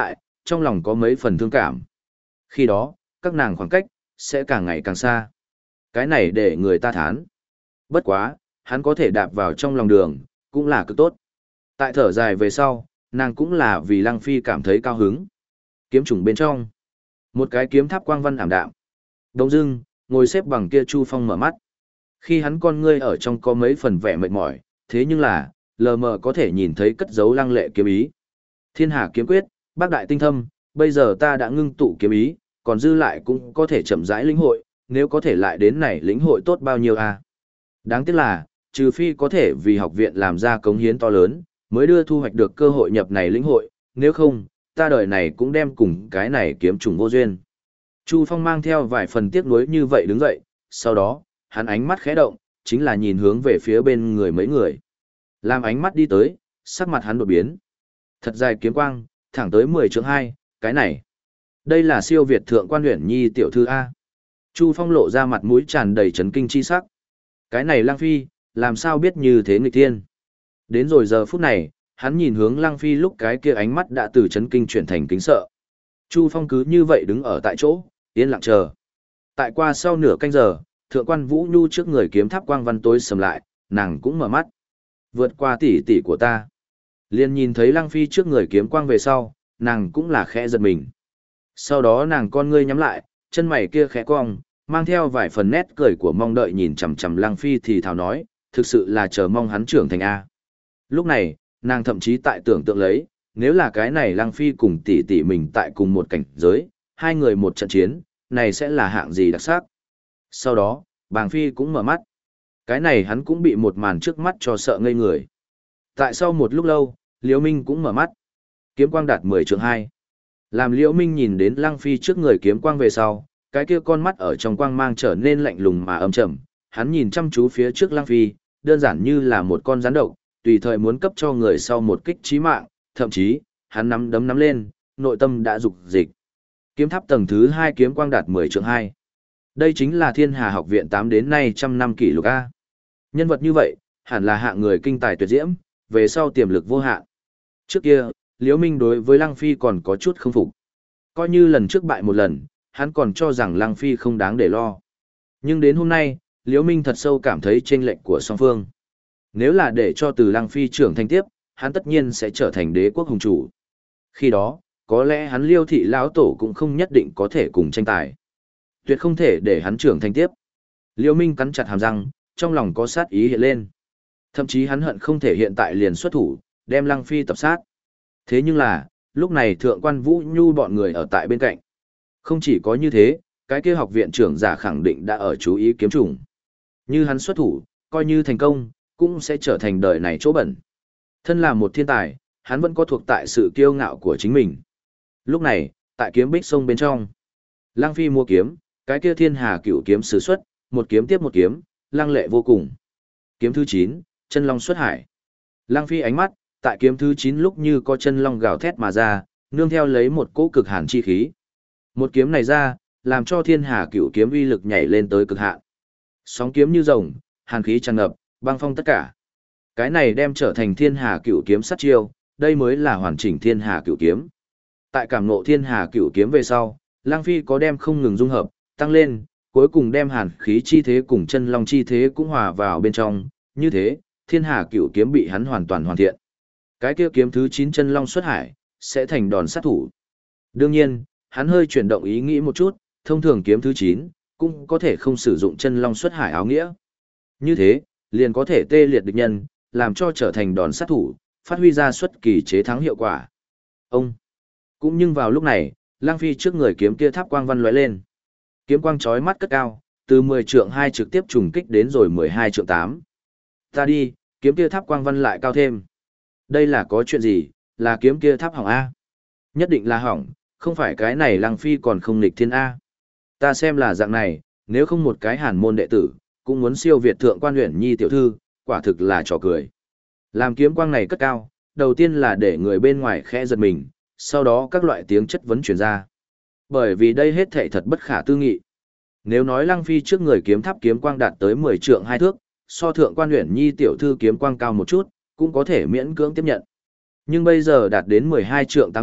Speaker 1: trong lòng có mấy phần thương cảm. Khi đó, các nàng khoảng cách, sẽ càng ngày càng xa. Cái này để người ta thán. Bất quá, hắn có thể đạp vào trong lòng đường, cũng là cực tốt. Tại thở dài về sau, nàng cũng là vì Lăng Phi cảm thấy cao hứng. Kiếm trùng bên trong. Một cái kiếm tháp quang văn ảm đạm. Đông dưng, ngồi xếp bằng kia Chu Phong mở mắt. Khi hắn con ngươi ở trong có mấy phần vẻ mệt mỏi, thế nhưng là, lờ mờ có thể nhìn thấy cất dấu lăng lệ kiếm ý. Thiên Hà kiếm quyết, bác đại tinh thâm, bây giờ ta đã ngưng tụ kiếm ý, còn dư lại cũng có thể chậm rãi lĩnh hội, nếu có thể lại đến này lĩnh hội tốt bao nhiêu à. Đáng tiếc là, trừ phi có thể vì học viện làm ra cống hiến to lớn, mới đưa thu hoạch được cơ hội nhập này lĩnh hội, nếu không, ta đời này cũng đem cùng cái này kiếm trùng vô duyên. Chu Phong mang theo vài phần tiếc nuối như vậy đứng dậy, sau đó, hắn ánh mắt khẽ động, chính là nhìn hướng về phía bên người mấy người. Làm ánh mắt đi tới, sắc mặt hắn đột biến. Thật dài kiếm quang, thẳng tới 10 trượng 2, cái này. Đây là siêu việt thượng quan Uyển Nhi tiểu thư A. Chu Phong lộ ra mặt mũi tràn đầy chấn kinh chi sắc. Cái này Lăng Phi, làm sao biết như thế nghịch thiên. Đến rồi giờ phút này, hắn nhìn hướng Lăng Phi lúc cái kia ánh mắt đã từ chấn kinh chuyển thành kính sợ. Chu Phong cứ như vậy đứng ở tại chỗ, yên lặng chờ. Tại qua sau nửa canh giờ, thượng quan Vũ Nhu trước người kiếm tháp quang văn tối sầm lại, nàng cũng mở mắt. Vượt qua tỷ tỷ của ta. Liền nhìn thấy Lăng Phi trước người kiếm quang về sau, nàng cũng là khẽ giật mình. Sau đó nàng con ngươi nhắm lại, chân mày kia khẽ cong, mang theo vài phần nét cười của mong đợi nhìn chằm chằm Lăng Phi thì thào nói, thực sự là chờ mong hắn trưởng thành A. Lúc này, nàng thậm chí tại tưởng tượng lấy, nếu là cái này Lăng Phi cùng tỷ tỷ mình tại cùng một cảnh giới, hai người một trận chiến, này sẽ là hạng gì đặc sắc. Sau đó, Bàng Phi cũng mở mắt. Cái này hắn cũng bị một màn trước mắt cho sợ ngây người. Tại sau một lúc lâu, Liễu Minh cũng mở mắt. Kiếm quang đạt 10 trượng 2. Làm Liễu Minh nhìn đến Lăng Phi trước người kiếm quang về sau, cái kia con mắt ở trong quang mang trở nên lạnh lùng mà âm trầm. Hắn nhìn chăm chú phía trước Lăng Phi, đơn giản như là một con rắn độc, tùy thời muốn cấp cho người sau một kích chí mạng, thậm chí, hắn nắm đấm nắm lên, nội tâm đã dục dịch. Kiếm tháp tầng thứ 2 kiếm quang đạt 10 trượng 2. Đây chính là Thiên Hà học viện 8 đến nay trăm năm kỷ lục A. Nhân vật như vậy, hẳn là hạng người kinh tài tuyệt diễm, về sau tiềm lực vô hạn. Trước kia, Liễu Minh đối với Lăng Phi còn có chút không phục. Coi như lần trước bại một lần, hắn còn cho rằng Lăng Phi không đáng để lo. Nhưng đến hôm nay, Liễu Minh thật sâu cảm thấy chênh lệch của song phương. Nếu là để cho từ Lăng Phi trưởng thành tiếp, hắn tất nhiên sẽ trở thành đế quốc hùng chủ. Khi đó, có lẽ hắn Liêu thị lão tổ cũng không nhất định có thể cùng tranh tài. Tuyệt không thể để hắn trưởng thành tiếp. Liễu Minh cắn chặt hàm răng, trong lòng có sát ý hiện lên. Thậm chí hắn hận không thể hiện tại liền xuất thủ, đem Lăng Phi tập sát. Thế nhưng là, lúc này thượng quan Vũ Nhu bọn người ở tại bên cạnh. Không chỉ có như thế, cái kia học viện trưởng giả khẳng định đã ở chú ý kiếm trùng. Như hắn xuất thủ, coi như thành công, cũng sẽ trở thành đời này chỗ bẩn. Thân là một thiên tài, hắn vẫn có thuộc tại sự kiêu ngạo của chính mình. Lúc này, tại kiếm bích sông bên trong, Lăng Phi mua kiếm, cái kia Thiên Hà cửu kiếm sử xuất, một kiếm tiếp một kiếm, lăng lệ vô cùng. Kiếm thứ 9, chân long xuất hải. Lăng Phi ánh mắt, tại kiếm thứ 9 lúc như có chân long gào thét mà ra, nương theo lấy một cỗ cực hàn chi khí. Một kiếm này ra, làm cho Thiên Hà cửu kiếm uy lực nhảy lên tới cực hạn. Sóng kiếm như rồng, hàn khí tràn ngập, băng phong tất cả. Cái này đem trở thành Thiên Hà cửu kiếm sát chiêu, đây mới là hoàn chỉnh Thiên Hà cửu kiếm. Tại cảm ngộ Thiên Hà cửu kiếm về sau, Lăng Phi có đem không ngừng dung hợp, tăng lên, cuối cùng đem hàn khí chi thế cùng chân long chi thế cũng hòa vào bên trong, như thế, Thiên Hà cửu kiếm bị hắn hoàn toàn hoàn thiện. Cái kia kiếm thứ 9 chân long xuất hải, sẽ thành đòn sát thủ. Đương nhiên, hắn hơi chuyển động ý nghĩ một chút, thông thường kiếm thứ 9, cũng có thể không sử dụng chân long xuất hải áo nghĩa. Như thế, liền có thể tê liệt địch nhân, làm cho trở thành đòn sát thủ, phát huy ra xuất kỳ chế thắng hiệu quả. Ông! Cũng nhưng vào lúc này, Lăng Phi trước người kiếm kia tháp quang văn lóe lên. Kiếm quang chói mắt cất cao, từ 10 trượng 2 trực tiếp trùng kích đến rồi 12 trượng 8. Ta đi, kiếm kia tháp quang văn lại cao thêm. Đây là có chuyện gì, là kiếm kia tháp hỏng A. Nhất định là hỏng, không phải cái này Lăng Phi còn không nghịch thiên A. Ta xem là dạng này, nếu không một cái hàn môn đệ tử, cũng muốn siêu việt thượng quan Uyển Nhi tiểu thư, quả thực là trò cười. Làm kiếm quang này cất cao, đầu tiên là để người bên ngoài khẽ giật mình, sau đó các loại tiếng chất vấn truyền ra. Bởi vì đây hết thảy thật bất khả tư nghị. Nếu nói Lăng Phi trước người kiếm tháp kiếm quang đạt tới 10 trượng 2 thước, so thượng quan Uyển Nhi tiểu thư kiếm quang cao một chút, cũng có thể miễn cưỡng tiếp nhận. Nhưng bây giờ đạt đến 12 trượng 8 thước,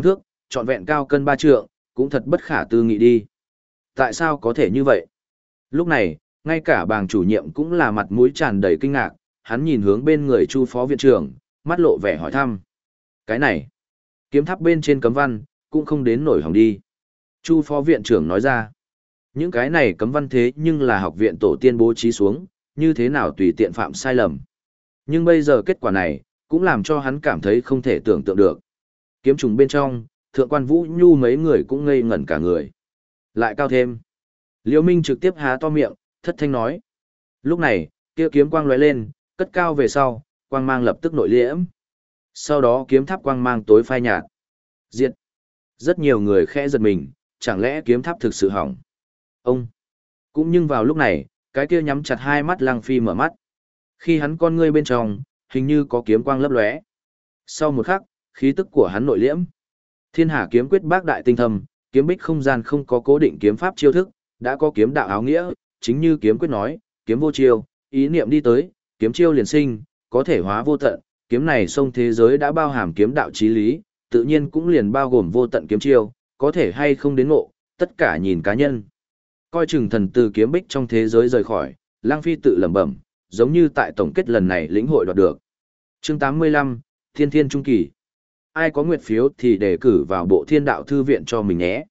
Speaker 1: trọn vẹn cao cân 3 trượng, cũng thật bất khả tư nghị đi. Tại sao có thể như vậy? Lúc này, ngay cả bàng chủ nhiệm cũng là mặt mũi tràn đầy kinh ngạc, hắn nhìn hướng bên người Chu phó viện trưởng, mắt lộ vẻ hỏi thăm. Cái này, kiếm tháp bên trên cấm văn, cũng không đến nổi hỏng đi. Chu phó viện trưởng nói ra, những cái này cấm văn thế nhưng là học viện tổ tiên bố trí xuống, như thế nào tùy tiện phạm sai lầm. Nhưng bây giờ kết quả này, cũng làm cho hắn cảm thấy không thể tưởng tượng được. Kiếm trùng bên trong, thượng quan Vũ Nhu mấy người cũng ngây ngẩn cả người. Lại cao thêm. Liễu Minh trực tiếp há to miệng, thất thanh nói. Lúc này, kia kiếm quang lóe lên, cất cao về sau, quang mang lập tức nội liễm. Sau đó kiếm tháp quang mang tối phai nhạt. Diệt. Rất nhiều người khẽ giật mình, chẳng lẽ kiếm tháp thực sự hỏng. Ông. Cũng nhưng vào lúc này, cái kia nhắm chặt hai mắt Lăng Phi mở mắt. Khi hắn con ngươi bên trong, hình như có kiếm quang lấp lóe. Sau một khắc, khí tức của hắn nội liễm. Thiên Hà kiếm quyết bác đại tinh thâm, kiếm bích không gian không có cố định kiếm pháp chiêu thức, đã có kiếm đạo áo nghĩa, chính như kiếm quyết nói, kiếm vô chiêu, ý niệm đi tới, kiếm chiêu liền sinh, có thể hóa vô tận, kiếm này sông thế giới đã bao hàm kiếm đạo chí lý, tự nhiên cũng liền bao gồm vô tận kiếm chiêu, có thể hay không đến ngộ, tất cả nhìn cá nhân. Coi chừng thần từ kiếm bích trong thế giới rời khỏi, Lang Phi tự lẩm bẩm, giống như tại tổng kết lần này lĩnh hội đoạt được. Chương 85, Thiên Thiên Trung Kỳ. Ai có nguyệt phiếu thì đề cử vào bộ Thiên Đạo Thư viện cho mình nhé.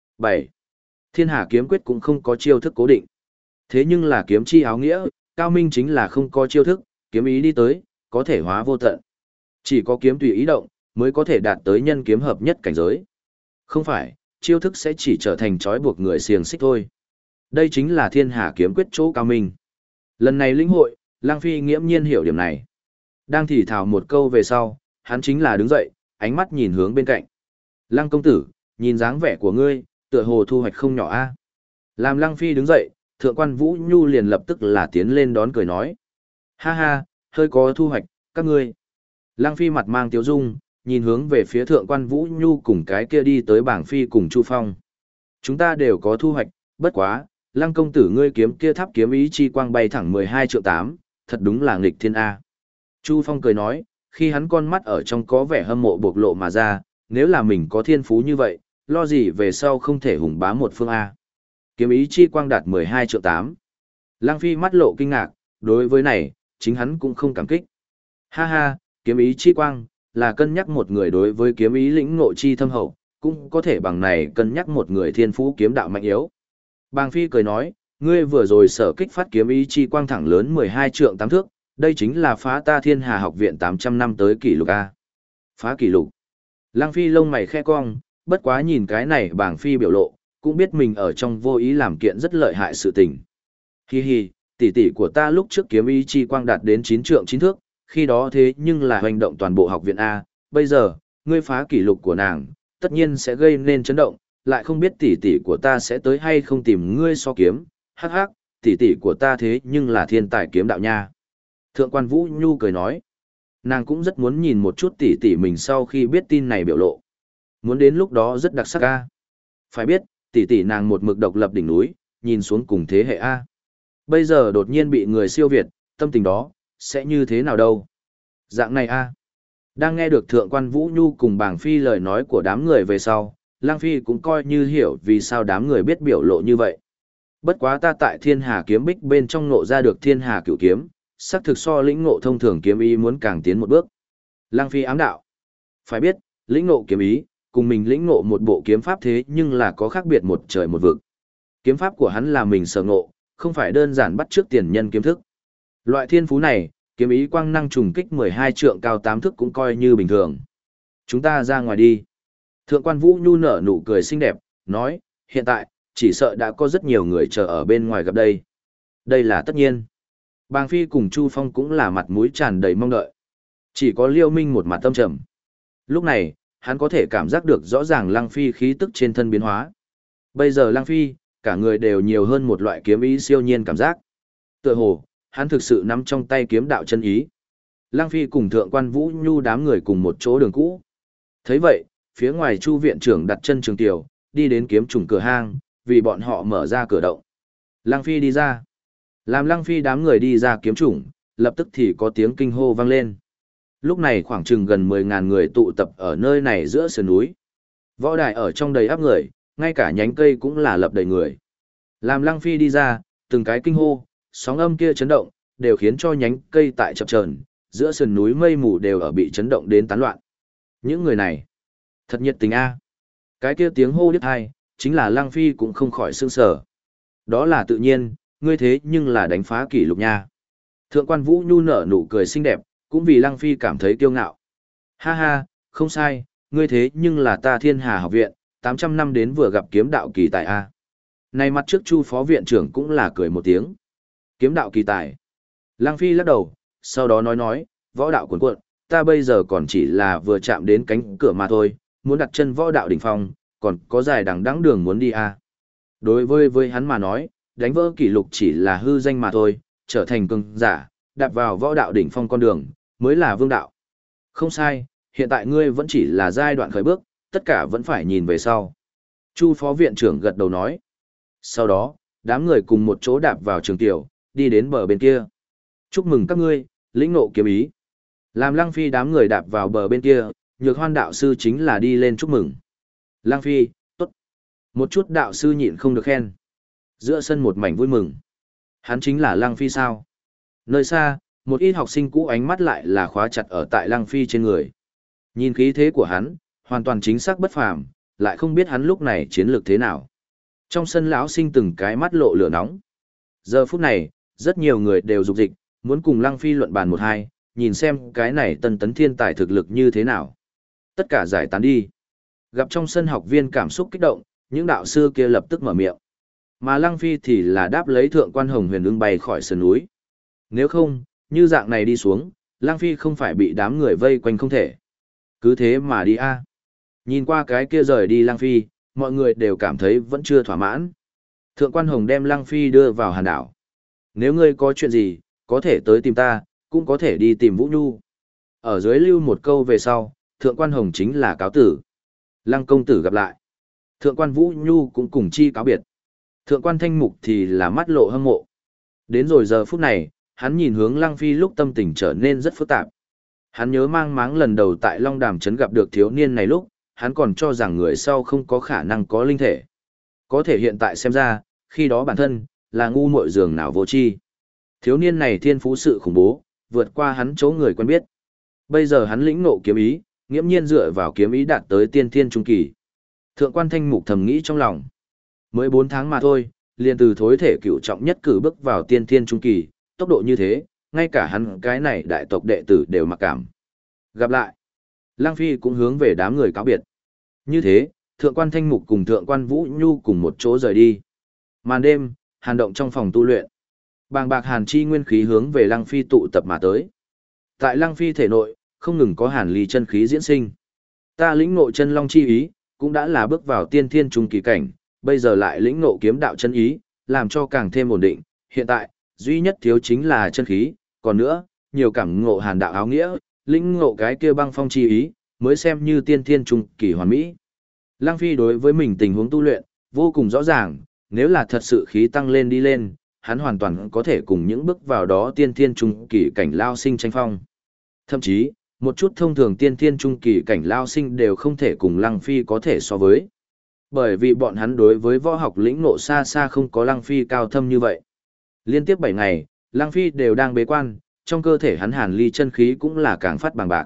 Speaker 1: 7. Thiên Hà kiếm quyết cũng không có chiêu thức cố định. Thế nhưng là kiếm chi áo nghĩa, cao minh chính là không có chiêu thức, kiếm ý đi tới, có thể hóa vô tận. Chỉ có kiếm tùy ý động, mới có thể đạt tới nhân kiếm hợp nhất cảnh giới. Không phải, chiêu thức sẽ chỉ trở thành trói buộc người xiềng xích thôi. Đây chính là Thiên Hà kiếm quyết chỗ cao minh. Lần này lĩnh hội, Lang Phi nghiễm nhiên hiểu điểm này. Đang thì thào một câu về sau, hắn chính là đứng dậy, ánh mắt nhìn hướng bên cạnh. Lăng công tử, nhìn dáng vẻ của ngươi, tựa hồ thu hoạch không nhỏ a. Làm Lăng Phi đứng dậy, thượng quan Vũ Nhu liền lập tức là tiến lên đón cười nói. Ha ha, hơi có thu hoạch, các ngươi. Lăng Phi mặt mang tiếu dung, nhìn hướng về phía thượng quan Vũ Nhu cùng cái kia đi tới bảng Phi cùng Chu Phong. Chúng ta đều có thu hoạch, bất quá, Lăng công tử ngươi kiếm kia tháp kiếm ý chi quang bay thẳng 12 triệu 8, thật đúng là nghịch thiên A. Chu Phong cười nói, khi hắn con mắt ở trong có vẻ hâm mộ bộc lộ mà ra, nếu là mình có thiên phú như vậy, lo gì về sau không thể hùng bá một phương A. Kiếm ý chi quang đạt 12 triệu 8. Lăng Phi mắt lộ kinh ngạc, đối với này, chính hắn cũng không cảm kích. Ha ha, kiếm ý chi quang, là cân nhắc một người đối với kiếm ý lĩnh ngộ chi thâm hậu, cũng có thể bằng này cân nhắc một người thiên phú kiếm đạo mạnh yếu. Bàng Phi cười nói, ngươi vừa rồi sở kích phát kiếm ý chi quang thẳng lớn 12 trượng 8 thước, đây chính là phá ta Thiên Hà học viện 800 năm tới kỷ lục A. Phá kỷ lục. Lăng Phi lông mày khe cong, bất quá nhìn cái này Bàng Phi biểu lộ, cũng biết mình ở trong vô ý làm kiện rất lợi hại sự tình. Hi hi, tỷ tỷ của ta lúc trước kiếm ý chi quang đạt đến 9 trượng 9 thước, khi đó thế nhưng là hoành động toàn bộ học viện A, bây giờ, ngươi phá kỷ lục của nàng, tất nhiên sẽ gây nên chấn động, lại không biết tỷ tỷ của ta sẽ tới hay không tìm ngươi so kiếm, hắc hắc, tỷ tỷ của ta thế nhưng là thiên tài kiếm đạo nha. Thượng quan Vũ Nhu cười nói, nàng cũng rất muốn nhìn một chút tỷ tỷ mình sau khi biết tin này biểu lộ. Muốn đến lúc đó rất đặc sắc a. Phải biết, tỷ tỷ nàng một mực độc lập đỉnh núi, nhìn xuống cùng thế hệ a. Bây giờ đột nhiên bị người siêu việt, tâm tình đó, sẽ như thế nào đâu. Dạng này a. Đang nghe được Thượng quan Vũ Nhu cùng Bàng Phi lời nói của đám người về sau, Lang Phi cũng coi như hiểu vì sao đám người biết biểu lộ như vậy. Bất quá ta tại Thiên Hà kiếm bích bên trong ngộ ra được Thiên Hà cửu kiếm, xác thực so lĩnh ngộ thông thường kiếm ý muốn càng tiến một bước. Lang Phi ám đạo. Phải biết, lĩnh ngộ kiếm ý, cùng mình lĩnh ngộ một bộ kiếm pháp thế nhưng là có khác biệt một trời một vực. Kiếm pháp của hắn là mình sở ngộ, không phải đơn giản bắt trước tiền nhân kiếm thức. Loại thiên phú này, kiếm ý quang năng trùng kích 12 trượng cao 8 thức cũng coi như bình thường. Chúng ta ra ngoài đi. Thượng quan Vũ Nhu nở nụ cười xinh đẹp, nói, hiện tại, chỉ sợ đã có rất nhiều người chờ ở bên ngoài gặp đây. Đây là tất nhiên. Bàng Phi cùng Chu Phong cũng là mặt mũi tràn đầy mong đợi. Chỉ có Liêu Minh một mặt tâm trầm. Lúc này, hắn có thể cảm giác được rõ ràng Lăng Phi khí tức trên thân biến hóa. Bây giờ Lăng Phi, cả người đều nhiều hơn một loại kiếm ý siêu nhiên cảm giác. Tựa hồ, hắn thực sự nắm trong tay kiếm đạo chân ý. Lăng Phi cùng Thượng quan Vũ Nhu đám người cùng một chỗ đường cũ. Thấy vậy, phía ngoài Chu viện trưởng đặt chân trường tiểu, đi đến kiếm trùng cửa hang, vì bọn họ mở ra cửa động. Lăng Phi đi ra. Làm Lăng Phi đám người đi ra kiếm trùng, lập tức thì có tiếng kinh hô vang lên. Lúc này khoảng chừng gần 10.000 người tụ tập ở nơi này giữa sườn núi. Võ đài ở trong đầy áp người, ngay cả nhánh cây cũng là lập đầy người. Làm Lăng Phi đi ra, từng cái kinh hô, sóng âm kia chấn động, đều khiến cho nhánh cây tại chập chờn, giữa sườn núi mây mù đều ở bị chấn động đến tán loạn. Những người này, thật nhiệt tình a. Cái kia tiếng hô điếc tai, chính là Lăng Phi cũng không khỏi sửng sở. Đó là tự nhiên, ngươi thế nhưng là đánh phá kỷ lục nha. Thượng quan Vũ Nhu nở nụ cười xinh đẹp, cũng vì Lăng Phi cảm thấy kiêu ngạo. Ha ha, không sai, ngươi thế nhưng là ta Thiên Hà học viện, 800 năm đến vừa gặp kiếm đạo kỳ tài a. Này mặt trước Chu phó viện trưởng cũng là cười một tiếng. Kiếm đạo kỳ tài. Lăng Phi lắc đầu, sau đó nói, võ đạo cuồn cuộn, ta bây giờ còn chỉ là vừa chạm đến cánh cửa mà thôi, muốn đặt chân võ đạo đỉnh phong, còn có dài đằng đẵng đường muốn đi a. Đối với hắn mà nói, đánh vỡ kỷ lục chỉ là hư danh mà thôi, trở thành cường giả, đạp vào võ đạo đỉnh phong con đường, mới là vương đạo. Không sai, hiện tại ngươi vẫn chỉ là giai đoạn khởi bước, tất cả vẫn phải nhìn về sau. Chu phó viện trưởng gật đầu nói. Sau đó, đám người cùng một chỗ đạp vào trường tiểu, đi đến bờ bên kia. Chúc mừng các ngươi, lĩnh ngộ kiếm ý. Làm Lăng Phi đám người đạp vào bờ bên kia, Nhược Hoan đạo sư chính là đi lên chúc mừng. Lăng Phi, tốt. Một chút đạo sư nhịn không được khen. Giữa sân một mảnh vui mừng. Hắn chính là Lăng Phi sao? Nơi xa, một ít học sinh cũ ánh mắt lại là khóa chặt ở tại Lăng Phi trên người. Nhìn khí thế của hắn, hoàn toàn chính xác bất phàm, lại không biết hắn lúc này chiến lược thế nào. Trong sân lão sinh từng cái mắt lộ lửa nóng. Giờ phút này, rất nhiều người đều dục dịch, muốn cùng Lăng Phi luận bàn một hai, nhìn xem cái này tân tấn thiên tài thực lực như thế nào. Tất cả giải tán đi. Gặp trong sân học viên cảm xúc kích động, những đạo sư kia lập tức mở miệng. Mà Lăng Phi thì là đáp lấy thượng quan Hồng Huyền ưng bay khỏi sườn núi. Nếu không, như dạng này đi xuống, Lăng Phi không phải bị đám người vây quanh không thể. Cứ thế mà đi a. Nhìn qua cái kia rời đi Lăng Phi, mọi người đều cảm thấy vẫn chưa thỏa mãn. Thượng quan Hồng đem Lăng Phi đưa vào hàn đảo. Nếu ngươi có chuyện gì, có thể tới tìm ta, cũng có thể đi tìm Vũ Nhu. Ở dưới lưu một câu về sau, thượng quan Hồng chính là cáo tử. Lăng công tử gặp lại. Thượng quan Vũ Nhu cũng cùng chi cáo biệt. Thượng quan Thanh Mục thì là mắt lộ hâm mộ. Đến rồi giờ phút này, hắn nhìn hướng Lăng Phi lúc tâm tình trở nên rất phức tạp. Hắn nhớ mang máng lần đầu tại Long Đàm Trấn gặp được thiếu niên này lúc, hắn còn cho rằng người sau không có khả năng có linh thể. Có thể hiện tại xem ra, khi đó bản thân, là ngu muội giường nào vô tri. Thiếu niên này thiên phú sự khủng bố, vượt qua hắn chỗ người quen biết. Bây giờ hắn lĩnh ngộ kiếm ý, nghiễm nhiên dựa vào kiếm ý đạt tới tiên thiên trung kỳ. Thượng quan Thanh Mục thầm nghĩ trong lòng. Mới 4 tháng mà thôi, liền từ thối thể cửu trọng nhất cử bước vào tiên thiên trung kỳ, tốc độ như thế, ngay cả hắn cái này đại tộc đệ tử đều mặc cảm. Gặp lại, Lăng Phi cũng hướng về đám người cáo biệt. Như thế, thượng quan Thanh Mục cùng thượng quan Vũ Nhu cùng một chỗ rời đi. Màn đêm, hàn động trong phòng tu luyện. Bàng bạc hàn chi nguyên khí hướng về Lăng Phi tụ tập mà tới. Tại Lăng Phi thể nội, không ngừng có hàn ly chân khí diễn sinh. Ta lĩnh ngộ chân long chi ý, cũng đã là bước vào tiên thiên trung kỳ cảnh, bây giờ lại lĩnh ngộ kiếm đạo chân ý, làm cho càng thêm ổn định. Hiện tại, duy nhất thiếu chính là chân khí, còn nữa, nhiều cảm ngộ hàn đạo áo nghĩa, lĩnh ngộ cái kia băng phong chi ý, mới xem như tiên thiên trung kỳ hoàn mỹ. Lăng Phi đối với mình tình huống tu luyện, vô cùng rõ ràng, nếu là thật sự khí tăng lên đi lên, hắn hoàn toàn có thể cùng những bước vào đó tiên thiên trung kỳ cảnh lao sinh tranh phong. Thậm chí, một chút thông thường tiên thiên trung kỳ cảnh lao sinh đều không thể cùng Lăng Phi có thể so với. Bởi vì bọn hắn đối với võ học lĩnh ngộ xa xa không có Lăng Phi cao thâm như vậy. Liên tiếp 7 ngày, Lăng Phi đều đang bế quan, trong cơ thể hắn hàn ly chân khí cũng là càng phát bằng bạc.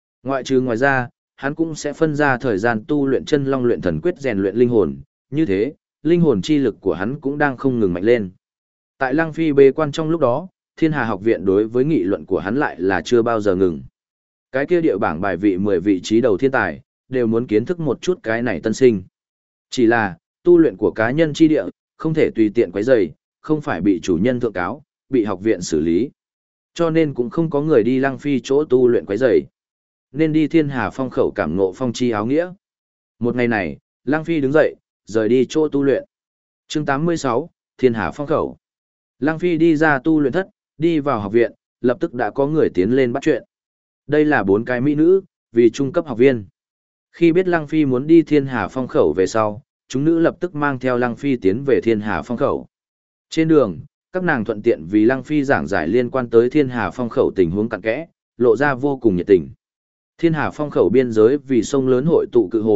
Speaker 1: Ngoài ra, hắn cũng sẽ phân ra thời gian tu luyện chân long luyện thần quyết rèn luyện linh hồn, như thế, linh hồn chi lực của hắn cũng đang không ngừng mạnh lên. Tại Lăng Phi bế quan trong lúc đó, Thiên Hà học viện đối với nghị luận của hắn lại là chưa bao giờ ngừng. Cái kia địa bảng bài vị 10 vị trí đầu thiên tài, đều muốn kiến thức một chút cái này tân sinh. Chỉ là, tu luyện của cá nhân chi địa, không thể tùy tiện quấy rầy, không phải bị chủ nhân thượng cáo, bị học viện xử lý. Cho nên cũng không có người đi Lăng Phi chỗ tu luyện quấy rầy. Nên đi Thiên Hà phong khẩu cảm ngộ phong chi áo nghĩa. Một ngày này, Lăng Phi đứng dậy, rời đi chỗ tu luyện. Chương 86, Thiên Hà phong khẩu. Lăng Phi đi ra tu luyện thất, đi vào học viện, lập tức đã có người tiến lên bắt chuyện. Đây là 4 cái mỹ nữ, vì trung cấp học viên. Khi biết Lăng Phi muốn đi Thiên Hà phong khẩu về sau, chúng nữ lập tức mang theo Lăng Phi tiến về Thiên Hà phong khẩu. Trên đường, các nàng thuận tiện vì Lăng Phi giảng giải liên quan tới Thiên Hà phong khẩu tình huống cặn kẽ, lộ ra vô cùng nhiệt tình. Thiên Hà phong khẩu biên giới vì sông lớn hội tụ cự hồ,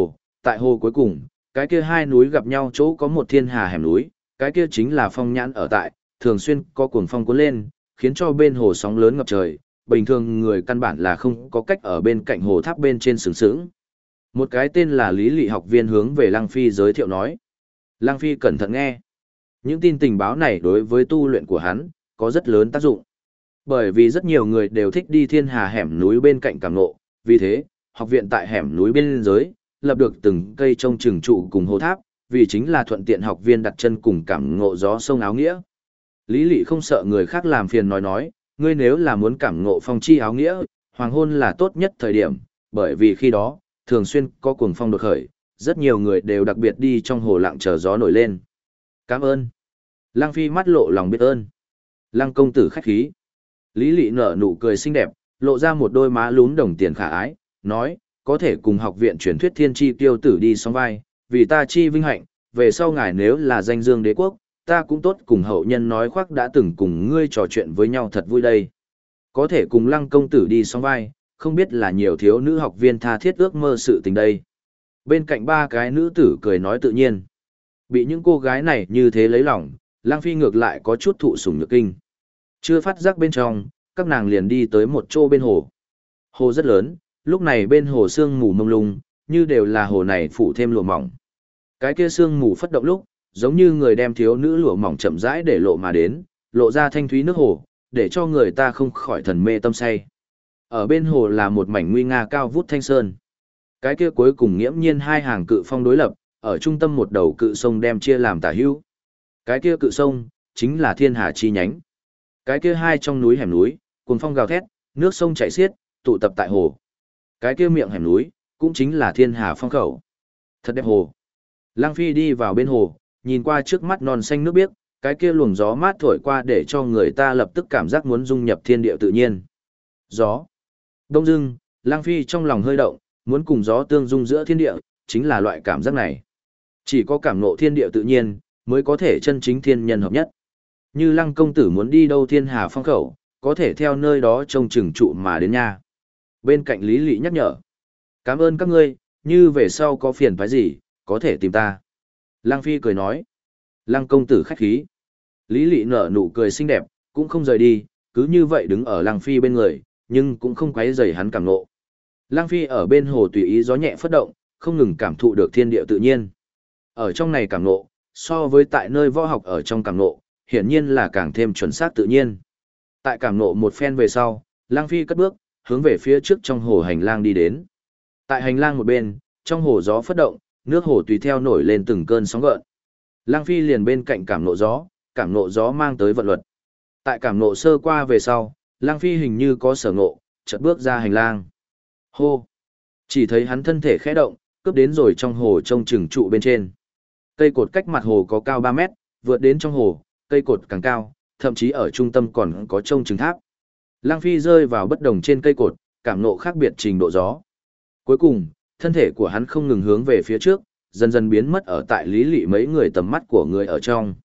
Speaker 1: Tại hồ cuối cùng, cái kia hai núi gặp nhau chỗ có một thiên hà hẻm núi, cái kia chính là Phong Nhãn ở tại, thường xuyên có cuồng phong cuốn lên, khiến cho bên hồ sóng lớn ngập trời, bình thường người căn bản là không có cách ở bên cạnh hồ tháp bên trên sướng sướng. Một cái tên là Lý Lị học viên hướng về Lăng Phi giới thiệu nói. Lăng Phi cẩn thận nghe. Những tin tình báo này đối với tu luyện của hắn, có rất lớn tác dụng. Bởi vì rất nhiều người đều thích đi thiên hà hẻm núi bên cạnh cảm ngộ, vì thế, học viện tại hẻm núi bên dưới, lập được từng cây trông chừng trụ cùng hồ tháp, vì chính là thuận tiện học viên đặt chân cùng cảm ngộ gió sông áo nghĩa. Lý Lị không sợ người khác làm phiền nói, ngươi nếu là muốn cảm ngộ phong chi áo nghĩa, hoàng hôn là tốt nhất thời điểm, bởi vì khi đó, thường xuyên có cuồng phong đột khởi, rất nhiều người đều đặc biệt đi trong hồ lặng chờ gió nổi lên. Cảm ơn. Lăng Phi mắt lộ lòng biết ơn. Lăng công tử khách khí. Lý Lị nở nụ cười xinh đẹp, lộ ra một đôi má lún đồng tiền khả ái, nói, có thể cùng học viện truyền thuyết thiên chi tiêu tử đi song vai, vì ta chi vinh hạnh, về sau ngài nếu là danh dương đế quốc, ta cũng tốt cùng hậu nhân nói khoác đã từng cùng ngươi trò chuyện với nhau thật vui đây. Có thể cùng Lăng công tử đi song vai, không biết là nhiều thiếu nữ học viên tha thiết ước mơ sự tình đây. Bên cạnh ba cái nữ tử cười nói tự nhiên. Bị những cô gái này như thế lấy lòng, Lăng Phi ngược lại có chút thụ sủng nhược kinh. Chưa phát giác bên trong, các nàng liền đi tới một chỗ bên hồ. Hồ rất lớn, lúc này bên hồ sương mù mông lung, như đều là hồ này phủ thêm lụa mỏng. Cái kia sương mù phất động lúc, giống như người đem thiếu nữ lụa mỏng chậm rãi để lộ mà đến, lộ ra thanh thúy nước hồ, để cho người ta không khỏi thần mê tâm say. Ở bên hồ là một mảnh nguy nga cao vút thanh sơn. Cái kia cuối cùng nghiễm nhiên hai hàng cự phong đối lập, ở trung tâm một đầu cự sông đem chia làm tả hữu. Cái kia cự sông, chính là thiên hà chi nhánh. Cái kia hai trong núi hẻm núi, cuồng phong gào thét, nước sông chảy xiết, tụ tập tại hồ. Cái kia miệng hẻm núi, cũng chính là thiên hà phong khẩu. Thật đẹp hồ. Lăng Phi đi vào bên hồ, nhìn qua trước mắt non xanh nước biếc, cái kia luồng gió mát thổi qua để cho người ta lập tức cảm giác muốn dung nhập thiên địa tự nhiên. Gió. Đông dưng, Lăng Phi trong lòng hơi động, muốn cùng gió tương dung giữa thiên địa, chính là loại cảm giác này. Chỉ có cảm ngộ thiên địa tự nhiên, mới có thể chân chính thiên nhân hợp nhất. Như Lăng công tử muốn đi đâu thiên hà phong khẩu, có thể theo nơi đó trông chừng trụ mà đến nha. Bên cạnh Lý Lị nhắc nhở. Cảm ơn các ngươi, như về sau có phiền phải gì, có thể tìm ta. Lăng Phi cười nói. Lăng công tử khách khí. Lý Lị nở nụ cười xinh đẹp, cũng không rời đi, cứ như vậy đứng ở Lăng Phi bên người, nhưng cũng không quấy rầy hắn cảm ngộ. Lăng Phi ở bên hồ tùy ý gió nhẹ phất động, không ngừng cảm thụ được thiên địa tự nhiên. Ở trong này cảm ngộ, so với tại nơi võ học ở trong cảm ngộ, hiển nhiên là càng thêm chuẩn xác tự nhiên. Tại cảm ngộ một phen về sau, Lăng Phi cất bước, hướng về phía trước trong hồ hành lang đi đến. Tại hành lang một bên, trong hồ gió phất động, nước hồ tùy theo nổi lên từng cơn sóng gợn. Lăng Phi liền bên cạnh cảm ngộ gió mang tới vận luật. Tại cảm ngộ sơ qua về sau, Lăng Phi hình như có sở ngộ, chợt bước ra hành lang. Hô! Chỉ thấy hắn thân thể khẽ động, cướp đến rồi trong hồ trông chừng trụ bên trên. Cây cột cách mặt hồ có cao 3 mét, vượt đến trong hồ, cây cột càng cao, thậm chí ở trung tâm còn có trông chừng tháp. Lăng Phi rơi vào bất đồng trên cây cột, cảm ngộ khác biệt trình độ gió. Cuối cùng, thân thể của hắn không ngừng hướng về phía trước, dần dần biến mất ở tại Lý Lị mấy người tầm mắt của người ở trong.